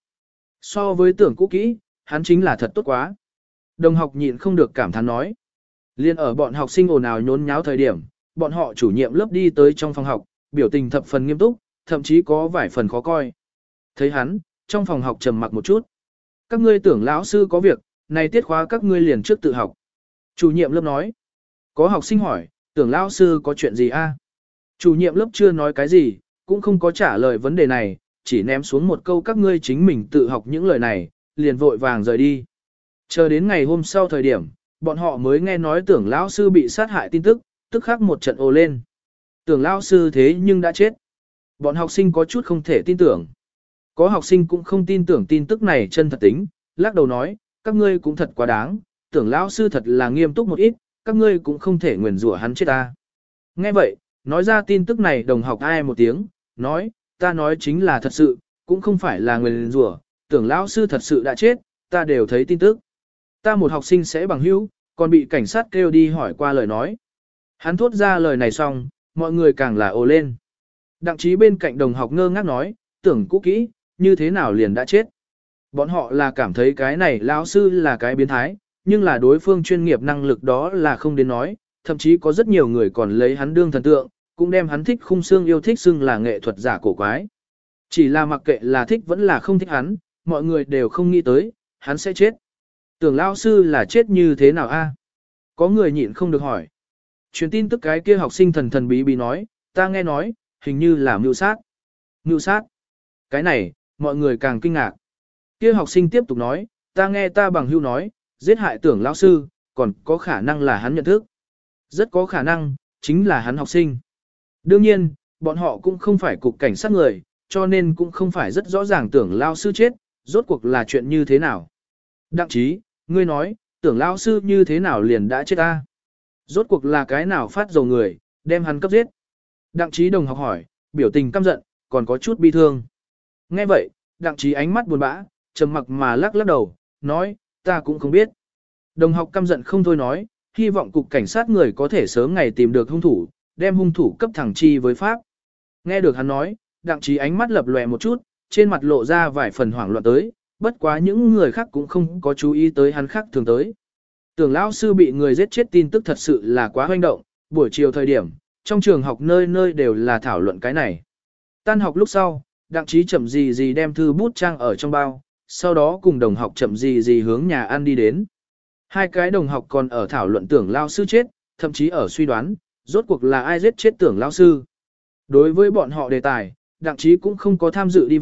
A: So với tưởng cũ kỹ, hắn chính là thật tốt quá. Đồng học nhịn không được cảm thán nói. Liên ở bọn học sinh ồn ào nhốn nháo thời điểm, bọn họ chủ nhiệm lớp đi tới trong phòng học, biểu tình thập phần nghiêm túc, thậm chí có vài phần khó coi. Thấy hắn, trong phòng học trầm mặc một chút. Các ngươi tưởng lão sư có việc, này tiết khóa các ngươi liền trước tự học. Chủ nhiệm lớp nói. Có học sinh hỏi, tưởng lão sư có chuyện gì a? Chủ nhiệm lớp chưa nói cái gì, cũng không có trả lời vấn đề này, chỉ ném xuống một câu các ngươi chính mình tự học những lời này, liền vội vàng rời đi. Chờ đến ngày hôm sau thời điểm, bọn họ mới nghe nói tưởng lão sư bị sát hại tin tức, tức khắc một trận ồ lên. Tưởng lão sư thế nhưng đã chết. Bọn học sinh có chút không thể tin tưởng. Có học sinh cũng không tin tưởng tin tức này chân thật tính, lắc đầu nói, các ngươi cũng thật quá đáng, tưởng lão sư thật là nghiêm túc một ít, các ngươi cũng không thể nguyền rủa hắn chết ta. Nghe vậy, nói ra tin tức này đồng học ai một tiếng, nói, ta nói chính là thật sự, cũng không phải là nguyền rủa, tưởng lão sư thật sự đã chết, ta đều thấy tin tức. Ta một học sinh sẽ bằng hữu, còn bị cảnh sát kêu đi hỏi qua lời nói. Hắn thốt ra lời này xong, mọi người càng là ồ lên. Đặng trí bên cạnh đồng học ngơ ngác nói, tưởng cũ kỹ, như thế nào liền đã chết. Bọn họ là cảm thấy cái này lão sư là cái biến thái, nhưng là đối phương chuyên nghiệp năng lực đó là không đến nói, thậm chí có rất nhiều người còn lấy hắn đương thần tượng, cũng đem hắn thích khung xương yêu thích xưng là nghệ thuật giả cổ quái. Chỉ là mặc kệ là thích vẫn là không thích hắn, mọi người đều không nghĩ tới, hắn sẽ chết. Tưởng lão sư là chết như thế nào a? Có người nhịn không được hỏi. Truyền tin tức cái kia học sinh thần thần bí bí nói, ta nghe nói, hình như là mưu sát. Mưu sát? Cái này, mọi người càng kinh ngạc. Kia học sinh tiếp tục nói, ta nghe ta bằng hưu nói, giết hại tưởng lão sư, còn có khả năng là hắn nhận thức. Rất có khả năng, chính là hắn học sinh. Đương nhiên, bọn họ cũng không phải cục cảnh sát người, cho nên cũng không phải rất rõ ràng tưởng lão sư chết, rốt cuộc là chuyện như thế nào. Đặng trí, ngươi nói, tưởng lão sư như thế nào liền đã chết ta. Rốt cuộc là cái nào phát dầu người, đem hắn cấp giết. Đặng trí đồng học hỏi, biểu tình căm giận, còn có chút bi thương. Nghe vậy, đặng trí ánh mắt buồn bã, trầm mặc mà lắc lắc đầu, nói, ta cũng không biết. Đồng học căm giận không thôi nói, hy vọng cục cảnh sát người có thể sớm ngày tìm được hung thủ, đem hung thủ cấp thẳng chi với pháp. Nghe được hắn nói, đặng trí ánh mắt lập lòe một chút, trên mặt lộ ra vài phần hoảng loạn tới, bất quá những người khác cũng không có chú ý tới hắn khác thường tới. Tưởng lão sư bị người giết chết tin tức thật sự là quá hoành động, buổi chiều thời điểm, trong trường học nơi nơi đều là thảo luận cái này. Tan học lúc sau, đặng trí chậm gì gì đem thư bút trang ở trong bao, sau đó cùng đồng học chậm gì gì hướng nhà ăn đi đến. Hai cái đồng học còn ở thảo luận tưởng lao sư chết, thậm chí ở suy đoán, rốt cuộc là ai giết chết tưởng lao sư. Đối với bọn họ đề tài, đặng trí cũng không có tham dự đi vào,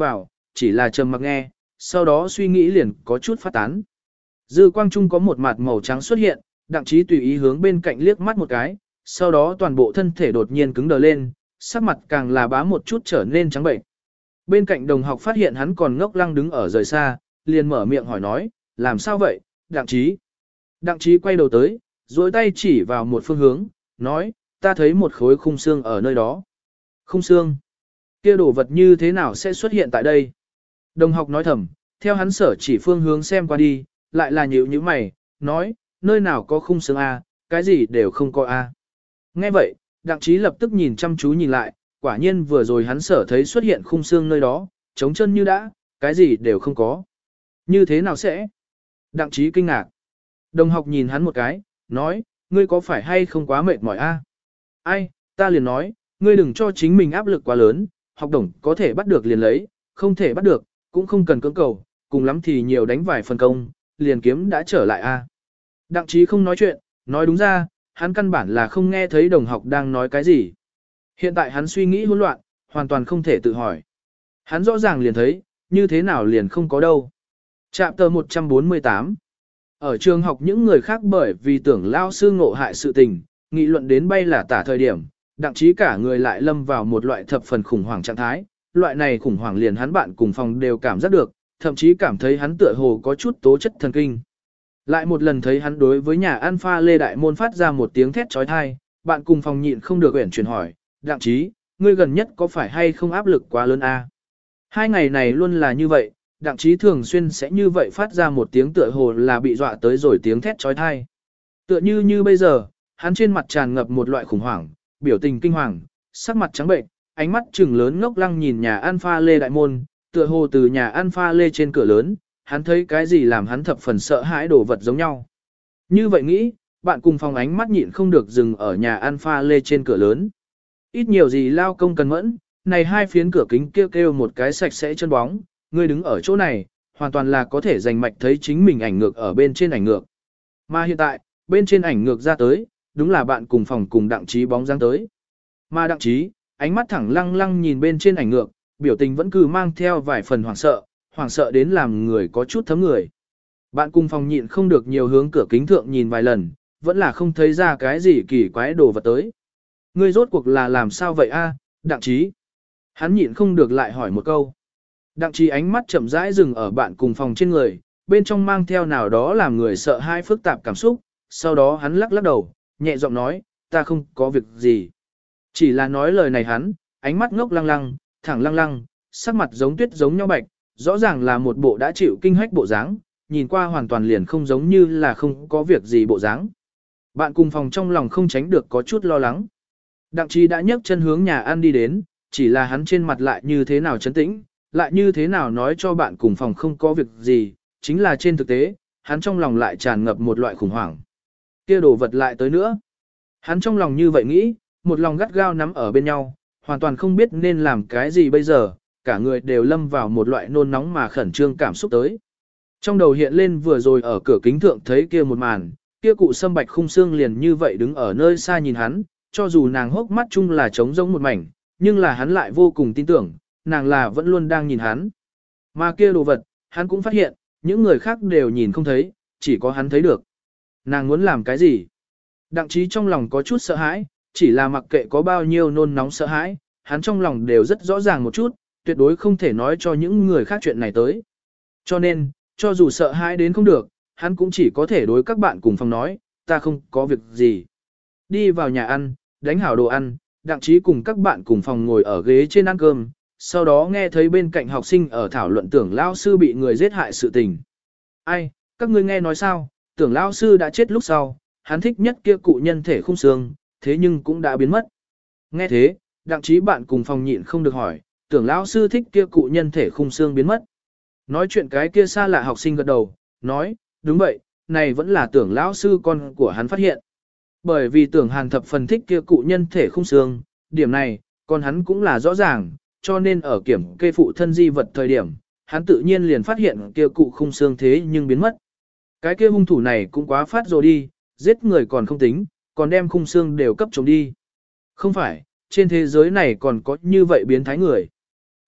A: chỉ là trầm mặc nghe, sau đó suy nghĩ liền có chút phát tán. Dư quang trung có một mặt màu trắng xuất hiện, Đặng Chí tùy ý hướng bên cạnh liếc mắt một cái, sau đó toàn bộ thân thể đột nhiên cứng đờ lên, sắc mặt càng là bá một chút trở nên trắng bệnh. Bên cạnh đồng học phát hiện hắn còn ngốc lăng đứng ở rời xa, liền mở miệng hỏi nói, làm sao vậy, Đặng Chí? Đặng Chí quay đầu tới, duỗi tay chỉ vào một phương hướng, nói, ta thấy một khối khung xương ở nơi đó. Khung xương? Kia đồ vật như thế nào sẽ xuất hiện tại đây? Đồng học nói thầm, theo hắn sở chỉ phương hướng xem qua đi, lại là nhíu nhíu mày, nói, nơi nào có khung xương A, cái gì đều không có A. Nghe vậy, Đặng Chí lập tức nhìn chăm chú nhìn lại, quả nhiên vừa rồi hắn sở thấy xuất hiện khung xương nơi đó, trống chân như đã, cái gì đều không có. Như thế nào sẽ? Đặng Chí kinh ngạc. Đồng học nhìn hắn một cái, nói, ngươi có phải hay không quá mệt mỏi A? Ai, ta liền nói, ngươi đừng cho chính mình áp lực quá lớn, học đồng có thể bắt được liền lấy, không thể bắt được, cũng không cần cưỡng cầu, cùng lắm thì nhiều đánh vài phần công, liền kiếm đã trở lại A. Đặng Chí không nói chuyện, nói đúng ra, hắn căn bản là không nghe thấy đồng học đang nói cái gì. Hiện tại hắn suy nghĩ hỗn loạn, hoàn toàn không thể tự hỏi. Hắn rõ ràng liền thấy, như thế nào liền không có đâu. Trạm tờ một trăm bốn mươi tám. Ở trường học những người khác bởi vì tưởng lao sư ngộ hại sự tình, nghị luận đến bay là tả thời điểm, Đặng Chí cả người lại lâm vào một loại thập phần khủng hoảng trạng thái. Loại này khủng hoảng liền hắn bạn cùng phòng đều cảm giác được, thậm chí cảm thấy hắn tựa hồ có chút tố chất thần kinh. Lại một lần thấy hắn đối với nhà Alpha Lê Đại Môn phát ra một tiếng thét trói thai, bạn cùng phòng nhịn không được uyển chuyển hỏi, Đặng Chí, ngươi gần nhất có phải hay không áp lực quá lớn a? Hai ngày này luôn là như vậy, Đặng Chí thường xuyên sẽ như vậy phát ra một tiếng tựa hồ là bị dọa tới rồi tiếng thét trói thai. Tựa như như bây giờ, hắn trên mặt tràn ngập một loại khủng hoảng, biểu tình kinh hoàng, sắc mặt trắng bệnh, ánh mắt trừng lớn ngốc lăng nhìn nhà Alpha Lê Đại Môn, tựa hồ từ nhà Alpha Lê trên cửa lớn, hắn thấy cái gì làm hắn thập phần sợ hãi đồ vật giống nhau. Như vậy nghĩ, bạn cùng phòng ánh mắt nhịn không được dừng ở nhà Alpha Lê trên cửa lớn. Ít nhiều gì lao công cần mẫn, này hai phiến cửa kính kêu kêu một cái sạch sẽ chân bóng, người đứng ở chỗ này, hoàn toàn là có thể giành mạch thấy chính mình ảnh ngược ở bên trên ảnh ngược. Mà hiện tại, bên trên ảnh ngược ra tới, đúng là bạn cùng phòng cùng Đặng Chí bóng dáng tới. Mà Đặng Chí, ánh mắt thẳng lăng lăng nhìn bên trên ảnh ngược, biểu tình vẫn cứ mang theo vài phần hoảng sợ, hoảng sợ đến làm người có chút thấm người. Bạn cùng phòng nhịn không được nhiều hướng cửa kính thượng nhìn vài lần, vẫn là không thấy ra cái gì kỳ quái đồ vật tới. Ngươi rốt cuộc là làm sao vậy a, Đặng Chí? Hắn nhịn không được lại hỏi một câu. Đặng Chí ánh mắt chậm rãi dừng ở bạn cùng phòng trên người, bên trong mang theo nào đó làm người sợ hãi phức tạp cảm xúc, sau đó hắn lắc lắc đầu, nhẹ giọng nói, ta không có việc gì. Chỉ là nói lời này hắn, ánh mắt ngốc lăng lăng, thẳng lăng lăng, sắc mặt giống tuyết giống nhau bạch, rõ ràng là một bộ đã chịu kinh hách bộ dáng, nhìn qua hoàn toàn liền không giống như là không có việc gì bộ dáng. Bạn cùng phòng trong lòng không tránh được có chút lo lắng. Đặng Chí đã nhấc chân hướng nhà ăn đi đến, chỉ là hắn trên mặt lại như thế nào trấn tĩnh, lại như thế nào nói cho bạn cùng phòng không có việc gì, chính là trên thực tế, hắn trong lòng lại tràn ngập một loại khủng hoảng. Kia đồ vật lại tới nữa. Hắn trong lòng như vậy nghĩ, một lòng gắt gao nắm ở bên nhau, hoàn toàn không biết nên làm cái gì bây giờ, cả người đều lâm vào một loại nôn nóng mà khẩn trương cảm xúc tới. Trong đầu hiện lên vừa rồi ở cửa kính thượng thấy kia một màn, kia cụ sâm bạch khung xương liền như vậy đứng ở nơi xa nhìn hắn, cho dù nàng hốc mắt chung là trống rỗng một mảnh, nhưng là hắn lại vô cùng tin tưởng, nàng là vẫn luôn đang nhìn hắn. Mà kia đồ vật, hắn cũng phát hiện, những người khác đều nhìn không thấy, chỉ có hắn thấy được. Nàng muốn làm cái gì? Đặng Chí trong lòng có chút sợ hãi, chỉ là mặc kệ có bao nhiêu nôn nóng sợ hãi, hắn trong lòng đều rất rõ ràng một chút, tuyệt đối không thể nói cho những người khác chuyện này tới. Cho nên, cho dù sợ hãi đến không được, hắn cũng chỉ có thể đối các bạn cùng phòng nói, ta không có việc gì. Đi vào nhà ăn, đánh hảo đồ ăn, Đặng Chí cùng các bạn cùng phòng ngồi ở ghế trên ăn cơm, sau đó nghe thấy bên cạnh học sinh ở thảo luận tưởng lao sư bị người giết hại sự tình. Ai, các ngươi nghe nói sao, tưởng lao sư đã chết lúc sau, hắn thích nhất kia cụ nhân thể khung xương, thế nhưng cũng đã biến mất. Nghe thế, Đặng Chí bạn cùng phòng nhịn không được hỏi, tưởng lão sư thích kia cụ nhân thể khung xương biến mất. Nói chuyện cái kia xa lạ học sinh gật đầu, nói, đúng vậy, này vẫn là tưởng lão sư con của hắn phát hiện. Bởi vì tưởng Hàn thập phần thích kia cụ nhân thể khung xương, điểm này, con hắn cũng là rõ ràng, cho nên ở kiểm kê phụ thân di vật thời điểm, hắn tự nhiên liền phát hiện kia cụ khung xương thế nhưng biến mất. Cái kia hung thủ này cũng quá phát rồi đi, giết người còn không tính, còn đem khung xương đều cấp trống đi. Không phải, trên thế giới này còn có như vậy biến thái người.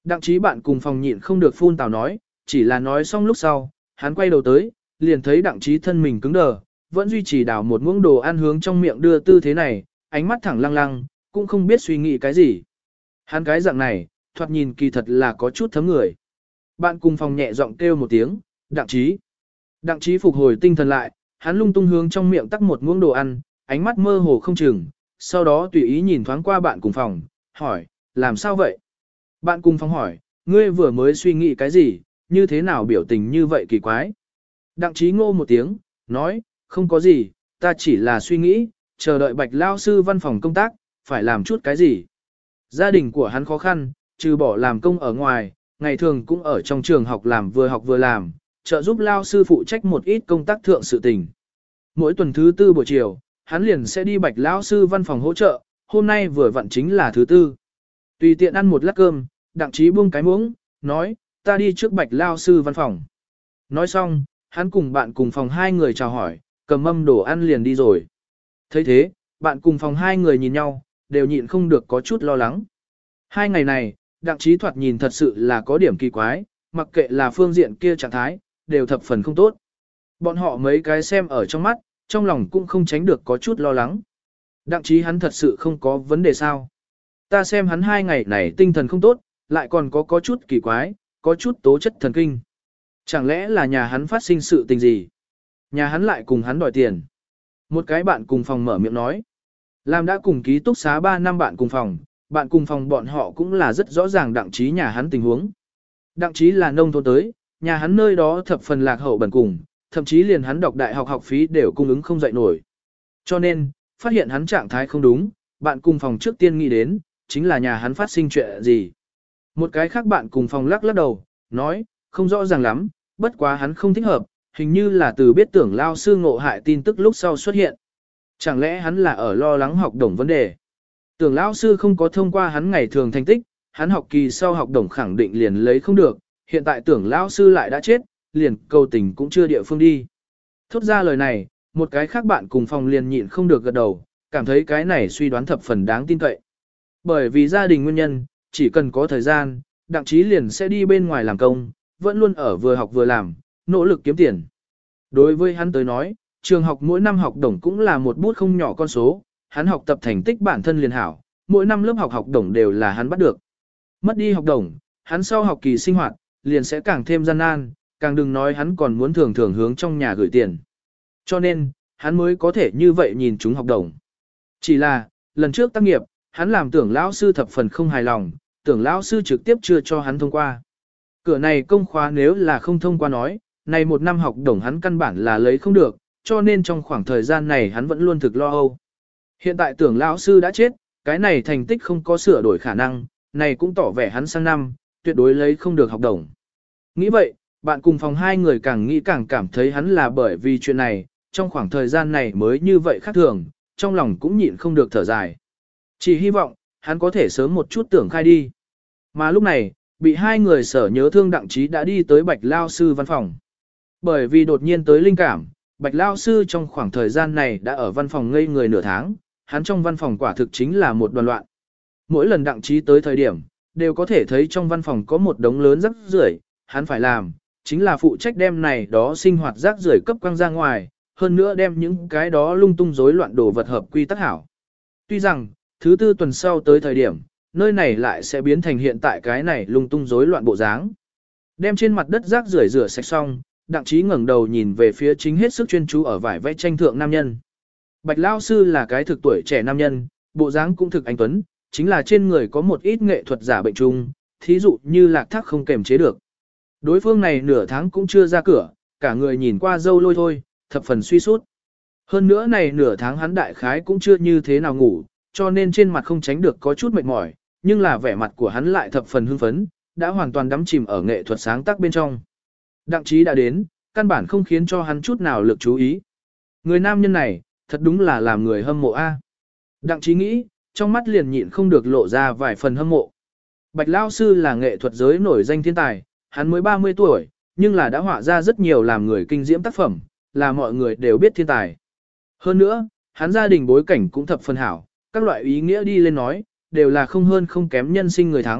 A: Đặng trí bạn cùng phòng nhịn không được phun tào nói, chỉ là nói xong lúc sau, hắn quay đầu tới, liền thấy đặng trí thân mình cứng đờ, vẫn duy trì đảo một muỗng đồ ăn hướng trong miệng đưa tư thế này, ánh mắt thẳng lăng lăng, cũng không biết suy nghĩ cái gì. Hắn cái dạng này, thoạt nhìn kỳ thật là có chút thấm người. Bạn cùng phòng nhẹ giọng kêu một tiếng, đặng trí. Đặng trí phục hồi tinh thần lại, hắn lung tung hướng trong miệng tắc một muỗng đồ ăn, ánh mắt mơ hồ không chừng, sau đó tùy ý nhìn thoáng qua bạn cùng phòng, hỏi, làm sao vậy? Bạn cùng phòng hỏi, ngươi vừa mới suy nghĩ cái gì, như thế nào biểu tình như vậy kỳ quái? Đặng trí ngô một tiếng, nói, không có gì, ta chỉ là suy nghĩ, chờ đợi bạch lao sư văn phòng công tác, phải làm chút cái gì. Gia đình của hắn khó khăn, trừ bỏ làm công ở ngoài, ngày thường cũng ở trong trường học làm vừa học vừa làm, trợ giúp lao sư phụ trách một ít công tác thượng sự tình. Mỗi tuần thứ tư buổi chiều, hắn liền sẽ đi bạch lao sư văn phòng hỗ trợ, hôm nay vừa vặn chính là thứ tư. Tùy tiện ăn một lát cơm, đặng trí buông cái muỗng, nói, ta đi trước bạch lao sư văn phòng. Nói xong, hắn cùng bạn cùng phòng hai người chào hỏi, cầm mâm đồ ăn liền đi rồi. thấy thế, bạn cùng phòng hai người nhìn nhau, đều nhịn không được có chút lo lắng. Hai ngày này, đặng trí thoạt nhìn thật sự là có điểm kỳ quái, mặc kệ là phương diện kia trạng thái, đều thập phần không tốt. Bọn họ mấy cái xem ở trong mắt, trong lòng cũng không tránh được có chút lo lắng. Đặng trí hắn thật sự không có vấn đề sao. Ta xem hắn hai ngày này tinh thần không tốt, lại còn có có chút kỳ quái, có chút tố chất thần kinh. Chẳng lẽ là nhà hắn phát sinh sự tình gì? Nhà hắn lại cùng hắn đòi tiền. Một cái bạn cùng phòng mở miệng nói. Làm đã cùng ký túc xá ba năm bạn cùng phòng, bạn cùng phòng bọn họ cũng là rất rõ ràng đặng trí nhà hắn tình huống. Đặng trí là nông thôn tới, nhà hắn nơi đó thập phần lạc hậu bần cùng, thậm chí liền hắn đọc đại học học phí đều cung ứng không dậy nổi. Cho nên, phát hiện hắn trạng thái không đúng, bạn cùng phòng trước tiên nghĩ đến, chính là nhà hắn phát sinh chuyện gì. Một cái khác bạn cùng phòng lắc lắc đầu, nói, không rõ ràng lắm, bất quá hắn không thích hợp, hình như là từ biết tưởng lao sư ngộ hại tin tức lúc sau xuất hiện. Chẳng lẽ hắn là ở lo lắng học đồng vấn đề? Tưởng lao sư không có thông qua hắn ngày thường thành tích, hắn học kỳ sau học đồng khẳng định liền lấy không được, hiện tại tưởng lao sư lại đã chết, liền cầu tình cũng chưa địa phương đi. Thốt ra lời này, một cái khác bạn cùng phòng liền nhịn không được gật đầu, cảm thấy cái này suy đoán thập phần đáng tin cậy. Bởi vì gia đình nguyên nhân, chỉ cần có thời gian, đặng trí liền sẽ đi bên ngoài làm công, vẫn luôn ở vừa học vừa làm, nỗ lực kiếm tiền. Đối với hắn tới nói, trường học mỗi năm học đồng cũng là một bút không nhỏ con số, hắn học tập thành tích bản thân liền hảo, mỗi năm lớp học học đồng đều là hắn bắt được. Mất đi học đồng, hắn sau học kỳ sinh hoạt, liền sẽ càng thêm gian nan, càng đừng nói hắn còn muốn thường thường hướng trong nhà gửi tiền. Cho nên, hắn mới có thể như vậy nhìn chúng học đồng. Chỉ là, lần trước tác nghiệp, hắn làm tưởng lão sư thập phần không hài lòng, tưởng lão sư trực tiếp chưa cho hắn thông qua. Cửa này công khóa nếu là không thông qua nói, này một năm học đồng hắn căn bản là lấy không được, cho nên trong khoảng thời gian này hắn vẫn luôn thực lo âu. Hiện tại tưởng lão sư đã chết, cái này thành tích không có sửa đổi khả năng, này cũng tỏ vẻ hắn sang năm, tuyệt đối lấy không được học đồng. Nghĩ vậy, bạn cùng phòng hai người càng nghĩ càng cảm thấy hắn là bởi vì chuyện này, trong khoảng thời gian này mới như vậy khác thường, trong lòng cũng nhịn không được thở dài. Chỉ hy vọng, hắn có thể sớm một chút tưởng khai đi. Mà lúc này, bị hai người sở nhớ thương đặng trí đã đi tới Bạch Lao Sư văn phòng. Bởi vì đột nhiên tới linh cảm, Bạch Lao Sư trong khoảng thời gian này đã ở văn phòng ngây người nửa tháng, hắn trong văn phòng quả thực chính là một đoàn loạn. Mỗi lần đặng trí tới thời điểm, đều có thể thấy trong văn phòng có một đống lớn rác rưởi, hắn phải làm, chính là phụ trách đem này đó sinh hoạt rác rưởi cấp quăng ra ngoài, hơn nữa đem những cái đó lung tung rối loạn đồ vật hợp quy tắc hảo. Tuy rằng, thứ tư tuần sau tới thời điểm, nơi này lại sẽ biến thành hiện tại cái này lung tung rối loạn bộ dáng. Đem trên mặt đất rác rưởi rửa sạch xong, đặng trí ngẩng đầu nhìn về phía chính hết sức chuyên chú ở vải vẽ tranh thượng nam nhân. Bạch Lao Sư là cái thực tuổi trẻ nam nhân, bộ dáng cũng thực anh tuấn, chính là trên người có một ít nghệ thuật giả bệnh chung, thí dụ như lạc thác không kềm chế được. Đối phương này nửa tháng cũng chưa ra cửa, cả người nhìn qua dâu lôi thôi, thập phần suy sút. Hơn nữa này nửa tháng hắn đại khái cũng chưa như thế nào ngủ, cho nên trên mặt không tránh được có chút mệt mỏi, nhưng là vẻ mặt của hắn lại thập phần hưng phấn, đã hoàn toàn đắm chìm ở nghệ thuật sáng tác bên trong. Đặng trí đã đến, căn bản không khiến cho hắn chút nào lực chú ý. Người nam nhân này, thật đúng là làm người hâm mộ a. Đặng trí nghĩ, trong mắt liền nhịn không được lộ ra vài phần hâm mộ. Bạch Lao Sư là nghệ thuật giới nổi danh thiên tài, hắn mới ba mươi tuổi, nhưng là đã họa ra rất nhiều làm người kinh diễm tác phẩm, là mọi người đều biết thiên tài. Hơn nữa, hắn gia đình bối cảnh cũng thập phần hảo, các loại ý nghĩa đi lên nói, đều là không hơn không kém nhân sinh người thắng,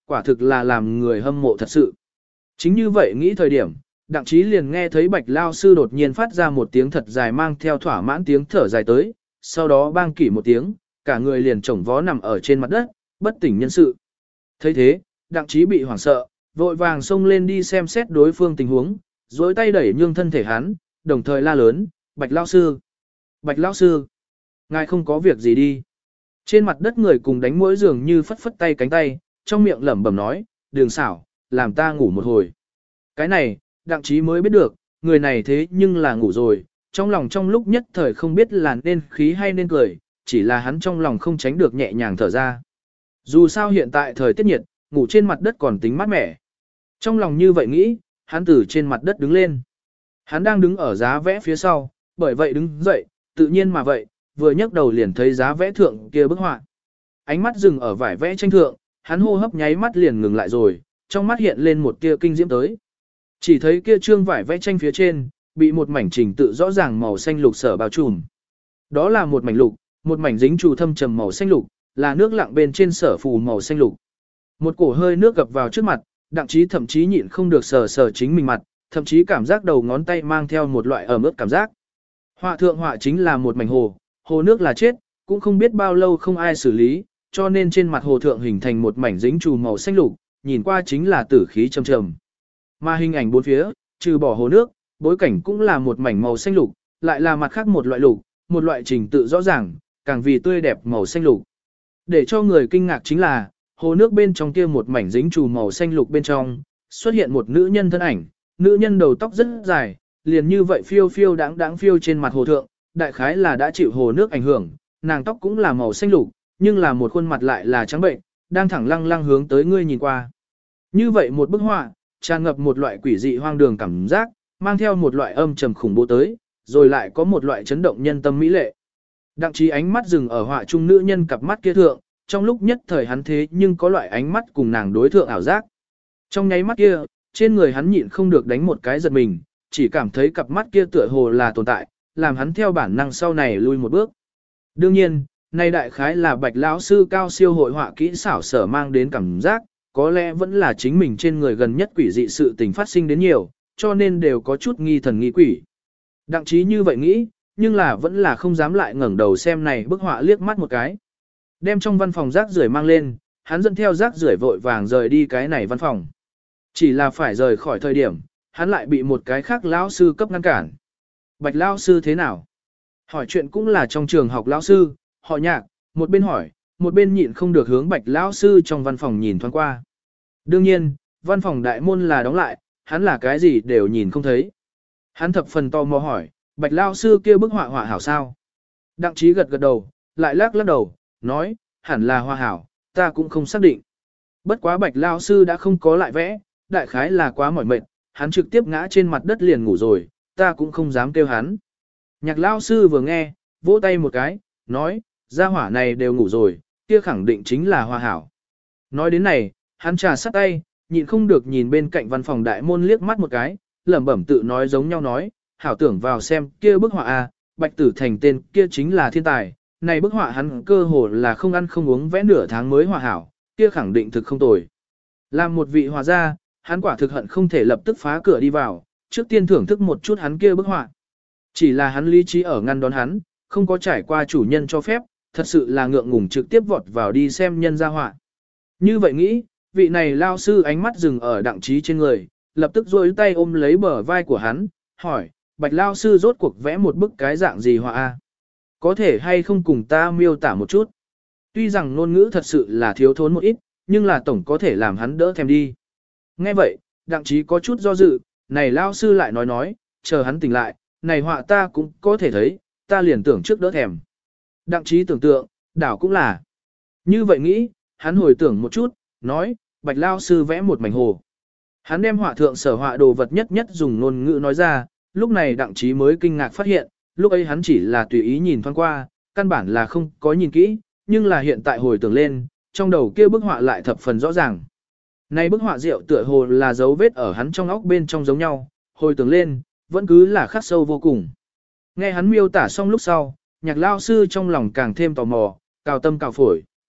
A: quả thực là làm người hâm mộ thật sự. Chính như vậy nghĩ thời điểm, Đặng Chí liền nghe thấy Bạch Lao Sư đột nhiên phát ra một tiếng thật dài mang theo thỏa mãn tiếng thở dài tới, sau đó bang kỷ một tiếng, cả người liền chổng vó nằm ở trên mặt đất, bất tỉnh nhân sự. thấy thế, Đặng Chí bị hoảng sợ, vội vàng xông lên đi xem xét đối phương tình huống, duỗi tay đẩy nhương thân thể hắn, đồng thời la lớn, Bạch Lao Sư, Bạch Lao Sư, ngài không có việc gì đi. Trên mặt đất người cùng đánh mũi dường như phất phất tay cánh tay, trong miệng lẩm bẩm nói, đường xảo, làm ta ngủ một hồi. Cái này, Đặng Chí mới biết được, người này thế nhưng là ngủ rồi, trong lòng trong lúc nhất thời không biết là nên khí hay nên cười, chỉ là hắn trong lòng không tránh được nhẹ nhàng thở ra. Dù sao hiện tại thời tiết nhiệt, ngủ trên mặt đất còn tính mát mẻ. Trong lòng như vậy nghĩ, hắn từ trên mặt đất đứng lên. Hắn đang đứng ở giá vẽ phía sau, bởi vậy đứng dậy, tự nhiên mà vậy, vừa nhấc đầu liền thấy giá vẽ thượng kia bức họa. Ánh mắt dừng ở vải vẽ tranh thượng, hắn hô hấp nháy mắt liền ngừng lại rồi, trong mắt hiện lên một tia kinh diễm tới. Chỉ thấy kia trương vải vẽ tranh phía trên, bị một mảnh trình tự rõ ràng màu xanh lục sở bao trùm. Đó là một mảnh lục, một mảnh dính trù thâm trầm màu xanh lục, là nước lặng bên trên sở phù màu xanh lục. Một cổ hơi nước gập vào trước mặt, Đặng Chí thậm chí nhịn không được sờ sờ chính mình mặt, thậm chí cảm giác đầu ngón tay mang theo một loại ẩm ướt cảm giác. Họa thượng họa chính là một mảnh hồ, hồ nước là chết, cũng không biết bao lâu không ai xử lý, cho nên trên mặt hồ thượng hình thành một mảnh dính trù màu xanh lục, nhìn qua chính là tử khí trầm trầm. Mà hình ảnh bốn phía, trừ bỏ hồ nước, bối cảnh cũng là một mảnh màu xanh lục, lại là mặt khác một loại lục, một loại trình tự rõ ràng, càng vì tươi đẹp màu xanh lục. Để cho người kinh ngạc chính là, hồ nước bên trong kia một mảnh dính trù màu xanh lục bên trong, xuất hiện một nữ nhân thân ảnh, nữ nhân đầu tóc rất dài, liền như vậy phiêu phiêu đáng đáng phiêu trên mặt hồ thượng, đại khái là đã chịu hồ nước ảnh hưởng, nàng tóc cũng là màu xanh lục, nhưng là một khuôn mặt lại là trắng bệnh, đang thẳng lăng lăng hướng tới ngươi nhìn qua. Như vậy một bức họa, tràn ngập một loại quỷ dị hoang đường cảm giác, mang theo một loại âm trầm khủng bố tới, rồi lại có một loại chấn động nhân tâm mỹ lệ. Đặng Chí ánh mắt dừng ở họa trung nữ nhân cặp mắt kia thượng, trong lúc nhất thời hắn thế nhưng có loại ánh mắt cùng nàng đối thượng ảo giác. Trong nháy mắt kia, trên người hắn nhịn không được đánh một cái giật mình, chỉ cảm thấy cặp mắt kia tựa hồ là tồn tại, làm hắn theo bản năng sau này lui một bước. Đương nhiên, nay đại khái là Bạch lão sư cao siêu hội họa kỹ xảo sở mang đến cảm giác, có lẽ vẫn là chính mình trên người gần nhất quỷ dị sự tình phát sinh đến nhiều, cho nên đều có chút nghi thần nghi quỷ. Đặng Chí như vậy nghĩ, nhưng là vẫn là không dám lại ngẩng đầu xem này bức họa liếc mắt một cái. Đem trong văn phòng rác rưởi mang lên, hắn dẫn theo rác rưởi vội vàng rời đi cái này văn phòng. Chỉ là phải rời khỏi thời điểm, hắn lại bị một cái khác lão sư cấp ngăn cản. Bạch lão sư thế nào? Hỏi chuyện cũng là trong trường học lão sư, họ Nhạc, một bên hỏi, một bên nhịn không được hướng Bạch lão sư trong văn phòng nhìn thoáng qua. Đương nhiên, văn phòng đại môn là đóng lại, hắn là cái gì đều nhìn không thấy. Hắn thập phần tò mò hỏi, Bạch lão sư kia bức họa họa hảo sao? Đặng Chí gật gật đầu, lại lắc lắc đầu, nói, hẳn là hoa hảo, ta cũng không xác định. Bất quá Bạch lão sư đã không có lại vẽ, đại khái là quá mỏi mệt, hắn trực tiếp ngã trên mặt đất liền ngủ rồi, ta cũng không dám kêu hắn. Nhạc lão sư vừa nghe, vỗ tay một cái, nói, gia hỏa này đều ngủ rồi, kia khẳng định chính là hoa hảo. Nói đến này, hắn trà sắt tay, nhịn không được nhìn bên cạnh văn phòng đại môn liếc mắt một cái, lẩm bẩm tự nói giống nhau nói, hảo tưởng vào xem kia bức họa a, Bạch Tử Thành tên kia chính là thiên tài, này bức họa hắn cơ hồ là không ăn không uống vẽ nửa tháng mới hòa hảo, kia khẳng định thực không tồi. Làm một vị hòa gia, hắn quả thực hận không thể lập tức phá cửa đi vào, trước tiên thưởng thức một chút hắn kia bức họa. Chỉ là hắn lý trí ở ngăn đón hắn, không có trải qua chủ nhân cho phép, thật sự là ngượng ngùng trực tiếp vọt vào đi xem nhân gia họa. Như vậy nghĩ, vị này lao sư ánh mắt dừng ở Đặng Chí trên người, lập tức duỗi tay ôm lấy bờ vai của hắn, hỏi, Bạch lao sư rốt cuộc vẽ một bức cái dạng gì họa a? Có thể hay không cùng ta miêu tả một chút? Tuy rằng ngôn ngữ thật sự là thiếu thốn một ít, nhưng là tổng có thể làm hắn đỡ thèm đi. Nghe vậy, Đặng Chí có chút do dự, này lao sư lại nói nói, chờ hắn tỉnh lại, này họa ta cũng có thể thấy, ta liền tưởng trước đỡ thèm. Đặng Chí tưởng tượng, đảo cũng là. Như vậy nghĩ, hắn hồi tưởng một chút, nói, Bạch lao sư vẽ một mảnh hồ. Hắn đem họa thượng sở họa đồ vật nhất nhất dùng ngôn ngữ nói ra, lúc này Đặng Chí mới kinh ngạc phát hiện, lúc ấy hắn chỉ là tùy ý nhìn thoáng qua, căn bản là không có nhìn kỹ, nhưng là hiện tại hồi tưởng lên, trong đầu kia bức họa lại thập phần rõ ràng. Này bức họa rượu tựa hồ là dấu vết ở hắn trong óc bên trong giống nhau, hồi tưởng lên, vẫn cứ là khắc sâu vô cùng. Nghe hắn miêu tả xong lúc sau, Nhạc lao sư trong lòng càng thêm tò mò, cào tâm cào phổi,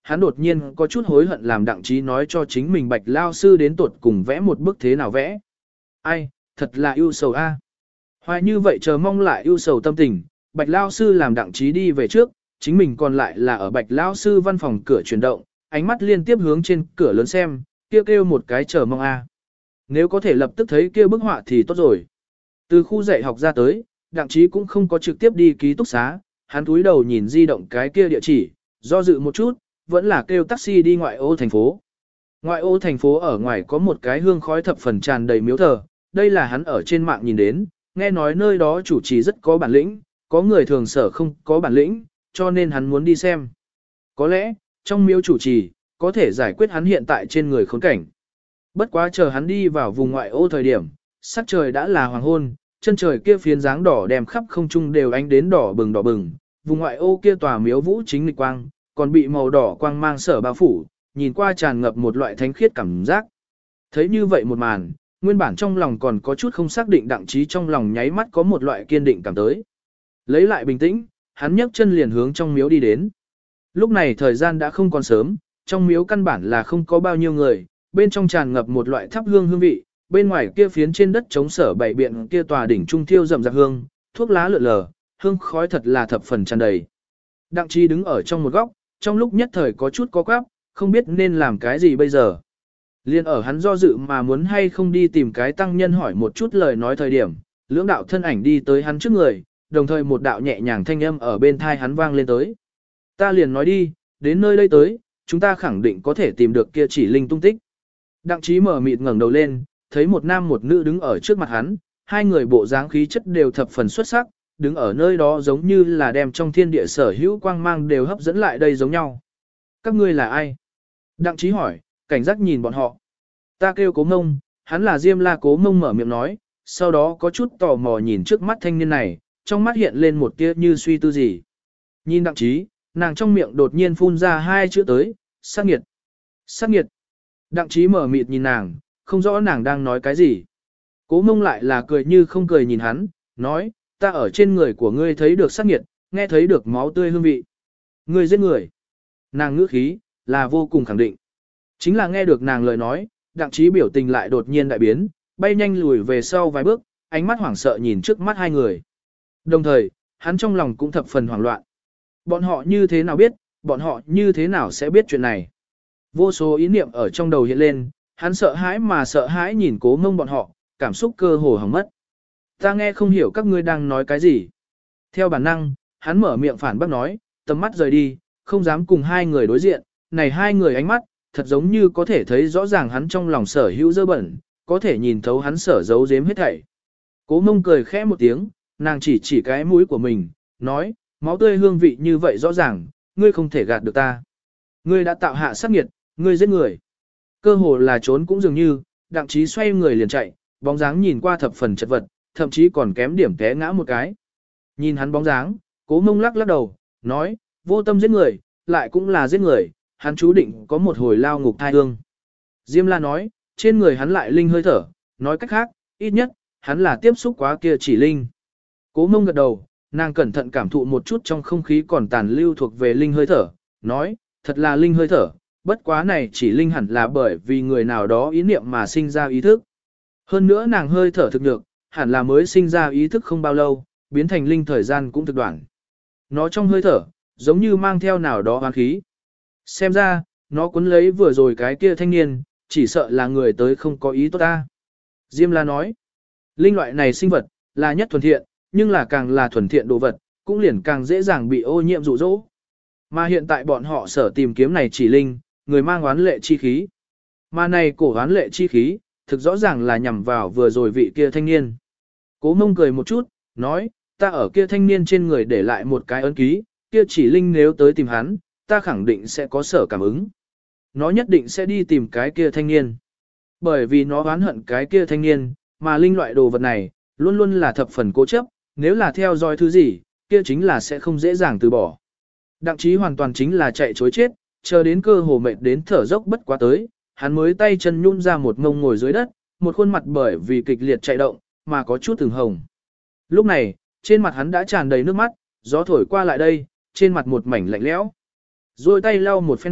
A: hắn đột nhiên có chút hối hận làm đặng trí nói cho chính mình Bạch lao sư đến tuột cùng vẽ một bức thế nào vẽ. Ai, thật là ưu sầu a. Hoài như vậy chờ mong lại ưu sầu tâm tình, Bạch lao sư làm đặng trí đi về trước, chính mình còn lại là ở Bạch lao sư văn phòng cửa chuyển động, ánh mắt liên tiếp hướng trên cửa lớn xem, kêu kêu một cái chờ mong a. Nếu có thể lập tức thấy kia bức họa thì tốt rồi. Từ khu dạy học ra tới, đặng trí cũng không có trực tiếp đi ký túc xá, hắn túi đầu nhìn di động cái kia địa chỉ, do dự một chút, vẫn là kêu taxi đi ngoại ô thành phố. Ngoại ô thành phố ở ngoài có một cái hương khói thập phần tràn đầy miếu thờ, đây là hắn ở trên mạng nhìn đến, nghe nói nơi đó chủ trì rất có bản lĩnh, có người thường sở không có bản lĩnh, cho nên hắn muốn đi xem. Có lẽ, trong miếu chủ trì, có thể giải quyết hắn hiện tại trên người khốn cảnh. Bất quá chờ hắn đi vào vùng ngoại ô thời điểm, sắc trời đã là hoàng hôn, chân trời kia phiến dáng đỏ đem khắp không trung đều ánh đến đỏ bừng đỏ bừng, vùng ngoại ô kia tòa miếu vũ chính lịch quang, còn bị màu đỏ quang mang sở bao phủ, nhìn qua tràn ngập một loại thánh khiết cảm giác. Thấy như vậy một màn, nguyên bản trong lòng còn có chút không xác định đặng trí trong lòng nháy mắt có một loại kiên định cảm tới. Lấy lại bình tĩnh, hắn nhấc chân liền hướng trong miếu đi đến. Lúc này thời gian đã không còn sớm, trong miếu căn bản là không có bao nhiêu người, bên trong tràn ngập một loại thắp hương hương vị, bên ngoài kia phiến trên đất trống sở bảy biện kia tòa đỉnh trung thiêu rậm rạp hương, thuốc lá lượn lờ, hương khói thật là thập phần tràn đầy. Đặng trí đứng ở trong một góc, trong lúc nhất thời có chút có quáp, không biết nên làm cái gì bây giờ. Liên ở hắn do dự mà muốn hay không đi tìm cái tăng nhân hỏi một chút lời nói thời điểm, lưỡng đạo thân ảnh đi tới hắn trước người, đồng thời một đạo nhẹ nhàng thanh âm ở bên thai hắn vang lên tới. Ta liền nói đi, đến nơi đây tới, chúng ta khẳng định có thể tìm được kia chỉ linh tung tích. Đặng trí mở mịt ngẩng đầu lên, thấy một nam một nữ đứng ở trước mặt hắn, hai người bộ dáng khí chất đều thập phần xuất sắc, đứng ở nơi đó giống như là đem trong thiên địa sở hữu quang mang đều hấp dẫn lại đây giống nhau. Các ngươi là ai? Đặng trí hỏi, cảnh giác nhìn bọn họ. Ta kêu Cố Mông, hắn là Diêm La. Cố Mông mở miệng nói, sau đó có chút tò mò nhìn trước mắt thanh niên này, trong mắt hiện lên một tia như suy tư gì. Nhìn đặng trí, nàng trong miệng đột nhiên phun ra hai chữ tới, sát nghiệt. Sát nghiệt. Đặng trí mở mịt nhìn nàng, không rõ nàng đang nói cái gì. Cố Mông lại là cười như không cười nhìn hắn, nói, ta ở trên người của ngươi thấy được sát nghiệt, nghe thấy được máu tươi hương vị. Ngươi giết người. Nàng ngữ khí, là vô cùng khẳng định. Chính là nghe được nàng lời nói, đặng trí biểu tình lại đột nhiên đại biến, bay nhanh lùi về sau vài bước, ánh mắt hoảng sợ nhìn trước mắt hai người. Đồng thời, hắn trong lòng cũng thập phần hoảng loạn. Bọn họ như thế nào biết, bọn họ như thế nào sẽ biết chuyện này. Vô số ý niệm ở trong đầu hiện lên, hắn sợ hãi mà sợ hãi nhìn Cố Mông bọn họ, cảm xúc cơ hồ hỏng mất. Ta nghe không hiểu các ngươi đang nói cái gì. Theo bản năng, hắn mở miệng phản bác nói, tầm mắt rời đi, không dám cùng hai người đối diện, này hai người ánh mắt, thật giống như có thể thấy rõ ràng hắn trong lòng sở hữu dơ bẩn, có thể nhìn thấu hắn sở giấu giếm hết thảy. Cố Mông cười khẽ một tiếng, nàng chỉ chỉ cái mũi của mình, nói, máu tươi hương vị như vậy rõ ràng, ngươi không thể gạt được ta. Ngươi đã tạo hạ sát nghiệt, ngươi giết người. Cơ hồ là trốn cũng dường như, đặng trí xoay người liền chạy, bóng dáng nhìn qua thập phần chật vật, thậm chí còn kém điểm té ngã một cái. Nhìn hắn bóng dáng, Cố Mông lắc lắc đầu, nói, vô tâm giết người, lại cũng là giết người, hắn chú định có một hồi lao ngục thai hương. Diêm La nói, trên người hắn lại linh hơi thở, nói cách khác, ít nhất, hắn là tiếp xúc quá kia chỉ linh. Cố Mông gật đầu, nàng cẩn thận cảm thụ một chút trong không khí còn tàn lưu thuộc về linh hơi thở, nói, thật là linh hơi thở, bất quá này chỉ linh hẳn là bởi vì người nào đó ý niệm mà sinh ra ý thức. Hơn nữa nàng hơi thở thực được, hẳn là mới sinh ra ý thức không bao lâu, biến thành linh thời gian cũng thực đoạn. Nó trong hơi thở, giống như mang theo nào đó hoán khí. Xem ra, nó cuốn lấy vừa rồi cái kia thanh niên, chỉ sợ là người tới không có ý tốt ta. Diêm La nói, linh loại này sinh vật, là nhất thuần thiện, nhưng là càng là thuần thiện đồ vật, cũng liền càng dễ dàng bị ô nhiễm rụ rỗ. Mà hiện tại bọn họ sở tìm kiếm này chỉ linh, người mang oán lệ chi khí. Mà này cổ oán lệ chi khí, thực rõ ràng là nhằm vào vừa rồi vị kia thanh niên. Cố Mông cười một chút, nói, ta ở kia thanh niên trên người để lại một cái ấn ký, kia chỉ linh nếu tới tìm hắn, ta khẳng định sẽ có sở cảm ứng. Nó nhất định sẽ đi tìm cái kia thanh niên. Bởi vì nó oán hận cái kia thanh niên, mà linh loại đồ vật này, luôn luôn là thập phần cố chấp, nếu là theo dõi thứ gì, kia chính là sẽ không dễ dàng từ bỏ. Đặng trí hoàn toàn chính là chạy chối chết, chờ đến cơ hồ mệt đến thở dốc bất quá tới, hắn mới tay chân nhún ra một ngông ngồi dưới đất, một khuôn mặt bởi vì kịch liệt chạy động, mà có chút từng hồng. Lúc này, trên mặt hắn đã tràn đầy nước mắt, gió thổi qua lại đây, trên mặt một mảnh lạnh lẽo. Rồi tay lau một phen mặt,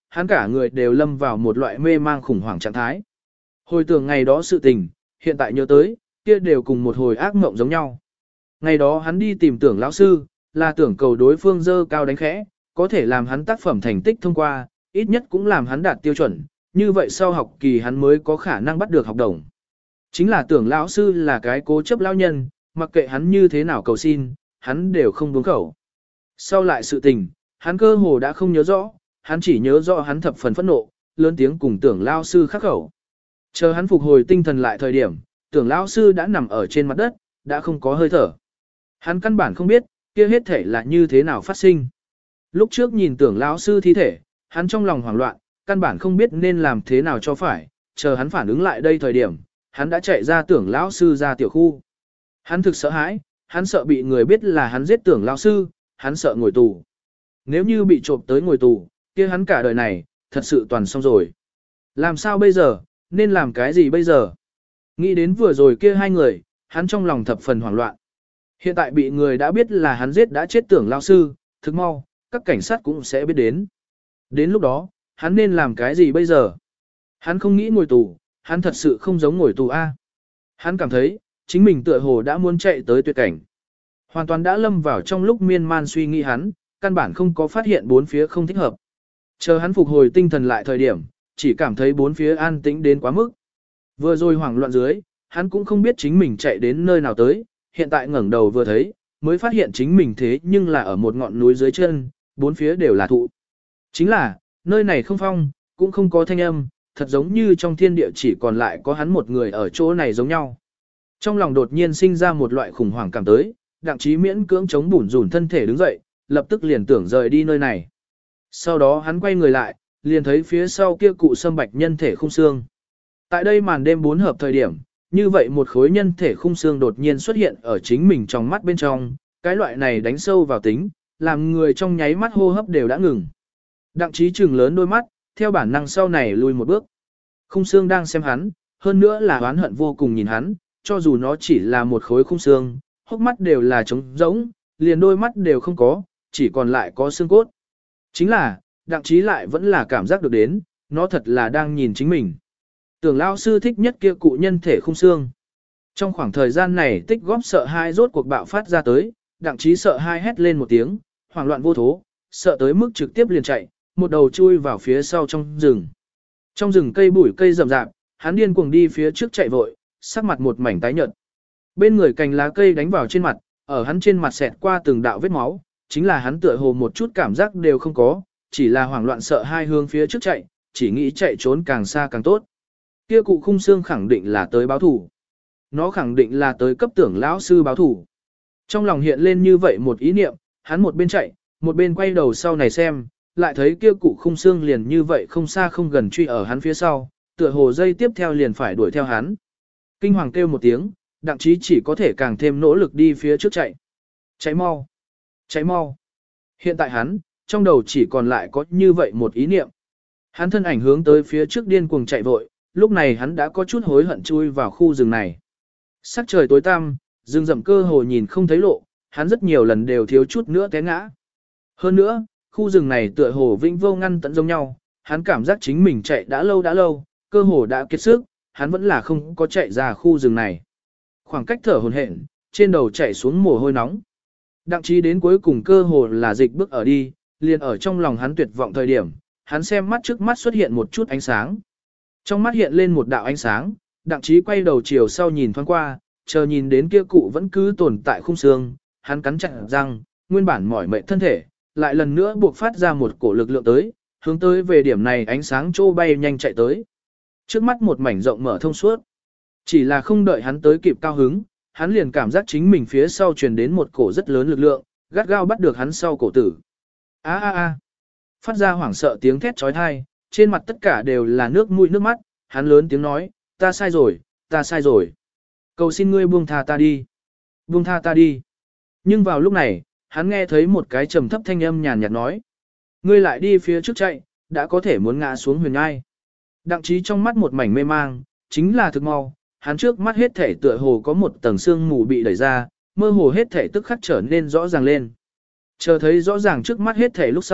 A: hắn cả người đều lâm vào một loại mê mang khủng hoảng trạng thái. Hồi tưởng ngày đó sự tình, hiện tại nhớ tới, kia đều cùng một hồi ác mộng giống nhau. Ngày đó hắn đi tìm tưởng lão sư, là tưởng cầu đối phương dơ cao đánh khẽ, có thể làm hắn tác phẩm thành tích thông qua, ít nhất cũng làm hắn đạt tiêu chuẩn, như vậy sau học kỳ hắn mới có khả năng bắt được học đồng. Chính là tưởng lão sư là cái cố chấp lão nhân, mặc kệ hắn như thế nào cầu xin, hắn đều không buông khẩu. Sau lại sự tình, hắn cơ hồ đã không nhớ rõ, hắn chỉ nhớ rõ hắn thập phần phẫn nộ, lớn tiếng cùng tưởng lão sư khắc khẩu. Chờ hắn phục hồi tinh thần lại thời điểm, tưởng lão sư đã nằm ở trên mặt đất, đã không có hơi thở. Hắn căn bản không biết, kia hết thể là như thế nào phát sinh. Lúc trước nhìn tưởng lão sư thi thể, hắn trong lòng hoảng loạn, căn bản không biết nên làm thế nào cho phải, chờ hắn phản ứng lại đây thời điểm, hắn đã chạy ra tưởng lão sư ra tiểu khu. Hắn thực sợ hãi, hắn sợ bị người biết là hắn giết tưởng lão sư, hắn sợ ngồi tù. Nếu như bị trộm tới ngồi tù, kia hắn cả đời này, thật sự toàn xong rồi. Làm sao bây giờ, nên làm cái gì bây giờ? Nghĩ đến vừa rồi kia hai người, hắn trong lòng thập phần hoảng loạn. Hiện tại bị người đã biết là hắn giết đã chết tưởng lão sư, thực mau, các cảnh sát cũng sẽ biết đến. Đến lúc đó, hắn nên làm cái gì bây giờ? Hắn không nghĩ ngồi tù, hắn thật sự không giống ngồi tù A. Hắn cảm thấy, chính mình tựa hồ đã muốn chạy tới tuyệt cảnh. Hoàn toàn đã lâm vào trong lúc miên man suy nghĩ hắn, căn bản không có phát hiện bốn phía không thích hợp. Chờ hắn phục hồi tinh thần lại thời điểm, chỉ cảm thấy bốn phía an tĩnh đến quá mức. Vừa rồi hoảng loạn dưới, hắn cũng không biết chính mình chạy đến nơi nào tới, hiện tại ngẩng đầu vừa thấy, mới phát hiện chính mình thế nhưng là ở một ngọn núi dưới chân, bốn phía đều là thụ. Chính là, nơi này không phong, cũng không có thanh âm, thật giống như trong thiên địa chỉ còn lại có hắn một người ở chỗ này giống nhau. Trong lòng đột nhiên sinh ra một loại khủng hoảng cảm tới, đặng trí miễn cưỡng chống bủn rủn thân thể đứng dậy, lập tức liền tưởng rời đi nơi này. Sau đó hắn quay người lại, liền thấy phía sau kia cụ sâm bạch nhân thể khung xương. Tại đây màn đêm bốn hợp thời điểm, như vậy một khối nhân thể khung xương đột nhiên xuất hiện ở chính mình trong mắt bên trong, cái loại này đánh sâu vào tính, làm người trong nháy mắt hô hấp đều đã ngừng. Đặng trí trừng lớn đôi mắt, theo bản năng sau này lùi một bước. Khung xương đang xem hắn, hơn nữa là oán hận vô cùng nhìn hắn, cho dù nó chỉ là một khối khung xương, hốc mắt đều là trống rỗng, liền đôi mắt đều không có, chỉ còn lại có xương cốt. Chính là, đặng trí lại vẫn là cảm giác được đến, nó thật là đang nhìn chính mình. Tưởng lão sư thích nhất kia cụ nhân thể khung xương. Trong khoảng thời gian này tích góp sợ hãi rốt cuộc bạo phát ra tới, đặng trí sợ hãi hét lên một tiếng, hoảng loạn vô thố, sợ tới mức trực tiếp liền chạy, một đầu chui vào phía sau trong rừng. Trong rừng cây bụi cây rậm rạp, hắn điên cuồng đi phía trước chạy vội, sắc mặt một mảnh tái nhợt. Bên người cành lá cây đánh vào trên mặt, ở hắn trên mặt xẹt qua từng đạo vết máu, chính là hắn tựa hồ một chút cảm giác đều không có, chỉ là hoảng loạn sợ hai hướng phía trước chạy, chỉ nghĩ chạy trốn càng xa càng tốt. Kia cụ khung xương khẳng định là tới báo thủ. Nó khẳng định là tới cấp tưởng lão sư báo thủ. Trong lòng hiện lên như vậy một ý niệm, hắn một bên chạy, một bên quay đầu sau này xem, lại thấy kia cụ khung xương liền như vậy không xa không gần truy ở hắn phía sau, tựa hồ dây tiếp theo liền phải đuổi theo hắn. Kinh hoàng kêu một tiếng, đặng trí chỉ có thể càng thêm nỗ lực đi phía trước chạy. Chạy mau, chạy mau. Hiện tại hắn, trong đầu chỉ còn lại có như vậy một ý niệm. Hắn thân ảnh hướng tới phía trước điên cuồng chạy vội, lúc này hắn đã có chút hối hận chui vào khu rừng này. Sắc trời tối tăm, rừng rậm cơ hồ nhìn không thấy lộ, hắn rất nhiều lần đều thiếu chút nữa té ngã. Hơn nữa, khu rừng này tựa hồ vĩnh vô ngăn tận giống nhau, hắn cảm giác chính mình chạy đã lâu đã lâu, cơ hồ đã kiệt sức, hắn vẫn là không có chạy ra khu rừng này. Khoảng cách thở hổn hển, trên đầu chảy xuống mồ hôi nóng. Đặng trí đến cuối cùng cơ hồ là dịch bước ở đi, liền ở trong lòng hắn tuyệt vọng thời điểm, hắn xem mắt trước mắt xuất hiện một chút ánh sáng. Trong mắt hiện lên một đạo ánh sáng, đặng trí quay đầu chiều sau nhìn thoáng qua, chờ nhìn đến kia cụ vẫn cứ tồn tại khung xương, hắn cắn chặt răng, nguyên bản mỏi mệt thân thể, lại lần nữa buộc phát ra một cổ lực lượng tới, hướng tới về điểm này ánh sáng trô bay nhanh chạy tới. Trước mắt một mảnh rộng mở thông suốt. Chỉ là không đợi hắn tới kịp cao hứng, hắn liền cảm giác chính mình phía sau truyền đến một cổ rất lớn lực lượng, gắt gao bắt được hắn sau cổ tử. A a a. Phát ra hoảng sợ tiếng thét chói tai, trên mặt tất cả đều là nước mũi nước mắt, hắn lớn tiếng nói, ta sai rồi, ta sai rồi. Cầu xin ngươi buông tha ta đi. Buông tha ta đi. Nhưng vào lúc này, hắn nghe thấy một cái trầm thấp thanh âm nhàn nhạt nói. Ngươi lại đi phía trước chạy, đã có thể muốn ngã xuống huyền ngai. Đặng trí trong mắt một mảnh mê mang, chính là thực mau, hắn trước mắt hết thể tựa hồ có một tầng sương mù bị đẩy ra, mơ hồ hết thể tức khắc trở nên rõ ràng lên. Chờ thấy rõ ràng trước mắt hết thể lúc sau,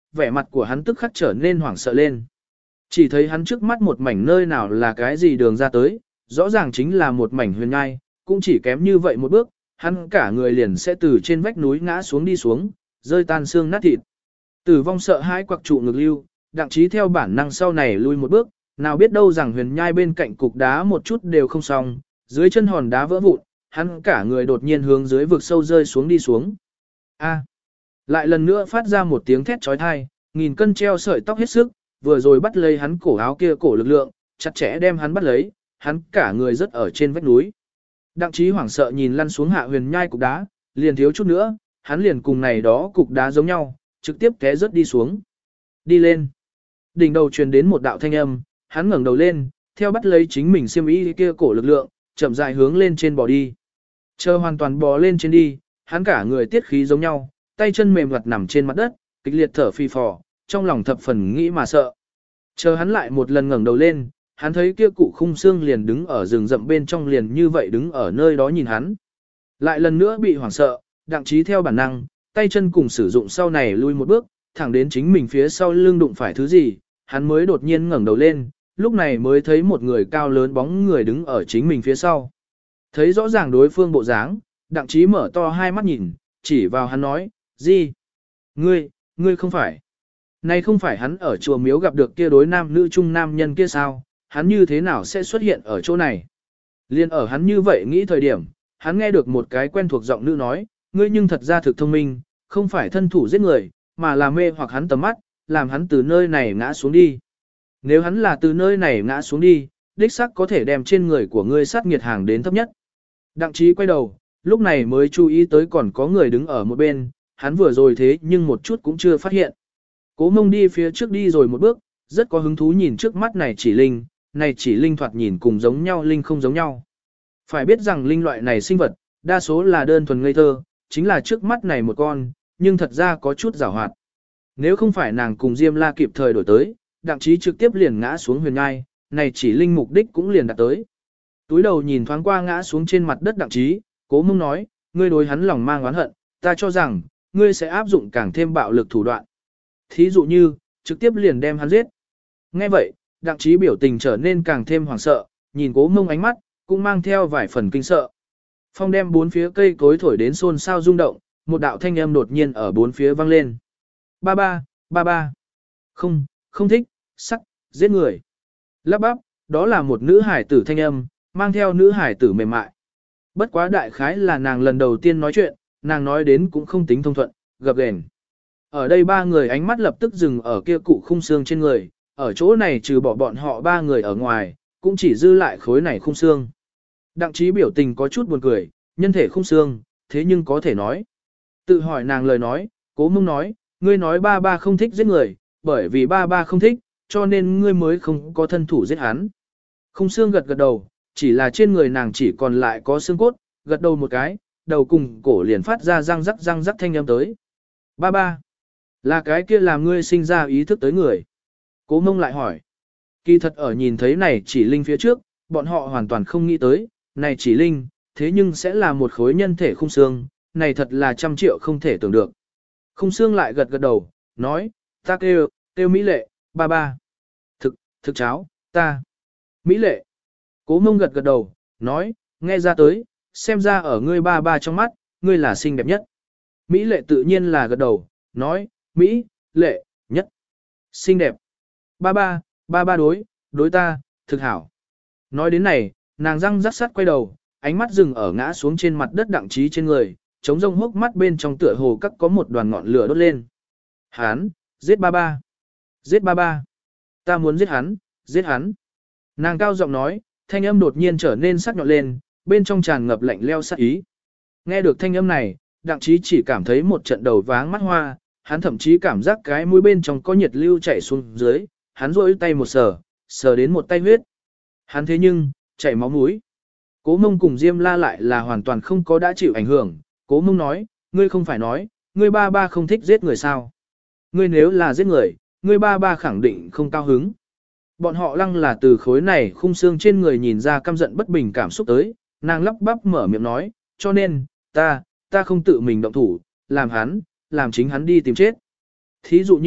A: vẻ mặt của hắn tức khắc trở nên hoảng sợ lên. Chỉ thấy hắn trước mắt một mảnh nơi nào là cái gì đường ra tới, rõ ràng chính là một mảnh huyền ngai, cũng chỉ kém như vậy một bước, hắn cả người liền sẽ từ trên vách núi ngã xuống đi xuống, rơi tan xương nát thịt. Tử vong sợ hãi quặc trụ ngực lưu, Đặng Chí theo bản năng sau này lui một bước, nào biết đâu rằng huyền nhai bên cạnh cục đá một chút đều không xong, dưới chân hòn đá vỡ vụn, hắn cả người đột nhiên hướng dưới vực sâu rơi xuống đi xuống. A! Lại lần nữa phát ra một tiếng thét chói tai, nghìn cân treo sợi tóc hết sức, vừa rồi bắt lấy hắn cổ áo kia cổ lực lượng, chặt chẽ đem hắn bắt lấy, hắn cả người rất ở trên vách núi. Đặng Chí hoảng sợ nhìn lăn xuống hạ huyền nhai cục đá, liền thiếu chút nữa, hắn liền cùng này đó cục đá giống nhau, trực tiếp té rớt đi xuống. Đi lên. Đỉnh đầu truyền đến một đạo thanh âm, hắn ngẩng đầu lên, theo bắt lấy chính mình xiêm y kia cổ lực lượng, chậm rãi hướng lên trên bò đi. Chờ hoàn toàn bò lên trên đi, hắn cả người tiết khí giống nhau, tay chân mềm mặt nằm trên mặt đất, kịch liệt thở phì phò, trong lòng thập phần nghĩ mà sợ. Chờ hắn lại một lần ngẩng đầu lên, hắn thấy kia cụ khung xương liền đứng ở rừng rậm bên trong liền như vậy đứng ở nơi đó nhìn hắn. Lại lần nữa bị hoảng sợ, Đặng Chí theo bản năng, tay chân cùng sử dụng sau này lui một bước, thẳng đến chính mình phía sau lưng đụng phải thứ gì, hắn mới đột nhiên ngẩng đầu lên, lúc này mới thấy một người cao lớn bóng người đứng ở chính mình phía sau. Thấy rõ ràng đối phương bộ dáng, Đặng Chí mở to hai mắt nhìn, chỉ vào hắn nói, gì? Ngươi, ngươi không phải. Này không phải hắn ở chùa miếu gặp được kia đối nam nữ trung nam nhân kia sao, hắn như thế nào sẽ xuất hiện ở chỗ này? Liên ở hắn như vậy nghĩ thời điểm, hắn nghe được một cái quen thuộc giọng nữ nói, ngươi nhưng thật ra thực thông minh, không phải thân thủ giết người, mà là mê hoặc hắn tầm mắt, làm hắn từ nơi này ngã xuống đi. Nếu hắn là từ nơi này ngã xuống đi, đích xác có thể đem trên người của ngươi sát nghiệt hàng đến thấp nhất. Đặng Chí quay đầu, lúc này mới chú ý tới còn có người đứng ở một bên, hắn vừa rồi thế nhưng một chút cũng chưa phát hiện. Cố Mông đi phía trước đi rồi một bước, rất có hứng thú nhìn trước mắt này chỉ linh, này chỉ linh thoạt nhìn cùng giống nhau linh không giống nhau. Phải biết rằng linh loại này sinh vật, đa số là đơn thuần ngây thơ, chính là trước mắt này một con, nhưng thật ra có chút giảo hoạt. Nếu không phải nàng cùng Diêm La kịp thời đổi tới, Đặng Chí trực tiếp liền ngã xuống huyền ngai, này chỉ linh mục đích cũng liền đạt tới. Túi đầu nhìn thoáng qua ngã xuống trên mặt đất Đặng Chí, Cố Mông nói, ngươi đối hắn lòng mang oán hận, ta cho rằng, ngươi sẽ áp dụng càng thêm bạo lực thủ đoạn. Thí dụ như, trực tiếp liền đem hắn giết. Nghe vậy, Đặng Chí biểu tình trở nên càng thêm hoảng sợ, nhìn Cố Mông ánh mắt, cũng mang theo vài phần kinh sợ. Phong đem bốn phía cây cối thổi đến xôn xao rung động, một đạo thanh âm đột nhiên ở bốn phía vang lên. Ba ba, ba ba. Không, không thích, sắc, giết người. Lắp bắp, đó là một nữ hải tử thanh âm, mang theo nữ hải tử mềm mại. Bất quá đại khái là nàng lần đầu tiên nói chuyện, nàng nói đến cũng không tính thông thuận, gập ghềnh. Ở đây ba người ánh mắt lập tức dừng ở kia cụ khung xương trên người, ở chỗ này trừ bỏ bọn họ ba người ở ngoài, cũng chỉ dư lại khối này khung xương. Đặng Chí biểu tình có chút buồn cười, nhân thể khung xương, thế nhưng có thể nói. Tự hỏi nàng lời nói, Cố Mông nói, ngươi nói ba ba không thích giết người, bởi vì ba ba không thích, cho nên ngươi mới không có thân thủ giết hắn. Khung xương gật gật đầu, chỉ là trên người nàng chỉ còn lại có xương cốt, gật đầu một cái, đầu cùng cổ liền phát ra răng rắc răng rắc thanh âm tới. Ba ba, là cái kia làm ngươi sinh ra ý thức tới người. Cố Mông lại hỏi. Kỳ thật ở nhìn thấy này chỉ linh phía trước, bọn họ hoàn toàn không nghĩ tới, này chỉ linh, thế nhưng sẽ là một khối nhân thể khung xương, này thật là trăm triệu không thể tưởng được. Khung xương lại gật gật đầu, nói, ta kêu, kêu Mỹ Lệ, ba ba. Thực, thực cháo, ta. Mỹ Lệ. Cố Mông gật gật đầu, nói, nghe ra tới, xem ra ở ngươi ba ba trong mắt, ngươi là xinh đẹp nhất. Mỹ Lệ tự nhiên là gật đầu, nói, Mỹ, Lệ, nhất. Xinh đẹp. Ba ba, ba ba đối, đối ta, thực hảo. Nói đến này, nàng răng rắc sắt quay đầu, ánh mắt dừng ở ngã xuống trên mặt đất Đặng Chí trên người, trống rông hốc mắt bên trong tựa hồ các có một đoàn ngọn lửa đốt lên. Hán, giết ba ba. Giết ba ba. Ta muốn giết hắn, giết hắn. Nàng cao giọng nói, thanh âm đột nhiên trở nên sắc nhọn lên, bên trong tràn ngập lạnh leo sát ý. Nghe được thanh âm này, Đặng Chí chỉ cảm thấy một trận đầu váng mắt hoa, hắn thậm chí cảm giác cái mũi bên trong có nhiệt lưu chảy xuống dưới, hắn rôi tay một sờ, sờ đến một tay huyết. Hắn thế nhưng, chảy máu mũi. Cố Mông cùng Diêm La lại là hoàn toàn không có đã chịu ảnh hưởng. Cố Mông nói, ngươi không phải nói, ngươi ba ba không thích giết người sao? Ngươi nếu là giết người, ngươi ba ba khẳng định không cao hứng. Bọn họ lăng là từ khối này khung xương trên người nhìn ra căm giận bất bình cảm xúc tới, nàng lắp bắp mở miệng nói, cho nên, ta, ta không tự mình động thủ, làm hắn, làm chính hắn đi tìm chết. Thí dụ như,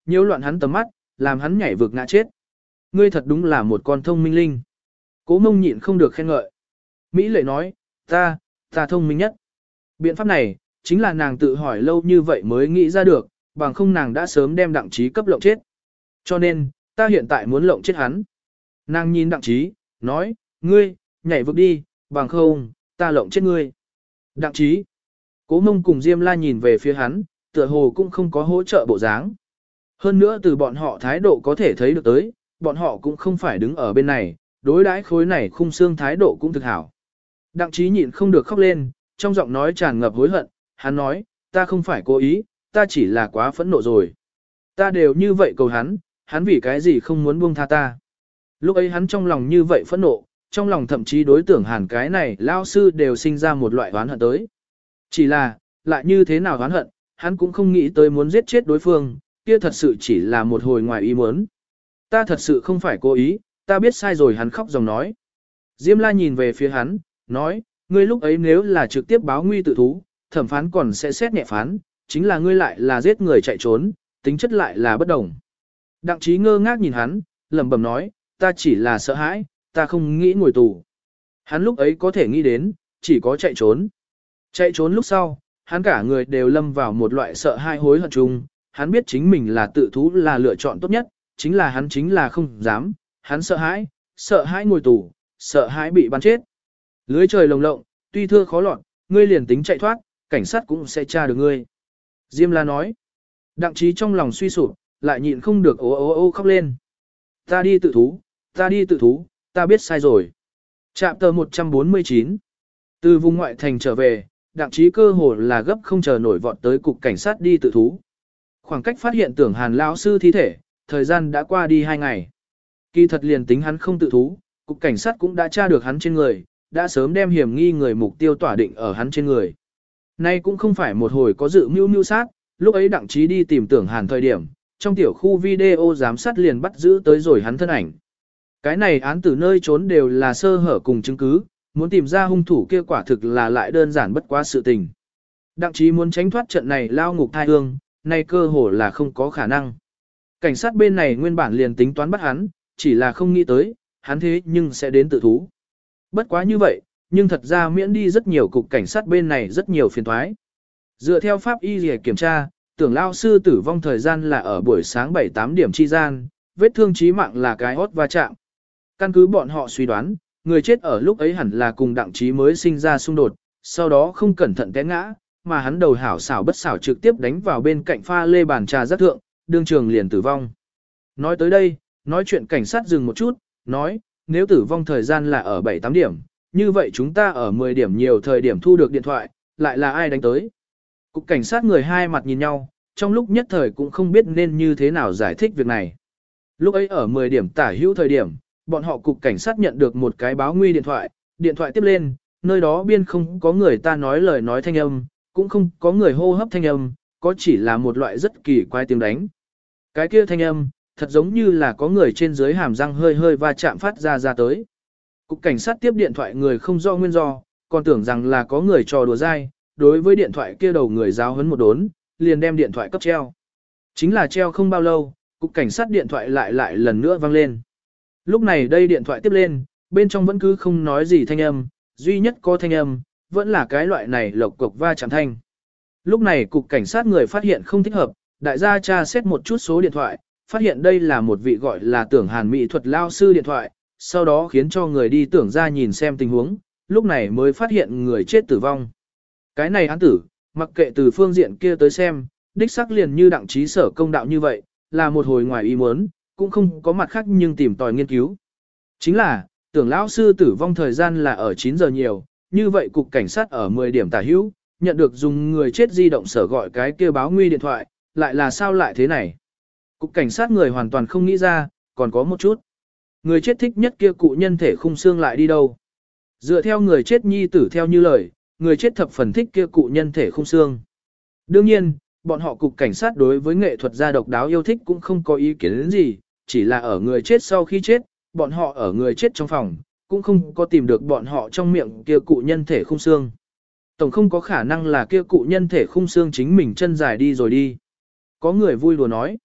A: nhiễu loạn hắn tầm mắt, làm hắn nhảy vực ngã chết. Ngươi thật đúng là một con thông minh linh. Cố Mông nhịn không được khen ngợi. Mỹ Lệ nói, ta, ta thông minh nhất. Biện pháp này, chính là nàng tự hỏi lâu như vậy mới nghĩ ra được, bằng không nàng đã sớm đem Đặng Chí cấp lộng chết. Cho nên, ta hiện tại muốn lộng chết hắn. Nàng nhìn Đặng Chí, nói, ngươi, nhảy vực đi, bằng không, ta lộng chết ngươi. Đặng Chí. Cố Mông cùng Diêm La nhìn về phía hắn, tựa hồ cũng không có hỗ trợ bộ dáng. Hơn nữa từ bọn họ thái độ có thể thấy được tới, bọn họ cũng không phải đứng ở bên này, đối đãi khối này khung xương thái độ cũng thực hảo. Đặng Chí nhịn không được khóc lên, trong giọng nói tràn ngập hối hận, hắn nói, ta không phải cố ý, ta chỉ là quá phẫn nộ rồi. Ta đều như vậy cầu hắn, hắn vì cái gì không muốn buông tha ta. Lúc ấy hắn trong lòng như vậy phẫn nộ, trong lòng thậm chí đối tưởng hàn cái này lao sư đều sinh ra một loại oán hận tới. Chỉ là, lại như thế nào oán hận, hắn cũng không nghĩ tới muốn giết chết đối phương, kia thật sự chỉ là một hồi ngoài ý muốn. Ta thật sự không phải cố ý, ta biết sai rồi, hắn khóc dòng nói. Diêm La nhìn về phía hắn, nói, ngươi lúc ấy nếu là trực tiếp báo nguy tự thú, thẩm phán còn sẽ xét nhẹ phán, chính là ngươi lại là giết người chạy trốn, tính chất lại là bất đồng. Đặng Chí ngơ ngác nhìn hắn, lẩm bẩm nói, ta chỉ là sợ hãi, ta không nghĩ ngồi tù. Hắn lúc ấy có thể nghĩ đến, chỉ có chạy trốn. Chạy trốn lúc sau, hắn cả người đều lâm vào một loại sợ hãi hối hận chung, hắn biết chính mình là tự thú là lựa chọn tốt nhất, chính là hắn chính là không dám, hắn sợ hãi, sợ hãi ngồi tù, sợ hãi bị bắn chết. Lưới trời lồng lộng, tuy thưa khó lọt, ngươi liền tính chạy thoát, cảnh sát cũng sẽ tra được ngươi. Diêm La nói. Đặng Chí trong lòng suy sụp, lại nhịn không được ố ố ô khóc lên. Ta đi tự thú, ta đi tự thú, ta biết sai rồi. Trạm tờ một trăm bốn mươi chín. Từ vùng ngoại thành trở về, Đặng Chí cơ hồ là gấp không chờ nổi vọt tới cục cảnh sát đi tự thú. Khoảng cách phát hiện tưởng Hàn lão sư thi thể, thời gian đã qua đi hai ngày. Kỳ thật liền tính hắn không tự thú, cục cảnh sát cũng đã tra được hắn trên người, đã sớm đem hiểm nghi người mục tiêu tỏa định ở hắn trên người. Nay cũng không phải một hồi có dự mưu mưu sát, lúc ấy Đặng Chí đi tìm tưởng Hàn thời điểm, trong tiểu khu video giám sát liền bắt giữ tới rồi hắn thân ảnh. Cái này án từ nơi trốn đều là sơ hở cùng chứng cứ, muốn tìm ra hung thủ kia quả thực là lại đơn giản bất quá sự tình. Đặng Chí muốn tránh thoát trận này lao ngục thai hương, nay cơ hồ là không có khả năng. Cảnh sát bên này nguyên bản liền tính toán bắt hắn, chỉ là không nghĩ tới, hắn thế nhưng sẽ đến tự thú. Bất quá như vậy, nhưng thật ra miễn đi rất nhiều cục cảnh sát bên này rất nhiều phiền toái. Dựa theo pháp y để kiểm tra, tưởng lao sư tử vong thời gian là ở buổi sáng bảy tám điểm chi gian, vết thương chí mạng là cái hốt va chạm. Căn cứ bọn họ suy đoán, người chết ở lúc ấy hẳn là cùng Đặng Chí mới sinh ra xung đột, sau đó không cẩn thận té ngã, mà hắn đầu hảo xảo bất xảo trực tiếp đánh vào bên cạnh pha lê bàn trà rất thượng, đương trường liền tử vong. Nói tới đây, nói chuyện cảnh sát dừng một chút, nói, nếu tử vong thời gian là ở bảy tám điểm, như vậy chúng ta ở mười điểm nhiều thời điểm thu được điện thoại, lại là ai đánh tới. Cục cảnh sát người hai mặt nhìn nhau, trong lúc nhất thời cũng không biết nên như thế nào giải thích việc này. Lúc ấy ở mười điểm tả hữu thời điểm, bọn họ cục cảnh sát nhận được một cái báo nguy điện thoại, điện thoại tiếp lên, nơi đó biên không có người ta nói lời nói thanh âm, cũng không có người hô hấp thanh âm, có chỉ là một loại rất kỳ quái tiếng đánh. Cái kia thanh âm, thật giống như là có người trên dưới hàm răng hơi hơi va chạm phát ra ra tới. Cục cảnh sát tiếp điện thoại người không do nguyên do, còn tưởng rằng là có người trò đùa dai, đối với điện thoại kia đầu người giáo huấn một đốn, liền đem điện thoại cấp treo. Chính là treo không bao lâu, cục cảnh sát điện thoại lại lại lần nữa vang lên. Lúc này đây điện thoại tiếp lên, bên trong vẫn cứ không nói gì thanh âm, duy nhất có thanh âm, vẫn là cái loại này lộc cục va chạm thanh. Lúc này cục cảnh sát người phát hiện không thích hợp, đại gia tra xét một chút số điện thoại, phát hiện đây là một vị gọi là tưởng Hàn mỹ thuật lao sư điện thoại, sau đó khiến cho người đi tưởng ra nhìn xem tình huống, lúc này mới phát hiện người chết tử vong. Cái này án tử, mặc kệ từ phương diện kia tới xem, đích xác liền như Đặng Chí sở công đạo như vậy, là một hồi ngoài ý muốn, cũng không có mặt khác nhưng tìm tòi nghiên cứu. Chính là, tưởng lão sư tử vong thời gian là ở chín giờ nhiều, như vậy cục cảnh sát ở mười điểm tả hữu, nhận được dùng người chết di động sở gọi cái kia báo nguy điện thoại, lại là sao lại thế này? Cục cảnh sát người hoàn toàn không nghĩ ra, còn có một chút. Người chết thích nhất kia cụ nhân thể khung xương lại đi đâu? Dựa theo người chết nhi tử theo như lời, người chết thập phần thích kia cụ nhân thể khung xương. Đương nhiên, bọn họ cục cảnh sát đối với nghệ thuật gia độc đáo yêu thích cũng không có ý kiến đến gì, chỉ là ở người chết sau khi chết, bọn họ ở người chết trong phòng, cũng không có tìm được bọn họ trong miệng kia cụ nhân thể khung xương. Tổng không có khả năng là kia cụ nhân thể khung xương chính mình chân dài đi rồi đi. Có người vui đùa nói.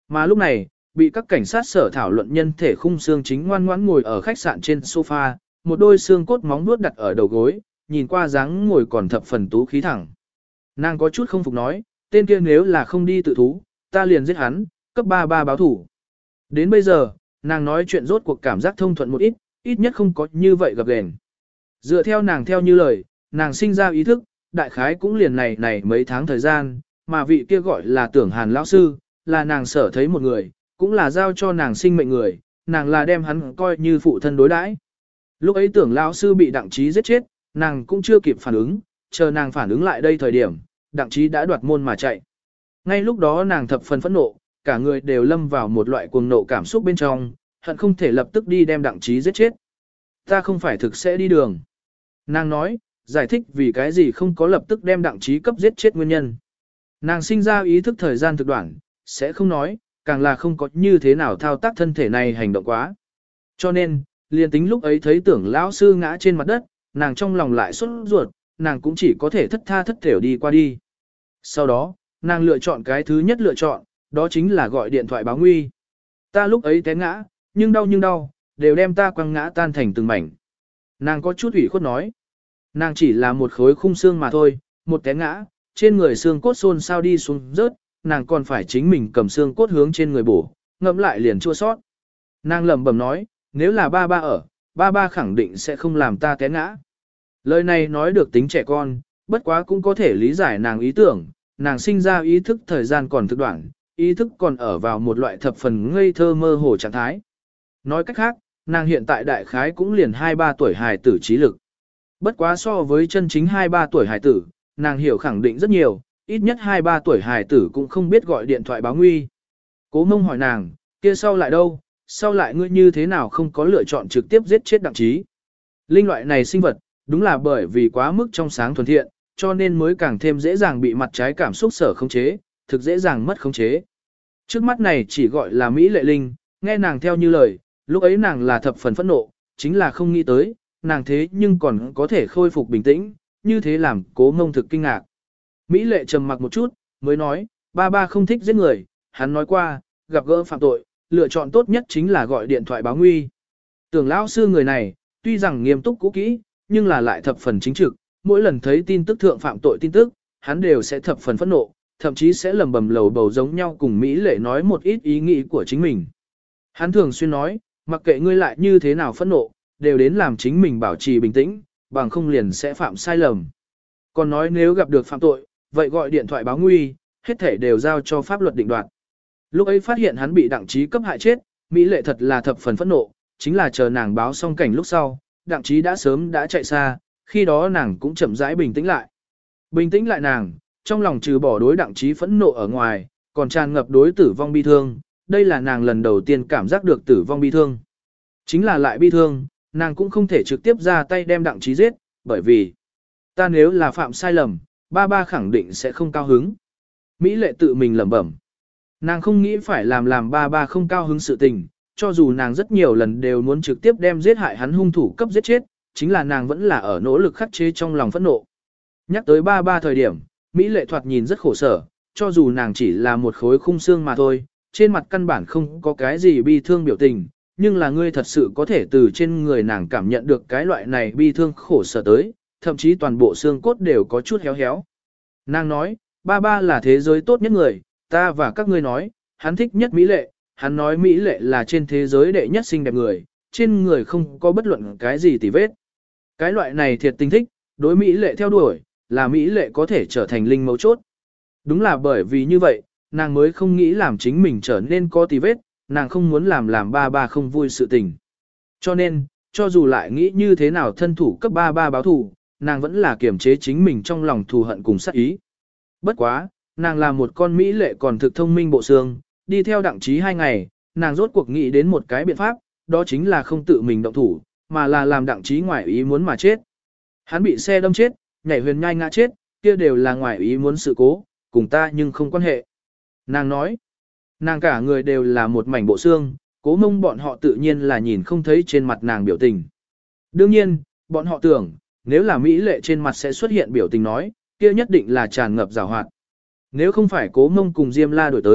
A: Mà lúc này, bị các cảnh sát sở thảo luận nhân thể khung xương chính ngoan ngoãn ngồi ở khách sạn trên sofa, một đôi xương cốt móng vuốt đặt ở đầu gối, nhìn qua dáng ngồi còn thập phần tú khí thẳng. Nàng có chút không phục nói, tên kia nếu là không đi tự thú, ta liền giết hắn, cấp ba ba báo thủ. Đến bây giờ, nàng nói chuyện rốt cuộc cảm giác thông thuận một ít, ít nhất không có như vậy gặp gền. Dựa theo nàng theo như lời, nàng sinh ra ý thức, đại khái cũng liền này này mấy tháng thời gian, mà vị kia gọi là Tưởng Hàn lão sư, là nàng sở thấy một người, cũng là giao cho nàng sinh mệnh người, nàng là đem hắn coi như phụ thân đối đãi. Lúc ấy Tưởng lão sư bị Đặng Chí giết chết, nàng cũng chưa kịp phản ứng, chờ nàng phản ứng lại đây thời điểm, Đặng Chí đã đoạt môn mà chạy. Ngay lúc đó nàng thập phần phẫn nộ, cả người đều lâm vào một loại cuồng nộ cảm xúc bên trong, hận không thể lập tức đi đem Đặng Chí giết chết. Ta không phải thực sẽ đi đường. Nàng nói, giải thích vì cái gì không có lập tức đem Đặng Chí cấp giết chết nguyên nhân. Nàng sinh ra ý thức thời gian thực đoạn, sẽ không nói, càng là không có như thế nào thao tác thân thể này hành động quá. Cho nên, liền tính lúc ấy thấy Tưởng lão sư ngã trên mặt đất, nàng trong lòng lại sốt ruột, nàng cũng chỉ có thể thất tha thất thểu đi qua đi. Sau đó, nàng lựa chọn cái thứ nhất lựa chọn, đó chính là gọi điện thoại báo nguy. Ta lúc ấy té ngã, nhưng đau nhưng đau, đều đem ta quăng ngã tan thành từng mảnh. Nàng có chút ủy khuất nói. Nàng chỉ là một khối khung xương mà thôi, một té ngã, trên người xương cốt xôn sao đi xuống rớt, nàng còn phải chính mình cầm xương cốt hướng trên người bổ, ngậm lại liền chua sót. Nàng lẩm bẩm nói, nếu là ba ba ở, ba ba khẳng định sẽ không làm ta té ngã. Lời này nói được tính trẻ con, bất quá cũng có thể lý giải nàng ý tưởng, nàng sinh ra ý thức thời gian còn thực đoạn, ý thức còn ở vào một loại thập phần ngây thơ mơ hồ trạng thái. Nói cách khác, nàng hiện tại đại khái cũng liền hai ba tuổi hài tử trí lực. Bất quá so với chân chính hai ba tuổi hài tử, nàng hiểu khẳng định rất nhiều, ít nhất hai ba tuổi hài tử cũng không biết gọi điện thoại báo nguy. Cố Mông hỏi nàng, kia sau lại đâu, sau lại ngươi như thế nào không có lựa chọn trực tiếp giết chết Đặng Chí. Linh loại này sinh vật, đúng là bởi vì quá mức trong sáng thuần thiện, cho nên mới càng thêm dễ dàng bị mặt trái cảm xúc sở khống chế, thực dễ dàng mất khống chế. Trước mắt này chỉ gọi là Mỹ Lệ Linh, nghe nàng theo như lời, lúc ấy nàng là thập phần phẫn nộ, chính là không nghĩ tới, nàng thế nhưng còn có thể khôi phục bình tĩnh, như thế làm Cố Mông thực kinh ngạc. Mỹ Lệ trầm mặc một chút, mới nói, ba ba không thích giết người, hắn nói qua, gặp gỡ phạm tội, lựa chọn tốt nhất chính là gọi điện thoại báo nguy. Tưởng lão sư người này, tuy rằng nghiêm túc cũ kỹ, nhưng là lại thập phần chính trực, mỗi lần thấy tin tức thượng phạm tội tin tức, hắn đều sẽ thập phần phẫn nộ, thậm chí sẽ lầm bầm lầu bầu giống nhau cùng Mỹ Lệ nói một ít ý nghĩ của chính mình. Hắn thường xuyên nói, mặc kệ ngươi lại như thế nào phẫn nộ, đều đến làm chính mình bảo trì bình tĩnh, bằng không liền sẽ phạm sai lầm. Còn nói nếu gặp được phạm tội, vậy gọi điện thoại báo nguy, hết thể đều giao cho pháp luật định đoạt. Lúc ấy phát hiện hắn bị Đặng Chí cấp hại chết, Mỹ Lệ thật là thập phần phẫn nộ, chính là chờ nàng báo xong cảnh lúc sau, Đặng Chí đã sớm đã chạy xa, khi đó nàng cũng chậm rãi bình tĩnh lại. Bình tĩnh lại nàng, trong lòng trừ bỏ đối Đặng Chí phẫn nộ ở ngoài, còn tràn ngập đối tử vong bi thương, đây là nàng lần đầu tiên cảm giác được tử vong bi thương. Chính là lại bi thương, nàng cũng không thể trực tiếp ra tay đem Đặng Chí giết, bởi vì ta nếu là phạm sai lầm, ba ba khẳng định sẽ không cao hứng. Mỹ Lệ tự mình lẩm bẩm. Nàng không nghĩ phải làm làm ba ba không cao hứng sự tình, cho dù nàng rất nhiều lần đều muốn trực tiếp đem giết hại hắn hung thủ cấp giết chết, chính là nàng vẫn là ở nỗ lực khắc chế trong lòng phẫn nộ. Nhắc tới ba ba thời điểm, Mỹ Lệ thoạt nhìn rất khổ sở, cho dù nàng chỉ là một khối khung xương mà thôi, trên mặt căn bản không có cái gì bi thương biểu tình, nhưng là ngươi thật sự có thể từ trên người nàng cảm nhận được cái loại này bi thương khổ sở tới, thậm chí toàn bộ xương cốt đều có chút héo héo. Nàng nói, ba ba là thế giới tốt nhất người, ta và các ngươi nói, hắn thích nhất Mỹ Lệ, hắn nói Mỹ Lệ là trên thế giới đệ nhất xinh đẹp người, trên người không có bất luận cái gì tì vết. Cái loại này thiệt tình thích, đối Mỹ Lệ theo đuổi, là Mỹ Lệ có thể trở thành linh mấu chốt. Đúng là bởi vì như vậy, nàng mới không nghĩ làm chính mình trở nên có tì vết, nàng không muốn làm làm ba ba không vui sự tình. Cho nên, cho dù lại nghĩ như thế nào thân thủ cấp ba ba báo thù, nàng vẫn là kiềm chế chính mình trong lòng thù hận cùng sát ý. Bất quá, nàng là một con Mỹ Lệ còn thực thông minh bộ xương, đi theo Đặng Chí hai ngày, nàng rốt cuộc nghĩ đến một cái biện pháp, đó chính là không tự mình động thủ, mà là làm Đặng Chí ngoài ý muốn mà chết. Hắn bị xe đâm chết, nhảy huyền nhai ngã chết, kia đều là ngoài ý muốn sự cố, cùng ta nhưng không quan hệ. Nàng nói, nàng cả người đều là một mảnh bộ xương, Cố Mông bọn họ tự nhiên là nhìn không thấy trên mặt nàng biểu tình. Đương nhiên, bọn họ tưởng, nếu là Mỹ Lệ trên mặt sẽ xuất hiện biểu tình nói, kia nhất định là tràn ngập giảo hoạt. Nếu không phải Cố Mông cùng Diêm La đổi tới,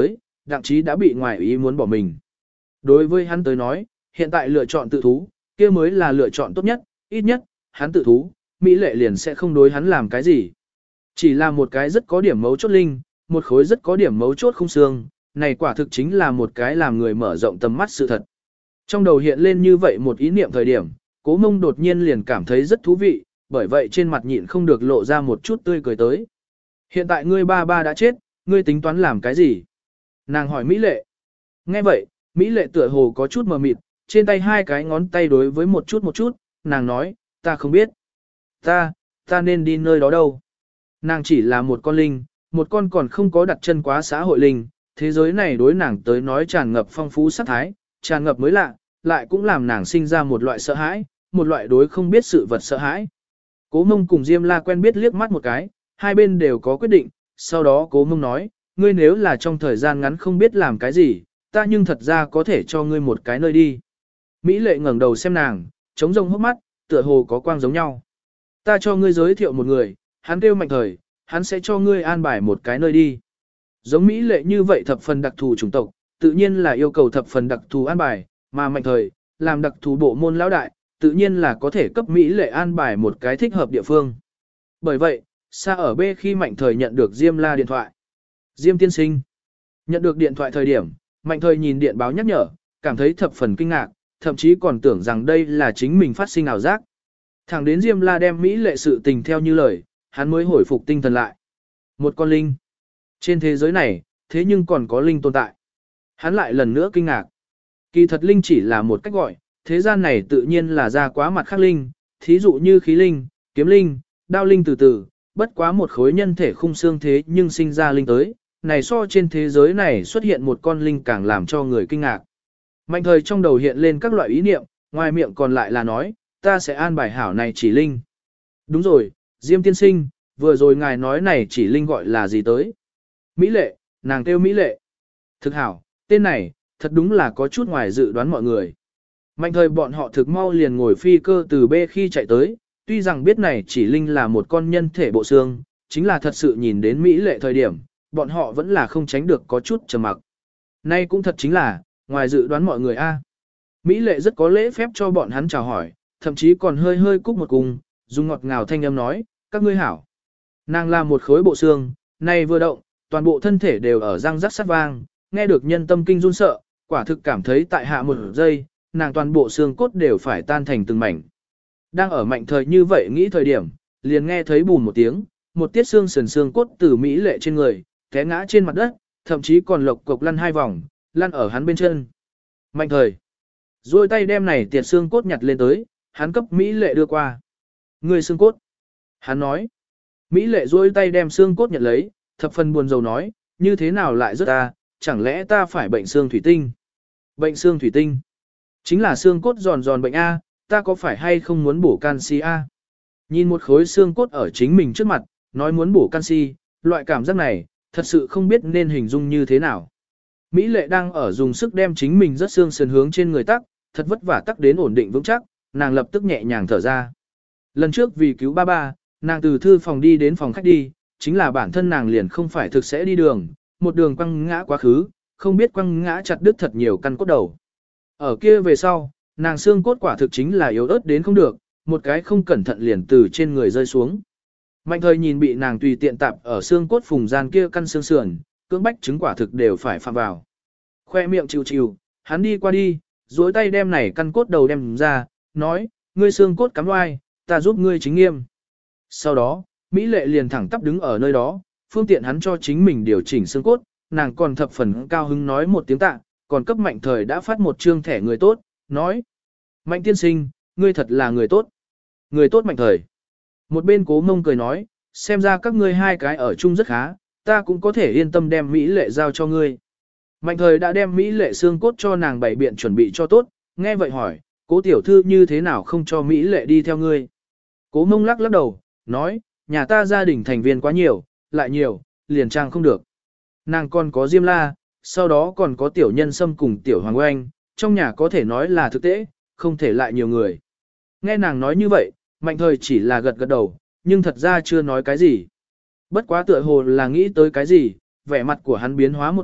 A: đặng chí đã bị ngoài ý muốn bỏ mình. Đối với hắn tới nói, hiện tại lựa chọn tự thú, kia mới là lựa chọn tốt nhất, ít nhất, hắn tự thú, Mỹ lệ liền sẽ không đối hắn làm cái gì. Chỉ là một cái rất có điểm mấu chốt linh, một khối rất có điểm mấu chốt không xương, này quả thực chính là một cái làm người mở rộng tầm mắt sự thật. Trong đầu hiện lên như vậy một ý niệm thời điểm, Cố Mông đột nhiên liền cảm thấy rất thú vị, bởi vậy trên mặt nhịn không được lộ ra một chút tươi cười tới. Hiện tại ngươi ba ba đã chết, ngươi tính toán làm cái gì? Nàng hỏi Mỹ lệ. Nghe vậy, Mỹ lệ tựa hồ có chút mờ mịt, trên tay hai cái ngón tay đối với một chút một chút, nàng nói, ta không biết. Ta, ta nên đi nơi đó đâu? Nàng chỉ là một con linh, một con còn không có đặt chân quá xã hội linh, thế giới này đối nàng tới nói tràn ngập phong phú sắc thái, tràn ngập mới lạ, lại cũng làm nàng sinh ra một loại sợ hãi, một loại đối không biết sự vật sợ hãi. Cố Mông cùng Diêm La quen biết liếc mắt một cái, hai bên đều có quyết định, sau đó Cố Mông nói, ngươi nếu là trong thời gian ngắn không biết làm cái gì, ta nhưng thật ra có thể cho ngươi một cái nơi đi. Mỹ lệ ngẩng đầu xem nàng, trống rông hốc mắt, tựa hồ có quang giống nhau. Ta cho ngươi giới thiệu một người, hắn kêu Mạnh Thời, hắn sẽ cho ngươi an bài một cái nơi đi. Giống Mỹ lệ như vậy thập phần đặc thù chủng tộc, tự nhiên là yêu cầu thập phần đặc thù an bài, mà Mạnh Thời, làm đặc thù bộ môn lão đại, tự nhiên là có thể cấp Mỹ lệ an bài một cái thích hợp địa phương. Bởi vậy, xa ở B khi Mạnh Thời nhận được Diêm La điện thoại. Diêm tiên sinh. Nhận được điện thoại thời điểm, Mạnh Thời nhìn điện báo nhắc nhở, cảm thấy thập phần kinh ngạc, thậm chí còn tưởng rằng đây là chính mình phát sinh ảo giác. Thẳng đến Diêm La đem Mỹ lệ sự tình theo như lời, hắn mới hồi phục tinh thần lại. Một con linh. Trên thế giới này, thế nhưng còn có linh tồn tại. Hắn lại lần nữa kinh ngạc. Kỳ thật linh chỉ là một cách gọi, thế gian này tự nhiên là ra quá mặt khác linh, thí dụ như khí linh, kiếm linh, đao linh từ từ, bất quá một khối nhân thể khung xương thế nhưng sinh ra linh tới, này so trên thế giới này xuất hiện một con linh càng làm cho người kinh ngạc. Mạnh Thời trong đầu hiện lên các loại ý niệm, ngoài miệng còn lại là nói, ta sẽ an bài hảo này chỉ linh. Đúng rồi, Diêm tiên sinh, vừa rồi ngài nói này chỉ linh gọi là gì tới? Mỹ lệ, nàng kêu Mỹ lệ. Thực hảo, tên này, thật đúng là có chút ngoài dự đoán mọi người. Mạnh Thời bọn họ thực mau liền ngồi phi cơ từ B khi chạy tới, tuy rằng biết này chỉ linh là một con nhân thể bộ xương, chính là thật sự nhìn đến Mỹ lệ thời điểm, bọn họ vẫn là không tránh được có chút trầm mặc. Nay cũng thật chính là, ngoài dự đoán mọi người a. Mỹ lệ rất có lễ phép cho bọn hắn chào hỏi, thậm chí còn hơi hơi cúc một cung, dùng ngọt ngào thanh âm nói, các ngươi hảo. Nàng là một khối bộ xương, nay vừa động, toàn bộ thân thể đều ở răng rắc sắt vang, nghe được nhân tâm kinh run sợ, quả thực cảm thấy tại hạ một giây, nàng toàn bộ xương cốt đều phải tan thành từng mảnh. Đang ở Mạnh Thời như vậy nghĩ thời điểm, liền nghe thấy bùn một tiếng, một tiết xương sườn xương cốt từ Mỹ lệ trên người, té ngã trên mặt đất, thậm chí còn lộc cộc lăn hai vòng, lăn ở hắn bên chân. Mạnh Thời duỗi tay đem này tiệt xương cốt nhặt lên tới, hắn cấp Mỹ lệ đưa qua. Người xương cốt. Hắn nói. Mỹ lệ duỗi tay đem xương cốt nhận lấy, thập phần buồn rầu nói, như thế nào lại rớt ta, chẳng lẽ ta phải bệnh xương thủy tinh? Bệnh xương thủy tinh. Chính là xương cốt giòn giòn bệnh A, ta có phải hay không muốn bổ canxi A? Nhìn một khối xương cốt ở chính mình trước mặt, nói muốn bổ canxi, loại cảm giác này, thật sự không biết nên hình dung như thế nào. Mỹ lệ đang ở dùng sức đem chính mình rất xương sườn hướng trên người tắc, thật vất vả tắc đến ổn định vững chắc, nàng lập tức nhẹ nhàng thở ra. Lần trước vì cứu ba ba, nàng từ thư phòng đi đến phòng khách đi, chính là bản thân nàng liền không phải thực sẽ đi đường, một đường quăng ngã quá khứ, không biết quăng ngã chặt đứt thật nhiều căn cốt đầu. Ở kia về sau, nàng xương cốt quả thực chính là yếu ớt đến không được, một cái không cẩn thận liền từ trên người rơi xuống. Mạnh Thời nhìn bị nàng tùy tiện tạp ở xương cốt phùng gian kia căn xương sườn, cưỡng bách chứng quả thực đều phải phạm vào. Khoe miệng chịu chịu, hắn đi qua đi, duỗi tay đem này căn cốt đầu đem ra, nói, ngươi xương cốt cắm oai, ta giúp ngươi chính nghiêm. Sau đó, Mỹ lệ liền thẳng tắp đứng ở nơi đó, phương tiện hắn cho chính mình điều chỉnh xương cốt, nàng còn thập phần cao hứng nói một tiếng tạ, còn cấp Mạnh Thời đã phát một trương thẻ người tốt, nói. Mạnh tiên sinh, ngươi thật là người tốt. Người tốt Mạnh Thời. Một bên Cố Mông cười nói, xem ra các ngươi hai cái ở chung rất khá, ta cũng có thể yên tâm đem Mỹ lệ giao cho ngươi. Mạnh Thời đã đem Mỹ lệ xương cốt cho nàng bày biện chuẩn bị cho tốt, nghe vậy hỏi, Cố tiểu thư như thế nào không cho Mỹ lệ đi theo ngươi. Cố Mông lắc lắc đầu, nói, nhà ta gia đình thành viên quá nhiều, lại nhiều, liền trang không được. Nàng còn có Diêm La, sau đó còn có tiểu nhân sâm cùng tiểu hoàng oanh, trong nhà có thể nói là thực tế, không thể lại nhiều người. Nghe nàng nói như vậy, Mạnh Thời chỉ là gật gật đầu, nhưng thật ra chưa nói cái gì. Bất quá tựa hồ là nghĩ tới cái gì, vẻ mặt của hắn biến hóa một chút,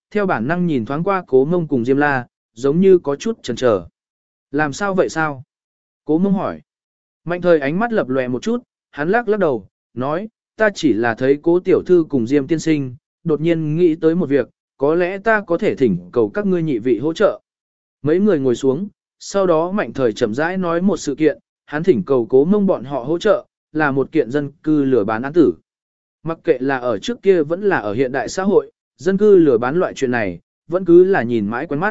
A: theo bản năng nhìn thoáng qua Cố Mông cùng Diêm La, giống như có chút chần chờ. Làm sao vậy sao? Cố Mông hỏi. Mạnh thời ánh mắt lập lòe một chút, hắn lắc lắc đầu, nói, ta chỉ là thấy Cố tiểu thư cùng Diêm tiên sinh, đột nhiên nghĩ tới một việc, có lẽ ta có thể thỉnh cầu các ngươi nhị vị hỗ trợ. Mấy người ngồi xuống, sau đó Mạnh thời chậm rãi nói một sự kiện, hắn thỉnh cầu Cố Mông bọn họ hỗ trợ, là một kiện dân cư lừa bán án tử. Mặc kệ là ở trước kia vẫn là ở hiện đại xã hội, dân cư lừa bán loại chuyện này, vẫn cứ là nhìn mãi quen mắt.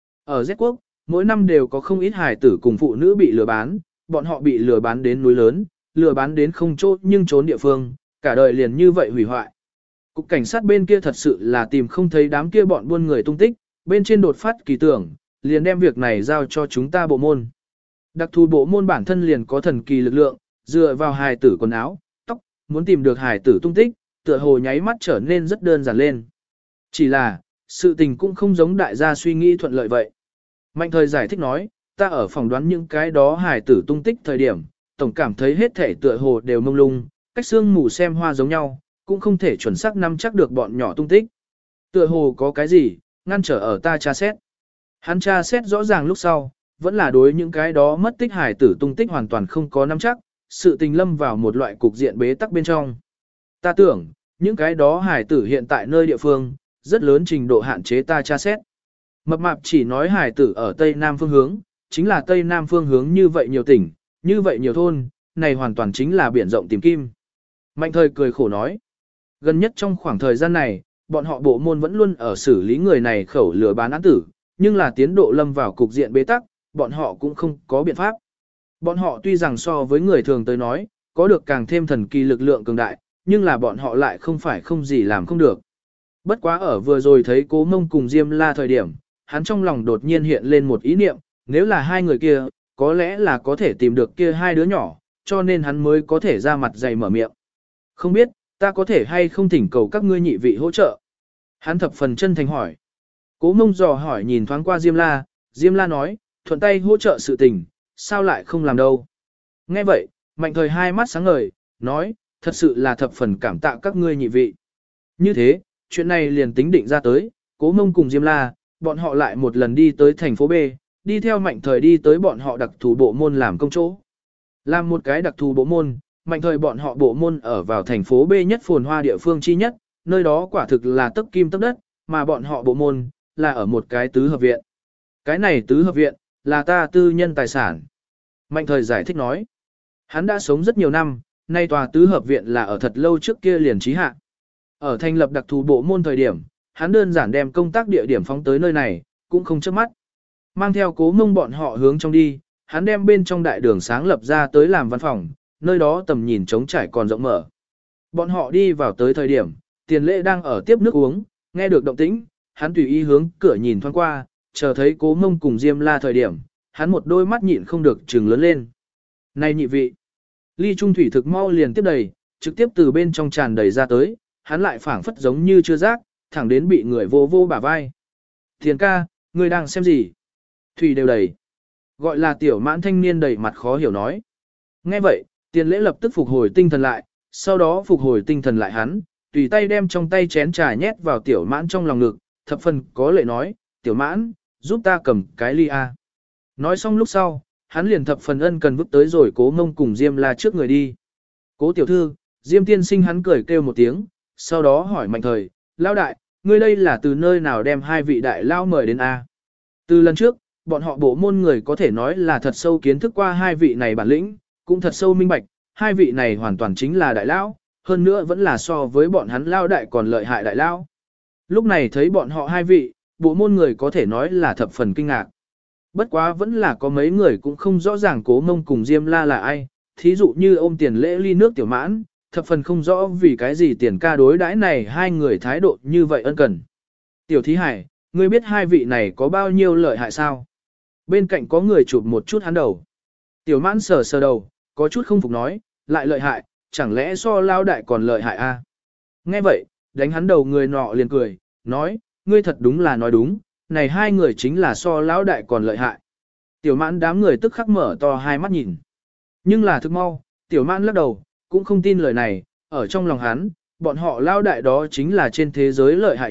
A: Ở Z quốc, mỗi năm đều có không ít hài tử cùng phụ nữ bị lừa bán, bọn họ bị lừa bán đến núi lớn, lừa bán đến không chỗ nhưng trốn địa phương, cả đời liền như vậy hủy hoại. Cục cảnh sát bên kia thật sự là tìm không thấy đám kia bọn buôn người tung tích, bên trên đột phát kỳ tưởng, liền đem việc này giao cho chúng ta bộ môn. Đặc thù bộ môn bản thân liền có thần kỳ lực lượng, dựa vào hài tử quần áo, tóc, muốn tìm được hài tử tung tích, tựa hồ nháy mắt trở nên rất đơn giản lên. Chỉ là, sự tình cũng không giống đại gia suy nghĩ thuận lợi vậy. Mạnh thời giải thích nói, ta ở phỏng đoán những cái đó hài tử tung tích thời điểm, tổng cảm thấy hết thể tựa hồ đều mông lung, cách xương mù xem hoa giống nhau, cũng không thể chuẩn xác nắm chắc được bọn nhỏ tung tích. Tựa hồ có cái gì, ngăn trở ở ta tra xét. Hắn tra xét rõ ràng lúc sau, vẫn là đối những cái đó mất tích hài tử tung tích hoàn toàn không có nắm chắc, sự tình lâm vào một loại cục diện bế tắc bên trong. Ta tưởng, những cái đó hài tử hiện tại nơi địa phương, rất lớn trình độ hạn chế ta tra xét. Mập mạp chỉ nói hài tử ở Tây Nam phương hướng, chính là Tây Nam phương hướng như vậy nhiều tỉnh, như vậy nhiều thôn, này hoàn toàn chính là biển rộng tìm kim. Mạnh thời cười khổ nói, gần nhất trong khoảng thời gian này, bọn họ bộ môn vẫn luôn ở xử lý người này khẩu lừa bán án tử, nhưng là tiến độ lâm vào cục diện bế tắc, bọn họ cũng không có biện pháp. Bọn họ tuy rằng so với người thường tới nói, có được càng thêm thần kỳ lực lượng cường đại, nhưng là bọn họ lại không phải không gì làm không được. Bất quá ở vừa rồi thấy Cố Mông cùng Diêm La thời điểm, hắn trong lòng đột nhiên hiện lên một ý niệm, nếu là hai người kia, có lẽ là có thể tìm được kia hai đứa nhỏ, cho nên hắn mới có thể ra mặt dày mở miệng. Không biết, ta có thể hay không thỉnh cầu các ngươi nhị vị hỗ trợ? Hắn thập phần chân thành hỏi. Cố Mông dò hỏi nhìn thoáng qua Diêm La, Diêm La nói, thuận tay hỗ trợ sự tình, sao lại không làm đâu. Nghe vậy, Mạnh thời hai mắt sáng ngời, nói, thật sự là thập phần cảm tạ các ngươi nhị vị. Như thế, chuyện này liền tính định ra tới, Cố Mông cùng Diêm La, bọn họ lại một lần đi tới thành phố B, đi theo Mạnh thời đi tới bọn họ đặc thù bộ môn làm công chỗ. Làm một cái đặc thù bộ môn, Mạnh thời bọn họ bộ môn ở vào thành phố B nhất phồn hoa địa phương chi nhất, nơi đó quả thực là tấc kim tấc đất, mà bọn họ bộ môn, là ở một cái tứ hợp viện. Cái này tứ hợp viện, là ta tư nhân tài sản. Mạnh thời giải thích nói, hắn đã sống rất nhiều năm, nay tòa tứ hợp viện là ở thật lâu trước kia liền trí hạ. Ở thành lập đặc thù bộ môn thời điểm, hắn đơn giản đem công tác địa điểm phóng tới nơi này, cũng không chớp mắt. Mang theo Cố Mông bọn họ hướng trong đi, hắn đem bên trong đại đường sáng lập ra tới làm văn phòng, nơi đó tầm nhìn trống trải còn rộng mở. Bọn họ đi vào tới thời điểm, Tiền Lễ đang ở tiếp nước uống, nghe được động tĩnh, hắn tùy ý hướng cửa nhìn thoáng qua, chờ thấy Cố Mông cùng Diêm La thời điểm, hắn một đôi mắt nhịn không được trừng lớn lên. Này nhị vị, ly trung thủy thực mau liền tiếp đầy, trực tiếp từ bên trong tràn đầy ra tới, hắn lại phảng phất giống như chưa giác, thẳng đến bị người vô vô bả vai. Tiền ca, ngươi đang xem gì? Thủy đều đầy. Gọi là tiểu mãn thanh niên đầy mặt khó hiểu nói. Nghe vậy, Tiền Lễ lập tức phục hồi tinh thần lại, sau đó phục hồi tinh thần lại hắn, tùy tay đem trong tay chén trà nhét vào tiểu mãn trong lòng ngực, thập phần có lệ nói, tiểu mãn, giúp ta cầm cái ly A. Nói xong lúc sau, hắn liền thập phần ân cần vứt tới rồi Cố Mông cùng Diêm La trước người đi. Cố tiểu thư, Diêm tiên sinh hắn cười kêu một tiếng, sau đó hỏi Mạnh thời, lão đại, ngươi đây là từ nơi nào đem hai vị đại lao mời đến A. Từ lần trước, bọn họ bộ môn người có thể nói là thật sâu kiến thức qua hai vị này bản lĩnh, cũng thật sâu minh bạch, hai vị này hoàn toàn chính là đại lao, hơn nữa vẫn là so với bọn hắn lao đại còn lợi hại đại lao. Lúc này thấy bọn họ hai vị, bộ môn người có thể nói là thập phần kinh ngạc. Bất quá vẫn là có mấy người cũng không rõ ràng Cố Mông cùng Diêm La là ai, thí dụ như ôm Tiền Lễ ly nước tiểu mãn, thập phần không rõ vì cái gì Tiền ca đối đãi này hai người thái độ như vậy ân cần. Tiểu thí hải, ngươi biết hai vị này có bao nhiêu lợi hại sao? Bên cạnh có người chụp một chút hắn đầu. Tiểu mãn sờ sờ đầu, có chút không phục nói, lại lợi hại, chẳng lẽ so lao đại còn lợi hại a? À? Nghe vậy, đánh hắn đầu người nọ liền cười, nói, ngươi thật đúng là nói đúng, này hai người chính là so lão đại còn lợi hại. Tiểu mãn đám người tức khắc mở to hai mắt nhìn. Nhưng là thức mau, tiểu mãn lắc đầu, cũng không tin lời này, ở trong lòng hắn, bọn họ lao đại đó chính là trên thế giới lợi hại nhất,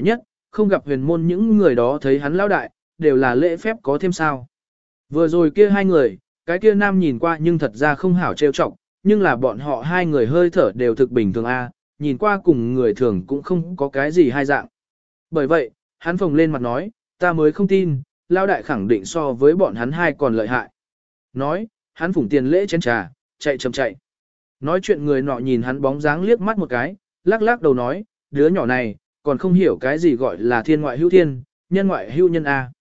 A: không gặp huyền môn những người đó thấy hắn lão đại, đều là lễ phép có thêm sao. Vừa rồi kia hai người, cái kia nam nhìn qua nhưng thật ra không hảo trêu chọc, nhưng là bọn họ hai người hơi thở đều thực bình thường a, nhìn qua cùng người thường cũng không có cái gì hai dạng. Bởi vậy, hắn phồng lên mặt nói, ta mới không tin, lão đại khẳng định so với bọn hắn hai còn lợi hại. Nói, hắn phủng tiền lễ chén trà, chạy chậm chạy. Nói chuyện người nọ nhìn hắn bóng dáng liếc mắt một cái, lắc lắc đầu nói, đứa nhỏ này, còn không hiểu cái gì gọi là thiên ngoại hữu thiên, nhân ngoại hữu nhân A.